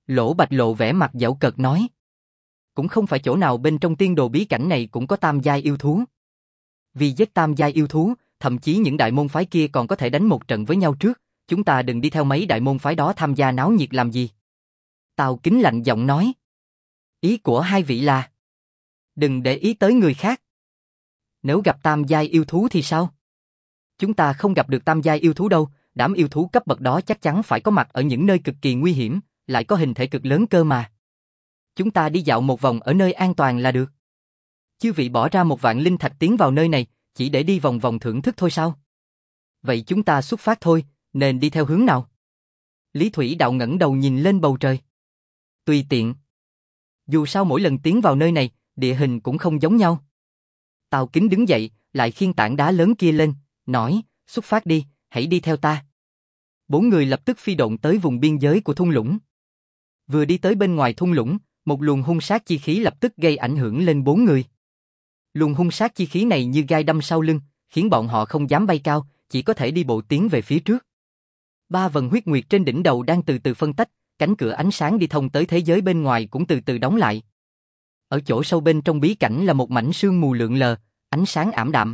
Lỗ Bạch lộ vẻ mặt giễu cợt nói. Cũng không phải chỗ nào bên trong tiên đồ bí cảnh này cũng có tam giai yêu thú. Vì giết tam giai yêu thú, thậm chí những đại môn phái kia còn có thể đánh một trận với nhau trước, chúng ta đừng đi theo mấy đại môn phái đó tham gia náo nhiệt làm gì. Tào Kính lạnh giọng nói. Ý của hai vị là đừng để ý tới người khác. Nếu gặp tam giai yêu thú thì sao? Chúng ta không gặp được tam giai yêu thú đâu, đám yêu thú cấp bậc đó chắc chắn phải có mặt ở những nơi cực kỳ nguy hiểm, lại có hình thể cực lớn cơ mà. Chúng ta đi dạo một vòng ở nơi an toàn là được. Chư vị bỏ ra một vạn linh thạch tiến vào nơi này, chỉ để đi vòng vòng thưởng thức thôi sao? Vậy chúng ta xuất phát thôi, nên đi theo hướng nào? Lý Thủy Đạo ngẩng đầu nhìn lên bầu trời. Tùy tiện. Dù sao mỗi lần tiến vào nơi này, địa hình cũng không giống nhau. Tào Kính đứng dậy, lại khiêng tảng đá lớn kia lên, nói, xuất phát đi, hãy đi theo ta. Bốn người lập tức phi độn tới vùng biên giới của thung lũng. Vừa đi tới bên ngoài thung lũng, một luồng hung sát chi khí lập tức gây ảnh hưởng lên bốn người. Luồng hung sát chi khí này như gai đâm sau lưng, khiến bọn họ không dám bay cao, chỉ có thể đi bộ tiến về phía trước. Ba vần huyết nguyệt trên đỉnh đầu đang từ từ phân tách, cánh cửa ánh sáng đi thông tới thế giới bên ngoài cũng từ từ đóng lại. Ở chỗ sâu bên trong bí cảnh là một mảnh sương mù lượn lờ, ánh sáng ảm đạm.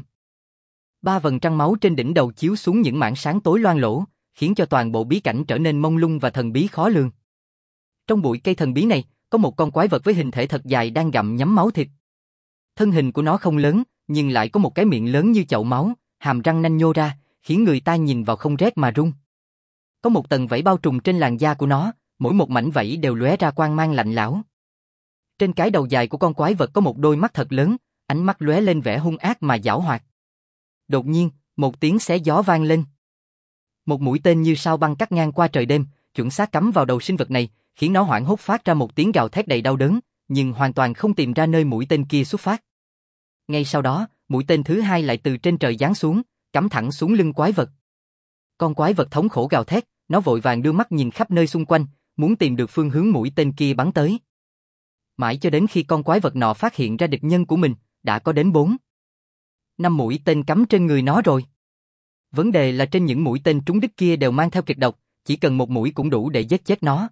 Ba vầng trăng máu trên đỉnh đầu chiếu xuống những mảng sáng tối loang lổ, khiến cho toàn bộ bí cảnh trở nên mông lung và thần bí khó lường. Trong bụi cây thần bí này, có một con quái vật với hình thể thật dài đang gặm nhấm máu thịt. Thân hình của nó không lớn, nhưng lại có một cái miệng lớn như chậu máu, hàm răng nanh nhô ra, khiến người ta nhìn vào không rét mà run. Có một tầng vảy bao trùm trên làn da của nó, mỗi một mảnh vảy đều lóe ra quang mang lạnh lẽo. Trên cái đầu dài của con quái vật có một đôi mắt thật lớn, ánh mắt lóe lên vẻ hung ác mà giảo hoạt. Đột nhiên, một tiếng xé gió vang lên. Một mũi tên như sao băng cắt ngang qua trời đêm, chuẩn xác cắm vào đầu sinh vật này, khiến nó hoảng hốt phát ra một tiếng gào thét đầy đau đớn, nhưng hoàn toàn không tìm ra nơi mũi tên kia xuất phát. Ngay sau đó, mũi tên thứ hai lại từ trên trời giáng xuống, cắm thẳng xuống lưng quái vật. Con quái vật thống khổ gào thét, nó vội vàng đưa mắt nhìn khắp nơi xung quanh, muốn tìm được phương hướng mũi tên kia bắn tới. Mãi cho đến khi con quái vật nọ phát hiện ra địch nhân của mình, đã có đến bốn, năm mũi tên cắm trên người nó rồi. Vấn đề là trên những mũi tên trúng đích kia đều mang theo kịch độc, chỉ cần một mũi cũng đủ để giết chết nó.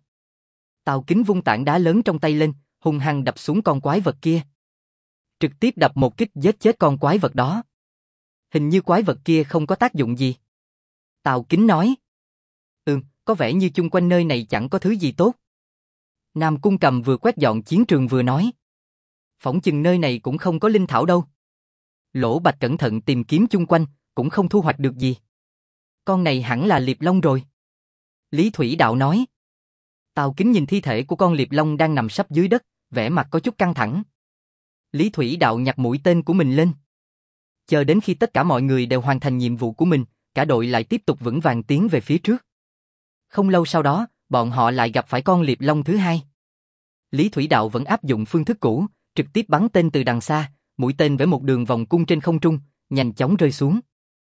Tào Kính vung tảng đá lớn trong tay lên, hung hăng đập xuống con quái vật kia. Trực tiếp đập một kích giết chết con quái vật đó. Hình như quái vật kia không có tác dụng gì. Tào Kính nói. Ừm, có vẻ như chung quanh nơi này chẳng có thứ gì tốt. Nam Cung Cầm vừa quét dọn chiến trường vừa nói. Phỏng chừng nơi này cũng không có linh thảo đâu. Lỗ Bạch cẩn thận tìm kiếm chung quanh, cũng không thu hoạch được gì. Con này hẳn là Liệp Long rồi. Lý Thủy Đạo nói. Tào Kính nhìn thi thể của con Liệp Long đang nằm sấp dưới đất, vẻ mặt có chút căng thẳng. Lý Thủy Đạo nhặt mũi tên của mình lên. Chờ đến khi tất cả mọi người đều hoàn thành nhiệm vụ của mình, cả đội lại tiếp tục vững vàng tiến về phía trước. Không lâu sau đó, bọn họ lại gặp phải con Liệp Long thứ hai. Lý Thủy Đạo vẫn áp dụng phương thức cũ, trực tiếp bắn tên từ đằng xa, mũi tên vẽ một đường vòng cung trên không trung, nhanh chóng rơi xuống.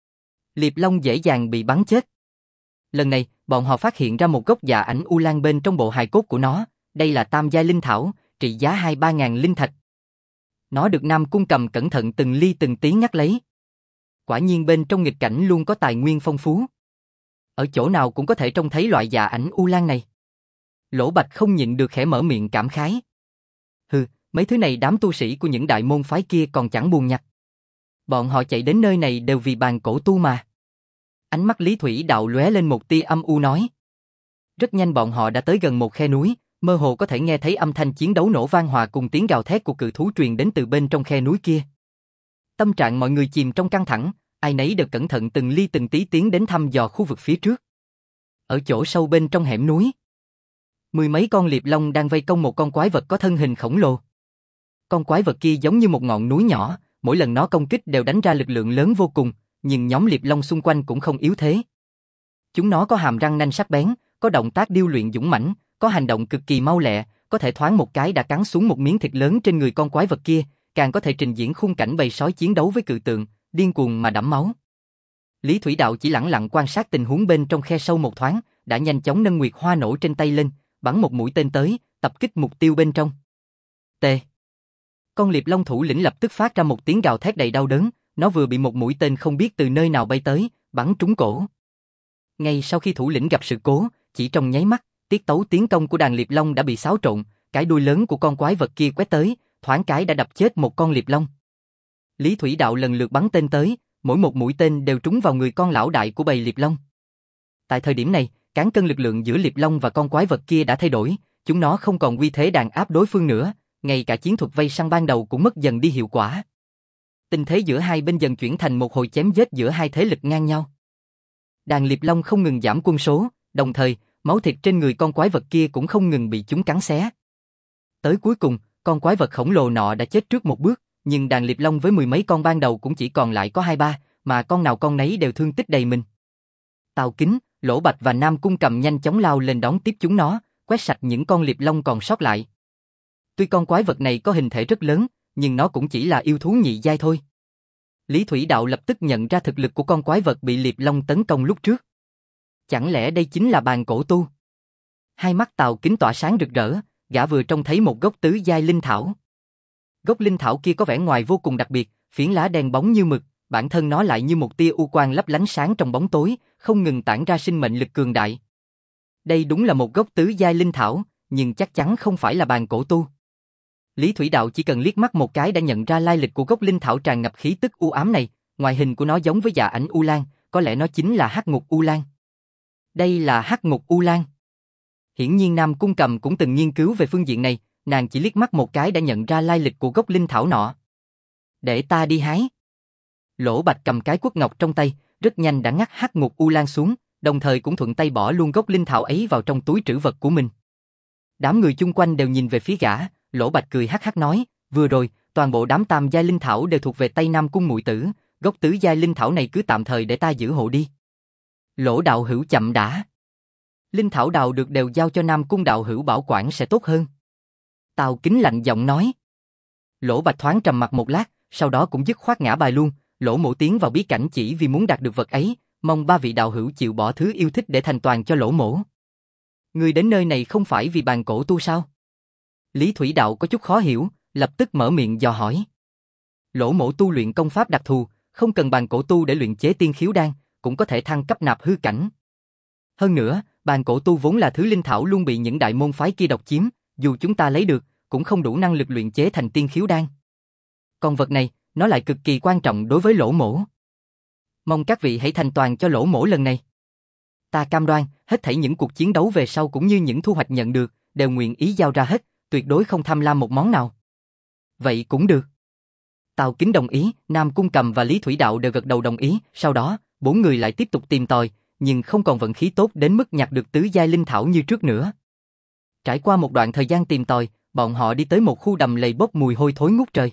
Liệp Long dễ dàng bị bắn chết. Lần này, bọn họ phát hiện ra một gốc dạ ảnh u lan bên trong bộ hài cốt của nó, đây là tam giai linh thảo, trị giá hai ba ngàn linh thạch. Nó được Nam Cung Cầm cẩn thận từng ly từng tí nhắc lấy. Quả nhiên bên trong nghịch cảnh luôn có tài nguyên phong phú. Ở chỗ nào cũng có thể trông thấy loại dạ ảnh u lan này. Lỗ Bạch không nhịn được khẽ mở miệng cảm khái. Hừ, mấy thứ này đám tu sĩ của những đại môn phái kia còn chẳng buồn nhặt. Bọn họ chạy đến nơi này đều vì bàn cổ tu mà. Ánh mắt Lý Thủy Đạo lóe lên một tia âm u nói. Rất nhanh bọn họ đã tới gần một khe núi, mơ hồ có thể nghe thấy âm thanh chiến đấu nổ vang hòa cùng tiếng gào thét của cự thú truyền đến từ bên trong khe núi kia. Tâm trạng mọi người chìm trong căng thẳng, ai nấy đều cẩn thận từng ly từng tí tiến đến thăm dò khu vực phía trước. Ở chỗ sâu bên trong hẻm núi, mười mấy con Liệp Long đang vây công một con quái vật có thân hình khổng lồ. Con quái vật kia giống như một ngọn núi nhỏ, mỗi lần nó công kích đều đánh ra lực lượng lớn vô cùng, nhưng nhóm Liệp Long xung quanh cũng không yếu thế. Chúng nó có hàm răng nanh sắc bén, có động tác điêu luyện dũng mãnh, có hành động cực kỳ mau lẹ, có thể thoáng một cái đã cắn xuống một miếng thịt lớn trên người con quái vật kia, càng có thể trình diễn khung cảnh bầy sói chiến đấu với cự tượng, điên cuồng mà đẫm máu. Lý Thủy Đạo chỉ lẳng lặng quan sát tình huống bên trong khe sâu một thoáng, đã nhanh chóng nâng nguyệt hoa nổ trên tay lên, bắn một mũi tên tới, tập kích mục tiêu bên trong. T. Con Liệp Long thủ lĩnh lập tức phát ra một tiếng gào thét đầy đau đớn, nó vừa bị một mũi tên không biết từ nơi nào bay tới, bắn trúng cổ. Ngay sau khi thủ lĩnh gặp sự cố, chỉ trong nháy mắt, Tiết tấu tiến công của đàn liệp long đã bị xáo trộn, cái đuôi lớn của con quái vật kia quét tới, thoáng cái đã đập chết một con liệp long. Lý Thủy Đạo lần lượt bắn tên tới, mỗi một mũi tên đều trúng vào người con lão đại của bầy liệp long. Tại thời điểm này, cán cân lực lượng giữa liệp long và con quái vật kia đã thay đổi, chúng nó không còn uy thế đàn áp đối phương nữa, ngay cả chiến thuật vây săn ban đầu cũng mất dần đi hiệu quả. Tình thế giữa hai bên dần chuyển thành một hồi chém giết giữa hai thế lực ngang nhau. Đàn liệp long không ngừng giảm quân số, đồng thời, máu thịt trên người con quái vật kia cũng không ngừng bị chúng cắn xé. Tới cuối cùng, con quái vật khổng lồ nọ đã chết trước một bước, nhưng đàn liệp long với mười mấy con ban đầu cũng chỉ còn lại có hai ba, mà con nào con nấy đều thương tích đầy mình. Tào Kính, Lỗ Bạch và Nam Cung Cầm nhanh chóng lao lên đón tiếp chúng nó, quét sạch những con liệp long còn sót lại. Tuy con quái vật này có hình thể rất lớn, nhưng nó cũng chỉ là yêu thú nhị giai thôi. Lý Thủy Đạo lập tức nhận ra thực lực của con quái vật bị liệp long tấn công lúc trước. Chẳng lẽ đây chính là bàn cổ tu? Hai mắt Tào Kính tỏa sáng rực rỡ, gã vừa trông thấy một gốc tứ giai linh thảo. Gốc linh thảo kia có vẻ ngoài vô cùng đặc biệt, phiến lá đen bóng như mực, bản thân nó lại như một tia u quang lấp lánh sáng trong bóng tối, không ngừng tản ra sinh mệnh lực cường đại. Đây đúng là một gốc tứ giai linh thảo, nhưng chắc chắn không phải là bàn cổ tu. Lý Thủy Đạo chỉ cần liếc mắt một cái đã nhận ra lai lịch của gốc linh thảo tràn ngập khí tức u ám này, ngoại hình của nó giống với dạ ảnh U Lan, có lẽ nó chính là Hắc Ngục U Lan. Đây là Hắc Ngục U Lan. Hiển nhiên Nam Cung Cầm cũng từng nghiên cứu về phương diện này, nàng chỉ liếc mắt một cái đã nhận ra lai lịch của gốc linh thảo nọ. Để ta đi hái. Lỗ Bạch cầm cái quất ngọc trong tay, rất nhanh đã ngắt Hắc Ngục U Lan xuống, đồng thời cũng thuận tay bỏ luôn gốc linh thảo ấy vào trong túi trữ vật của mình. Đám người chung quanh đều nhìn về phía gã, Lỗ Bạch cười hắc hắc nói, vừa rồi, toàn bộ đám tam giai linh thảo đều thuộc về tay Nam Cung muội tử, gốc tứ giai linh thảo này cứ tạm thời để ta giữ hộ đi. Lỗ đạo hữu chậm đã. Linh thảo đào được đều giao cho Nam Cung đạo hữu bảo quản sẽ tốt hơn. Tào Kính lạnh giọng nói. Lỗ Bạch thoáng trầm mặt một lát, sau đó cũng dứt khoát ngã bài luôn, Lỗ Mỗ tiến vào bí cảnh chỉ vì muốn đạt được vật ấy, mong ba vị đạo hữu chịu bỏ thứ yêu thích để thành toàn cho Lỗ Mỗ. Người đến nơi này không phải vì bàn cổ tu sao? Lý Thủy Đạo có chút khó hiểu, lập tức mở miệng dò hỏi. Lỗ Mỗ tu luyện công pháp đặc thù, không cần bàn cổ tu để luyện chế tiên khiếu đan, cũng có thể thăng cấp nạp hư cảnh. Hơn nữa, bàn cổ tu vốn là thứ linh thảo luôn bị những đại môn phái kia độc chiếm, dù chúng ta lấy được, cũng không đủ năng lực luyện chế thành tiên khiếu đan. Còn vật này, nó lại cực kỳ quan trọng đối với Lỗ Mỗ. Mong các vị hãy thành toàn cho Lỗ Mỗ lần này. Ta cam đoan, hết thảy những cuộc chiến đấu về sau cũng như những thu hoạch nhận được, đều nguyện ý giao ra hết, tuyệt đối không tham lam một món nào. Vậy cũng được. Tào Kính đồng ý, Nam Cung Cầm và Lý Thủy Đạo đều gật đầu đồng ý, sau đó, bốn người lại tiếp tục tìm tòi, nhưng không còn vận khí tốt đến mức nhặt được tứ giai linh thảo như trước nữa. Trải qua một đoạn thời gian tìm tòi, bọn họ đi tới một khu đầm lầy bốc mùi hôi thối ngút trời.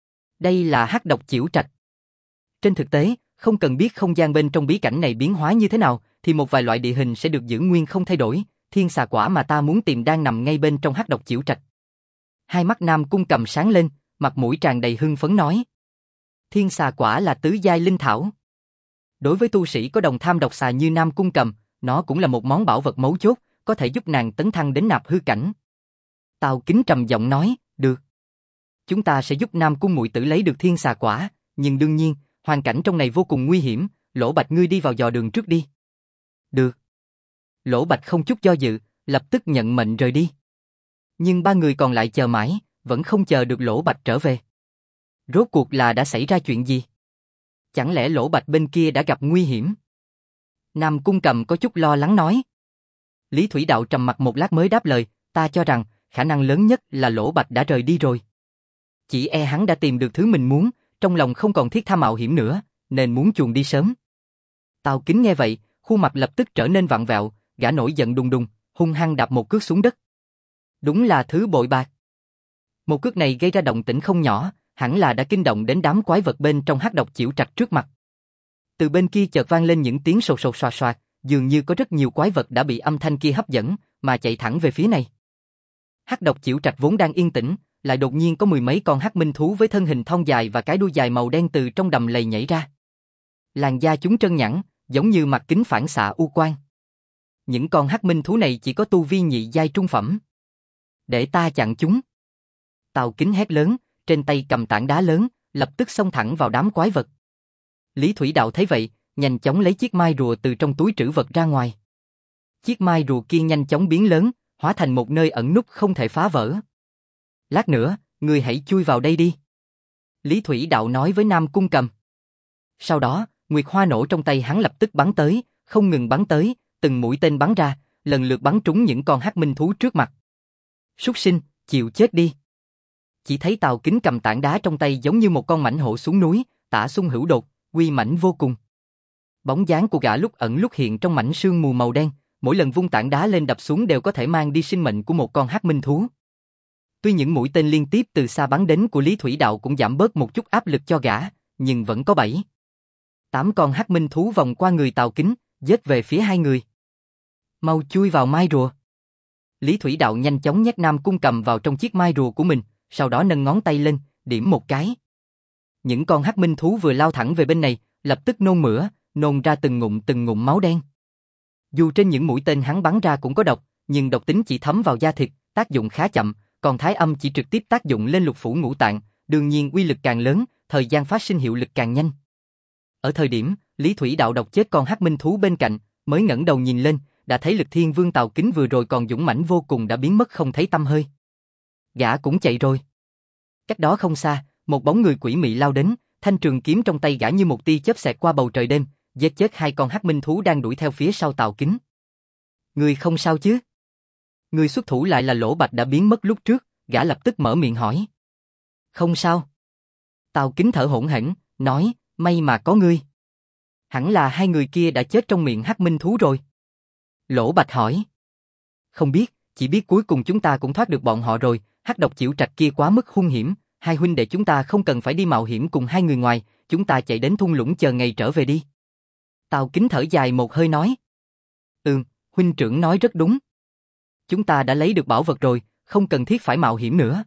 Đây là Hắc Độc Chiểu Trạch. Trên thực tế, không cần biết không gian bên trong bí cảnh này biến hóa như thế nào, thì một vài loại địa hình sẽ được giữ nguyên không thay đổi, thiên xà quả mà ta muốn tìm đang nằm ngay bên trong Hắc Độc Chiểu Trạch. Hai mắt Nam Cung Cầm sáng lên, mặt mũi tràn đầy hưng phấn nói. Thiên xà quả là tứ giai linh thảo. Đối với tu sĩ có đồng tham độc xà như Nam Cung Cầm, nó cũng là một món bảo vật mấu chốt, có thể giúp nàng tấn thăng đến nạp hư cảnh. Tào Kính trầm giọng nói, được. Chúng ta sẽ giúp Nam Cung muội tử lấy được thiên xà quả, nhưng đương nhiên, hoàn cảnh trong này vô cùng nguy hiểm, Lỗ Bạch ngươi đi vào dò đường trước đi. Được. Lỗ Bạch không chút do dự, lập tức nhận mệnh rời đi. Nhưng ba người còn lại chờ mãi, vẫn không chờ được Lỗ Bạch trở về. Rốt cuộc là đã xảy ra chuyện gì? Chẳng lẽ Lỗ Bạch bên kia đã gặp nguy hiểm? Nam Cung Cầm có chút lo lắng nói. Lý Thủy Đạo trầm mặt một lát mới đáp lời, ta cho rằng, khả năng lớn nhất là Lỗ Bạch đã rời đi rồi. Chỉ e hắn đã tìm được thứ mình muốn, trong lòng không còn thiết tha mạo hiểm nữa, nên muốn chuồn đi sớm. Tào Kính nghe vậy, khuôn mặt lập tức trở nên vặn vẹo, gã nổi giận đùng đùng, hung hăng đạp một cước xuống đất. Đúng là thứ bội bạc. Một cước này gây ra động tĩnh không nhỏ, hẳn là đã kinh động đến đám quái vật bên trong Hắc Độc Chiểu Trạch trước mặt. Từ bên kia chợt vang lên những tiếng sột sột soạt soạt, dường như có rất nhiều quái vật đã bị âm thanh kia hấp dẫn, mà chạy thẳng về phía này. Hắc Độc Chiểu Trạch vốn đang yên tĩnh, lại đột nhiên có mười mấy con hắc minh thú với thân hình thon dài và cái đuôi dài màu đen từ trong đầm lầy nhảy ra. Làn da chúng trơn nhẵn, giống như mặt kính phản xạ u quang. Những con hắc minh thú này chỉ có tu vi nhị giai trung phẩm. Để ta chặn chúng. Tào Kính hét lớn, trên tay cầm tảng đá lớn, lập tức xông thẳng vào đám quái vật. Lý Thủy Đạo thấy vậy, nhanh chóng lấy chiếc mai rùa từ trong túi trữ vật ra ngoài. Chiếc mai rùa kia nhanh chóng biến lớn, hóa thành một nơi ẩn núp không thể phá vỡ. Lát nữa, ngươi hãy chui vào đây đi. Lý Thủy Đạo nói với Nam Cung Cầm. Sau đó, nguyệt hoa nổ trong tay hắn lập tức bắn tới, không ngừng bắn tới, từng mũi tên bắn ra, lần lượt bắn trúng những con hắc minh thú trước mặt. Súc sinh, chịu chết đi. Chỉ thấy Tào Kính cầm tảng đá trong tay giống như một con mãnh hổ xuống núi, tả xung hữu đột, uy mãnh vô cùng. Bóng dáng của gã lúc ẩn lúc hiện trong mảnh sương mù màu đen, mỗi lần vung tảng đá lên đập xuống đều có thể mang đi sinh mệnh của một con hắc minh thú. Tuy những mũi tên liên tiếp từ xa bắn đến của Lý Thủy Đạo cũng giảm bớt một chút áp lực cho gã, nhưng vẫn có bảy, tám con hắc minh thú vòng qua người Tào Kính, giết về phía hai người. Mau chui vào mai rùa. Lý Thủy Đạo nhanh chóng nhét Nam Cung Cầm vào trong chiếc mai rùa của mình, sau đó nâng ngón tay lên, điểm một cái. Những con hắc minh thú vừa lao thẳng về bên này, lập tức nôn mửa, nôn ra từng ngụm từng ngụm máu đen. Dù trên những mũi tên hắn bắn ra cũng có độc, nhưng độc tính chỉ thấm vào da thịt, tác dụng khá chậm, còn thái âm chỉ trực tiếp tác dụng lên lục phủ ngũ tạng, đương nhiên uy lực càng lớn, thời gian phát sinh hiệu lực càng nhanh. Ở thời điểm Lý Thủy Đạo độc chết con hắc minh thú bên cạnh, mới ngẩng đầu nhìn lên, đã thấy Lực Thiên Vương Tào Kính vừa rồi còn dũng mãnh vô cùng đã biến mất không thấy tăm hơi. Gã cũng chạy rồi. Cách đó không xa, một bóng người quỷ mị lao đến, thanh trường kiếm trong tay gã như một tia chớp xẹt qua bầu trời đêm, giết chết hai con hắc minh thú đang đuổi theo phía sau Tào Kính. Người không sao chứ? Người xuất thủ lại là Lỗ Bạch đã biến mất lúc trước, gã lập tức mở miệng hỏi. Không sao. Tào Kính thở hổn hển, nói, may mà có ngươi. Hẳn là hai người kia đã chết trong miệng hắc minh thú rồi. Lỗ Bạch hỏi. Không biết, chỉ biết cuối cùng chúng ta cũng thoát được bọn họ rồi, hắc độc Chiểu Trạch kia quá mức hung hiểm, hai huynh đệ chúng ta không cần phải đi mạo hiểm cùng hai người ngoài, chúng ta chạy đến thung lũng chờ ngày trở về đi. Tào Kính thở dài một hơi nói. Ừm, huynh trưởng nói rất đúng. Chúng ta đã lấy được bảo vật rồi, không cần thiết phải mạo hiểm nữa.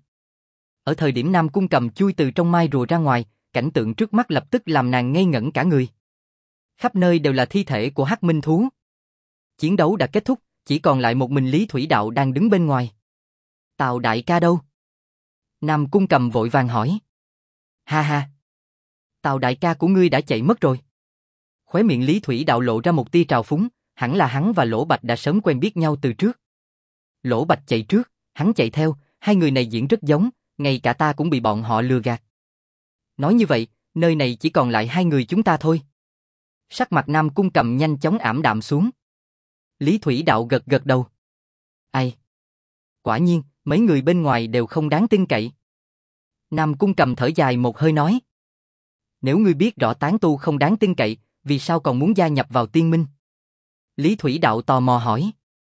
Ở thời điểm Nam Cung Cầm chui từ trong mai rùa ra ngoài, cảnh tượng trước mắt lập tức làm nàng ngây ngẩn cả người. Khắp nơi đều là thi thể của hắc minh thú. Chiến đấu đã kết thúc, chỉ còn lại một mình Lý Thủy Đạo đang đứng bên ngoài. Tào đại ca đâu? Nam Cung Cầm vội vàng hỏi. Ha ha. Tào đại ca của ngươi đã chạy mất rồi. Khóe miệng Lý Thủy Đạo lộ ra một tia trào phúng, hẳn là hắn và Lỗ Bạch đã sớm quen biết nhau từ trước. Lỗ Bạch chạy trước, hắn chạy theo, hai người này diễn rất giống, ngay cả ta cũng bị bọn họ lừa gạt. Nói như vậy, nơi này chỉ còn lại hai người chúng ta thôi. Sắc mặt Nam Cung Cầm nhanh chóng ảm đạm xuống. Lý Thủy Đạo gật gật đầu. Ai? Quả nhiên, mấy người bên ngoài đều không đáng tin cậy. Nam Cung Cầm thở dài một hơi nói. Nếu ngươi biết rõ tán tu không đáng tin cậy, vì sao còn muốn gia nhập vào tiên minh? Lý Thủy Đạo tò mò hỏi.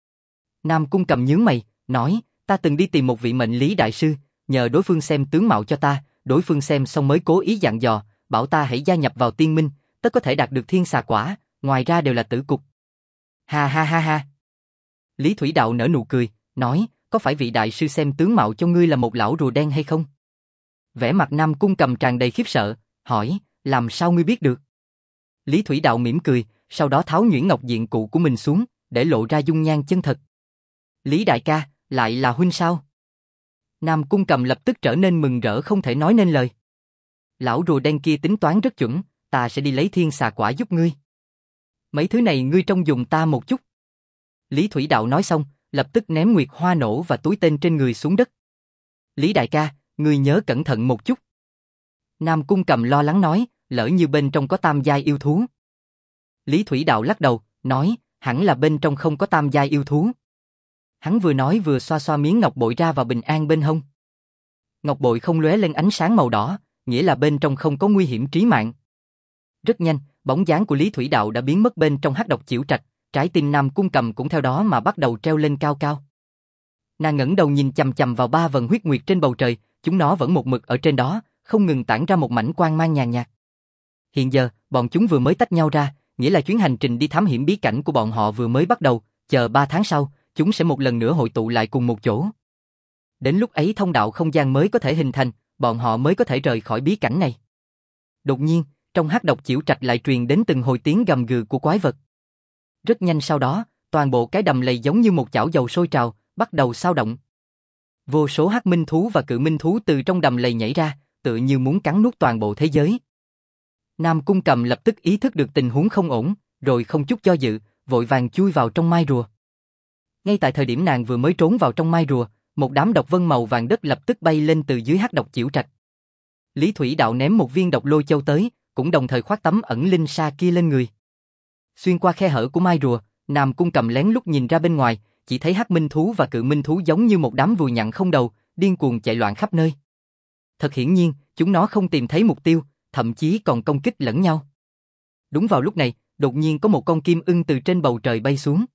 Nam Cung Cầm nhướng mày, nói, ta từng đi tìm một vị mệnh lý đại sư, nhờ đối phương xem tướng mạo cho ta, đối phương xem xong mới cố ý dặn dò, bảo ta hãy gia nhập vào tiên minh, tất có thể đạt được thiên xà quả, ngoài ra đều là tử cục. Ha ha ha ha. Lý Thủy Đạo nở nụ cười, nói, có phải vị đại sư xem tướng mạo cho ngươi là một lão rùa đen hay không? Vẻ mặt Nam Cung Cầm tràn đầy khiếp sợ, hỏi, làm sao ngươi biết được? Lý Thủy Đạo mỉm cười, sau đó tháo nhuyễn ngọc diện cụ của mình xuống, để lộ ra dung nhan chân thật. Lý đại ca, lại là huynh sao? Nam Cung Cầm lập tức trở nên mừng rỡ không thể nói nên lời. Lão rùa đen kia tính toán rất chuẩn, ta sẽ đi lấy thiên xà quả giúp ngươi. Mấy thứ này ngươi trông dùng ta một chút. Lý Thủy Đạo nói xong, lập tức ném nguyệt hoa nổ và túi tên trên người xuống đất. Lý đại ca, ngươi nhớ cẩn thận một chút. Nam Cung Cầm lo lắng nói, lỡ như bên trong có tam giai yêu thú. Lý Thủy Đạo lắc đầu, nói, hẳn là bên trong không có tam giai yêu thú. Hắn vừa nói vừa xoa xoa miếng ngọc bội ra vào bình an bên hông. Ngọc bội không lóe lên ánh sáng màu đỏ, nghĩa là bên trong không có nguy hiểm trí mạng. Rất nhanh, bóng dáng của Lý Thủy Đạo đã biến mất bên trong hắc độc Chiểu Trạch, trái tim Nam Cung Cầm cũng theo đó mà bắt đầu treo lên cao cao. Nàng ngẩng đầu nhìn chằm chằm vào ba vần huyết nguyệt trên bầu trời, chúng nó vẫn một mực ở trên đó, không ngừng tản ra một mảnh quang mang nhàn nhạt. Hiện giờ, bọn chúng vừa mới tách nhau ra, nghĩa là chuyến hành trình đi thám hiểm bí cảnh của bọn họ vừa mới bắt đầu, chờ ba tháng sau, chúng sẽ một lần nữa hội tụ lại cùng một chỗ. Đến lúc ấy thông đạo không gian mới có thể hình thành, bọn họ mới có thể rời khỏi bí cảnh này. Đột nhiên, trong hắc độc Chiểu Trạch lại truyền đến từng hồi tiếng gầm gừ của quái vật. Rất nhanh sau đó, toàn bộ cái đầm lầy giống như một chảo dầu sôi trào, bắt đầu xao động. Vô số hắc minh thú và cự minh thú từ trong đầm lầy nhảy ra, tựa như muốn cắn nuốt toàn bộ thế giới. Nam Cung Cầm lập tức ý thức được tình huống không ổn, rồi không chút do dự, vội vàng chui vào trong mai rùa. Ngay tại thời điểm nàng vừa mới trốn vào trong mai rùa, một đám độc vân màu vàng đất lập tức bay lên từ dưới hắc độc chiểu trạch. Lý Thủy Đạo ném một viên độc lôi châu tới, cũng đồng thời khoác tấm ẩn linh sa kia lên người. Xuyên qua khe hở của mai rùa, Nam Cung Cầm lén lút nhìn ra bên ngoài, chỉ thấy hắc minh thú và cự minh thú giống như một đám vùi nhặn không đầu, điên cuồng chạy loạn khắp nơi. Thật hiển nhiên, chúng nó không tìm thấy mục tiêu, thậm chí còn công kích lẫn nhau. Đúng vào lúc này, đột nhiên có một con kim ưng từ trên bầu trời bay xuống.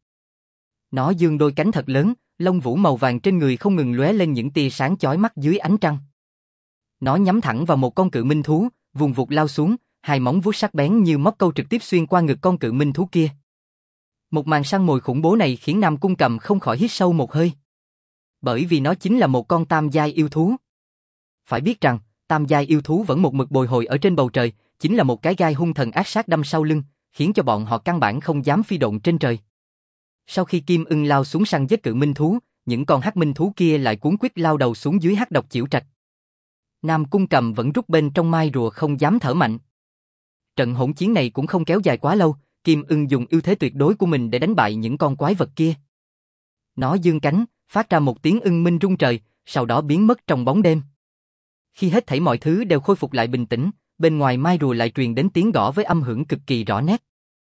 Nó dương đôi cánh thật lớn, lông vũ màu vàng trên người không ngừng lóe lên những tia sáng chói mắt dưới ánh trăng. Nó nhắm thẳng vào một con cự minh thú, vùng vụt lao xuống, hai móng vuốt sắc bén như móc câu trực tiếp xuyên qua ngực con cự minh thú kia. Một màn săn mồi khủng bố này khiến Nam Cung Cầm không khỏi hít sâu một hơi. Bởi vì nó chính là một con tam giai yêu thú. Phải biết rằng, tam giai yêu thú vẫn một mực bồi hồi ở trên bầu trời, chính là một cái gai hung thần ác sát đâm sau lưng, khiến cho bọn họ căn bản không dám phi độn trên trời. Sau khi kim ưng lao xuống săn giết cự minh thú, những con hắc minh thú kia lại cuốn quýt lao đầu xuống dưới hắc độc chiểu trạch. Nam Cung Cầm vẫn rút bên trong mai rùa không dám thở mạnh. Trận hỗn chiến này cũng không kéo dài quá lâu, kim ưng dùng ưu thế tuyệt đối của mình để đánh bại những con quái vật kia. Nó giương cánh, phát ra một tiếng ưng minh rung trời, sau đó biến mất trong bóng đêm. Khi hết thảy mọi thứ đều khôi phục lại bình tĩnh, bên ngoài mai rùa lại truyền đến tiếng gõ với âm hưởng cực kỳ rõ nét.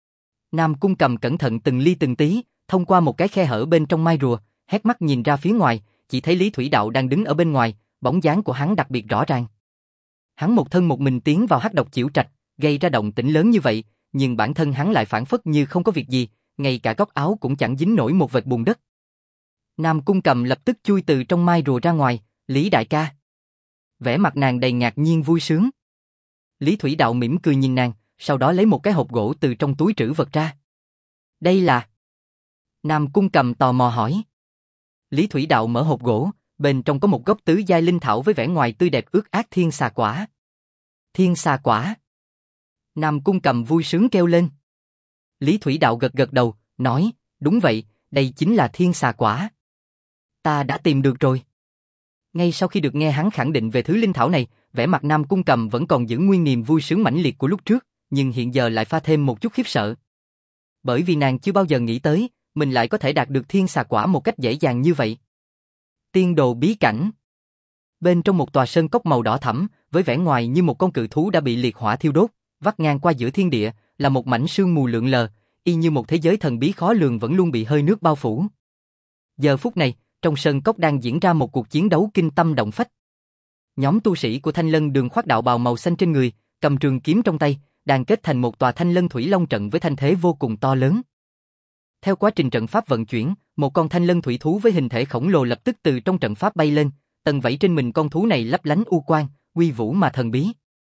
Nam Cung Cầm cẩn thận từng ly từng tí, thông qua một cái khe hở bên trong mai rùa, hét mắt nhìn ra phía ngoài, chỉ thấy Lý Thủy Đạo đang đứng ở bên ngoài, bóng dáng của hắn đặc biệt rõ ràng. Hắn một thân một mình tiến vào hắc độc chiểu trạch, gây ra động tĩnh lớn như vậy, nhưng bản thân hắn lại phảng phất như không có việc gì, ngay cả góc áo cũng chẳng dính nổi một vệt bùn đất. Nam Cung Cầm lập tức chui từ trong mai rùa ra ngoài, Lý đại ca. Vẻ mặt nàng đầy ngạc nhiên vui sướng. Lý Thủy Đạo mỉm cười nhìn nàng, sau đó lấy một cái hộp gỗ từ trong túi trữ vật ra. Đây là... Nam Cung Cầm tò mò hỏi. Lý Thủy Đạo mở hộp gỗ, bên trong có một gốc tứ giai linh thảo với vẻ ngoài tươi đẹp ướt át thiên xà quả. Thiên xà quả. Nam Cung Cầm vui sướng kêu lên. Lý Thủy Đạo gật gật đầu, nói, đúng vậy, đây chính là thiên xà quả. Ta đã tìm được rồi. Ngay sau khi được nghe hắn khẳng định về thứ linh thảo này, vẻ mặt Nam Cung Cầm vẫn còn giữ nguyên niềm vui sướng mãnh liệt của lúc trước, nhưng hiện giờ lại pha thêm một chút khiếp sợ. Bởi vì nàng chưa bao giờ nghĩ tới, mình lại có thể đạt được thiên xà quả một cách dễ dàng như vậy. Tiên đồ bí cảnh. Bên trong một tòa sơn cốc màu đỏ thẫm, với vẻ ngoài như một con cự thú đã bị liệt hỏa thiêu đốt, vắt ngang qua giữa thiên địa, là một mảnh sương mù lượn lờ, y như một thế giới thần bí khó lường vẫn luôn bị hơi nước bao phủ. Giờ phút này, trong sơn cốc đang diễn ra một cuộc chiến đấu kinh tâm động phách. Nhóm tu sĩ của Thanh Lân Đường khoác đạo bào màu xanh trên người, cầm trường kiếm trong tay, đang kết thành một tòa Thanh Lân Thủy Long trận với thanh thế vô cùng to lớn. Theo quá trình trận pháp vận chuyển, một con thanh lân thủy thú với hình thể khổng lồ lập tức từ trong trận pháp bay lên, tầng vảy trên mình con thú này lấp lánh u quang, uy vũ mà thần bí.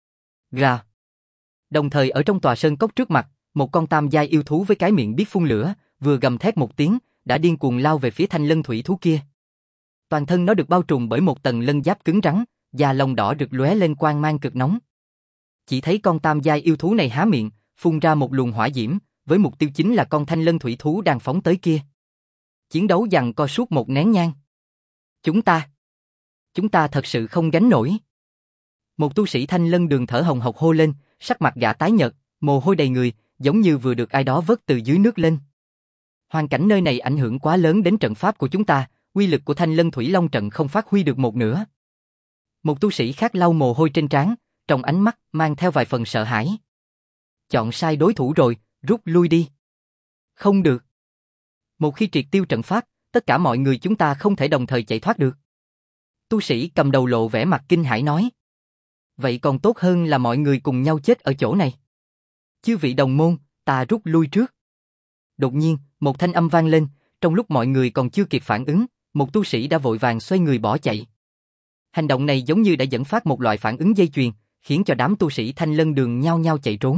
Gà. Đồng thời ở trong tòa sơn cốc trước mặt, một con tam giai yêu thú với cái miệng biết phun lửa, vừa gầm thét một tiếng, đã điên cuồng lao về phía thanh lân thủy thú kia. Toàn thân nó được bao trùm bởi một tầng lân giáp cứng rắn, da lông đỏ rực lóe lên quang mang cực nóng. Chỉ thấy con tam giai yêu thú này há miệng, phun ra một luồng hỏa diễm, với mục tiêu chính là con thanh lân thủy thú đang phóng tới kia. Chiến đấu giằng co suốt một nén nhang. Chúng ta, chúng ta thật sự không gánh nổi. Một tu sĩ Thanh Lân Đường thở hồng hộc hô lên, sắc mặt gã tái nhợt, mồ hôi đầy người, giống như vừa được ai đó vớt từ dưới nước lên. Hoàn cảnh nơi này ảnh hưởng quá lớn đến trận pháp của chúng ta, uy lực của Thanh Lân Thủy Long trận không phát huy được một nửa. Một tu sĩ khác lau mồ hôi trên trán, trong ánh mắt mang theo vài phần sợ hãi. Chọn sai đối thủ rồi, rút lui đi. Không được. Một khi triệt tiêu trận pháp, tất cả mọi người chúng ta không thể đồng thời chạy thoát được. Tu sĩ cầm đầu lộ vẻ mặt kinh hãi nói. Vậy còn tốt hơn là mọi người cùng nhau chết ở chỗ này. Chư vị đồng môn, ta rút lui trước. Đột nhiên, một thanh âm vang lên, trong lúc mọi người còn chưa kịp phản ứng, một tu sĩ đã vội vàng xoay người bỏ chạy. Hành động này giống như đã dẫn phát một loại phản ứng dây chuyền, khiến cho đám tu sĩ Thanh Lân Đường nhao nhao chạy trốn.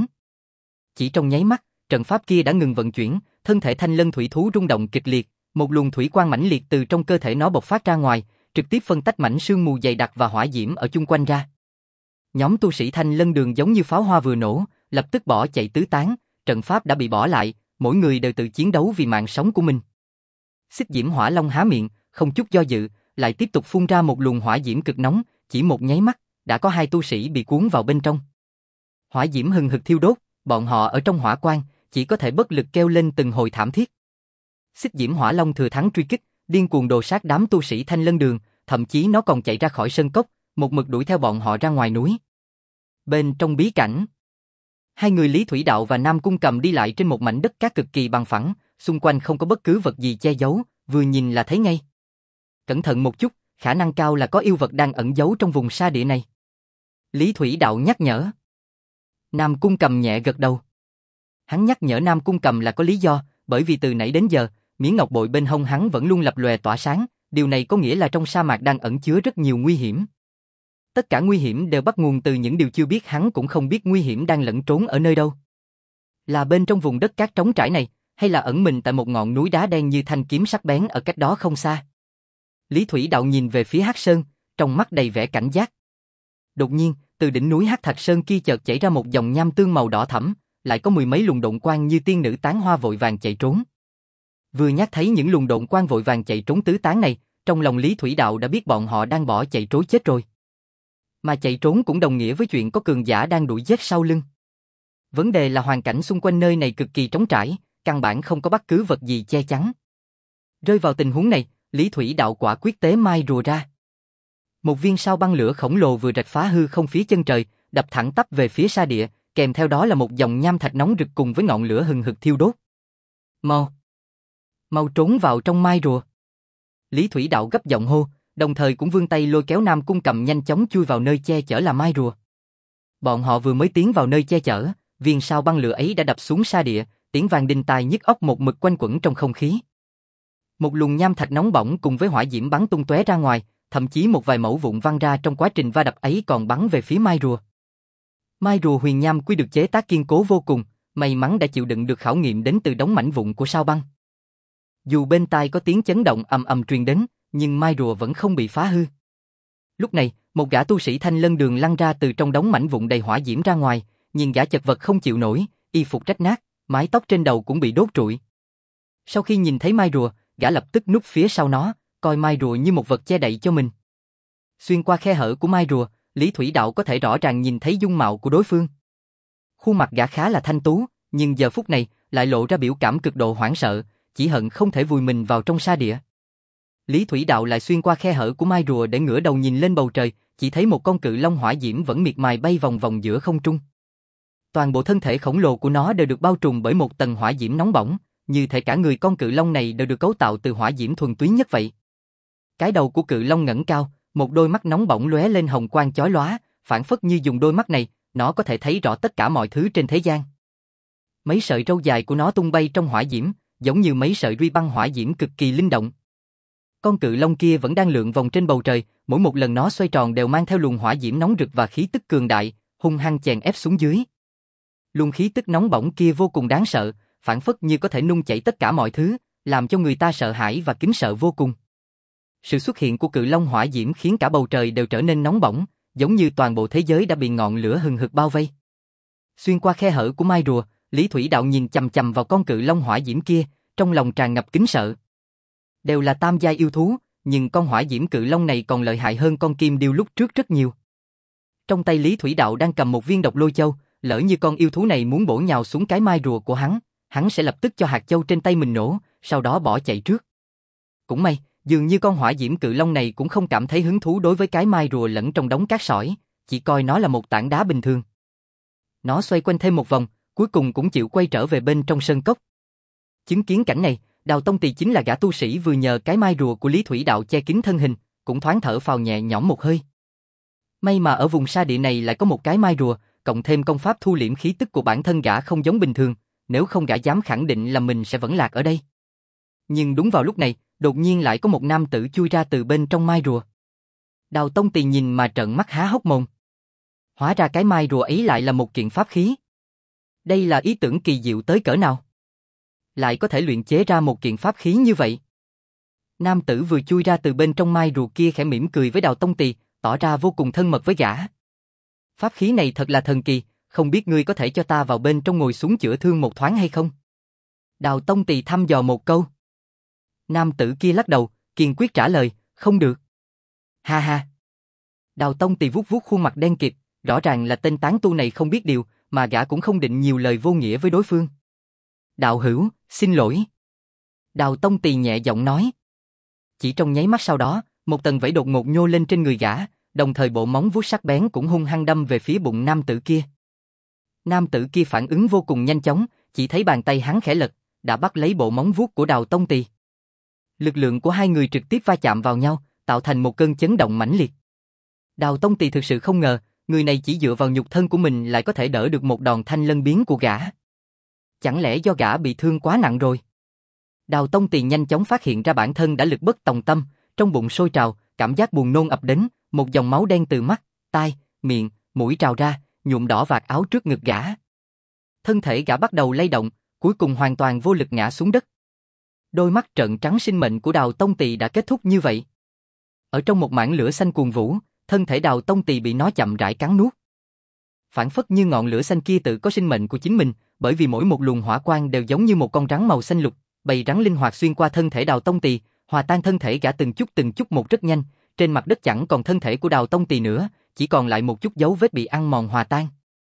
Chỉ trong nháy mắt, trận pháp kia đã ngừng vận chuyển, thân thể Thanh Lân thủy thú rung động kịch liệt, một luồng thủy quang mãnh liệt từ trong cơ thể nó bộc phát ra ngoài, trực tiếp phân tách mảnh sương mù dày đặc và hỏa diễm ở chung quanh ra. Nhóm tu sĩ Thanh Lân Đường giống như pháo hoa vừa nổ, lập tức bỏ chạy tứ tán, trận pháp đã bị bỏ lại, mỗi người đều tự chiến đấu vì mạng sống của mình. Xích Diễm Hỏa Long há miệng, không chút do dự, lại tiếp tục phun ra một luồng hỏa diễm cực nóng, chỉ một nháy mắt, đã có hai tu sĩ bị cuốn vào bên trong. Hỏa diễm hừng hực thiêu đốt, bọn họ ở trong hỏa quang, chỉ có thể bất lực kêu lên từng hồi thảm thiết. Xích Diễm Hỏa Long thừa thắng truy kích, điên cuồng đồ sát đám tu sĩ Thanh Lân Đường, thậm chí nó còn chạy ra khỏi sơn cốc, một mực đuổi theo bọn họ ra ngoài núi. Bên trong bí cảnh, hai người Lý Thủy Đạo và Nam Cung Cầm đi lại trên một mảnh đất cát cực kỳ bằng phẳng, xung quanh không có bất cứ vật gì che giấu, vừa nhìn là thấy ngay. Cẩn thận một chút, khả năng cao là có yêu vật đang ẩn giấu trong vùng sa địa này. Lý Thủy Đạo nhắc nhở. Nam Cung Cầm nhẹ gật đầu. Hắn nhắc nhở Nam Cung Cầm là có lý do, bởi vì từ nãy đến giờ, miếng ngọc bội bên hông hắn vẫn luôn lập lòe tỏa sáng, điều này có nghĩa là trong sa mạc đang ẩn chứa rất nhiều nguy hiểm. Tất cả nguy hiểm đều bắt nguồn từ những điều chưa biết, hắn cũng không biết nguy hiểm đang lẫn trốn ở nơi đâu. Là bên trong vùng đất cát trống trải này, hay là ẩn mình tại một ngọn núi đá đen như thanh kiếm sắc bén ở cách đó không xa. Lý Thủy Đạo nhìn về phía Hắc Sơn, trong mắt đầy vẻ cảnh giác. Đột nhiên, từ đỉnh núi Hắc Thạch Sơn kia chợt chảy ra một dòng nham tương màu đỏ thẫm, lại có mười mấy luồng độn quang như tiên nữ tán hoa vội vàng chạy trốn. Vừa nhắc thấy những luồng độn quang vội vàng chạy trốn tứ tán này, trong lòng Lý Thủy Đạo đã biết bọn họ đang bỏ chạy trối chết rồi. Mà chạy trốn cũng đồng nghĩa với chuyện có cường giả đang đuổi giết sau lưng. Vấn đề là hoàn cảnh xung quanh nơi này cực kỳ trống trải, căn bản không có bất cứ vật gì che chắn. Rơi vào tình huống này, Lý Thủy Đạo quả quyết tế mai rùa ra. Một viên sao băng lửa khổng lồ vừa rạch phá hư không phía chân trời, đập thẳng tắp về phía sa địa, kèm theo đó là một dòng nham thạch nóng rực cùng với ngọn lửa hừng hực thiêu đốt. Mau! Mau trốn vào trong mai rùa! Lý Thủy Đạo gấp giọng hô, đồng thời cũng vươn tay lôi kéo Nam Cung Cầm nhanh chóng chui vào nơi che chở là mai rùa. Bọn họ vừa mới tiến vào nơi che chở, viên sao băng lửa ấy đã đập xuống sa địa, tiếng vang đinh tai nhức óc một mực quanh quẩn trong không khí. Một luồng nham thạch nóng bỏng cùng với hỏa diễm bắn tung tóe ra ngoài, thậm chí một vài mẩu vụn văng ra trong quá trình va đập ấy còn bắn về phía mai rùa. Mai rùa huyền nham quy được chế tác kiên cố vô cùng, may mắn đã chịu đựng được khảo nghiệm đến từ đống mảnh vụn của sao băng. Dù bên tai có tiếng chấn động ầm ầm truyền đến, nhưng mai rùa vẫn không bị phá hư. Lúc này, một gã tu sĩ Thanh Lân Đường lăn ra từ trong đống mảnh vụn đầy hỏa diễm ra ngoài, nhìn gã chật vật không chịu nổi, y phục rách nát, mái tóc trên đầu cũng bị đốt trụi. Sau khi nhìn thấy mai rùa, gã lập tức núp phía sau nó, coi mai rùa như một vật che đậy cho mình. Xuyên qua khe hở của mai rùa, Lý Thủy Đạo có thể rõ ràng nhìn thấy dung mạo của đối phương. Khuôn mặt gã khá là thanh tú, nhưng giờ phút này lại lộ ra biểu cảm cực độ hoảng sợ, chỉ hận không thể vùi mình vào trong sa địa. Lý Thủy Đạo lại xuyên qua khe hở của mai rùa để ngửa đầu nhìn lên bầu trời, chỉ thấy một con cự long hỏa diễm vẫn miệt mài bay vòng vòng giữa không trung. Toàn bộ thân thể khổng lồ của nó đều được bao trùm bởi một tầng hỏa diễm nóng bỏng, như thể cả người con cự long này đều được cấu tạo từ hỏa diễm thuần túy nhất vậy. Cái đầu của cự long ngẩng cao, một đôi mắt nóng bỏng lóe lên hồng quang chói lóa, phảng phất như dùng đôi mắt này, nó có thể thấy rõ tất cả mọi thứ trên thế gian. Mấy sợi râu dài của nó tung bay trong hỏa diễm, giống như mấy sợi ruy băng hỏa diễm cực kỳ linh động. Con cự long kia vẫn đang lượn vòng trên bầu trời, mỗi một lần nó xoay tròn đều mang theo luồng hỏa diễm nóng rực và khí tức cường đại, hung hăng chèn ép xuống dưới. Luồng khí tức nóng bỏng kia vô cùng đáng sợ, phảng phất như có thể nung chảy tất cả mọi thứ, làm cho người ta sợ hãi và kính sợ vô cùng. Sự xuất hiện của cự long hỏa diễm khiến cả bầu trời đều trở nên nóng bỏng, giống như toàn bộ thế giới đã bị ngọn lửa hừng hực bao vây. Xuyên qua khe hở của mai rùa, Lý Thủy Đạo nhìn chằm chằm vào con cự long hỏa diễm kia, trong lòng tràn ngập kính sợ. Đều là tam giai yêu thú, nhưng con hỏa diễm cự long này còn lợi hại hơn con kim điêu lúc trước rất nhiều. Trong tay Lý Thủy Đạo đang cầm một viên độc lôi châu, lỡ như con yêu thú này muốn bổ nhào xuống cái mai rùa của hắn, hắn sẽ lập tức cho hạt châu trên tay mình nổ, sau đó bỏ chạy trước. Cũng may, dường như con hỏa diễm cự long này cũng không cảm thấy hứng thú đối với cái mai rùa lẫn trong đống cát sỏi, chỉ coi nó là một tảng đá bình thường. Nó xoay quanh thêm một vòng, cuối cùng cũng chịu quay trở về bên trong sơn cốc. Chứng kiến cảnh này, Đào Tông Tỳ chính là gã tu sĩ vừa nhờ cái mai rùa của Lý Thủy Đạo che kín thân hình, cũng thoáng thở phào nhẹ nhõm một hơi. May mà ở vùng sa địa này lại có một cái mai rùa, cộng thêm công pháp thu liễm khí tức của bản thân gã không giống bình thường, nếu không gã dám khẳng định là mình sẽ vẫn lạc ở đây. Nhưng đúng vào lúc này, đột nhiên lại có một nam tử chui ra từ bên trong mai rùa. Đào Tông Tỳ nhìn mà trợn mắt há hốc mồm. Hóa ra cái mai rùa ấy lại là một kiện pháp khí. Đây là ý tưởng kỳ diệu tới cỡ nào? Lại có thể luyện chế ra một kiện pháp khí như vậy. Nam tử vừa chui ra từ bên trong mai rùa kia khẽ mỉm cười với Đào Tông Tỳ, tỏ ra vô cùng thân mật với gã. Pháp khí này thật là thần kỳ, không biết ngươi có thể cho ta vào bên trong ngồi xuống chữa thương một thoáng hay không? Đào Tông Tỳ thăm dò một câu. Nam tử kia lắc đầu, kiên quyết trả lời, không được. Ha ha. Đào Tông Tỳ vuốt vuốt khuôn mặt đen kịt, rõ ràng là tên tán tu này không biết điều, mà gã cũng không định nhiều lời vô nghĩa với đối phương. Đạo hữu, xin lỗi. Đào Tông Tì nhẹ giọng nói. Chỉ trong nháy mắt sau đó, một tầng vảy đột ngột nhô lên trên người gã, đồng thời bộ móng vuốt sắc bén cũng hung hăng đâm về phía bụng nam tử kia. Nam tử kia phản ứng vô cùng nhanh chóng, chỉ thấy bàn tay hắn khẽ lật, đã bắt lấy bộ móng vuốt của Đào Tông Tì. Lực lượng của hai người trực tiếp va chạm vào nhau, tạo thành một cơn chấn động mãnh liệt. Đào Tông Tì thực sự không ngờ, người này chỉ dựa vào nhục thân của mình lại có thể đỡ được một đòn thanh lân biến của gã. Chẳng lẽ do gã bị thương quá nặng rồi? Đào Tông Tì nhanh chóng phát hiện ra bản thân đã lực bất tòng tâm, trong bụng sôi trào, cảm giác buồn nôn ập đến, một dòng máu đen từ mắt, tai, miệng, mũi trào ra, nhuộm đỏ vạt áo trước ngực gã. Thân thể gã bắt đầu lay động, cuối cùng hoàn toàn vô lực ngã xuống đất. Đôi mắt trợn trắng sinh mệnh của Đào Tông Tì đã kết thúc như vậy. Ở trong một mảng lửa xanh cuồn vũ, thân thể Đào Tông Tì bị nó chậm rãi cắn nuốt. Phản phất như ngọn lửa xanh kia tự có sinh mệnh của chính mình, bởi vì mỗi một luồng hỏa quang đều giống như một con rắn màu xanh lục, bầy rắn linh hoạt xuyên qua thân thể Đào Tông Tì, hòa tan thân thể gã từng chút từng chút một rất nhanh, trên mặt đất chẳng còn thân thể của Đào Tông Tì nữa, chỉ còn lại một chút dấu vết bị ăn mòn hòa tan.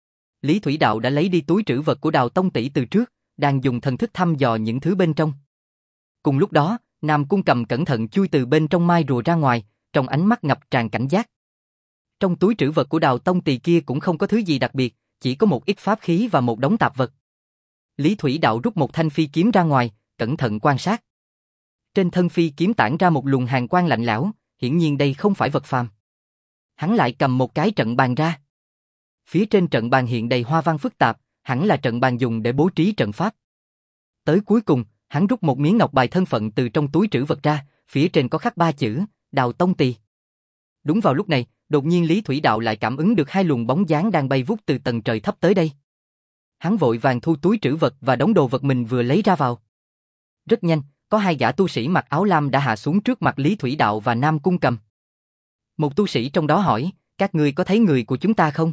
Lý Thủy Đạo đã lấy đi túi trữ vật của Đào Tông Tì từ trước, đang dùng thần thức thăm dò những thứ bên trong. Cùng lúc đó, Nam Cung Cầm cẩn thận chui từ bên trong mai rùa ra ngoài, trong ánh mắt ngập tràn cảnh giác. Trong túi trữ vật của Đào Tông Tì kia cũng không có thứ gì đặc biệt, chỉ có một ít pháp khí và một đống tạp vật. Lý Thủy Đạo rút một thanh phi kiếm ra ngoài, cẩn thận quan sát. Trên thân phi kiếm tản ra một luồng hàn quang lạnh lẽo, hiển nhiên đây không phải vật phàm. Hắn lại cầm một cái trận bàn ra. Phía trên trận bàn hiện đầy hoa văn phức tạp, hẳn là trận bàn dùng để bố trí trận pháp. Tới cuối cùng, hắn rút một miếng ngọc bài thân phận từ trong túi trữ vật ra, phía trên có khắc ba chữ, Đào Tông Tì. Đúng vào lúc này, đột nhiên Lý Thủy Đạo lại cảm ứng được hai luồng bóng dáng đang bay vút từ tầng trời thấp tới đây. Hắn vội vàng thu túi trữ vật và đống đồ vật mình vừa lấy ra vào. Rất nhanh, có hai gã tu sĩ mặc áo lam đã hạ xuống trước mặt Lý Thủy Đạo và Nam Cung Cầm. Một tu sĩ trong đó hỏi, các ngươi có thấy người của chúng ta không?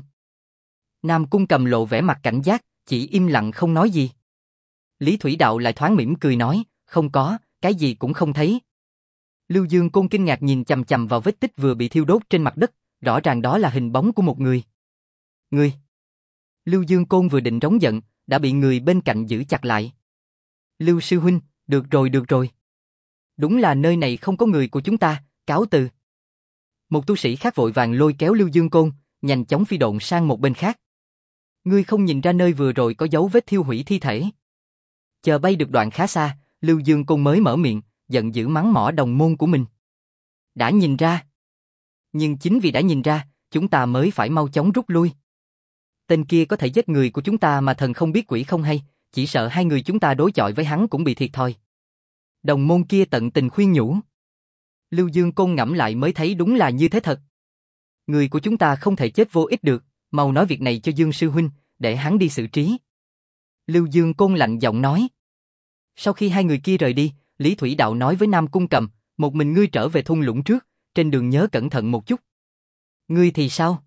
Nam Cung Cầm lộ vẻ mặt cảnh giác, chỉ im lặng không nói gì. Lý Thủy Đạo lại thoáng mỉm cười nói, không có, cái gì cũng không thấy. Lưu Dương Côn kinh ngạc nhìn chằm chằm vào vết tích vừa bị thiêu đốt trên mặt đất, rõ ràng đó là hình bóng của một người. Người! Lưu Dương Côn vừa định rống giận, đã bị người bên cạnh giữ chặt lại. Lưu sư huynh, được rồi được rồi. Đúng là nơi này không có người của chúng ta, cáo từ. Một tu sĩ khác vội vàng lôi kéo Lưu Dương Côn, nhanh chóng phi độn sang một bên khác. Ngươi không nhìn ra nơi vừa rồi có dấu vết thiêu hủy thi thể. Chờ bay được đoạn khá xa, Lưu Dương Côn mới mở miệng, giận dữ mắng mỏ đồng môn của mình. Đã nhìn ra. Nhưng chính vì đã nhìn ra, chúng ta mới phải mau chóng rút lui. Tên kia có thể giết người của chúng ta mà thần không biết quỷ không hay, chỉ sợ hai người chúng ta đối chọi với hắn cũng bị thiệt thòi. Đồng môn kia tận tình khuyên nhủ. Lưu Dương Côn ngẫm lại mới thấy đúng là như thế thật. Người của chúng ta không thể chết vô ích được, mau nói việc này cho Dương sư huynh, để hắn đi xử trí. Lưu Dương Côn lạnh giọng nói. Sau khi hai người kia rời đi, Lý Thủy Đạo nói với Nam Cung Cầm, một mình ngươi trở về thung lũng trước, trên đường nhớ cẩn thận một chút. Ngươi thì sao?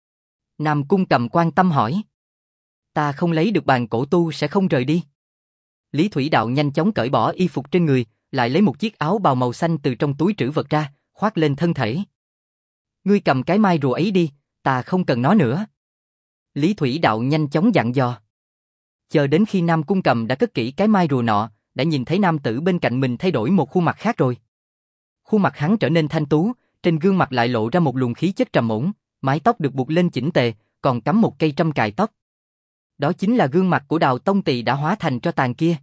Nam Cung Cầm quan tâm hỏi. Ta không lấy được bàn cổ tu sẽ không rời đi. Lý Thủy Đạo nhanh chóng cởi bỏ y phục trên người, lại lấy một chiếc áo bào màu xanh từ trong túi trữ vật ra, khoác lên thân thể. Ngươi cầm cái mai rùa ấy đi, ta không cần nó nữa. Lý Thủy Đạo nhanh chóng dặn dò. Chờ đến khi Nam Cung Cầm đã cất kỹ cái mai rùa nọ, đã nhìn thấy nam tử bên cạnh mình thay đổi một khuôn mặt khác rồi. Khuôn mặt hắn trở nên thanh tú, trên gương mặt lại lộ ra một luồng khí chất trầm ổn, mái tóc được buộc lên chỉnh tề, còn cắm một cây trâm cài tóc. Đó chính là gương mặt của Đào Tông Tì đã hóa thành tro tàn kia.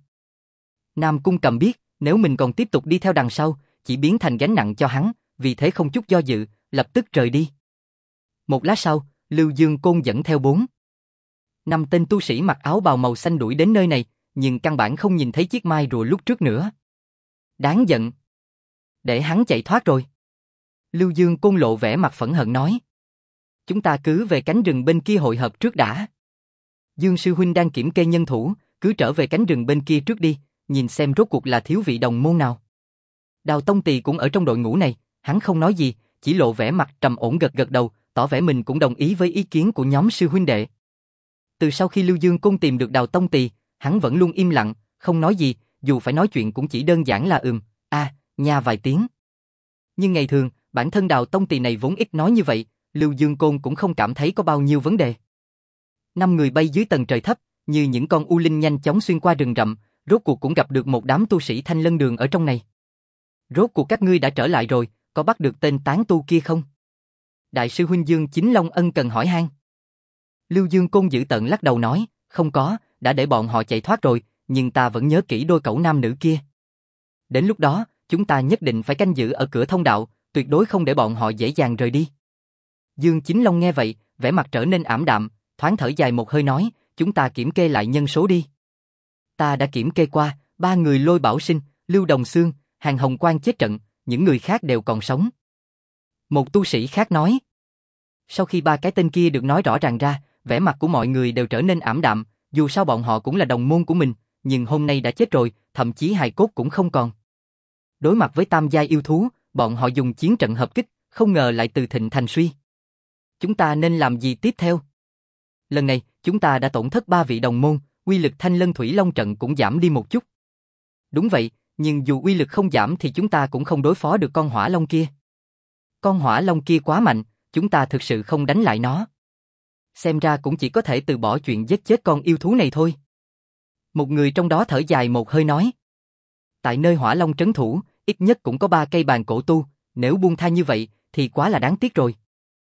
Nam Cung Cầm biết, nếu mình còn tiếp tục đi theo đằng sau, chỉ biến thành gánh nặng cho hắn, vì thế không chút do dự, lập tức rời đi. Một lát sau, Lưu Dương Côn dẫn theo bốn năm tên tu sĩ mặc áo bào màu xanh đuổi đến nơi này, nhưng căn bản không nhìn thấy chiếc mai rùa lúc trước nữa. Đáng giận. Để hắn chạy thoát rồi. Lưu Dương Côn lộ vẻ mặt phẫn hận nói. Chúng ta cứ về cánh rừng bên kia hội hợp trước đã. Dương sư huynh đang kiểm kê nhân thủ, cứ trở về cánh rừng bên kia trước đi, nhìn xem rốt cuộc là thiếu vị đồng môn nào. Đào Tông Tì cũng ở trong đội ngũ này, hắn không nói gì, chỉ lộ vẻ mặt trầm ổn gật gật đầu, tỏ vẻ mình cũng đồng ý với ý kiến của nhóm sư huynh đệ. Từ sau khi Lưu Dương Côn tìm được Đào Tông Tì, hắn vẫn luôn im lặng, không nói gì, dù phải nói chuyện cũng chỉ đơn giản là ừm, a, à, nha vài tiếng. Nhưng ngày thường, bản thân Đào Tông Tì này vốn ít nói như vậy, Lưu Dương Côn cũng không cảm thấy có bao nhiêu vấn đề. Năm người bay dưới tầng trời thấp, như những con u linh nhanh chóng xuyên qua rừng rậm, rốt cuộc cũng gặp được một đám tu sĩ Thanh Lân Đường ở trong này. Rốt cuộc các ngươi đã trở lại rồi, có bắt được tên tán tu kia không? Đại sư huynh Dương Chính Long ân cần hỏi han. Lưu Dương Côn giữ tợn lắc đầu nói, không có, đã để bọn họ chạy thoát rồi, nhưng ta vẫn nhớ kỹ đôi cẩu nam nữ kia. Đến lúc đó, chúng ta nhất định phải canh giữ ở cửa thông đạo, tuyệt đối không để bọn họ dễ dàng rời đi. Dương Chính Long nghe vậy, vẻ mặt trở nên ảm đạm, thoáng thở dài một hơi nói, chúng ta kiểm kê lại nhân số đi. Ta đã kiểm kê qua, ba người Lôi Bảo Sinh, Lưu Đồng Xương, Hàn Hồng Quang chết trận, những người khác đều còn sống. Một tu sĩ khác nói. Sau khi ba cái tên kia được nói rõ ràng ra, vẻ mặt của mọi người đều trở nên ảm đạm, dù sao bọn họ cũng là đồng môn của mình, nhưng hôm nay đã chết rồi, thậm chí hài cốt cũng không còn. Đối mặt với tam giai yêu thú, bọn họ dùng chiến trận hợp kích, không ngờ lại từ thịnh thành suy. Chúng ta nên làm gì tiếp theo? Lần này, chúng ta đã tổn thất ba vị đồng môn, uy lực Thanh Lân Thủy Long trận cũng giảm đi một chút. Đúng vậy, nhưng dù uy lực không giảm thì chúng ta cũng không đối phó được con hỏa long kia. Con hỏa long kia quá mạnh, chúng ta thực sự không đánh lại nó. Xem ra cũng chỉ có thể từ bỏ chuyện giết chết con yêu thú này thôi. Một người trong đó thở dài một hơi nói. Tại nơi hỏa long trấn thủ, ít nhất cũng có ba cây bàn cổ tu, nếu buông tha như vậy thì quá là đáng tiếc rồi.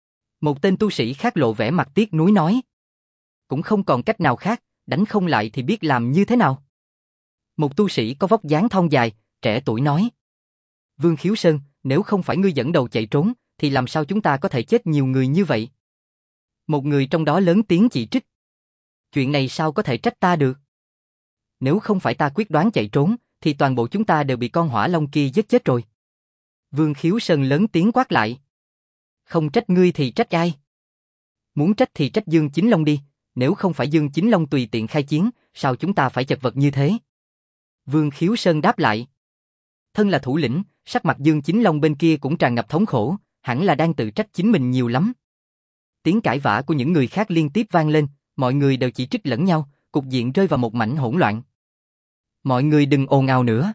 Một tên tu sĩ khác lộ vẻ mặt tiếc nuối nói. Cũng không còn cách nào khác, đánh không lại thì biết làm như thế nào. Một tu sĩ có vóc dáng thon dài, trẻ tuổi nói. Vương Khiếu Sơn, nếu không phải ngươi dẫn đầu chạy trốn, thì làm sao chúng ta có thể chết nhiều người như vậy? Một người trong đó lớn tiếng chỉ trích. Chuyện này sao có thể trách ta được? Nếu không phải ta quyết đoán chạy trốn, thì toàn bộ chúng ta đều bị con hỏa long kia giết chết rồi. Vương Khiếu Sơn lớn tiếng quát lại. Không trách ngươi thì trách ai? Muốn trách thì trách Dương Chính Long đi, nếu không phải Dương Chính Long tùy tiện khai chiến, sao chúng ta phải chật vật như thế? Vương Khiếu Sơn đáp lại. Thân là thủ lĩnh, sắc mặt Dương Chính Long bên kia cũng tràn ngập thống khổ, hẳn là đang tự trách chính mình nhiều lắm. Tiếng cãi vã của những người khác liên tiếp vang lên, mọi người đều chỉ trích lẫn nhau, cục diện rơi vào một mảnh hỗn loạn. Mọi người đừng ồn ào nữa.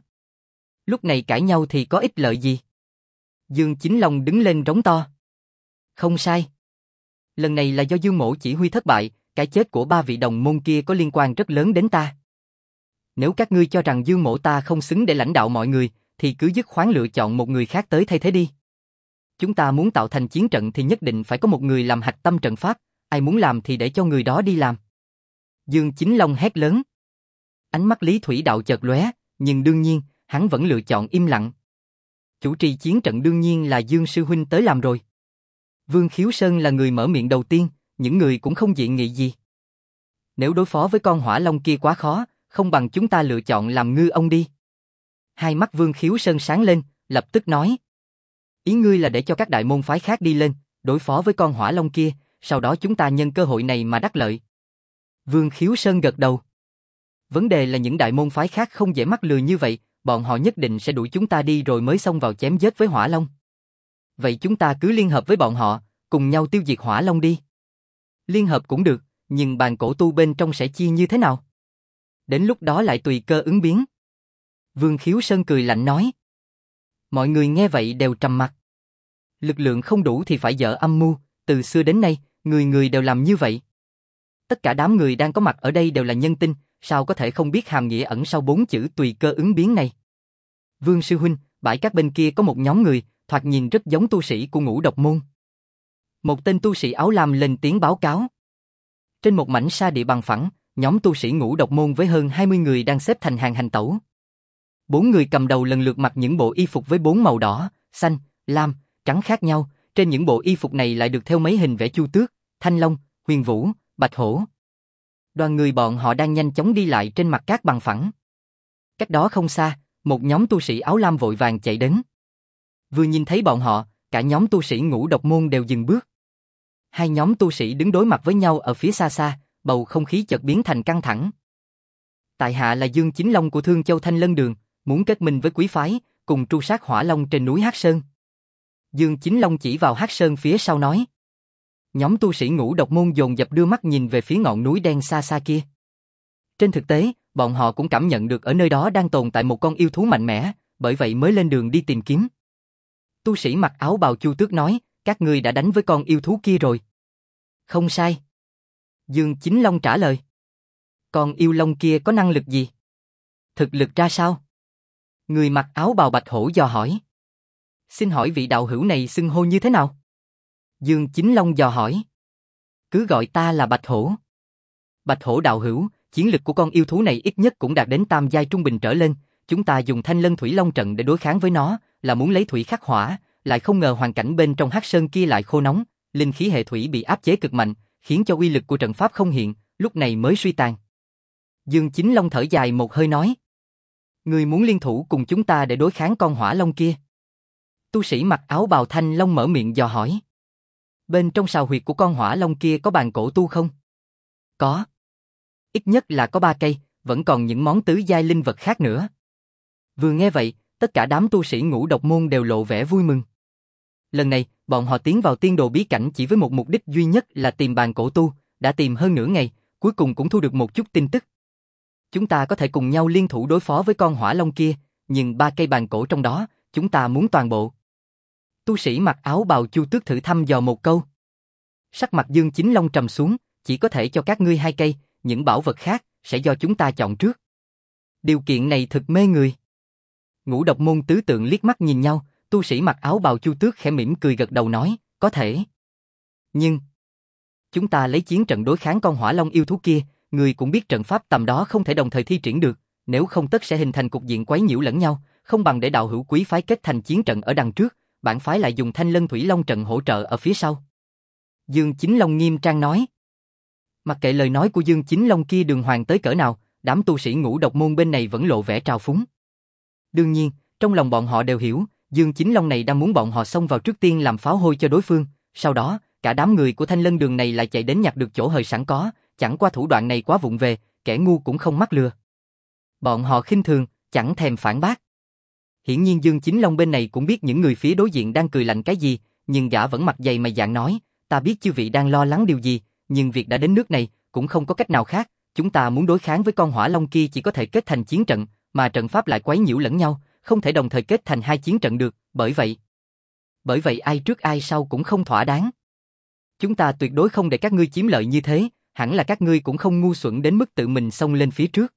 Lúc này cãi nhau thì có ích lợi gì? Dương Chính Long đứng lên rống to. Không sai. Lần này là do Dương Mỗ chỉ huy thất bại, cái chết của ba vị đồng môn kia có liên quan rất lớn đến ta. Nếu các ngươi cho rằng Dương Mỗ ta không xứng để lãnh đạo mọi người, thì cứ dứt khoát lựa chọn một người khác tới thay thế đi. Chúng ta muốn tạo thành chiến trận thì nhất định phải có một người làm hạch tâm trận pháp, ai muốn làm thì để cho người đó đi làm. Dương Chính Long hét lớn. Ánh mắt Lý Thủy Đạo chợt lóe, nhưng đương nhiên, hắn vẫn lựa chọn im lặng. Chủ trì chiến trận đương nhiên là Dương Sư Huynh tới làm rồi. Vương Khiếu Sơn là người mở miệng đầu tiên, những người cũng không dị nghị gì. Nếu đối phó với con hỏa long kia quá khó, không bằng chúng ta lựa chọn làm ngư ông đi. Hai mắt Vương Khiếu Sơn sáng lên, lập tức nói. Ý ngươi là để cho các đại môn phái khác đi lên, đối phó với con hỏa long kia, sau đó chúng ta nhân cơ hội này mà đắc lợi. Vương Khiếu Sơn gật đầu. Vấn đề là những đại môn phái khác không dễ mắc lừa như vậy, bọn họ nhất định sẽ đuổi chúng ta đi rồi mới xông vào chém giết với hỏa long. Vậy chúng ta cứ liên hợp với bọn họ, cùng nhau tiêu diệt hỏa long đi. Liên hợp cũng được, nhưng bàn cổ tu bên trong sẽ chia như thế nào? Đến lúc đó lại tùy cơ ứng biến. Vương Khiếu Sơn cười lạnh nói. Mọi người nghe vậy đều trầm mặc. Lực lượng không đủ thì phải dở âm mưu, từ xưa đến nay, người người đều làm như vậy. Tất cả đám người đang có mặt ở đây đều là nhân tinh, sao có thể không biết hàm nghĩa ẩn sau bốn chữ tùy cơ ứng biến này? Vương Sư Huynh, bãi cát bên kia có một nhóm người, thoạt nhìn rất giống tu sĩ của Ngũ Độc Môn. Một tên tu sĩ áo lam lên tiếng báo cáo. Trên một mảnh sa địa bằng phẳng, nhóm tu sĩ Ngũ Độc Môn với hơn hai mươi người đang xếp thành hàng hành tẩu. Bốn người cầm đầu lần lượt mặc những bộ y phục với bốn màu đỏ, xanh, lam, trắng khác nhau, trên những bộ y phục này lại được thêu mấy hình vẽ chu tước, thanh long, huyền vũ, bạch hổ. Đoàn người bọn họ đang nhanh chóng đi lại trên mặt cát bằng phẳng. Cách đó không xa, một nhóm tu sĩ áo lam vội vàng chạy đến. Vừa nhìn thấy bọn họ, cả nhóm tu sĩ Ngũ Độc Môn đều dừng bước. Hai nhóm tu sĩ đứng đối mặt với nhau ở phía xa xa, bầu không khí chợt biến thành căng thẳng. Tại hạ là Dương Chính Long của Thương Châu Thanh Lân Đường, muốn kết minh với quý phái, cùng tru sát hỏa long trên núi Hắc Sơn. Dương Chính Long chỉ vào Hắc Sơn phía sau nói. Nhóm tu sĩ Ngũ Độc Môn dồn dập đưa mắt nhìn về phía ngọn núi đen xa xa kia. Trên thực tế, bọn họ cũng cảm nhận được ở nơi đó đang tồn tại một con yêu thú mạnh mẽ, bởi vậy mới lên đường đi tìm kiếm. Tu sĩ mặc áo bào chu tước nói, các ngươi đã đánh với con yêu thú kia rồi. Không sai. Dương Chính Long trả lời. Con yêu long kia có năng lực gì? Thực lực ra sao? Người mặc áo bào bạch hổ dò hỏi. Xin hỏi vị đạo hữu này xưng hô như thế nào? Dương Chính Long dò hỏi. Cứ gọi ta là Bạch Hổ. Bạch Hổ đạo hữu, chiến lực của con yêu thú này ít nhất cũng đạt đến tam giai trung bình trở lên, chúng ta dùng Thanh Lân Thủy Long trận để đối kháng với nó, là muốn lấy thủy khắc hỏa, lại không ngờ hoàn cảnh bên trong Hắc Sơn kia lại khô nóng, linh khí hệ thủy bị áp chế cực mạnh, khiến cho uy lực của trận pháp không hiện, lúc này mới suy tàn. Dương Chính Long thở dài một hơi nói. Ngươi muốn liên thủ cùng chúng ta để đối kháng con hỏa long kia? Tu sĩ mặc áo bào thanh long mở miệng dò hỏi. Bên trong sào huyệt của con hỏa long kia có bàn cổ tu không? Có. Ít nhất là có ba cây, vẫn còn những món tứ giai linh vật khác nữa. Vừa nghe vậy, tất cả đám tu sĩ ngũ độc môn đều lộ vẻ vui mừng. Lần này, bọn họ tiến vào tiên đồ bí cảnh chỉ với một mục đích duy nhất là tìm bàn cổ tu, đã tìm hơn nửa ngày, cuối cùng cũng thu được một chút tin tức. Chúng ta có thể cùng nhau liên thủ đối phó với con hỏa long kia, nhưng ba cây bàn cổ trong đó, chúng ta muốn toàn bộ. Tu sĩ mặc áo bào Chu Tước thử thăm dò một câu. Sắc mặt Dương Chính Long trầm xuống, chỉ có thể cho các ngươi hai cây, những bảo vật khác sẽ do chúng ta chọn trước. Điều kiện này thực mê người. Ngũ độc môn tứ tượng liếc mắt nhìn nhau, tu sĩ mặc áo bào Chu Tước khẽ mỉm cười gật đầu nói, có thể. Nhưng, chúng ta lấy chiến trận đối kháng con hỏa long yêu thú kia, người cũng biết trận pháp tầm đó không thể đồng thời thi triển được, nếu không tất sẽ hình thành cục diện quấy nhiễu lẫn nhau, không bằng để đạo hữu quý phái kết thành chiến trận ở đằng trước, bản phái lại dùng Thanh Lân Thủy Long trận hỗ trợ ở phía sau. Dương Chính Long nghiêm trang nói. Mặc kệ lời nói của Dương Chính Long kia đường hoàng tới cỡ nào, đám tu sĩ ngũ độc môn bên này vẫn lộ vẻ trào phúng. Đương nhiên, trong lòng bọn họ đều hiểu, Dương Chính Long này đang muốn bọn họ xông vào trước tiên làm pháo hôi cho đối phương, sau đó, cả đám người của Thanh Lân Đường này lại chạy đến nhặt được chỗ hời sẵn có, chẳng qua thủ đoạn này quá vụng về, kẻ ngu cũng không mắc lừa. Bọn họ khinh thường, chẳng thèm phản bác. Hiển nhiên Dương Chính Long bên này cũng biết những người phía đối diện đang cười lạnh cái gì, nhưng gã vẫn mặt dày mày dạn nói, ta biết chư vị đang lo lắng điều gì, nhưng việc đã đến nước này, cũng không có cách nào khác, chúng ta muốn đối kháng với con hỏa long kia chỉ có thể kết thành chiến trận, mà trận pháp lại quấy nhiễu lẫn nhau, không thể đồng thời kết thành hai chiến trận được, bởi vậy. Bởi vậy ai trước ai sau cũng không thỏa đáng. Chúng ta tuyệt đối không để các ngươi chiếm lợi như thế, hẳn là các ngươi cũng không ngu xuẩn đến mức tự mình xông lên phía trước.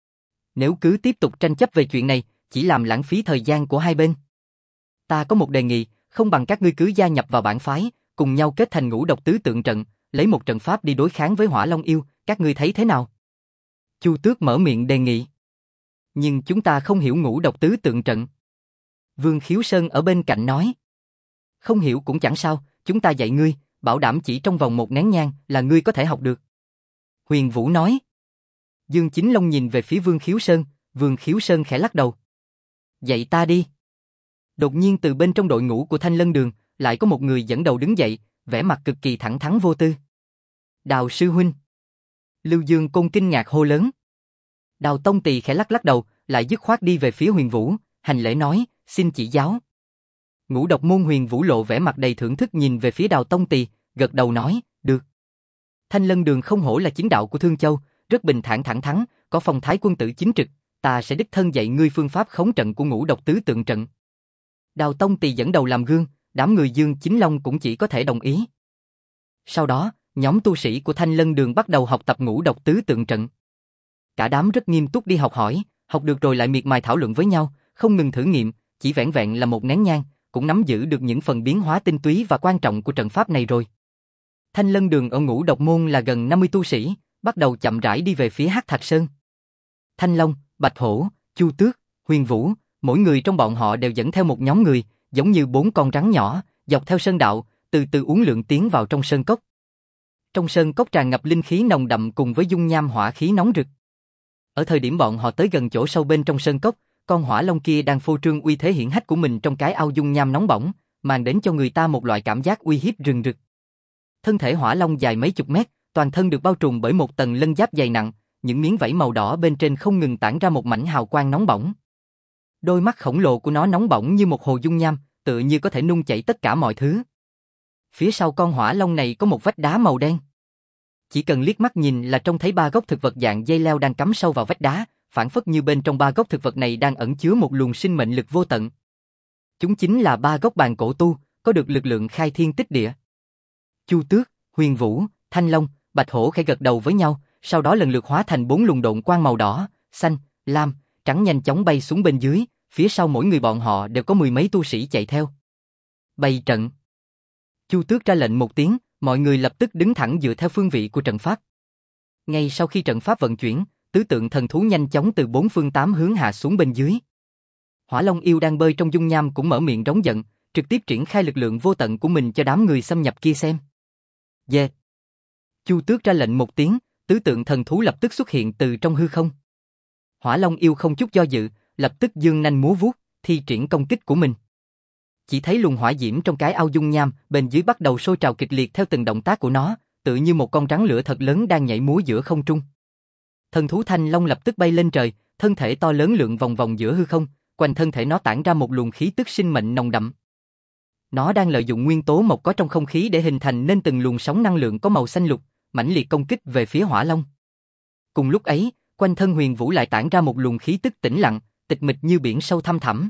Nếu cứ tiếp tục tranh chấp về chuyện này, chỉ làm lãng phí thời gian của hai bên. Ta có một đề nghị, không bằng các ngươi cứ gia nhập vào bản phái, cùng nhau kết thành ngũ độc tứ tượng trận, lấy một trận pháp đi đối kháng với hỏa long yêu, các ngươi thấy thế nào? Chu Tước mở miệng đề nghị. Nhưng chúng ta không hiểu ngũ độc tứ tượng trận. Vương Khiếu Sơn ở bên cạnh nói. Không hiểu cũng chẳng sao, chúng ta dạy ngươi, bảo đảm chỉ trong vòng một nén nhang là ngươi có thể học được. Huyền Vũ nói. Dương Chính Long nhìn về phía Vương Khiếu Sơn, Vương Khiếu Sơn khẽ lắc đầu. Dạy ta đi. Đột nhiên từ bên trong đội ngũ của Thanh Lân Đường, lại có một người dẫn đầu đứng dậy, vẻ mặt cực kỳ thẳng thắn vô tư. Đào sư huynh. Lưu Dương Côn kinh ngạc hô lớn. Đào Tông Tỳ khẽ lắc lắc đầu, lại dứt khoát đi về phía Huyền Vũ, hành lễ nói, xin chỉ giáo. Ngũ độc môn Huyền Vũ lộ vẻ mặt đầy thưởng thức nhìn về phía Đào Tông Tỳ, gật đầu nói, được. Thanh Lân Đường không hổ là chính đạo của Thương Châu, rất bình thản thẳng thắn, có phong thái quân tử chính trực, ta sẽ đích thân dạy ngươi phương pháp khống trận của ngũ độc tứ tượng trận. Đào Tông Tỳ dẫn đầu làm gương, đám người Dương Chính Long cũng chỉ có thể đồng ý. Sau đó, nhóm tu sĩ của Thanh Lân Đường bắt đầu học tập ngũ độc tứ tượng trận. Cả đám rất nghiêm túc đi học hỏi, học được rồi lại miệt mài thảo luận với nhau, không ngừng thử nghiệm, chỉ vẻn vẹn là một nén nhang, cũng nắm giữ được những phần biến hóa tinh túy và quan trọng của trận pháp này rồi. Thanh Lân Đường ở ngũ độc môn là gần năm mươi tu sĩ, bắt đầu chậm rãi đi về phía Hắc Thạch Sơn. Thanh Long, Bạch Hổ, Chu Tước, Huyền Vũ, mỗi người trong bọn họ đều dẫn theo một nhóm người, giống như bốn con rắn nhỏ, dọc theo sơn đạo, từ từ uốn lượn tiến vào trong sơn cốc. Trong sơn cốc tràn ngập linh khí nồng đậm cùng với dung nham hỏa khí nóng rực. Ở thời điểm bọn họ tới gần chỗ sâu bên trong sơn cốc, con hỏa long kia đang phô trương uy thế hiển hách của mình trong cái ao dung nham nóng bỏng, mang đến cho người ta một loại cảm giác uy hiếp rừng rực. Thân thể hỏa long dài mấy chục mét, toàn thân được bao trùm bởi một tầng lân giáp dày nặng, những miếng vảy màu đỏ bên trên không ngừng tản ra một mảnh hào quang nóng bỏng. Đôi mắt khổng lồ của nó nóng bỏng như một hồ dung nham, tựa như có thể nung chảy tất cả mọi thứ. Phía sau con hỏa long này có một vách đá màu đen. Chỉ cần liếc mắt nhìn là trông thấy ba gốc thực vật dạng dây leo đang cắm sâu vào vách đá, phản phất như bên trong ba gốc thực vật này đang ẩn chứa một luồng sinh mệnh lực vô tận. Chúng chính là ba gốc bàn cổ tu, có được lực lượng khai thiên tích địa. Chu Tước, Huyền Vũ, Thanh Long, Bạch Hổ khẽ gật đầu với nhau, sau đó lần lượt hóa thành bốn luồng độn quang màu đỏ, xanh, lam, trắng nhanh chóng bay xuống bên dưới, phía sau mỗi người bọn họ đều có mười mấy tu sĩ chạy theo. Bày trận. Chu Tước ra lệnh một tiếng, mọi người lập tức đứng thẳng dựa theo phương vị của trận pháp. Ngay sau khi trận pháp vận chuyển, tứ tượng thần thú nhanh chóng từ bốn phương tám hướng hạ xuống bên dưới. Hỏa Long yêu đang bơi trong dung nham cũng mở miệng rống giận, trực tiếp triển khai lực lượng vô tận của mình cho đám người xâm nhập kia xem. Yeah. Chu Tước ra lệnh một tiếng, tứ tượng thần thú lập tức xuất hiện từ trong hư không. Hỏa Long yêu không chút do dự, lập tức giương nanh múa vuốt, thi triển công kích của mình. Chỉ thấy luồng hỏa diễm trong cái ao dung nham bên dưới bắt đầu sôi trào kịch liệt theo từng động tác của nó, tự như một con rắn lửa thật lớn đang nhảy múa giữa không trung. Thần thú Thanh Long lập tức bay lên trời, thân thể to lớn lượn vòng vòng giữa hư không, quanh thân thể nó tản ra một luồng khí tức sinh mệnh nồng đậm. Nó đang lợi dụng nguyên tố mộc có trong không khí để hình thành nên từng luồng sóng năng lượng có màu xanh lục, mãnh liệt công kích về phía Hỏa Long. Cùng lúc ấy, quanh thân Huyền Vũ lại tản ra một luồng khí tức tĩnh lặng, tịch mịch như biển sâu thăm thẳm.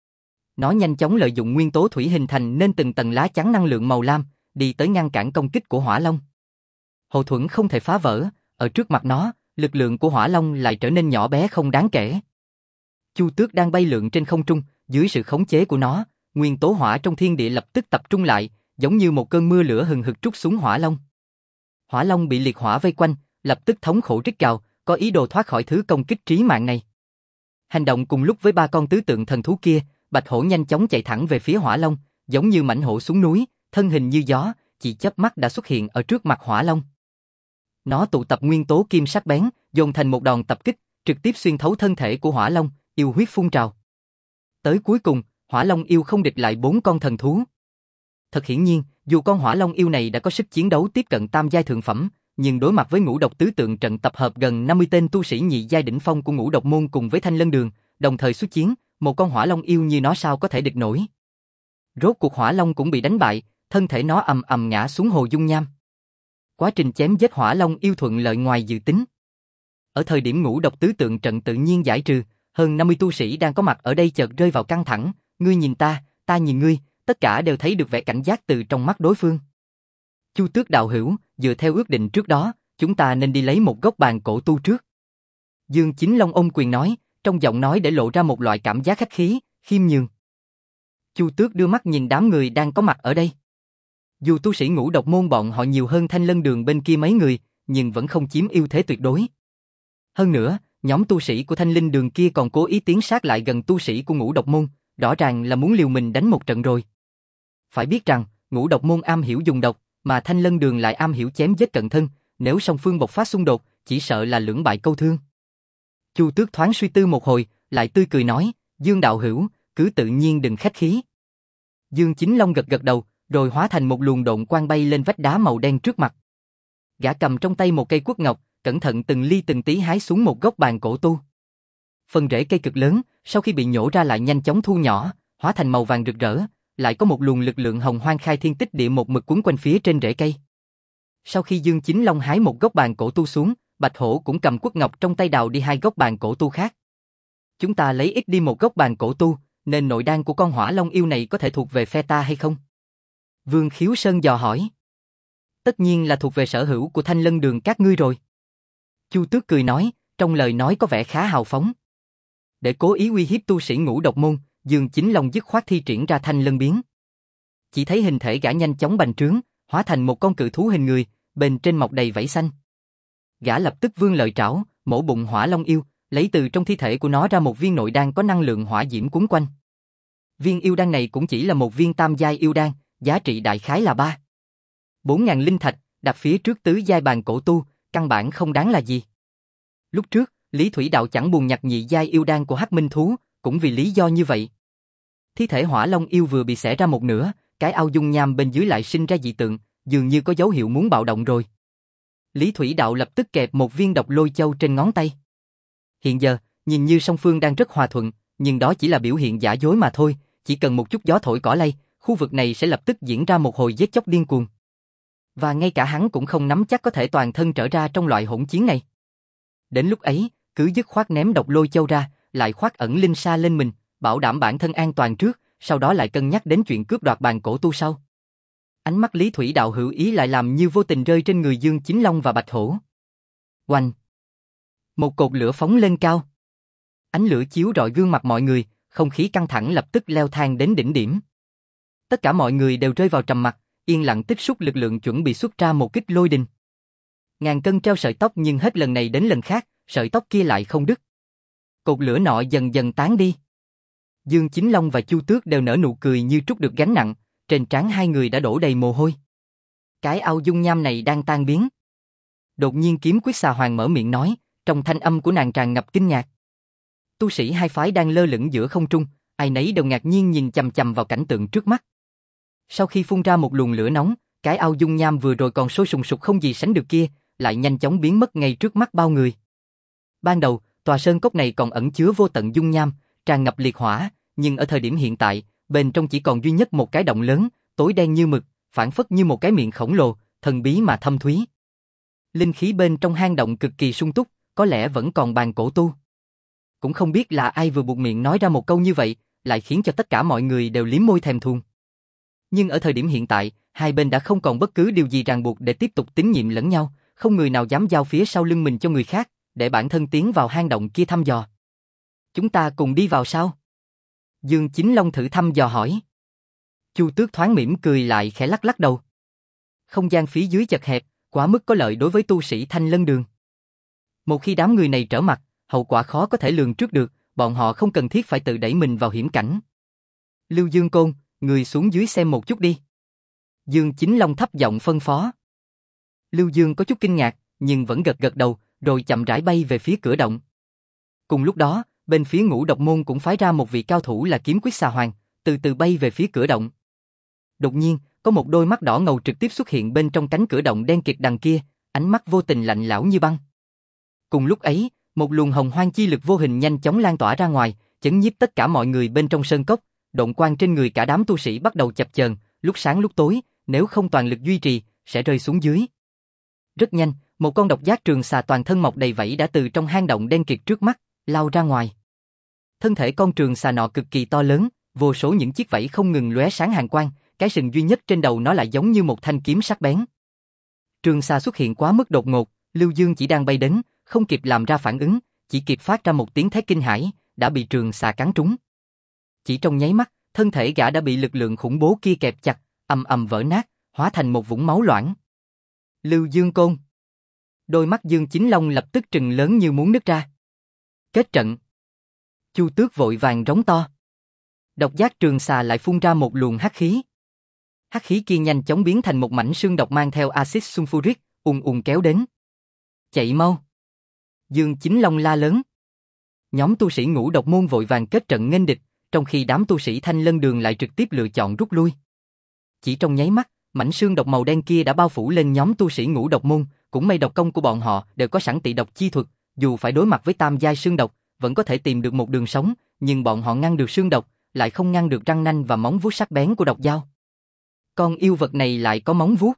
Nó nhanh chóng lợi dụng nguyên tố thủy hình thành nên từng tầng lá chắn năng lượng màu lam, đi tới ngăn cản công kích của Hỏa Long. Hộ thuẫn không thể phá vỡ, ở trước mặt nó, lực lượng của Hỏa Long lại trở nên nhỏ bé không đáng kể. Chu Tước đang bay lượn trên không trung, dưới sự khống chế của nó, nguyên tố hỏa trong thiên địa lập tức tập trung lại, giống như một cơn mưa lửa hừng hực trút xuống Hỏa Long. Hỏa Long bị liệt hỏa vây quanh, lập tức thống khổ rít gào, có ý đồ thoát khỏi thứ công kích trí mạng này. Hành động cùng lúc với ba con tứ tượng thần thú kia, Bạch Hổ nhanh chóng chạy thẳng về phía Hỏa Long, giống như mãnh hổ xuống núi, thân hình như gió, chỉ chớp mắt đã xuất hiện ở trước mặt Hỏa Long. Nó tụ tập nguyên tố kim sắc bén, dồn thành một đòn tập kích, trực tiếp xuyên thấu thân thể của Hỏa Long, yêu huyết phun trào. Tới cuối cùng, Hỏa Long yêu không địch lại bốn con thần thú. Thật hiển nhiên, dù con Hỏa Long yêu này đã có sức chiến đấu tiếp cận tam giai thượng phẩm, nhưng đối mặt với ngũ độc tứ tượng trận tập hợp gần năm mươi tên tu sĩ nhị giai đỉnh phong của ngũ độc môn cùng với Thanh Lân Đường, đồng thời xuất chiến, một con Hỏa Long yêu như nó sao có thể địch nổi. Rốt cuộc Hỏa Long cũng bị đánh bại, thân thể nó ầm ầm ngã xuống hồ dung nham. Quá trình chém giết Hỏa Long yêu thuận lợi ngoài dự tính. Ở thời điểm ngũ độc tứ tượng trận tự nhiên giải trừ, hơn năm mươi tu sĩ đang có mặt ở đây chợt rơi vào căng thẳng, ngươi nhìn ta, ta nhìn ngươi, tất cả đều thấy được vẻ cảnh giác từ trong mắt đối phương. Chu Tước đạo hữu, dựa theo ước định trước đó, chúng ta nên đi lấy một gốc bàn cổ tu trước. Dương Chính Long ôm quyền nói, trong giọng nói để lộ ra một loại cảm giác khách khí, khiêm nhường. Chu Tước đưa mắt nhìn đám người đang có mặt ở đây. Dù tu sĩ ngũ độc môn bọn họ nhiều hơn Thanh Lân Đường bên kia mấy người, nhưng vẫn không chiếm ưu thế tuyệt đối. Hơn nữa, nhóm tu sĩ của Thanh Linh Đường kia còn cố ý tiến sát lại gần tu sĩ của ngũ độc môn, rõ ràng là muốn liều mình đánh một trận rồi. Phải biết rằng, ngũ độc môn am hiểu dùng độc, mà Thanh Lân Đường lại am hiểu chém giết cận thân, nếu song phương bộc phát xung đột, chỉ sợ là lưỡng bại câu thương. Chu Tước thoáng suy tư một hồi, lại tươi cười nói, Dương đạo hữu, cứ tự nhiên đừng khách khí. Dương Chính Long gật gật đầu, rồi hóa thành một luồng độn quang bay lên vách đá màu đen trước mặt. Gã cầm trong tay một cây quất ngọc, cẩn thận từng ly từng tí hái xuống một gốc bàn cổ tu. Phần rễ cây cực lớn, sau khi bị nhổ ra lại nhanh chóng thu nhỏ, hóa thành màu vàng rực rỡ, lại có một luồng lực lượng hồng hoang khai thiên tích địa một mực quấn quanh phía trên rễ cây. Sau khi Dương Chính Long hái một gốc bàn cổ tu xuống, Bạch Hổ cũng cầm quất ngọc trong tay đào đi hai gốc bàn cổ tu khác. Chúng ta lấy ít đi một gốc bàn cổ tu, nên nội đan của con Hỏa Long yêu này có thể thuộc về phe ta hay không? Vương Khiếu Sơn dò hỏi. Tất nhiên là thuộc về sở hữu của Thanh Lân Đường các ngươi rồi. Chu Tước cười nói, trong lời nói có vẻ khá hào phóng. Để cố ý uy hiếp tu sĩ ngũ độc môn, Dương Chính Long dứt khoát thi triển ra Thanh Lân biến. Chỉ thấy hình thể gã nhanh chóng bành trướng, hóa thành một con cự thú hình người, bên trên mọc đầy vảy xanh. Gã lập tức vươn lợi trảo, mổ bụng Hỏa Long yêu, lấy từ trong thi thể của nó ra một viên nội đan có năng lượng hỏa diễm cuốn quanh. Viên yêu đan này cũng chỉ là một viên tam giai yêu đan, giá trị đại khái là ba bốn ngàn linh thạch, đặt phía trước tứ giai bàn cổ tu, căn bản không đáng là gì. Lúc trước, Lý Thủy Đạo chẳng buồn nhặt nhị giai yêu đan của Hắc Minh thú, cũng vì lý do như vậy. Thi thể Hỏa Long yêu vừa bị xẻ ra một nửa, cái ao dung nham bên dưới lại sinh ra dị tượng, dường như có dấu hiệu muốn bạo động rồi. Lý Thủy Đạo lập tức kẹp một viên độc lôi châu trên ngón tay. Hiện giờ, nhìn như song phương đang rất hòa thuận, nhưng đó chỉ là biểu hiện giả dối mà thôi, chỉ cần một chút gió thổi cỏ lay, khu vực này sẽ lập tức diễn ra một hồi giết chóc điên cuồng. Và ngay cả hắn cũng không nắm chắc có thể toàn thân trở ra trong loại hỗn chiến này. Đến lúc ấy, cứ dứt khoát ném độc lôi châu ra, lại khoác ẩn linh sa lên mình, bảo đảm bản thân an toàn trước, sau đó lại cân nhắc đến chuyện cướp đoạt bàn cổ tu sau. Ánh mắt Lý Thủy Đạo hữu ý lại làm như vô tình rơi trên người Dương Chính Long và Bạch Hổ. Oanh! Một cột lửa phóng lên cao. Ánh lửa chiếu rọi gương mặt mọi người, không khí căng thẳng lập tức leo thang đến đỉnh điểm. Tất cả mọi người đều rơi vào trầm mặc, yên lặng tích xúc lực lượng chuẩn bị xuất ra một kích lôi đình. Ngàn cân treo sợi tóc nhưng hết lần này đến lần khác, sợi tóc kia lại không đứt. Cột lửa nọ dần dần tán đi. Dương Chính Long và Chu Tước đều nở nụ cười như trút được gánh nặng, trên trán hai người đã đổ đầy mồ hôi. Cái ao dung nham này đang tan biến. Đột nhiên Kiếm Quyết Xà Hoàng mở miệng nói, trong thanh âm của nàng tràn ngập kinh ngạc. Tu sĩ hai phái đang lơ lửng giữa không trung, ai nấy đều ngạc nhiên nhìn chằm chằm vào cảnh tượng trước mắt. Sau khi phun ra một luồng lửa nóng, cái ao dung nham vừa rồi còn sôi sùng sục không gì sánh được kia, lại nhanh chóng biến mất ngay trước mắt bao người. Ban đầu, tòa sơn cốc này còn ẩn chứa vô tận dung nham, tràn ngập liệt hỏa, nhưng ở thời điểm hiện tại, bên trong chỉ còn duy nhất một cái động lớn, tối đen như mực, phản phất như một cái miệng khổng lồ, thần bí mà thâm thúy. Linh khí bên trong hang động cực kỳ sung túc, có lẽ vẫn còn bàn cổ tu. Cũng không biết là ai vừa buột miệng nói ra một câu như vậy, lại khiến cho tất cả mọi người đều liếm môi thèm thuồng. Nhưng ở thời điểm hiện tại, hai bên đã không còn bất cứ điều gì ràng buộc để tiếp tục tín nhiệm lẫn nhau, không người nào dám giao phía sau lưng mình cho người khác, để bản thân tiến vào hang động kia thăm dò. Chúng ta cùng đi vào sao? Dương Chính Long thử thăm dò hỏi. Chu Tước thoáng mỉm cười lại khẽ lắc lắc đầu. Không gian phía dưới chật hẹp, quá mức có lợi đối với tu sĩ Thanh Lân Đường. Một khi đám người này trở mặt, hậu quả khó có thể lường trước được, bọn họ không cần thiết phải tự đẩy mình vào hiểm cảnh. Lưu Dương Côn, người xuống dưới xem một chút đi. Dương Chính Long thấp giọng phân phó. Lưu Dương có chút kinh ngạc, nhưng vẫn gật gật đầu, rồi chậm rãi bay về phía cửa động. Cùng lúc đó, bên phía Ngũ Độc Môn cũng phái ra một vị cao thủ là Kiếm Quyết Xà Hoàng, từ từ bay về phía cửa động. Đột nhiên, có một đôi mắt đỏ ngầu trực tiếp xuất hiện bên trong cánh cửa động đen kịt đằng kia, ánh mắt vô tình lạnh lẽo như băng. Cùng lúc ấy, một luồng hồng hoang chi lực vô hình nhanh chóng lan tỏa ra ngoài, chấn nhiếp tất cả mọi người bên trong sơn cốc, độn quang trên người cả đám tu sĩ bắt đầu chập chờn, lúc sáng lúc tối, nếu không toàn lực duy trì, sẽ rơi xuống dưới. Rất nhanh, một con độc giác trường xà toàn thân mọc đầy vảy đã từ trong hang động đen kịt trước mắt lao ra ngoài. Thân thể con trường xà nọ cực kỳ to lớn, vô số những chiếc vảy không ngừng lóe sáng hàn quang, cái sừng duy nhất trên đầu nó lại giống như một thanh kiếm sắc bén. Trường xà xuất hiện quá mức đột ngột, Lưu Dương chỉ đang bay đến, không kịp làm ra phản ứng, chỉ kịp phát ra một tiếng thét kinh hãi, đã bị trường xà cắn trúng. Chỉ trong nháy mắt, thân thể gã đã bị lực lượng khủng bố kia kẹp chặt, ầm ầm vỡ nát, hóa thành một vũng máu loãng. Lưu Dương Côn. Đôi mắt Dương Chính Long lập tức trừng lớn như muốn nứt ra. Kết trận. Chu Tước vội vàng rống to. Độc giác trường xà lại phun ra một luồng hắc khí. Hắc khí kia nhanh chóng biến thành một mảnh xương độc mang theo axit sulfuric, ùn ùn kéo đến. Chạy mau. Dương Chính Long la lớn. Nhóm tu sĩ Ngũ Độc Môn vội vàng kết trận nghênh địch, trong khi đám tu sĩ Thanh Lân Đường lại trực tiếp lựa chọn rút lui. Chỉ trong nháy mắt, mảnh xương độc màu đen kia đã bao phủ lên nhóm tu sĩ Ngũ Độc Môn, cũng may độc công của bọn họ đều có sẵn tị độc chi thuật, dù phải đối mặt với tam giai xương độc, vẫn có thể tìm được một đường sống, nhưng bọn họ ngăn được xương độc, lại không ngăn được răng nanh và móng vuốt sắc bén của độc dao. Con yêu vật này lại có móng vuốt.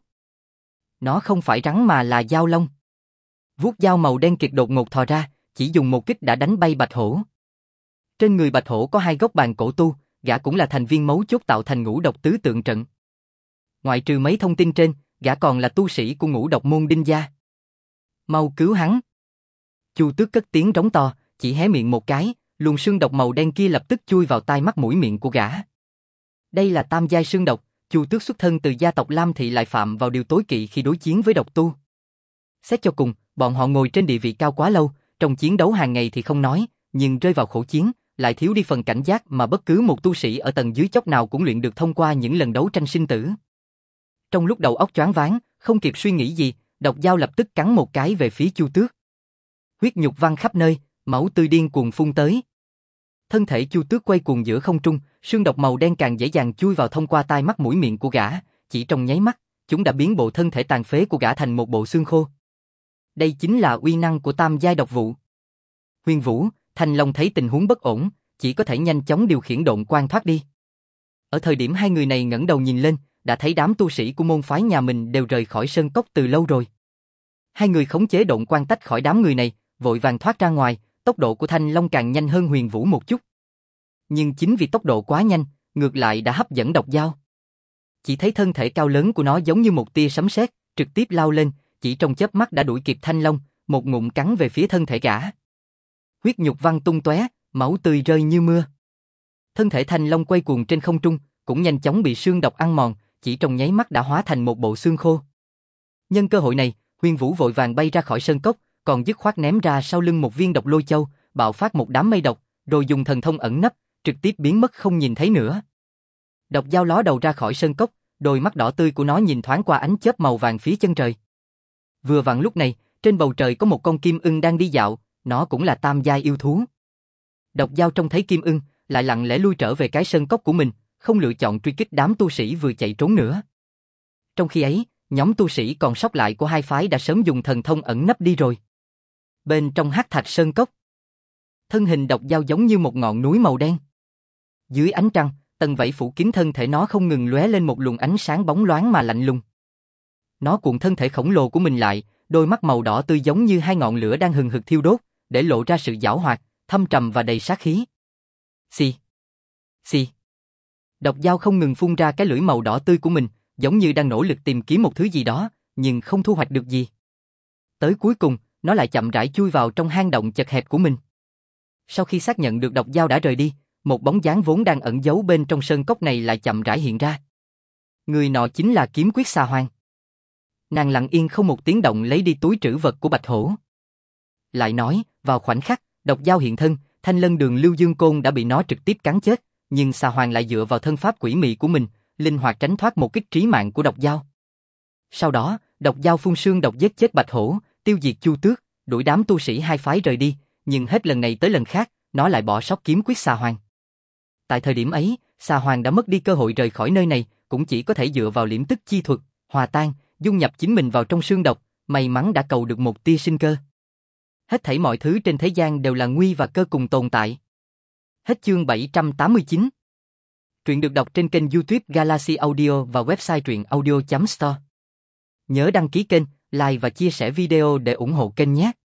Nó không phải rắn mà là dao long. Vuốt dao màu đen kịt đột ngột thò ra, chỉ dùng một kích đã đánh bay bạch hổ. Trên người bạch hổ có hai gốc bàn cổ tu, gã cũng là thành viên mấu chốt tạo thành Ngũ Độc tứ tượng trận. Ngoại trừ mấy thông tin trên, gã còn là tu sĩ của Ngũ Độc Môn Đinh gia. Mau cứu hắn. Chu Tước cất tiếng rống to, chỉ hé miệng một cái, luồng xương độc màu đen kia lập tức chui vào tai mắt mũi miệng của gã. Đây là tam giai xương độc, Chu Tước xuất thân từ gia tộc Lam Thị lại phạm vào điều tối kỵ khi đối chiến với độc tu. Xét cho cùng, bọn họ ngồi trên địa vị cao quá lâu, trong chiến đấu hàng ngày thì không nói, nhưng rơi vào khổ chiến, lại thiếu đi phần cảnh giác mà bất cứ một tu sĩ ở tầng dưới chót nào cũng luyện được thông qua những lần đấu tranh sinh tử. Trong lúc đầu óc choáng váng, không kịp suy nghĩ gì, độc dao lập tức cắn một cái về phía Chu Tước. Huyết nhục văng khắp nơi, máu tươi điên cuồng phun tới. Thân thể Chu Tước quay cuồng giữa không trung, xương độc màu đen càng dễ dàng chui vào thông qua tai mắt mũi miệng của gã, chỉ trong nháy mắt, chúng đã biến bộ thân thể tàn phế của gã thành một bộ xương khô. Đây chính là uy năng của tam giai độc vụ. Huyền Vũ, Thanh Long thấy tình huống bất ổn, chỉ có thể nhanh chóng điều khiển độn quang thoát đi. Ở thời điểm hai người này ngẩng đầu nhìn lên, đã thấy đám tu sĩ của môn phái nhà mình đều rời khỏi sơn cốc từ lâu rồi. Hai người khống chế độn quang tách khỏi đám người này, vội vàng thoát ra ngoài, tốc độ của Thanh Long càng nhanh hơn Huyền Vũ một chút. Nhưng chính vì tốc độ quá nhanh, ngược lại đã hấp dẫn độc dao. Chỉ thấy thân thể cao lớn của nó giống như một tia sấm sét, trực tiếp lao lên, chỉ trong chớp mắt đã đuổi kịp Thanh Long, một ngụm cắn về phía thân thể gã. Huyết nhục văng tung tóe, máu tươi rơi như mưa. Thân thể Thanh Long quay cuồng trên không trung, cũng nhanh chóng bị sương độc ăn mòn, chỉ trong nháy mắt đã hóa thành một bộ xương khô. Nhân cơ hội này, Huyên Vũ vội vàng bay ra khỏi sơn cốc, còn dứt khoát ném ra sau lưng một viên độc lôi châu, bạo phát một đám mây độc, rồi dùng thần thông ẩn nấp, trực tiếp biến mất không nhìn thấy nữa. Độc dao ló đầu ra khỏi sơn cốc, đôi mắt đỏ tươi của nó nhìn thoáng qua ánh chớp màu vàng phía chân trời. Vừa vặn lúc này, trên bầu trời có một con kim ưng đang đi dạo, nó cũng là tam giai yêu thú. Độc dao trông thấy kim ưng, lại lặng lẽ lui trở về cái sơn cốc của mình, không lựa chọn truy kích đám tu sĩ vừa chạy trốn nữa. Trong khi ấy, nhóm tu sĩ còn sót lại của hai phái đã sớm dùng thần thông ẩn nấp đi rồi. Bên trong hắc thạch sơn cốc, thân hình độc dao giống như một ngọn núi màu đen. Dưới ánh trăng, tầng vảy phủ kín thân thể nó không ngừng lóe lên một luồng ánh sáng bóng loáng mà lạnh lùng. Nó cuộn thân thể khổng lồ của mình lại, đôi mắt màu đỏ tươi giống như hai ngọn lửa đang hừng hực thiêu đốt, để lộ ra sự giảo hoạt, thâm trầm và đầy sát khí. Xì, xì. Độc dao không ngừng phun ra cái lưỡi màu đỏ tươi của mình, giống như đang nỗ lực tìm kiếm một thứ gì đó, nhưng không thu hoạch được gì. Tới cuối cùng, nó lại chậm rãi chui vào trong hang động chật hẹp của mình. Sau khi xác nhận được độc dao đã rời đi, một bóng dáng vốn đang ẩn giấu bên trong sơn cốc này lại chậm rãi hiện ra. Người nọ chính là Kiếm Quyết Xà Hoàng. Nàng lặng yên không một tiếng động lấy đi túi trữ vật của Bạch Hổ. Lại nói, vào khoảnh khắc, độc dao hiện thân, Thanh Lân Đường Lưu Dương Côn đã bị nó trực tiếp cắn chết, nhưng Xà Hoàng lại dựa vào thân pháp quỷ mị của mình, linh hoạt tránh thoát một kích trí mạng của độc dao. Sau đó, độc dao phun sương độc giết chết Bạch Hổ, tiêu diệt Chu Tước, đuổi đám tu sĩ hai phái rời đi, nhưng hết lần này tới lần khác, nó lại bỏ sót Kiếm Quyết Xà Hoàng. Tại thời điểm ấy, Xà Hoàng đã mất đi cơ hội rời khỏi nơi này, cũng chỉ có thể dựa vào liễm tức chi thuật, hòa tan, dung nhập chính mình vào trong sương độc, may mắn đã cầu được một tia sinh cơ. Hết thảy mọi thứ trên thế gian đều là nguy và cơ cùng tồn tại. Hết chương bảy trăm tám mươi chín. Truyện được đọc trên kênh YouTube Galaxy Audio và website truyện audio chấm store. Nhớ đăng ký kênh, like và chia sẻ video để ủng hộ kênh nhé.